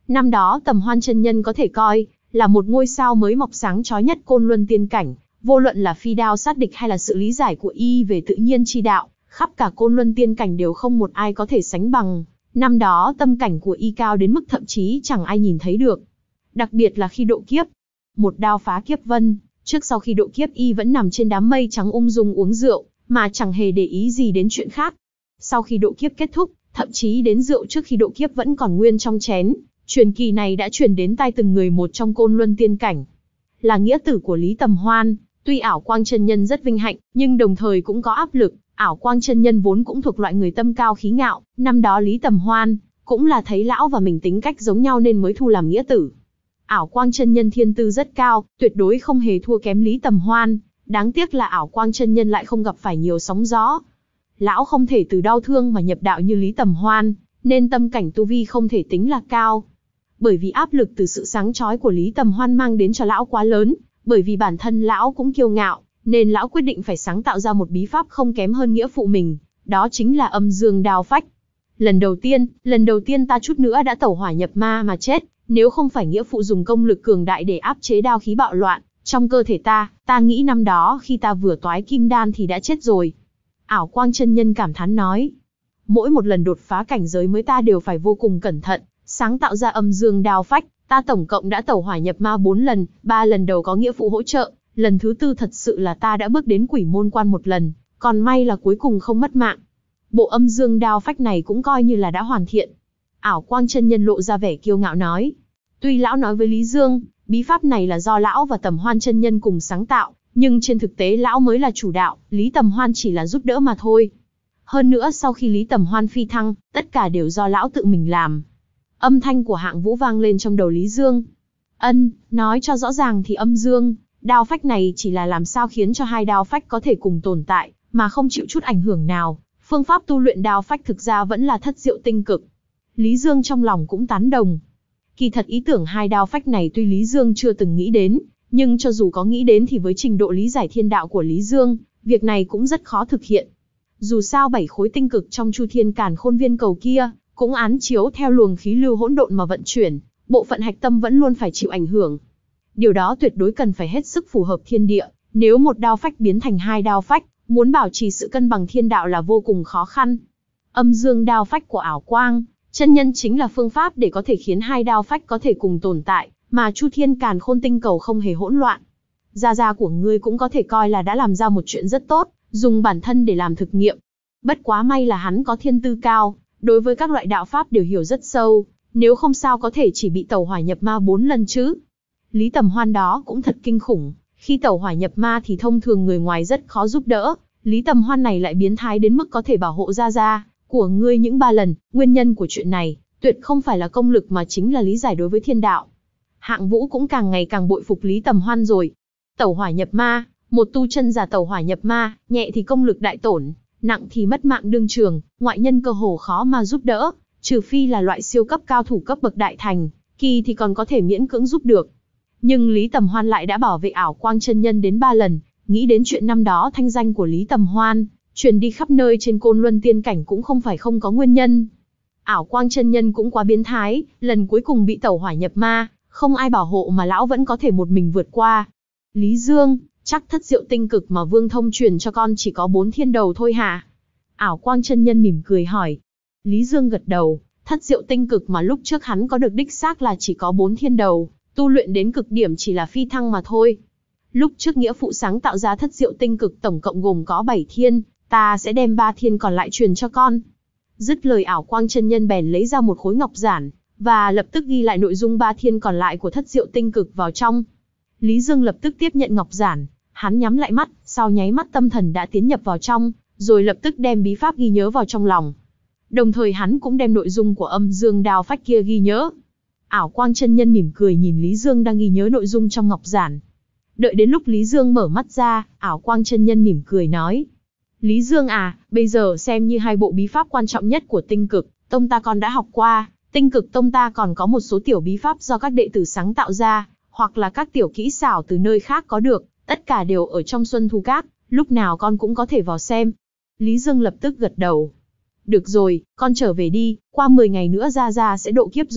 Năm đó Tầm Hoan chân nhân có thể coi là một ngôi sao mới mọc sáng chói nhất Côn Luân tiên cảnh, vô luận là phi đao sát địch hay là sự lý giải của y về tự nhiên chi đạo, khắp cả Côn Luân tiên cảnh đều không một ai có thể sánh bằng. Năm đó tâm cảnh của y cao đến mức thậm chí chẳng ai nhìn thấy được. Đặc biệt là khi độ kiếp, một đao phá kiếp vân, trước sau khi độ kiếp y vẫn nằm trên đám mây trắng ung dung uống rượu, mà chẳng hề để ý gì đến chuyện khác. Sau khi độ kiếp kết thúc, thậm chí đến rượu trước khi độ kiếp vẫn còn nguyên trong chén. Truyền kỳ này đã truyền đến tai từng người một trong Côn Luân tiên cảnh. Là nghĩa tử của Lý Tầm Hoan, tuy Ảo Quang chân nhân rất vinh hạnh, nhưng đồng thời cũng có áp lực. Ảo Quang chân nhân vốn cũng thuộc loại người tâm cao khí ngạo, năm đó Lý Tầm Hoan cũng là thấy lão và mình tính cách giống nhau nên mới thu làm nghĩa tử. Ảo Quang chân nhân thiên tư rất cao, tuyệt đối không hề thua kém Lý Tầm Hoan, đáng tiếc là Ảo Quang chân nhân lại không gặp phải nhiều sóng gió. Lão không thể từ đau thương mà nhập đạo như Lý Tầm Hoan, nên tâm cảnh tu vi không thể tính là cao. Bởi vì áp lực từ sự sáng chói của Lý Tầm Hoan mang đến cho lão quá lớn, bởi vì bản thân lão cũng kiêu ngạo, nên lão quyết định phải sáng tạo ra một bí pháp không kém hơn nghĩa phụ mình, đó chính là Âm Dương Đao Phách. Lần đầu tiên, lần đầu tiên ta chút nữa đã tẩu hỏa nhập ma mà chết, nếu không phải nghĩa phụ dùng công lực cường đại để áp chế đao khí bạo loạn trong cơ thể ta, ta nghĩ năm đó khi ta vừa toái kim đan thì đã chết rồi. Ảo Quang chân nhân cảm thán nói, mỗi một lần đột phá cảnh giới mới ta đều phải vô cùng cẩn thận, sáng tạo ra Âm Dương Đao Phách, ta tổng cộng đã tẩu hỏa nhập ma bốn lần, ba lần đầu có nghĩa phụ hỗ trợ, lần thứ tư thật sự là ta đã bước đến quỷ môn quan một lần, còn may là cuối cùng không mất mạng. Bộ Âm Dương Đao Phách này cũng coi như là đã hoàn thiện. Ảo Quang chân nhân lộ ra vẻ kiêu ngạo nói, tuy lão nói với Lý Dương, bí pháp này là do lão và Tầm Hoan chân nhân cùng sáng tạo, nhưng trên thực tế lão mới là chủ đạo, Lý Tầm Hoan chỉ là giúp đỡ mà thôi. Hơn nữa sau khi Lý Tầm Hoan phi thăng, tất cả đều do lão tự mình làm. Âm thanh của Hạng Vũ vang lên trong đầu Lý Dương. Ân, nói cho rõ ràng thì Âm Dương Đao Phách này chỉ là làm sao khiến cho hai đao phách có thể cùng tồn tại, mà không chịu chút ảnh hưởng nào. Phương pháp tu luyện đao phách thực ra vẫn là thất diệu tinh cực. Lý Dương trong lòng cũng tán đồng. Kỳ thật ý tưởng hai đao phách này tuy Lý Dương chưa từng nghĩ đến, nhưng cho dù có nghĩ đến thì với trình độ lý giải thiên đạo của Lý Dương, việc này cũng rất khó thực hiện. Dù sao bảy khối tinh cực trong Chu Thiên Càn Khôn Viên cầu kia, cũng án chiếu theo luồng khí lưu hỗn độn mà vận chuyển, bộ phận hạch tâm vẫn luôn phải chịu ảnh hưởng. Điều đó tuyệt đối cần phải hết sức phù hợp thiên địa, nếu một đao phách biến thành hai đao phách, muốn bảo trì sự cân bằng thiên đạo là vô cùng khó khăn. Âm Dương Đao Phách của Ảo Quang chân nhân chính là phương pháp để có thể khiến hai đao phách có thể cùng tồn tại, mà Chu Thiên Càn Khôn tinh cầu không hề hỗn loạn. Gia gia của ngươi cũng có thể coi là đã làm ra một chuyện rất tốt, dùng bản thân để làm thực nghiệm. Bất quá may là hắn có thiên tư cao, đối với các loại đạo pháp đều hiểu rất sâu, nếu không sao có thể chỉ bị tẩu hỏa nhập ma bốn lần chứ. Lý Tầm Hoan đó cũng thật kinh khủng, khi tẩu hỏa nhập ma thì thông thường người ngoài rất khó giúp đỡ, Lý Tầm Hoan này lại biến thái đến mức có thể bảo hộ gia gia của ngươi những ba lần, nguyên nhân của chuyện này, tuyệt không phải là công lực mà chính là lý giải đối với thiên đạo. Hạng Vũ cũng càng ngày càng bội phục Lý Tầm Hoan rồi. Tẩu hỏa nhập ma, một tu chân giả tẩu hỏa nhập ma, nhẹ thì công lực đại tổn, nặng thì mất mạng đương trường, ngoại nhân cơ hồ khó mà giúp đỡ, trừ phi là loại siêu cấp cao thủ cấp bậc đại thành, kỳ thì còn có thể miễn cưỡng giúp được. Nhưng Lý Tầm Hoan lại đã bảo vệ Ảo Quang chân nhân đến ba lần, nghĩ đến chuyện năm đó thanh danh của Lý Tầm Hoan truyền đi khắp nơi trên Côn Luân tiên cảnh cũng không phải không có nguyên nhân. Ảo Quang chân nhân cũng quá biến thái, lần cuối cùng bị tẩu hỏa nhập ma, không ai bảo hộ mà lão vẫn có thể một mình vượt qua. Lý Dương, chắc thất diệu tinh cực mà Vương Thông truyền cho con chỉ có bốn thiên đầu thôi hả? Ảo Quang chân nhân mỉm cười hỏi. Lý Dương gật đầu, thất diệu tinh cực mà lúc trước hắn có được đích xác là chỉ có bốn thiên đầu, tu luyện đến cực điểm chỉ là phi thăng mà thôi. Lúc trước nghĩa phụ sáng tạo ra thất diệu tinh cực tổng cộng gồm có bảy thiên, ta sẽ đem ba thiên còn lại truyền cho con. Dứt lời Ảo Quang chân nhân bèn lấy ra một khối ngọc giản, và lập tức ghi lại nội dung ba thiên còn lại của thất diệu tinh cực vào trong. Lý Dương lập tức tiếp nhận ngọc giản, hắn nhắm lại mắt, sau nháy mắt tâm thần đã tiến nhập vào trong, rồi lập tức đem bí pháp ghi nhớ vào trong lòng. Đồng thời hắn cũng đem nội dung của Âm Dương Đao Phách kia ghi nhớ. Ảo Quang chân nhân mỉm cười nhìn Lý Dương đang ghi nhớ nội dung trong ngọc giản. Đợi đến lúc Lý Dương mở mắt ra, Ảo Quang chân nhân mỉm cười nói: Lý Dương à, bây giờ xem như hai bộ bí pháp quan trọng nhất của Tinh Cực Tông ta còn đã học qua. Tinh Cực Tông ta còn có một số tiểu bí pháp do các đệ tử sáng tạo ra, hoặc là các tiểu kỹ xảo từ nơi khác có được, tất cả đều ở trong Xuân Thu Các, lúc nào con cũng có thể vào xem. Lý Dương lập tức gật đầu. Được rồi, con trở về đi, qua mười ngày nữa Gia Gia sẽ độ kiếp rồi,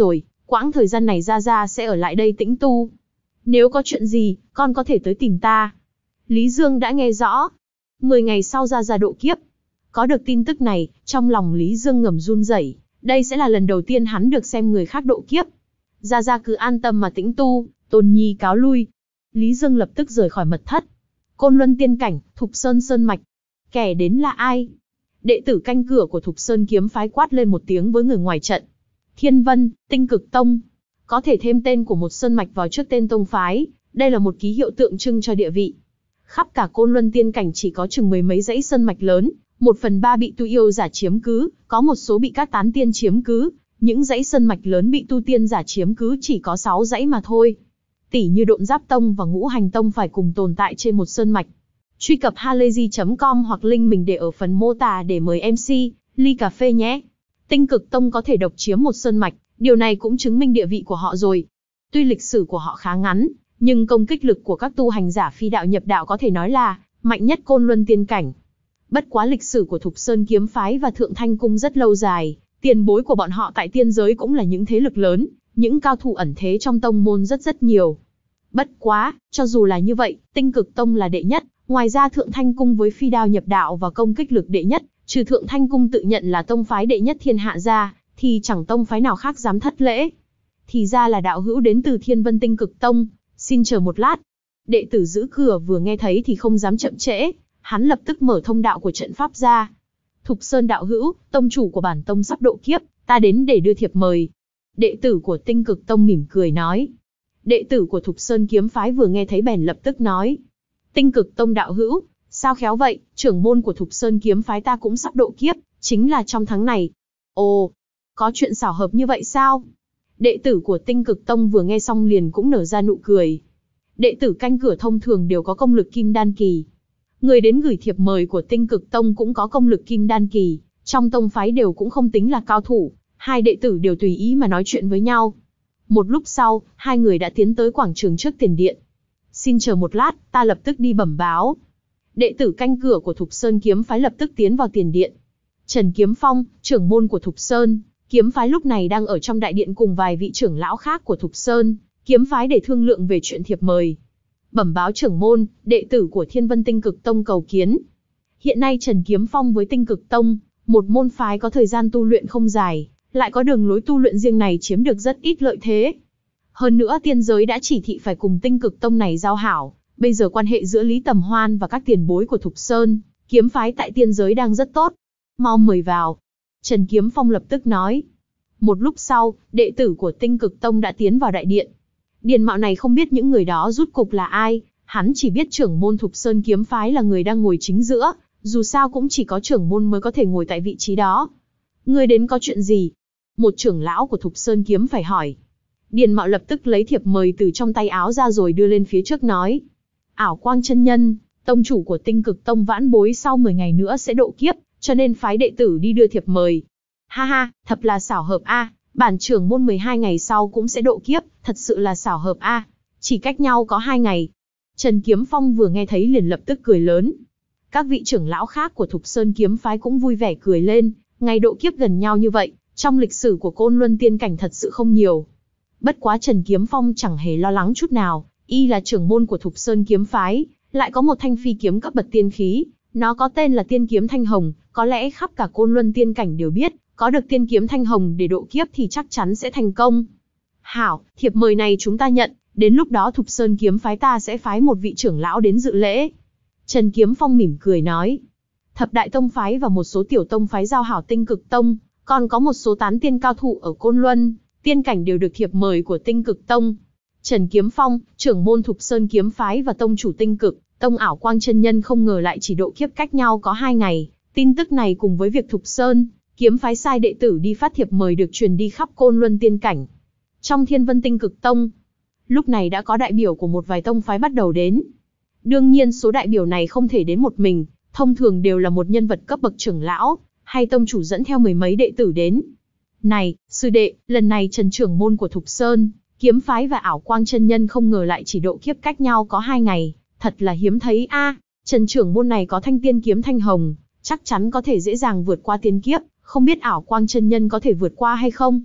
Quãng thời gian này Gia Gia sẽ ở lại đây tĩnh tu. Nếu có chuyện gì, con có thể tới tìm ta. Lý Dương đã nghe rõ. Mười ngày sau Gia Gia độ kiếp. Có được tin tức này, trong lòng Lý Dương ngầm run rẩy. Đây sẽ là lần đầu tiên hắn được xem người khác độ kiếp. Gia Gia cứ an tâm mà tĩnh tu, Tôn Nhi cáo lui. Lý Dương lập tức rời khỏi mật thất. Côn Luân tiên cảnh, Thục Sơn Sơn Mạch. Kẻ đến là ai? Đệ tử canh cửa của Thục Sơn kiếm phái quát lên một tiếng với người ngoài trận. Thiên Vân, Tinh Cực Tông. Có thể thêm tên của một sơn mạch vào trước tên tông phái, đây là một ký hiệu tượng trưng cho địa vị. Khắp cả Côn Luân tiên cảnh chỉ có chừng mười mấy dãy sơn mạch lớn, một phần ba bị tu yêu giả chiếm cứ, có một số bị các tán tiên chiếm cứ. Những dãy sơn mạch lớn bị tu tiên giả chiếm cứ chỉ có sáu dãy mà thôi. Tỷ như Độn Giáp Tông và Ngũ Hành Tông phải cùng tồn tại trên một sơn mạch. Truy cập halayzi chấm com hoặc link mình để ở phần mô tả để mời em xê, ly cà phê nhé. Tinh Cực Tông có thể độc chiếm một sơn mạch, điều này cũng chứng minh địa vị của họ rồi. Tuy lịch sử của họ khá ngắn, nhưng công kích lực của các tu hành giả phi đạo nhập đạo có thể nói là mạnh nhất Côn Luân tiên cảnh. Bất quá lịch sử của Thục Sơn kiếm phái và Thượng Thanh cung rất lâu dài, tiền bối của bọn họ tại tiên giới cũng là những thế lực lớn, những cao thủ ẩn thế trong tông môn rất rất nhiều. Bất quá, cho dù là như vậy, Tinh Cực Tông là đệ nhất, ngoài ra Thượng Thanh cung với phi đao nhập đạo và công kích lực đệ nhất, trừ Thượng Thanh cung tự nhận là tông phái đệ nhất thiên hạ ra, thì chẳng tông phái nào khác dám thất lễ. Thì ra là đạo hữu đến từ Thiên Vân Tinh Cực Tông, xin chờ một lát. Đệ tử giữ cửa vừa nghe thấy thì không dám chậm trễ, hắn lập tức mở thông đạo của trận pháp ra. Thục Sơn đạo hữu, tông chủ của bản tông sắp độ kiếp, ta đến để đưa thiệp mời. Đệ tử của Tinh Cực Tông mỉm cười nói. Đệ tử của Thục Sơn kiếm phái vừa nghe thấy bèn lập tức nói. Tinh Cực Tông đạo hữu, sao khéo vậy, trưởng môn của Thục Sơn kiếm phái ta cũng sắp độ kiếp, chính là trong tháng này. Ồ, có chuyện xảo hợp như vậy sao? Đệ tử của Tinh Cực Tông vừa nghe xong liền cũng nở ra nụ cười. Đệ tử canh cửa thông thường đều có công lực kim đan kỳ. Người đến gửi thiệp mời của Tinh Cực Tông cũng có công lực kim đan kỳ, trong tông phái đều cũng không tính là cao thủ, hai đệ tử đều tùy ý mà nói chuyện với nhau. Một lúc sau, hai người đã tiến tới quảng trường trước tiền điện. Xin chờ một lát, ta lập tức đi bẩm báo. Đệ tử canh cửa của Thục Sơn kiếm phái lập tức tiến vào tiền điện. Trần Kiếm Phong, trưởng môn của Thục Sơn kiếm phái lúc này đang ở trong đại điện cùng vài vị trưởng lão khác của Thục Sơn kiếm phái để thương lượng về chuyện thiệp mời. Bẩm báo trưởng môn, đệ tử của Thiên Vân Tinh Cực Tông cầu kiến. Hiện nay Trần Kiếm Phong với Tinh Cực Tông, một môn phái có thời gian tu luyện không dài, lại có đường lối tu luyện riêng này chiếm được rất ít lợi thế. Hơn nữa tiên giới đã chỉ thị phải cùng Tinh Cực Tông này giao hảo, bây giờ quan hệ giữa Lý Tầm Hoan và các tiền bối của Thục Sơn kiếm phái tại tiên giới đang rất tốt. Mau mời vào. Trần Kiếm Phong lập tức nói. Một lúc sau, đệ tử của Tinh Cực Tông đã tiến vào đại điện. Điền Mạo này không biết những người đó rút cục là ai, hắn chỉ biết trưởng môn Thục Sơn kiếm phái là người đang ngồi chính giữa, dù sao cũng chỉ có trưởng môn mới có thể ngồi tại vị trí đó. Người đến có chuyện gì? Một trưởng lão của Thục Sơn kiếm phải hỏi. Điền Mạo lập tức lấy thiệp mời từ trong tay áo ra rồi đưa lên phía trước nói. Ảo Quang chân nhân, tông chủ của Tinh Cực Tông vãn bối sau mười ngày nữa sẽ độ kiếp, cho nên phái đệ tử đi đưa thiệp mời. Ha ha, thật là xảo hợp a, bản trưởng môn mười hai ngày sau cũng sẽ độ kiếp, thật sự là xảo hợp a, chỉ cách nhau có hai ngày. Trần Kiếm Phong vừa nghe thấy liền lập tức cười lớn. Các vị trưởng lão khác của Thục Sơn kiếm phái cũng vui vẻ cười lên, ngày độ kiếp gần nhau như vậy, trong lịch sử của Côn Luân tiên cảnh thật sự không nhiều. Bất quá Trần Kiếm Phong chẳng hề lo lắng chút nào, y là trưởng môn của Thục Sơn kiếm phái, lại có một thanh phi kiếm cấp bậc tiên khí, nó có tên là Tiên kiếm Thanh Hồng, có lẽ khắp cả Côn Luân tiên cảnh đều biết, có được Tiên kiếm Thanh Hồng để độ kiếp thì chắc chắn sẽ thành công. Hảo, thiệp mời này chúng ta nhận, đến lúc đó Thục Sơn kiếm phái ta sẽ phái một vị trưởng lão đến dự lễ. Trần Kiếm Phong mỉm cười nói. Thập đại tông phái và một số tiểu tông phái giao hảo Tinh Cực Tông, còn có một số tán tiên cao thủ ở Côn Luân tiên cảnh đều được thiệp mời của Tinh Cực Tông. Trần Kiếm Phong, trưởng môn Thục Sơn kiếm phái và tông chủ Tinh Cực Tông Ảo Quang chân nhân không ngờ lại chỉ độ kiếp cách nhau có hai ngày. Tin tức này cùng với việc Thục Sơn kiếm phái sai đệ tử đi phát thiệp mời được truyền đi khắp Côn Luân tiên cảnh. Trong Thiên Vân Tinh Cực Tông, lúc này đã có đại biểu của một vài tông phái bắt đầu đến. Đương nhiên số đại biểu này không thể đến một mình, thông thường đều là một nhân vật cấp bậc trưởng lão, hay tông chủ dẫn theo mười mấy đệ tử đến. Này, sư đệ, lần này Trần trưởng môn của Thục Sơn kiếm phái và Ảo Quang chân nhân không ngờ lại chỉ độ kiếp cách nhau có hai ngày, thật là hiếm thấy a. À, Trần trưởng môn này có thanh tiên kiếm thanh hồng, chắc chắn có thể dễ dàng vượt qua tiên kiếp, không biết Ảo Quang chân nhân có thể vượt qua hay không?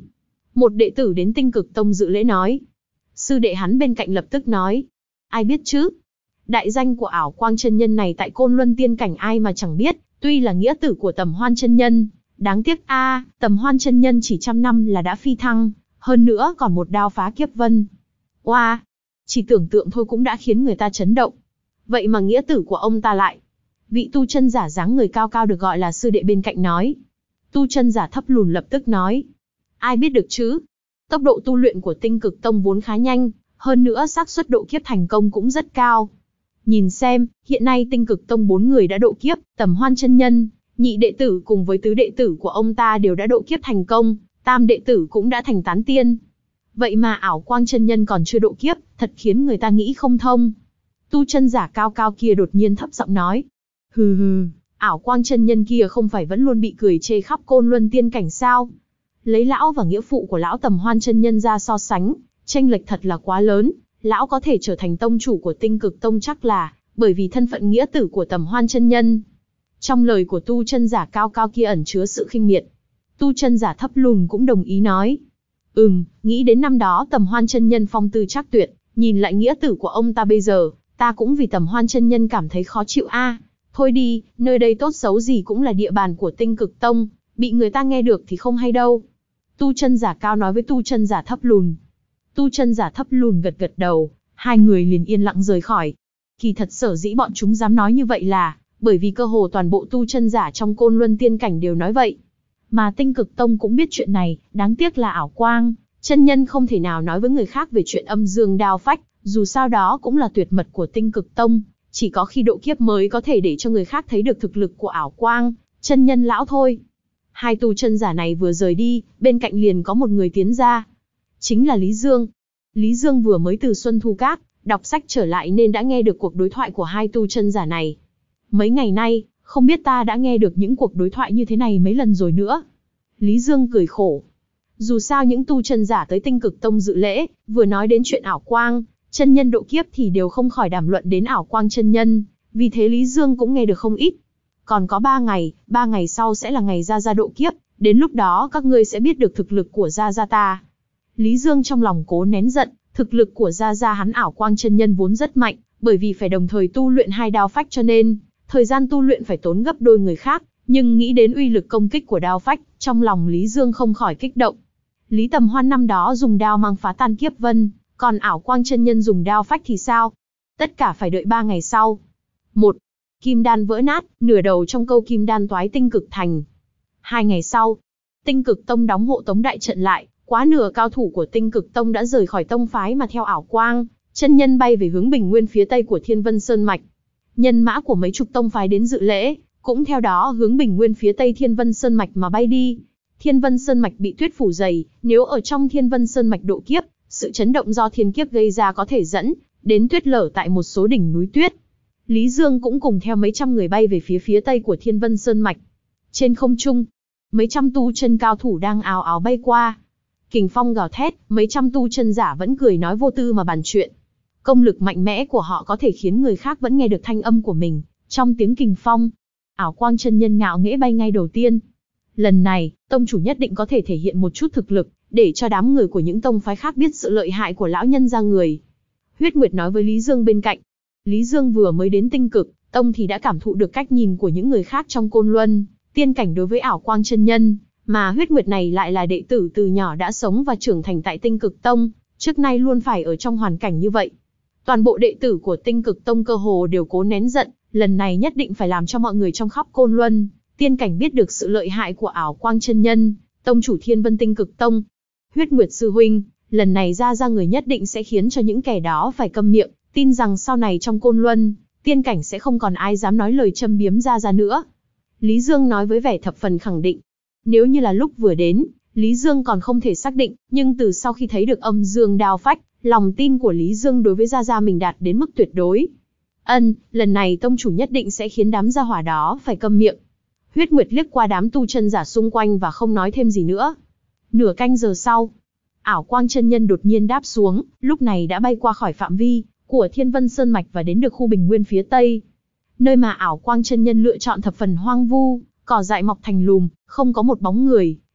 Một đệ tử đến Tinh Cực Tông dự lễ nói. Sư đệ hắn bên cạnh lập tức nói. Ai biết chứ? Đại danh của ảo quang chân nhân này tại Côn Luân tiên cảnh ai mà chẳng biết, tuy là nghĩa tử của Tầm Hoan chân nhân. Đáng tiếc a, Tầm Hoan chân nhân chỉ trăm năm là đã phi thăng, hơn nữa còn một đao phá kiếp vân. Oa, wow, chỉ tưởng tượng thôi cũng đã khiến người ta chấn động. Vậy mà nghĩa tử của ông ta lại. Vị tu chân giả dáng người cao cao được gọi là sư đệ bên cạnh nói. Tu chân giả thấp lùn lập tức nói. Ai biết được chứ? Tốc độ tu luyện của Tinh Cực Tông vốn khá nhanh, hơn nữa xác suất độ kiếp thành công cũng rất cao. Nhìn xem, hiện nay Tinh Cực Tông bốn người đã độ kiếp, Tầm Hoan chân nhân, nhị đệ tử cùng với tứ đệ tử của ông ta đều đã độ kiếp thành công, tam đệ tử cũng đã thành tán tiên. Vậy mà ảo quang chân nhân còn chưa độ kiếp, thật khiến người ta nghĩ không thông. Tu chân giả cao cao kia đột nhiên thấp giọng nói. Hừ hừ, ảo quang chân nhân kia không phải vẫn luôn bị cười chê khắp Côn Luân tiên cảnh sao? Lấy lão và nghĩa phụ của lão Tầm Hoan chân nhân ra so sánh, chênh lệch thật là quá lớn. Lão có thể trở thành tông chủ của Tinh Cực Tông chắc là bởi vì thân phận nghĩa tử của Tầm Hoan chân nhân. Trong lời của tu chân giả cao cao kia ẩn chứa sự khinh miệt. Tu chân giả thấp lùn cũng đồng ý nói. Ừm, nghĩ đến năm đó Tầm Hoan chân nhân phong tư trác tuyệt, nhìn lại nghĩa tử của ông ta bây giờ, ta cũng vì Tầm Hoan chân nhân cảm thấy khó chịu a. À, thôi đi, nơi đây tốt xấu gì cũng là địa bàn của Tinh Cực Tông, bị người ta nghe được thì không hay đâu. Tu chân giả cao nói với tu chân giả thấp lùn. Tu chân giả thấp lùn gật gật đầu, hai người liền yên lặng rời khỏi. Kỳ thật sở dĩ bọn chúng dám nói như vậy là bởi vì cơ hồ toàn bộ tu chân giả trong Côn Luân tiên cảnh đều nói vậy. Mà Tinh Cực Tông cũng biết chuyện này, đáng tiếc là ảo quang chân nhân không thể nào nói với người khác về chuyện âm dương đao phách, dù sao đó cũng là tuyệt mật của Tinh Cực Tông, chỉ có khi độ kiếp mới có thể để cho người khác thấy được thực lực của ảo quang chân nhân lão thôi. Hai tu chân giả này vừa rời đi, bên cạnh liền có một người tiến ra. Chính là Lý Dương. Lý Dương vừa mới từ Xuân Thu Các đọc sách trở lại nên đã nghe được cuộc đối thoại của hai tu chân giả này. Mấy ngày nay, không biết ta đã nghe được những cuộc đối thoại như thế này mấy lần rồi nữa. Lý Dương cười khổ. Dù sao những tu chân giả tới Tinh Cực Tông dự lễ, vừa nói đến chuyện ảo quang chân nhân độ kiếp thì đều không khỏi đàm luận đến ảo quang chân nhân, vì thế Lý Dương cũng nghe được không ít. Còn có ba ngày, ba ngày sau sẽ là ngày Gia Gia độ kiếp, đến lúc đó các ngươi sẽ biết được thực lực của Gia Gia ta. Lý Dương trong lòng cố nén giận, thực lực của Gia Gia hắn ảo quang chân nhân vốn rất mạnh, bởi vì phải đồng thời tu luyện hai đao phách cho nên, thời gian tu luyện phải tốn gấp đôi người khác, nhưng nghĩ đến uy lực công kích của đao phách, trong lòng Lý Dương không khỏi kích động. Lý Tầm Hoan năm đó dùng đao mang phá tan kiếp vân, còn ảo quang chân nhân dùng đao phách thì sao? Tất cả phải đợi ba ngày sau. Một, kim đan vỡ nát, nửa đầu trong câu kim đan toái tinh cực thành. Hai ngày sau, Tinh Cực Tông đóng hộ tống đại trận lại, quá nửa cao thủ của Tinh Cực Tông đã rời khỏi tông phái mà theo ảo quang chân nhân bay về hướng bình nguyên phía tây của Thiên Vân Sơn mạch. Nhân mã của mấy chục tông phái đến dự lễ, cũng theo đó hướng bình nguyên phía tây Thiên Vân Sơn mạch mà bay đi. Thiên Vân Sơn mạch bị tuyết phủ dày, nếu ở trong Thiên Vân Sơn mạch độ kiếp, sự chấn động do thiên kiếp gây ra có thể dẫn đến tuyết lở tại một số đỉnh núi tuyết. Lý Dương cũng cùng theo mấy trăm người bay về phía phía tây của Thiên Vân Sơn mạch. Trên không trung, mấy trăm tu chân cao thủ đang ào ào bay qua. Kình phong gào thét, mấy trăm tu chân giả vẫn cười nói vô tư mà bàn chuyện. Công lực mạnh mẽ của họ có thể khiến người khác vẫn nghe được thanh âm của mình trong tiếng kình phong. Ảo quang chân nhân ngạo nghễ bay ngay đầu tiên. Lần này, tông chủ nhất định có thể thể hiện một chút thực lực, để cho đám người của những tông phái khác biết sự lợi hại của lão nhân gia người. Huyết Nguyệt nói với Lý Dương bên cạnh. Lý Dương vừa mới đến Tinh Cực Tông thì đã cảm thụ được cách nhìn của những người khác trong Côn Luân tiên cảnh đối với ảo quang chân nhân, mà Huyết Nguyệt này lại là đệ tử từ nhỏ đã sống và trưởng thành tại Tinh Cực Tông, trước nay luôn phải ở trong hoàn cảnh như vậy. Toàn bộ đệ tử của Tinh Cực Tông cơ hồ đều cố nén giận, lần này nhất định phải làm cho mọi người trong khắp Côn Luân tiên cảnh biết được sự lợi hại của ảo quang chân nhân, tông chủ Thiên Vân Tinh Cực Tông. Huyết Nguyệt sư huynh, lần này ra ra người nhất định sẽ khiến cho những kẻ đó phải câm miệng, tin rằng sau này trong Côn Luân tiên cảnh sẽ không còn ai dám nói lời châm biếm ra ra nữa. Lý Dương nói với vẻ thập phần khẳng định. Nếu như là lúc vừa đến, Lý Dương còn không thể xác định, nhưng từ sau khi thấy được âm dương đao phách, lòng tin của Lý Dương đối với gia gia mình đạt đến mức tuyệt đối. Ân, lần này tông chủ nhất định sẽ khiến đám gia hỏa đó phải câm miệng. Huyết Nguyệt liếc qua đám tu chân giả xung quanh và không nói thêm gì nữa. Nửa canh giờ sau, ảo quang chân nhân đột nhiên đáp xuống, lúc này đã bay qua khỏi phạm vi của Thiên Vân Sơn mạch và đến được khu bình nguyên phía tây. Nơi mà ảo quang chân nhân lựa chọn thập phần hoang vu, cỏ dại mọc thành lùm, không có một bóng người,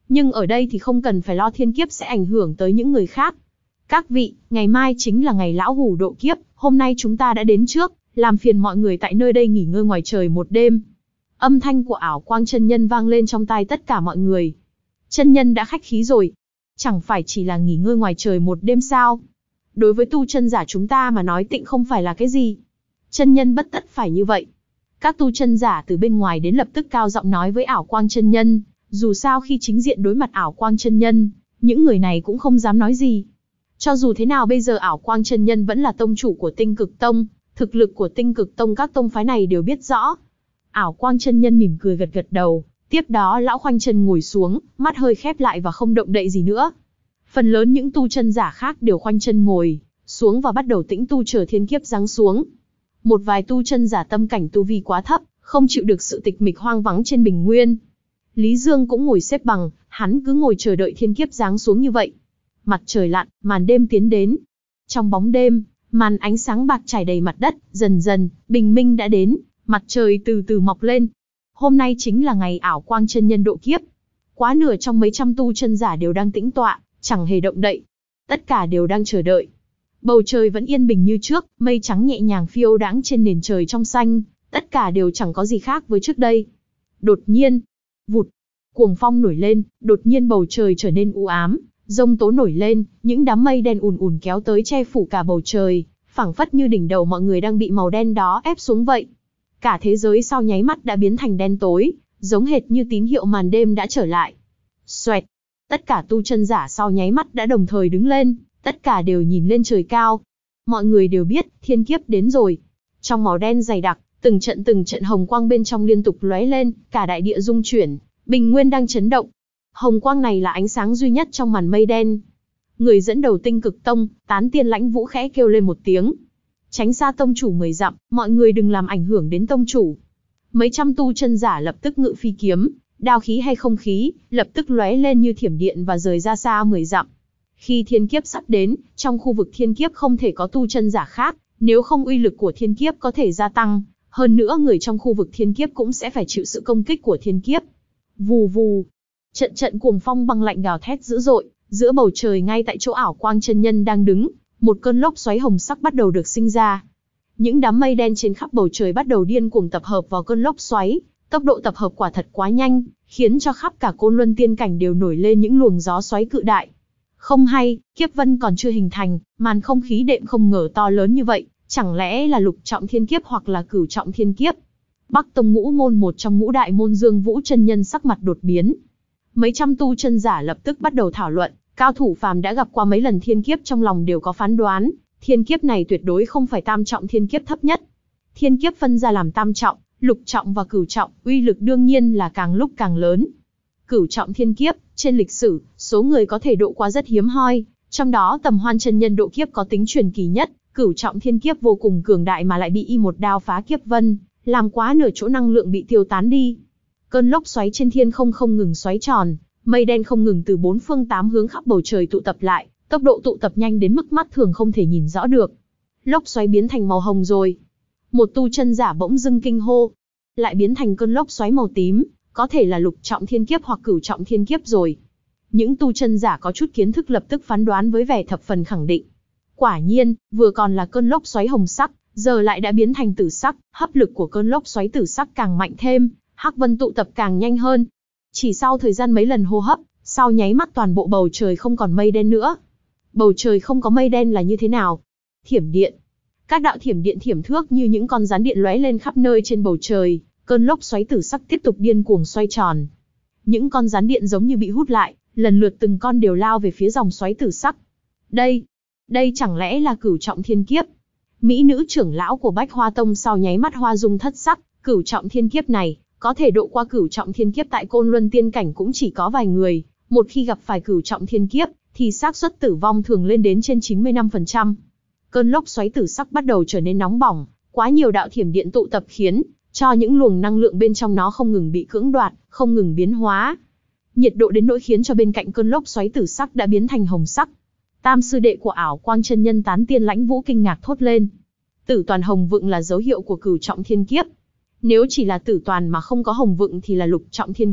Nhưng ở đây thì không cần phải lo thiên kiếp sẽ ảnh hưởng tới những người khác. Các vị, ngày mai chính là ngày lão hủ độ kiếp, hôm nay chúng ta đã đến trước, làm phiền mọi người tại nơi đây nghỉ ngơi ngoài trời một đêm. Âm thanh của Ảo Quang chân nhân vang lên trong tai tất cả mọi người. Chân nhân đã khách khí rồi, chẳng phải chỉ là nghỉ ngơi ngoài trời một đêm sao? Đối với tu chân giả chúng ta mà nói tịnh không phải là cái gì. Chân nhân bất tất phải như vậy. Các tu chân giả từ bên ngoài đến lập tức cao giọng nói với Ảo Quang chân nhân, dù sao khi chính diện đối mặt Ảo Quang chân nhân, những người này cũng không dám nói gì. Cho dù thế nào bây giờ Ảo Quang chân nhân vẫn là tông chủ của Tinh Cực Tông, thực lực của Tinh Cực Tông các tông phái này đều biết rõ. Ảo Quang chân nhân mỉm cười gật gật đầu, tiếp đó lão khoanh chân ngồi xuống, mắt hơi khép lại và không động đậy gì nữa. Phần lớn những tu chân giả khác đều khoanh chân ngồi xuống và bắt đầu tĩnh tu chờ thiên kiếp giáng xuống. Một vài tu chân giả tâm cảnh tu vi quá thấp, không chịu được sự tịch mịch hoang vắng trên bình nguyên. Lý Dương cũng ngồi xếp bằng, hắn cứ ngồi chờ đợi thiên kiếp giáng xuống như vậy. Mặt trời lặn, màn đêm tiến đến. Trong bóng đêm, màn ánh sáng bạc trải đầy mặt đất, dần dần, bình minh đã đến, mặt trời từ từ mọc lên. Hôm nay chính là ngày Ảo Quang chân nhân độ kiếp. Quá nửa trong mấy trăm tu chân giả đều đang tĩnh tọa, chẳng hề động đậy. Tất cả đều đang chờ đợi. Bầu trời vẫn yên bình như trước, mây trắng nhẹ nhàng phiêu đãng trên nền trời trong xanh, tất cả đều chẳng có gì khác với trước đây. Đột nhiên, vụt, cuồng phong nổi lên, đột nhiên bầu trời trở nên u ám, giông tố nổi lên, những đám mây đen ùn ùn kéo tới che phủ cả bầu trời, phảng phất như đỉnh đầu mọi người đang bị màu đen đó ép xuống vậy. Cả thế giới sau nháy mắt đã biến thành đen tối, giống hệt như tín hiệu màn đêm đã trở lại. Xoẹt, tất cả tu chân giả sau nháy mắt đã đồng thời đứng lên, tất cả đều nhìn lên trời cao. Mọi người đều biết, thiên kiếp đến rồi. Trong màu đen dày đặc, từng trận từng trận hồng quang bên trong liên tục lóe lên, cả đại địa rung chuyển, bình nguyên đang chấn động. Hồng quang này là ánh sáng duy nhất trong màn mây đen. Người dẫn đầu Tinh Cực Tông, Tán Tiên Lãnh Vũ khẽ kêu lên một tiếng. Tránh xa tông chủ mười dặm, mọi người đừng làm ảnh hưởng đến tông chủ. Mấy trăm tu chân giả lập tức ngự phi kiếm, đao khí hay không khí, lập tức lóe lên như thiểm điện và rời ra xa mười dặm. Khi thiên kiếp sắp đến, trong khu vực thiên kiếp không thể có tu chân giả khác, nếu không uy lực của thiên kiếp có thể gia tăng, hơn nữa người trong khu vực thiên kiếp cũng sẽ phải chịu sự công kích của thiên kiếp. Vù vù, trận trận cuồng phong băng lạnh gào thét dữ dội, giữa bầu trời ngay tại chỗ Ảo Quang chân nhân đang đứng, một cơn lốc xoáy hồng sắc bắt đầu được sinh ra. Những đám mây đen trên khắp bầu trời bắt đầu điên cuồng tập hợp vào cơn lốc xoáy, tốc độ tập hợp quả thật quá nhanh, khiến cho khắp cả Côn Luân tiên cảnh đều nổi lên những luồng gió xoáy cự đại. Không hay, kiếp vân còn chưa hình thành, màn không khí đệm không ngờ to lớn như vậy, chẳng lẽ là lục trọng thiên kiếp hoặc là cửu trọng thiên kiếp? Bắc Tông Ngũ môn một trong ngũ đại môn Dương Vũ chân nhân sắc mặt đột biến. Mấy trăm tu chân giả lập tức bắt đầu thảo luận, cao thủ phàm đã gặp qua mấy lần thiên kiếp trong lòng đều có phán đoán, thiên kiếp này tuyệt đối không phải tam trọng thiên kiếp thấp nhất. Thiên kiếp phân ra làm tam trọng, lục trọng và cửu trọng, uy lực đương nhiên là càng lúc càng lớn. Cửu trọng thiên kiếp, trên lịch sử, số người có thể độ qua rất hiếm hoi, trong đó Tầm Hoan chân nhân độ kiếp có tính truyền kỳ nhất, cửu trọng thiên kiếp vô cùng cường đại mà lại bị y một đao phá kiếp vân, làm quá nửa chỗ năng lượng bị tiêu tán đi. Cơn lốc xoáy trên thiên không không ngừng xoáy tròn, mây đen không ngừng từ bốn phương tám hướng khắp bầu trời tụ tập lại, tốc độ tụ tập nhanh đến mức mắt thường không thể nhìn rõ được. Lốc xoáy biến thành màu hồng rồi. Một tu chân giả bỗng dưng kinh hô, lại biến thành cơn lốc xoáy màu tím, có thể là lục trọng thiên kiếp hoặc cửu trọng thiên kiếp rồi. Những tu chân giả có chút kiến thức lập tức phán đoán với vẻ thập phần khẳng định. Quả nhiên, vừa còn là cơn lốc xoáy hồng sắc, giờ lại đã biến thành tử sắc, hấp lực của cơn lốc xoáy tử sắc càng mạnh thêm, hắc vân tụ tập càng nhanh hơn. Chỉ sau thời gian mấy lần hô hấp, sau nháy mắt toàn bộ bầu trời không còn mây đen nữa. Bầu trời không có mây đen là như thế nào? Thiểm điện. Các đạo thiểm điện thiểm thước như những con rắn điện lóe lên khắp nơi trên bầu trời, cơn lốc xoáy tử sắc tiếp tục điên cuồng xoay tròn. Những con rắn điện giống như bị hút lại, lần lượt từng con đều lao về phía dòng xoáy tử sắc. Đây, đây chẳng lẽ là cửu trọng thiên kiếp? Mỹ nữ trưởng lão của Bách Hoa Tông sau nháy mắt hoa dung thất sắc, cửu trọng thiên kiếp này, có thể độ qua cửu trọng thiên kiếp tại Côn Luân tiên cảnh cũng chỉ có vài người, một khi gặp phải cửu trọng thiên kiếp, thì xác suất tử vong thường lên đến trên chín mươi lăm phần trăm. Cơn lốc xoáy tử sắc bắt đầu trở nên nóng bỏng, quá nhiều đạo thiểm điện tụ tập khiến cho những luồng năng lượng bên trong nó không ngừng bị cưỡng đoạt, không ngừng biến hóa. Nhiệt độ đến nỗi khiến cho bên cạnh cơn lốc xoáy tử sắc đã biến thành hồng sắc. Tam sư đệ của Ảo Quang chân nhân Tán Tiên Lãnh Vũ kinh ngạc thốt lên. Tử toàn hồng vựng là dấu hiệu của cửu trọng thiên kiếp. Nếu chỉ là tử toàn mà không có hồng vựng thì là lục trọng thiên kiếp,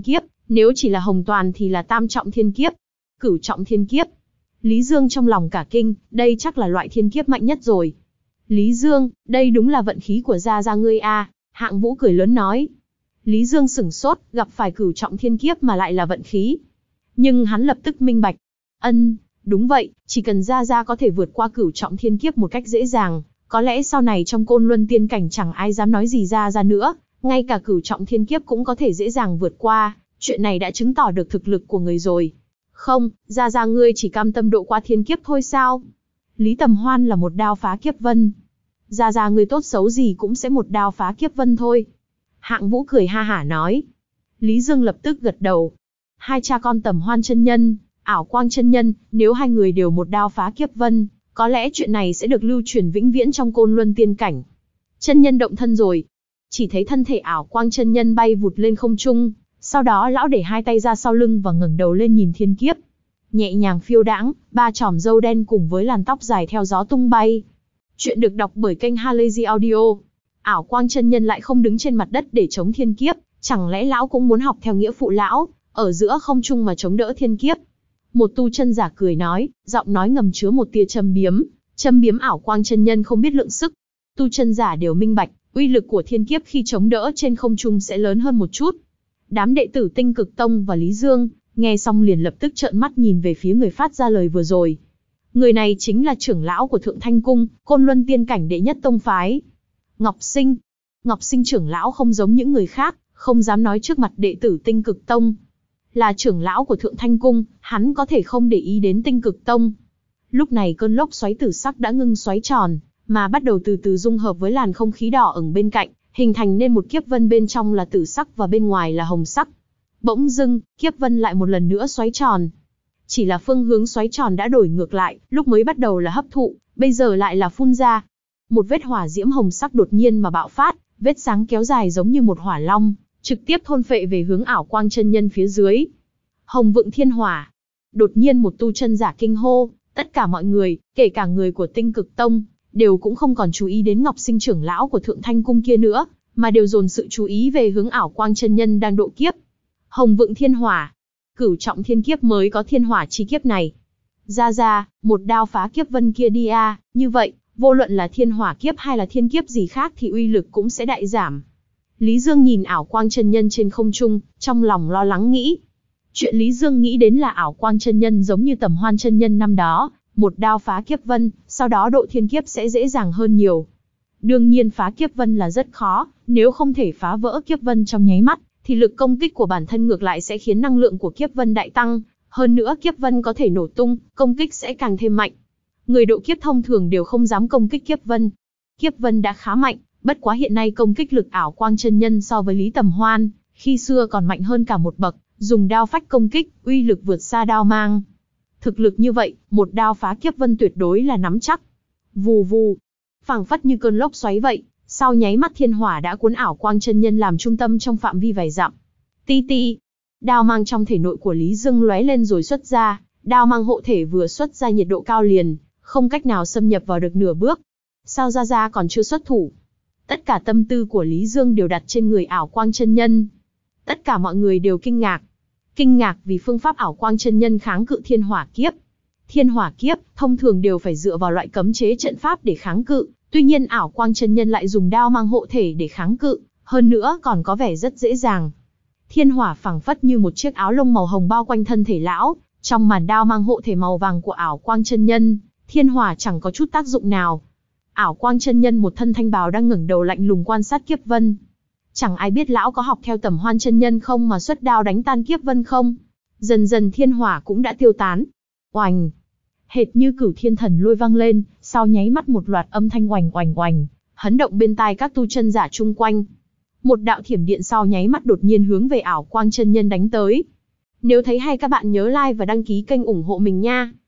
Nếu chỉ là hồng toàn thì là tam trọng thiên kiếp, cửu trọng thiên kiếp. Lý Dương trong lòng cả kinh, đây chắc là loại thiên kiếp mạnh nhất rồi. Lý Dương, đây đúng là vận khí của gia gia ngươi a, Hạng Vũ cười lớn nói. Lý Dương sửng sốt, gặp phải cửu trọng thiên kiếp mà lại là vận khí. Nhưng hắn lập tức minh bạch. Ân, đúng vậy, chỉ cần gia gia có thể vượt qua cửu trọng thiên kiếp một cách dễ dàng, có lẽ sau này trong Côn Luân tiên cảnh chẳng ai dám nói gì gia gia nữa, ngay cả cửu trọng thiên kiếp cũng có thể dễ dàng vượt qua, chuyện này đã chứng tỏ được thực lực của người rồi. Không, gia gia ngươi chỉ cam tâm độ qua thiên kiếp thôi sao? Lý Tầm Hoan là một đao phá kiếp vân. Gia gia ngươi tốt xấu gì cũng sẽ một đao phá kiếp vân thôi. Hạng Vũ cười ha hả nói. Lý Dương lập tức gật đầu. Hai cha con Tầm Hoan chân nhân, Ảo Quang chân nhân, nếu hai người đều một đao phá kiếp vân, có lẽ chuyện này sẽ được lưu truyền vĩnh viễn trong Côn Luân tiên cảnh. Chân nhân động thân rồi. Chỉ thấy thân thể Ảo Quang chân nhân bay vụt lên không trung, sau đó lão để hai tay ra sau lưng và ngẩng đầu lên nhìn thiên kiếp. Nhẹ nhàng phiêu đãng, ba chòm râu đen cùng với làn tóc dài theo gió tung bay. Chuyện được đọc bởi kênh Halazy Audio. Ảo Quang chân nhân lại không đứng trên mặt đất để chống thiên kiếp, chẳng lẽ lão cũng muốn học theo nghĩa phụ lão, ở giữa không trung mà chống đỡ thiên kiếp? Một tu chân giả cười nói, giọng nói ngầm chứa một tia châm biếm, châm biếm Ảo Quang chân nhân không biết lượng sức. Tu chân giả đều minh bạch, uy lực của thiên kiếp khi chống đỡ trên không trung sẽ lớn hơn một chút. Đám đệ tử Tinh Cực Tông và Lý Dương, nghe xong liền lập tức trợn mắt nhìn về phía người phát ra lời vừa rồi. Người này chính là trưởng lão của Thượng Thanh Cung, Côn Luân tiên cảnh đệ nhất tông phái. Ngọc Sinh. Ngọc Sinh trưởng lão không giống những người khác, không dám nói trước mặt đệ tử Tinh Cực Tông. Là trưởng lão của Thượng Thanh Cung, hắn có thể không để ý đến Tinh Cực Tông. Lúc này cơn lốc xoáy tử sắc đã ngưng xoáy tròn, mà bắt đầu từ từ dung hợp với làn không khí đỏ ửng bên cạnh, hình thành nên một kiếp vân bên trong là tử sắc và bên ngoài là hồng sắc. Bỗng dưng, kiếp vân lại một lần nữa xoáy tròn. Chỉ là phương hướng xoáy tròn đã đổi ngược lại, lúc mới bắt đầu là hấp thụ, bây giờ lại là phun ra. Một vết hỏa diễm hồng sắc đột nhiên mà bạo phát, vết sáng kéo dài giống như một hỏa long, trực tiếp thôn phệ về hướng Ảo Quang chân nhân phía dưới. Hồng Vượng Thiên Hỏa. Đột nhiên một tu chân giả kinh hô, tất cả mọi người, kể cả người của Tinh Cực Tông, đều cũng không còn chú ý đến Ngọc Sinh trưởng lão của Thượng Thanh Cung kia nữa, mà đều dồn sự chú ý về hướng Ảo Quang chân nhân đang độ kiếp. Hồng Vượng Thiên Hỏa. Cửu trọng thiên kiếp mới có thiên hỏa chi kiếp này. Ra ra, một đao phá kiếp vân kia đi a, như vậy, vô luận là thiên hỏa kiếp hay là thiên kiếp gì khác thì uy lực cũng sẽ đại giảm. Lý Dương nhìn Ảo Quang chân nhân trên không trung, trong lòng lo lắng nghĩ. Chuyện Lý Dương nghĩ đến là Ảo Quang chân nhân giống như Tầm Hoan chân nhân năm đó, một đao phá kiếp vân, sau đó độ thiên kiếp sẽ dễ dàng hơn nhiều. Đương nhiên phá kiếp vân là rất khó, nếu không thể phá vỡ kiếp vân trong nháy mắt, thì lực công kích của bản thân ngược lại sẽ khiến năng lượng của kiếp vân đại tăng, hơn nữa kiếp vân có thể nổ tung, công kích sẽ càng thêm mạnh. Người độ kiếp thông thường đều không dám công kích kiếp vân. Kiếp vân đã khá mạnh, bất quá hiện nay công kích lực Ảo Quang chân nhân so với Lý Tầm Hoan, khi xưa còn mạnh hơn cả một bậc, dùng đao phách công kích, uy lực vượt xa đao mang. Thực lực như vậy, một đao phá kiếp vân tuyệt đối là nắm chắc. Vù vù, phảng phất như cơn lốc xoáy vậy, sau nháy mắt thiên hỏa đã cuốn Ảo Quang chân nhân làm trung tâm trong phạm vi vài dặm. Ti ti, đao mang trong thể nội của Lý Dương lóe lên rồi xuất ra, đao mang hộ thể vừa xuất ra nhiệt độ cao liền, không cách nào xâm nhập vào được nửa bước. Sao ra ra còn chưa xuất thủ? Tất cả tâm tư của Lý Dương đều đặt trên người Ảo Quang chân nhân. Tất cả mọi người đều kinh ngạc. Kinh ngạc vì phương pháp Ảo Quang chân nhân kháng cự thiên hỏa kiếp. Thiên hỏa kiếp, thông thường đều phải dựa vào loại cấm chế trận pháp để kháng cự, tuy nhiên Ảo Quang chân nhân lại dùng đao mang hộ thể để kháng cự, hơn nữa còn có vẻ rất dễ dàng. Thiên hỏa phảng phất như một chiếc áo lông màu hồng bao quanh thân thể lão, trong màn đao mang hộ thể màu vàng của Ảo Quang chân nhân, thiên hỏa chẳng có chút tác dụng nào. Ảo Quang chân nhân một thân thanh bào đang ngẩng đầu lạnh lùng quan sát kiếp vân. Chẳng ai biết lão có học theo Tầm Hoan chân nhân không mà xuất đao đánh tan kiếp vân không. Dần dần thiên hỏa cũng đã tiêu tán. Oành, hệt như cửu thiên thần lôi vang lên, sau nháy mắt một loạt âm thanh oành oành oành, hấn động bên tai các tu chân giả chung quanh. Một đạo thiểm điện sau nháy mắt đột nhiên hướng về Ảo Quang chân nhân đánh tới. Nếu thấy hay các bạn nhớ like và đăng ký kênh ủng hộ mình nha.